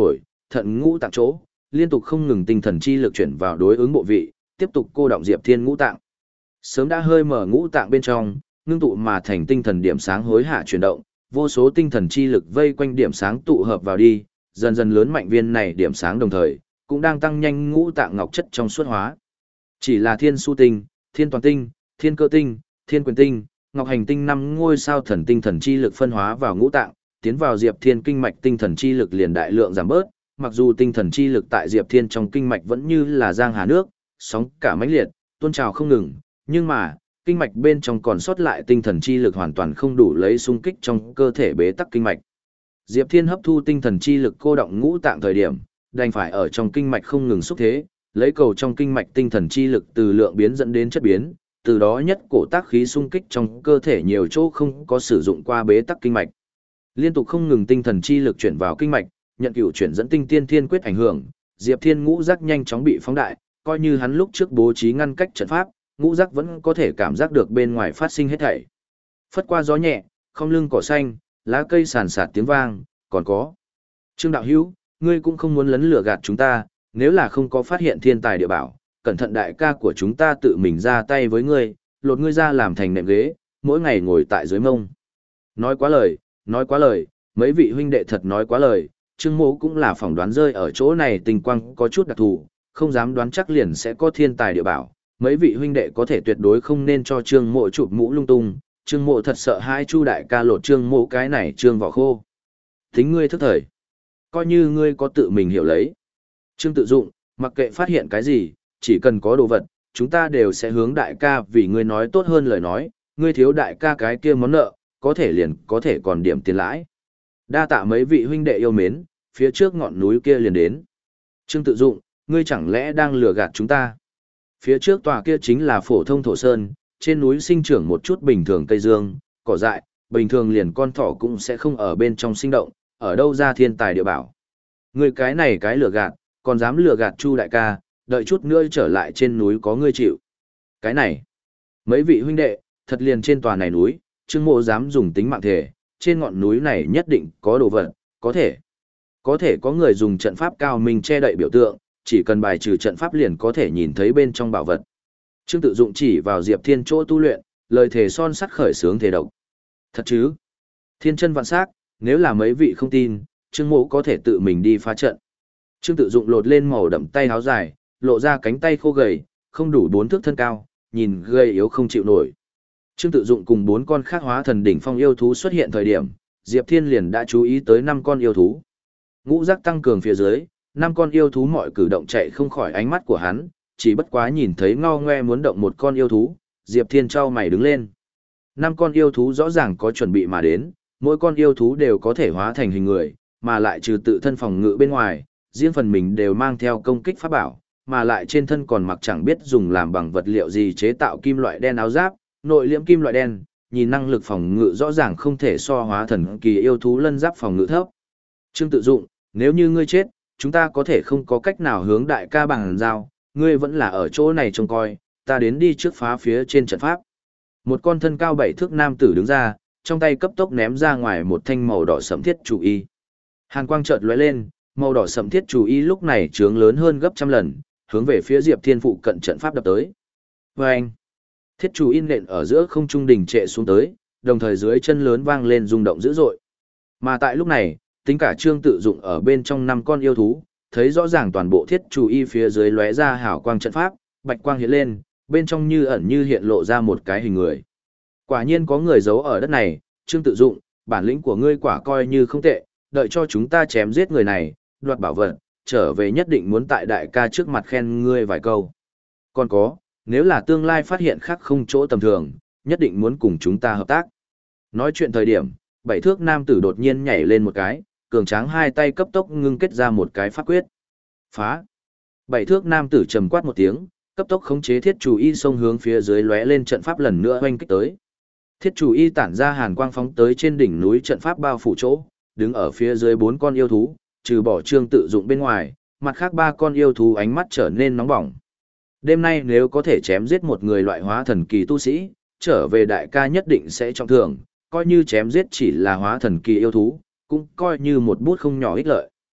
thận ngũ tạng chỗ, liên tục không ngừng tinh thần chi lực chuyển vào đối ứng bộ vị, tiếp tục cô động Diệp Thiên ngũ tạng. Sớm đã hơi mở ngũ tạng bên trong, ngưng tụ mà thành tinh thần điểm sáng hối hạ chuyển động, vô số tinh thần chi lực vây quanh điểm sáng tụ hợp vào đi, dần dần lớn mạnh viên này điểm sáng đồng thời, cũng đang tăng nhanh ngũ tạng ngọc chất trong suốt hóa. Chỉ là Thiên Su tinh, Thiên Toàn tinh, Thiên Cơ tinh, Thiên Quyền tinh, Ngọc Hành tinh năm ngôi sao thần tinh thần chi lực phân hóa vào ngũ tạng, tiến vào Diệp Thiên kinh mạch tinh thần chi lực liền đại lượng giảm bớt, mặc dù tinh thần chi lực tại Diệp Thiên trong kinh mạch vẫn như là giang hà nước, sóng cả mãnh liệt, tuôn trào không ngừng, nhưng mà, kinh mạch bên trong còn sót lại tinh thần chi lực hoàn toàn không đủ lấy xung kích trong cơ thể bế tắc kinh mạch. Diệp Thiên hấp thu tinh thần chi lực cô động ngũ tạng thời điểm, đành phải ở trong kinh mạch không ngừng xúc thế, lấy cầu trong kinh mạch tinh thần chi lực từ lượng biến dẫn đến chất biến, từ đó nhất cổ tác khí xung kích trong cơ thể nhiều chỗ không có sử dụng qua bế tắc kinh mạch. Liên tục không ngừng tinh thần chi lực chuyển vào kinh mạch, nhận cửu chuyển dẫn tinh tiên thiên quyết ảnh hưởng, Diệp Thiên ngũ giác nhanh chóng bị phóng đại, coi như hắn lúc trước bố trí ngăn cách trận pháp, ngũ giác vẫn có thể cảm giác được bên ngoài phát sinh hết thảy. Phất qua gió nhẹ, không lưng cỏ xanh, lá cây sàn sạt tiếng vang, còn có. Trương đạo hữu, ngươi cũng không muốn lấn lửa gạt chúng ta, nếu là không có phát hiện thiên tài địa bảo, cẩn thận đại ca của chúng ta tự mình ra tay với ngươi, lột ngươi ra làm thành nệm ghế, mỗi ngày ngồi tại dưới mông. Nói quá lời, nói quá lời, mấy vị huynh đệ thật nói quá lời, Trương Mộ cũng là phỏng đoán rơi ở chỗ này tình quang có chút đặc thù, không dám đoán chắc liền sẽ có thiên tài địa bảo. Mấy vị huynh đệ có thể tuyệt đối không nên cho Trương Mộ chụp mũ lung tung, Trương Mộ thật sợ hai Chu đại ca lột Trương Mộ cái này Trương vỏ khô. Tính ngươi thức thời, coi như ngươi có tự mình hiểu lấy. Trương Tự Dụng, mặc kệ phát hiện cái gì, chỉ cần có đồ vật, chúng ta đều sẽ hướng đại ca vì ngươi nói tốt hơn lời nói, ngươi thiếu đại ca cái kia món nợ, có thể liền có thể còn điểm tiền lãi. Đa tạ mấy vị huynh đệ yêu mến, phía trước ngọn núi kia liền đến. Trương Tự Dụng, ngươi chẳng lẽ đang lừa gạt chúng ta? Phía trước tòa kia chính là phổ thông thổ sơn, trên núi sinh trưởng một chút bình thường cây dương, cỏ dại, bình thường liền con thỏ cũng sẽ không ở bên trong sinh động, ở đâu ra thiên tài địa bảo. Ngươi cái này cái lừa gạt, còn dám lừa gạt Chu đại ca, đợi chút nữa trở lại trên núi có ngươi chịu. Cái này, mấy vị huynh đệ, thật liền trên tòa này núi, Trương Mộ dám dùng tính mạng thể, trên ngọn núi này nhất định có đồ vật, có thể. Có thể có người dùng trận pháp cao minh che đậy biểu tượng, chỉ cần bài trừ trận pháp liền có thể nhìn thấy bên trong bảo vật. Trương Tự Dụng chỉ vào Diệp Thiên chỗ tu luyện, lời thề son sắt khởi sướng thể độc. Thật chứ? Thiên chân vạn sắc, nếu là mấy vị không tin, Trương Mộ có thể tự mình đi phá trận. Trương Tự Dụng lột lên màu đậm tay áo dài, lộ ra cánh tay khô gầy, không đủ bốn thước thân cao, nhìn gầy yếu không chịu nổi. Trương Tự Dụng cùng bốn con khác hóa thần đỉnh phong yêu thú xuất hiện thời điểm, Diệp Thiên liền đã chú ý tới năm con yêu thú. Ngũ giác tăng cường phía dưới, năm con yêu thú mọi cử động chạy không khỏi ánh mắt của hắn, chỉ bất quá nhìn thấy ngao ngoe muốn động một con yêu thú, Diệp Thiên trao mày đứng lên. Năm con yêu thú rõ ràng có chuẩn bị mà đến, mỗi con yêu thú đều có thể hóa thành hình người, mà lại trừ tự thân phòng ngự bên ngoài, riêng phần mình đều mang theo công kích pháp bảo, mà lại trên thân còn mặc chẳng biết dùng làm bằng vật liệu gì chế tạo kim loại đen áo giáp, nội liễm kim loại đen, nhìn năng lực phòng ngự rõ ràng không thể so hóa thần kỳ yêu thú lân giáp phòng ngự thấp. Trương Tự Dụng, nếu như ngươi chết, chúng ta có thể không có cách nào hướng đại ca bằng giao, ngươi vẫn là ở chỗ này trông coi, ta đến đi trước phá phía trên trận pháp. Một con thân cao bảy thước nam tử đứng ra, trong tay cấp tốc ném ra ngoài một thanh màu đỏ sẫm thiết chủ y. Hàn quang chợt lóe lên, màu đỏ sẫm thiết chủ y lúc này trướng lớn hơn gấp trăm lần, hướng về phía Diệp Thiên phụ cận trận pháp đập tới. Oeng! Thiết chủ y nện ở giữa không trung đình trệ xuống tới, đồng thời dưới chân lớn vang lên rung động dữ dội. Mà tại lúc này, tính cả Trương Tự Dụng ở bên trong năm con yêu thú, thấy rõ ràng toàn bộ thiết chủ y phía dưới lóe ra hào quang trận pháp, bạch quang hiện lên, bên trong như ẩn như hiện lộ ra một cái hình người. Quả nhiên có người giấu ở đất này, Trương Tự Dụng, bản lĩnh của ngươi quả coi như không tệ, đợi cho chúng ta chém giết người này, đoạt bảo vật, trở về nhất định muốn tại đại ca trước mặt khen ngươi vài câu. Còn có, nếu là tương lai phát hiện khác không chỗ tầm thường, nhất định muốn cùng chúng ta hợp tác. Nói chuyện thời điểm, bảy thước nam tử đột nhiên nhảy lên một cái, cường tráng hai tay cấp tốc ngưng kết ra một cái pháp quyết. Phá! Bảy thước nam tử trầm quát một tiếng, cấp tốc khống chế thiết chủ y xông hướng phía dưới lóe lên trận pháp lần nữa oanh kích tới. Thiết chủ y tản ra hàn quang phóng tới trên đỉnh núi trận pháp bao phủ chỗ, đứng ở phía dưới bốn con yêu thú, trừ bỏ Trương Tự Dụng bên ngoài, mặt khác ba con yêu thú ánh mắt trở nên nóng bỏng. Đêm nay nếu có thể chém giết một người loại hóa thần kỳ tu sĩ, trở về đại ca nhất định sẽ trọng thưởng, coi như chém giết chỉ là hóa thần kỳ yêu thú, cũng coi như một bút không nhỏ ích lợi.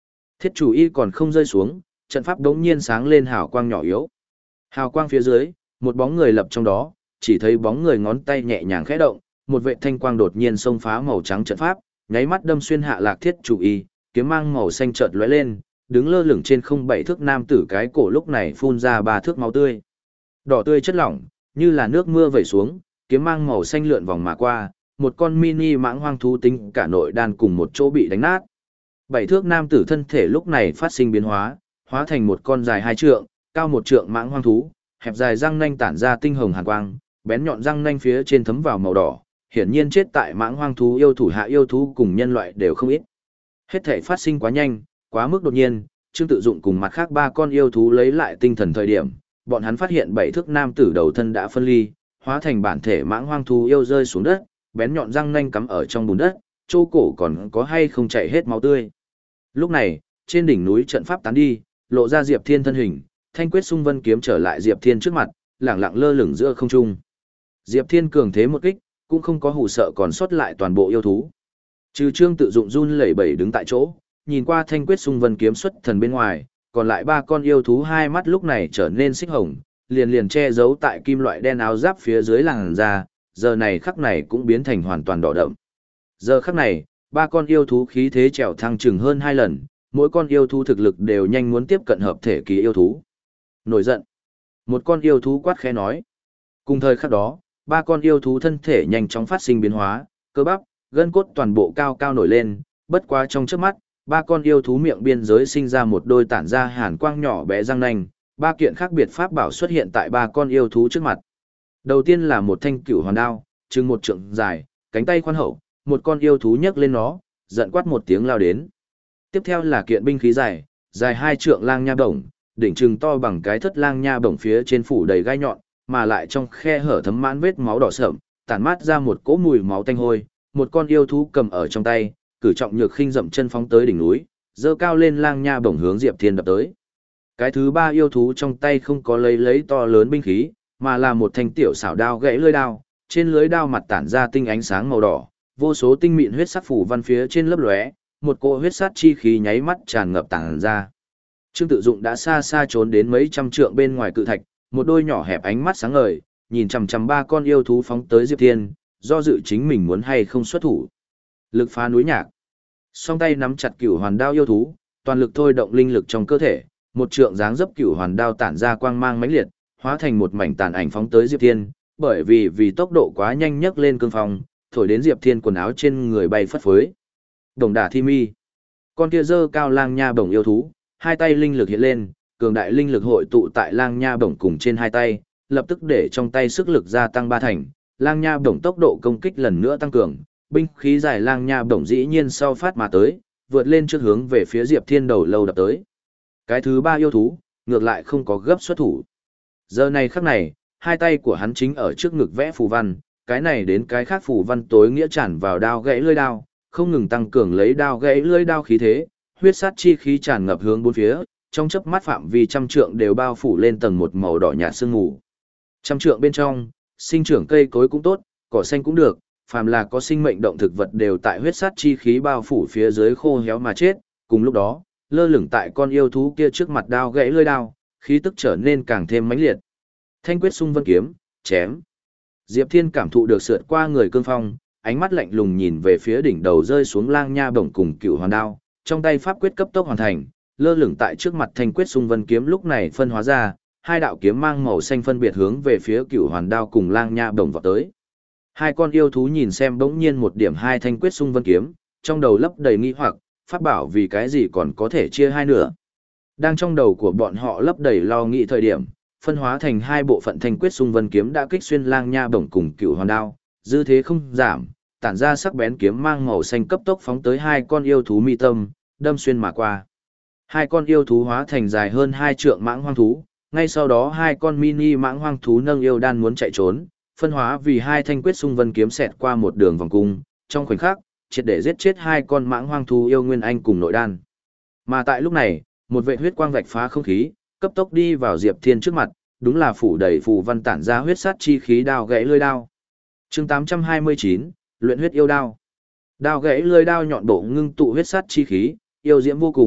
Thiết chủ y còn không rơi xuống, trận pháp đống nhiên sáng lên hào quang nhỏ yếu. Hào quang phía dưới, một bóng người lập trong đó, chỉ thấy bóng người ngón tay nhẹ nhàng khẽ động, một vệ thanh quang đột nhiên xông phá màu trắng trận pháp, nháy mắt đâm xuyên hạ lạc thiết chủ y, kiếm mang màu xanh chợt lóe lên, đứng lơ lửng trên không bảy thước nam tử cái cổ lúc này phun ra ba thước máu tươi. Đỏ tươi chất lỏng, như là nước mưa vẩy xuống, kiếm mang màu xanh lượn vòng mà qua, một con mini mãng hoang thú tính cả nội đan cùng một chỗ bị đánh nát. Bảy thước nam tử thân thể lúc này phát sinh biến hóa, hóa thành một con dài hai trượng, cao một trượng mãng hoang thú, hẹp dài răng nanh tản ra tinh hồng hàn quang, bén nhọn răng nanh phía trên thấm vào màu đỏ, hiển nhiên chết tại mãng hoang thú yêu thủ hạ yêu thú cùng nhân loại đều không ít. Hết thể phát sinh quá nhanh, quá mức đột nhiên, Trương Tự Dụng cùng mặt khác ba con yêu thú lấy lại tinh thần thời điểm, bọn hắn phát hiện bảy thước nam tử đầu thân đã phân ly, hóa thành bản thể mãng hoang thú yêu rơi xuống đất, bén nhọn răng nanh cắm ở trong bùn đất, chỗ cổ còn có hay không chảy hết máu tươi. Lúc này, trên đỉnh núi trận pháp tán đi, lộ ra Diệp Thiên thân hình, thanh quyết xung vân kiếm trở lại Diệp Thiên trước mặt, lẳng lặng lơ lửng giữa không trung. Diệp Thiên cường thế một kích, cũng không có hù sợ còn sót lại toàn bộ yêu thú. Trừ Trương Tự Dụng run lẩy bẩy đứng tại chỗ, nhìn qua thanh quyết xung vân kiếm xuất thần bên ngoài, còn lại ba con yêu thú hai mắt lúc này trở nên xích hồng, liền liền che giấu tại kim loại đen áo giáp phía dưới làn da, giờ này khắc này cũng biến thành hoàn toàn đỏ đậm. Giờ khắc này, ba con yêu thú khí thế trèo thăng chừng hơn hai lần, mỗi con yêu thú thực lực đều nhanh muốn tiếp cận hợp thể kỳ yêu thú. Nổi giận. Một con yêu thú quát khẽ nói. Cùng thời khắc đó, ba con yêu thú thân thể nhanh chóng phát sinh biến hóa, cơ bắp, gân cốt toàn bộ cao cao nổi lên, bất quá trong chớp mắt, ba con yêu thú miệng biên giới sinh ra một đôi tản ra hàn quang nhỏ bé răng nanh, ba kiện khác biệt pháp bảo xuất hiện tại ba con yêu thú trước mặt. Đầu tiên là một thanh cửu hoàn đao, chừng một trượng dài, cánh tay khoan hậu, một con yêu thú nhấc lên nó, giận quát một tiếng lao đến. Tiếp theo là kiện binh khí dài, dài hai trượng lang nha bổng, đỉnh trừng to bằng cái thất lang nha bổng phía trên phủ đầy gai nhọn, mà lại trong khe hở thấm mãn vết máu đỏ sậm, tản mát ra một cỗ mùi máu tanh hôi, một con yêu thú cầm ở trong tay, cử trọng nhược khinh dậm chân phóng tới đỉnh núi, dơ cao lên lang nha bổng hướng Diệp Thiên đập tới. Cái thứ ba yêu thú trong tay không có lấy lấy to lớn binh khí, mà là một thanh tiểu xảo đao gãy lưỡi đao, trên lưỡi đao mặt tản ra tinh ánh sáng màu đỏ, vô số tinh mịn huyết sắc phủ văn phía trên lấp lóe, một cỗ huyết sát chi khí nháy mắt tràn ngập tản ra. Trương Tự Dụng đã xa xa trốn đến mấy trăm trượng bên ngoài cự thạch, một đôi nhỏ hẹp ánh mắt sáng ngời, nhìn chằm chằm ba con yêu thú phóng tới Diệp Thiên, do dự chính mình muốn hay không xuất thủ. Lực phá núi nhạc. Song tay nắm chặt cửu hoàn đao yêu thú, toàn lực thôi động linh lực trong cơ thể, một trượng dáng dấp cửu hoàn đao tản ra quang mang mãnh liệt, hóa thành một mảnh tàn ảnh phóng tới Diệp Thiên, bởi vì vì tốc độ quá nhanh nhấc lên cương phong, thổi đến Diệp Thiên quần áo trên người bay phất phới. Đồng đả thi mi. Con kia dơ cao lang nha bổng yêu thú, hai tay linh lực hiện lên, cường đại linh lực hội tụ tại lang nha bổng cùng trên hai tay, lập tức để trong tay sức lực gia tăng ba thành, lang nha bổng tốc độ công kích lần nữa tăng cường, binh khí dài lang nha bổng dĩ nhiên sau phát mà tới, vượt lên trước hướng về phía Diệp Thiên đầu lâu đập tới. Cái thứ ba yêu thú, ngược lại không có gấp xuất thủ. Giờ này khắc này, hai tay của hắn chính ở trước ngực vẽ phù văn, cái này đến cái khác phù văn tối nghĩa tràn vào đao gãy lưỡi đao, không ngừng tăng cường lấy đao gãy lưỡi đao khí thế, huyết sát chi khí tràn ngập hướng bốn phía, trong chớp mắt phạm vi trăm trượng đều bao phủ lên tầng một màu đỏ nhạt sương mù. Trăm trượng bên trong, sinh trưởng cây cối cũng tốt, cỏ xanh cũng được, phàm là có sinh mệnh động thực vật đều tại huyết sát chi khí bao phủ phía dưới khô héo mà chết, cùng lúc đó, lơ lửng tại con yêu thú kia trước mặt đao gãy lưỡi đao, khí tức trở nên càng thêm mãnh liệt. Thanh quyết xung vân kiếm, chém. Diệp Thiên cảm thụ được sượt qua người cương phong, ánh mắt lạnh lùng nhìn về phía đỉnh đầu rơi xuống lang nha bổng cùng cựu hoàn đao, trong tay pháp quyết cấp tốc hoàn thành, lơ lửng tại trước mặt thanh quyết xung vân kiếm lúc này phân hóa ra, hai đạo kiếm mang màu xanh phân biệt hướng về phía cựu hoàn đao cùng lang nha bổng vọt tới. Hai con yêu thú nhìn xem bỗng nhiên một điểm hai thanh quyết xung vân kiếm, trong đầu lấp đầy nghi hoặc, pháp bảo vì cái gì còn có thể chia hai nửa. Đang trong đầu của bọn họ lấp đầy lo nghĩ thời điểm, phân hóa thành hai bộ phận thanh quyết xung vân kiếm đã kích xuyên lang nha bổng cùng cựu hoàn đao, dư thế không giảm, tản ra sắc bén kiếm mang màu xanh cấp tốc phóng tới hai con yêu thú mi tâm, đâm xuyên mà qua. Hai con yêu thú hóa thành dài hơn hai trượng mãng hoang thú, ngay sau đó hai con mini mãng hoang thú nâng yêu đan muốn chạy trốn, phân hóa vì hai thanh quyết xung vân kiếm xẹt qua một đường vòng cung, trong khoảnh khắc, triệt để giết chết hai con mãng hoang thú yêu nguyên anh cùng nội đan. Mà tại lúc này, một vệ huyết quang vạch phá không khí, cấp tốc đi vào Diệp Thiên trước mặt, đúng là phủ đầy phù văn tản ra huyết sát chi khí đao gãy lưỡi đao. Chương tám trăm hai mươi chín, luyện huyết yêu đao. Đao gãy lưỡi đao nhọn bộ ngưng tụ huyết sát chi khí, yêu diễm vô cùng,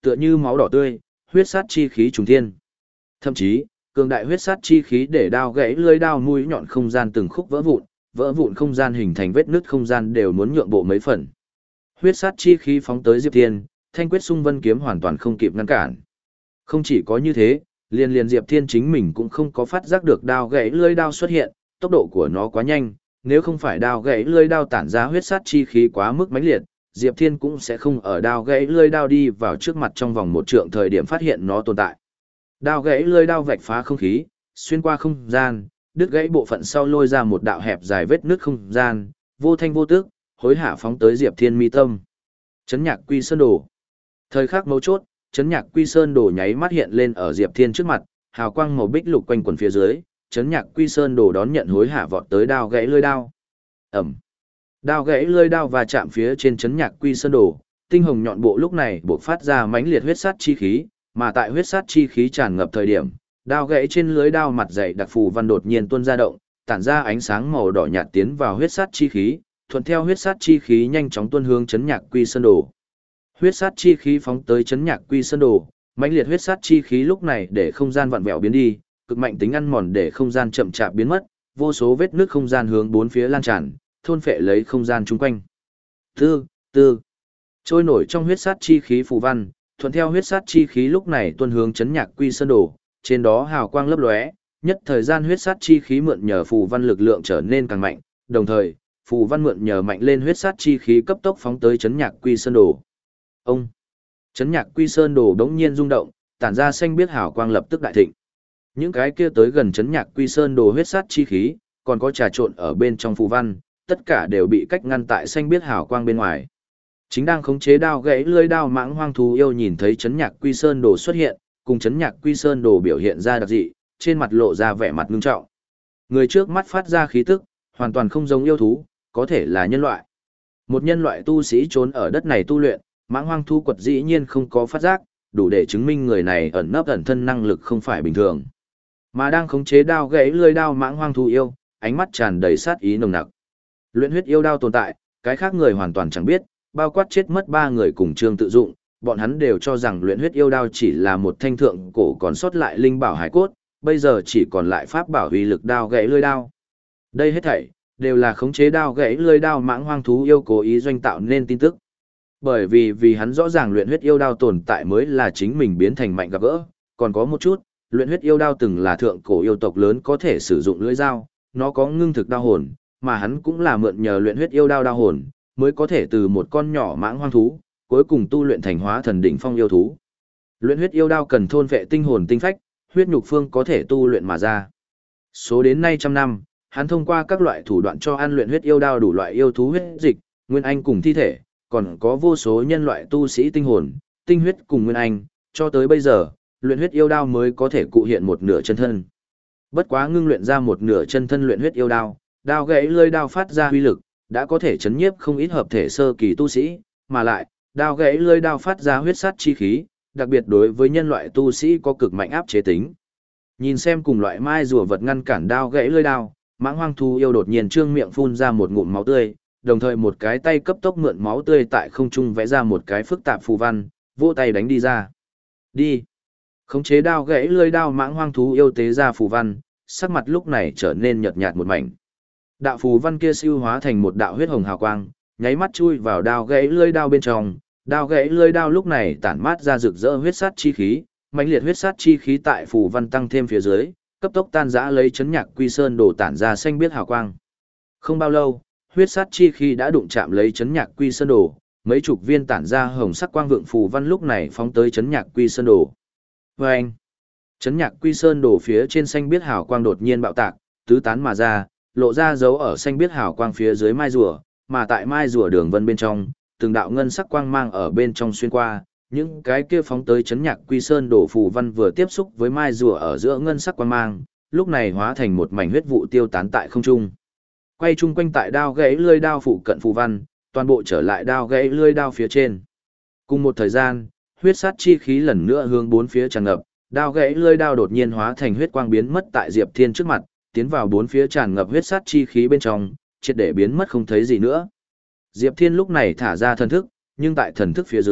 tựa như máu đỏ tươi, huyết sát chi khí trùng thiên. Thậm chí, cường đại huyết sát chi khí để đao gãy lưỡi đao mũi nhọn không gian từng khúc vỡ vụn, vỡ vụn không gian hình thành vết nứt không gian đều muốn nhượng bộ mấy phần. Huyết sát chi khí phóng tới Diệp Thiên, Thanh Quyết Xung Vân kiếm hoàn toàn không kịp ngăn cản. Không chỉ có như thế, liền liền Diệp Thiên chính mình cũng không có phát giác được đao gãy lưỡi đao xuất hiện, tốc độ của nó quá nhanh, nếu không phải đao gãy lưỡi đao tản ra huyết sát chi khí quá mức mãnh liệt, Diệp Thiên cũng sẽ không ở đao gãy lưỡi đao đi vào trước mặt trong vòng một trượng thời điểm phát hiện nó tồn tại. Đao gãy lưỡi đao vạch phá không khí, xuyên qua không gian, đứt gãy bộ phận sau lôi ra một đạo hẹp dài vết nứt không gian, vô thanh vô tức, hối hả phóng tới Diệp Thiên mi tâm. Chấn Nhạc Quy Sơn Đồ. Thời khắc mấu chốt, Chấn Nhạc Quy Sơn Đồ nháy mắt hiện lên ở Diệp Thiên trước mặt, hào quang màu bích lục quanh quần phía dưới, Chấn Nhạc Quy Sơn Đồ đón nhận hối hả vọt tới đao gãy lưỡi đao. Ầm. Đao gãy lưỡi đao và chạm phía trên Chấn Nhạc Quy Sơn Đồ, tinh hồng nhọn bộ lúc này bộc phát ra mãnh liệt huyết sát chi khí, mà tại huyết sát chi khí tràn ngập thời điểm, đao gãy trên lưới đao mặt dày đặc phù văn đột nhiên tuôn ra động, tản ra ánh sáng màu đỏ nhạt tiến vào huyết sát chi khí, thuận theo huyết sát chi khí nhanh chóng tuôn hướng Chấn Nhạc Quy Sơn Đồ. Huyết sát chi khí phóng tới Chấn Nhạc Quy Sơn Đồ, mãnh liệt huyết sát chi khí lúc này để không gian vặn vẹo biến đi, cực mạnh tính ăn mòn để không gian chậm chạp biến mất, vô số vết nước không gian hướng bốn phía lan tràn, thôn phệ lấy không gian chung quanh. Tư, tư. Trôi nổi trong huyết sát chi khí phù văn, thuận theo huyết sát chi khí lúc này tuôn hướng Chấn Nhạc Quy Sơn Đồ, trên đó hào quang lấp lóe, nhất thời gian huyết sát chi khí mượn nhờ phù văn lực lượng trở nên càng mạnh, đồng thời, phù văn mượn nhờ mạnh lên huyết sát chi khí cấp tốc phóng tới Chấn Nhạc Quy Sơn Đồ. Ông. Chấn Nhạc Quy Sơn Đồ đống nhiên rung động, tản ra xanh biếc hào quang lập tức đại thịnh. Những cái kia tới gần Chấn Nhạc Quy Sơn Đồ huyết sát chi khí, còn có trà trộn ở bên trong phù văn, tất cả đều bị cách ngăn tại xanh biếc hào quang bên ngoài. Chính đang khống chế đao gãy lưỡi đao mãng hoang thú yêu nhìn thấy Chấn Nhạc Quy Sơn Đồ xuất hiện, cùng Chấn Nhạc Quy Sơn Đồ biểu hiện ra đặc dị, trên mặt lộ ra vẻ mặt ngưng trọng. Người trước mắt phát ra khí tức, hoàn toàn không giống yêu thú, có thể là nhân loại. Một nhân loại tu sĩ trốn ở đất này tu luyện, mãng hoang thú quật dĩ nhiên không có phát giác, đủ để chứng minh người này ẩn nấp ẩn thân năng lực không phải bình thường. Mà đang khống chế đao gãy lưỡi đao mãng hoang thú yêu, ánh mắt tràn đầy sát ý nồng nặc. Luyện huyết yêu đao tồn tại, cái khác người hoàn toàn chẳng biết, bao quát chết mất ba người cùng Trương Tự Dụng, bọn hắn đều cho rằng luyện huyết yêu đao chỉ là một thanh thượng cổ còn sót lại linh bảo hải cốt, bây giờ chỉ còn lại pháp bảo uy lực đao gãy lưỡi đao. Đây hết thảy đều là khống chế đao gãy lưỡi đao mãng hoang thú yêu cố ý doanh tạo nên tin tức. Bởi vì vì hắn rõ ràng luyện huyết yêu đao tồn tại mới là chính mình biến thành mạnh gặp gỡ, còn có một chút, luyện huyết yêu đao từng là thượng cổ yêu tộc lớn có thể sử dụng lưỡi dao, nó có ngưng thực đao hồn, mà hắn cũng là mượn nhờ luyện huyết yêu đao đao hồn, mới có thể từ một con nhỏ mãng hoang thú, cuối cùng tu luyện thành hóa thần đỉnh phong yêu thú. Luyện huyết yêu đao cần thôn vệ tinh hồn tinh phách, huyết nhục phương có thể tu luyện mà ra. Số đến nay trăm năm, hắn thông qua các loại thủ đoạn cho ăn luyện huyết yêu đao đủ loại yêu thú huyết dịch, nguyên anh cùng thi thể, còn có vô số nhân loại tu sĩ tinh hồn, tinh huyết cùng nguyên anh, cho tới bây giờ, luyện huyết yêu đao mới có thể cụ hiện một nửa chân thân. Bất quá ngưng luyện ra một nửa chân thân luyện huyết yêu đao, đao gãy lưỡi đao phát ra uy lực, đã có thể chấn nhiếp không ít hợp thể sơ kỳ tu sĩ, mà lại, đao gãy lưỡi đao phát ra huyết sát chi khí, đặc biệt đối với nhân loại tu sĩ có cực mạnh áp chế tính. Nhìn xem cùng loại mai rùa vật ngăn cản đao gãy lưỡi đao, mãng hoang thú yêu đột nhiên trương miệng phun ra một ngụm máu tươi, đồng thời một cái tay cấp tốc mượn máu tươi tại không trung vẽ ra một cái phức tạp phù văn, vỗ tay đánh đi ra. Đi. Khống chế đao gãy lưỡi đao mãng hoang thú yêu tế ra phù văn, sắc mặt lúc này trở nên nhợt nhạt một mảnh. Đạo phù văn kia siêu hóa thành một đạo huyết hồng hào quang, nháy mắt chui vào đao gãy lưỡi đao bên trong, đao gãy lưỡi đao lúc này tản mát ra rực rỡ huyết sát chi khí, mãnh liệt huyết sát chi khí tại phù văn tăng thêm phía dưới, cấp tốc tan rã lấy Chấn Nhạc Quy Sơn Đồ tản ra xanh biếc hào quang. Không bao lâu, huyết sát chi khí đã đụng chạm lấy Chấn Nhạc Quy Sơn Đồ, mấy chục viên tản ra hồng sắc quang vượng phù văn lúc này phóng tới Chấn Nhạc Quy Sơn Đồ. Oeng! Chấn Nhạc Quy Sơn Đồ phía trên xanh biếc hào quang đột nhiên bạo tạc, tứ tán mà ra, lộ ra dấu ở xanh biếc hào quang phía dưới mai rùa, mà tại mai rùa đường vân bên trong, từng đạo ngân sắc quang mang ở bên trong xuyên qua, những cái kia phóng tới Chấn Nhạc Quy Sơn Đồ phù văn vừa tiếp xúc với mai rùa ở giữa ngân sắc quang mang, lúc này hóa thành một mảnh huyết vụ tiêu tán tại không trung. Quay chung quanh tại đao gãy lưỡi đao phụ cận phù văn, toàn bộ trở lại đao gãy lưỡi đao phía trên. Cùng một thời gian, huyết sát chi khí lần nữa hướng bốn phía tràn ngập, đao gãy lưỡi đao đột nhiên hóa thành huyết quang biến mất tại Diệp Thiên trước mặt, tiến vào bốn phía tràn ngập huyết sát chi khí bên trong, triệt để biến mất không thấy gì nữa. Diệp Thiên lúc này thả ra thần thức, nhưng tại thần thức phía dưới,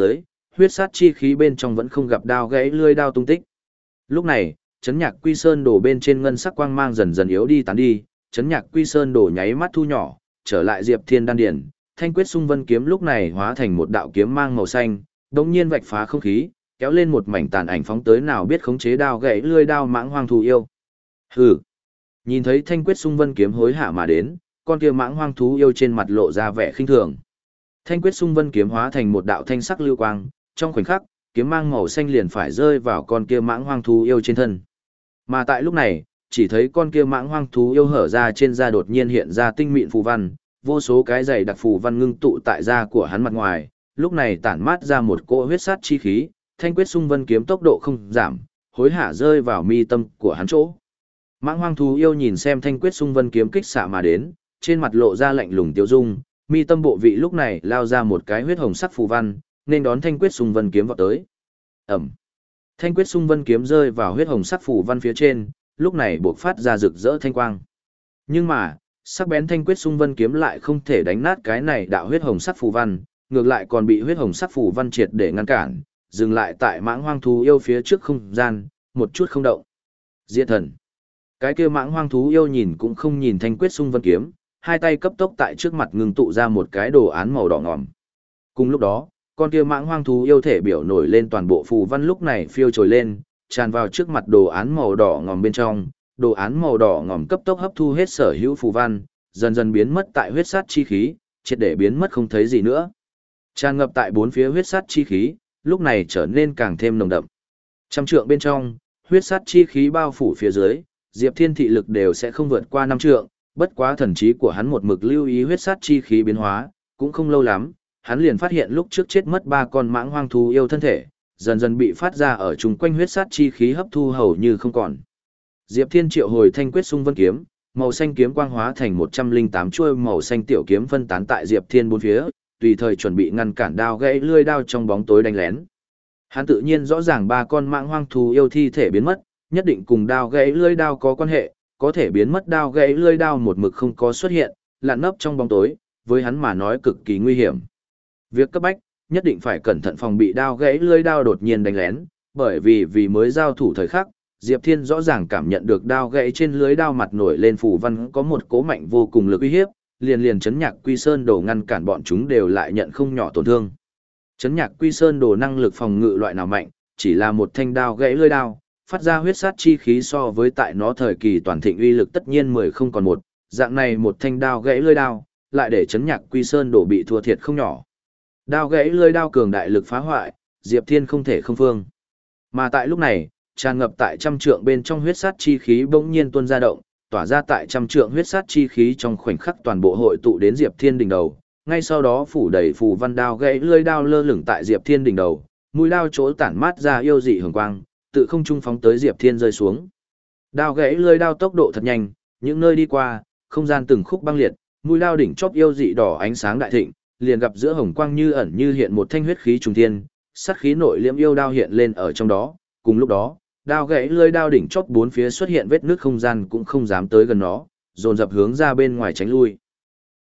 huyết sát chi khí bên trong vẫn không gặp đao gãy lưỡi đao tung tích. Lúc này, chấn nhạc quy sơn đồ bên trên ngân sắc quang mang dần dần yếu đi tán đi, chấn nhạc quy sơn đồ nháy mắt thu nhỏ, trở lại Diệp Thiên đan điển, thanh quyết xung vân kiếm lúc này hóa thành một đạo kiếm mang màu xanh, đống nhiên vạch phá không khí, kéo lên một mảnh tàn ảnh phóng tới nào biết khống chế đao gãy lưỡi đao mãng hoang thú yêu. Hừ. Nhìn thấy thanh quyết xung vân kiếm hối hạ mà đến, con kia mãng hoang thú yêu trên mặt lộ ra vẻ khinh thường. Thanh quyết xung vân kiếm hóa thành một đạo thanh sắc lưu quang, trong khoảnh khắc, kiếm mang màu xanh liền phải rơi vào con kia mãng hoang thú yêu trên thân. Mà tại lúc này, chỉ thấy con kia mãng hoang thú yêu hở ra trên da đột nhiên hiện ra tinh mịn phù văn, vô số cái dày đặc phù văn ngưng tụ tại da của hắn mặt ngoài, lúc này tản mát ra một cỗ huyết sát chi khí, thanh quyết xung vân kiếm tốc độ không giảm, hối hả rơi vào mi tâm của hắn chỗ. Mãng hoang thú yêu nhìn xem thanh quyết xung vân kiếm kích xạ mà đến, trên mặt lộ ra lạnh lùng tiêu dung, mi tâm bộ vị lúc này lao ra một cái huyết hồng sắc phù văn, nên đón thanh quyết xung vân kiếm vọt tới. Ẩm. Thanh quyết xung vân kiếm rơi vào huyết hồng sắc phù văn phía trên, lúc này buộc phát ra rực rỡ thanh quang. Nhưng mà, sắc bén thanh quyết xung vân kiếm lại không thể đánh nát cái này đạo huyết hồng sắc phù văn, ngược lại còn bị huyết hồng sắc phù văn triệt để ngăn cản, dừng lại tại mãng hoang thú yêu phía trước không gian, một chút không động. Diệt thần. Cái kia mãng hoang thú yêu nhìn cũng không nhìn thanh quyết xung vân kiếm, hai tay cấp tốc tại trước mặt ngưng tụ ra một cái đồ án màu đỏ ngòm. Cùng lúc đó, con kia mãng hoang thú yêu thể biểu nổi lên toàn bộ phù văn lúc này phiêu trồi lên, tràn vào trước mặt đồ án màu đỏ ngòm bên trong, đồ án màu đỏ ngòm cấp tốc hấp thu hết sở hữu phù văn, dần dần biến mất tại huyết sát chi khí, triệt để biến mất không thấy gì nữa. Tràn ngập tại bốn phía huyết sát chi khí, lúc này trở nên càng thêm nồng đậm. Trăm trượng bên trong, huyết sát chi khí bao phủ phía dưới, Diệp Thiên thị lực đều sẽ không vượt qua năm trượng, bất quá thần trí của hắn một mực lưu ý huyết sát chi khí biến hóa, cũng không lâu lắm, hắn liền phát hiện lúc trước chết mất ba con mãng hoang thú yêu thân thể, dần dần bị phát ra ở chung quanh huyết sát chi khí hấp thu hầu như không còn. Diệp Thiên triệu hồi thanh quyết xung vân kiếm, màu xanh kiếm quang hóa thành một trăm lẻ tám chuôi màu xanh tiểu kiếm phân tán tại Diệp Thiên bốn phía, tùy thời chuẩn bị ngăn cản đao gãy lưỡi đao trong bóng tối đánh lén. Hắn tự nhiên rõ ràng ba con mãng hoang thú yêu thi thể biến mất, nhất định cùng đao gãy lưỡi đao có quan hệ, có thể biến mất đao gãy lưỡi đao một mực không có xuất hiện, lặn nấp trong bóng tối, với hắn mà nói cực kỳ nguy hiểm. Việc cấp bách, nhất định phải cẩn thận phòng bị đao gãy lưỡi đao đột nhiên đánh lén, bởi vì vì mới giao thủ thời khắc, Diệp Thiên rõ ràng cảm nhận được đao gãy trên lưới đao mặt nổi lên phù văn có một cố mạnh vô cùng lực uy hiếp, liền liền chấn nhạc quy sơn đồ ngăn cản bọn chúng đều lại nhận không nhỏ tổn thương. Chấn nhạc quy sơn đồ năng lực phòng ngự loại nào mạnh, chỉ là một thanh đao gãy lưỡi đao, phát ra huyết sát chi khí so với tại nó thời kỳ toàn thịnh uy lực tất nhiên mười không còn một, dạng này một thanh đao gãy lưỡi đao, lại để chấn nhạc quy sơn đồ bị thua thiệt không nhỏ. Đao gãy lưỡi đao cường đại lực phá hoại, Diệp Thiên không thể không phương. Mà tại lúc này, tràn ngập tại trăm trượng bên trong huyết sát chi khí bỗng nhiên tuôn ra động, tỏa ra tại trăm trượng huyết sát chi khí trong khoảnh khắc toàn bộ hội tụ đến Diệp Thiên đỉnh đầu, ngay sau đó phủ đầy phù văn đao gãy lưỡi đao lơ lửng tại Diệp Thiên đỉnh đầu, mũi đao chỗ tản mát ra yêu dị hường quang, tự không trung phóng tới Diệp Thiên rơi xuống. Đao gãy lưỡi đao tốc độ thật nhanh, những nơi đi qua, không gian từng khúc băng liệt, mũi đao đỉnh chóp yêu dị đỏ ánh sáng đại thịnh, liền gặp giữa hồng quang như ẩn như hiện một thanh huyết khí trùng thiên, sát khí nội liễm yêu đao hiện lên ở trong đó, cùng lúc đó, đao gãy lưỡi đao đỉnh chóp bốn phía xuất hiện vết nước không gian cũng không dám tới gần nó, dồn dập hướng ra bên ngoài tránh lui.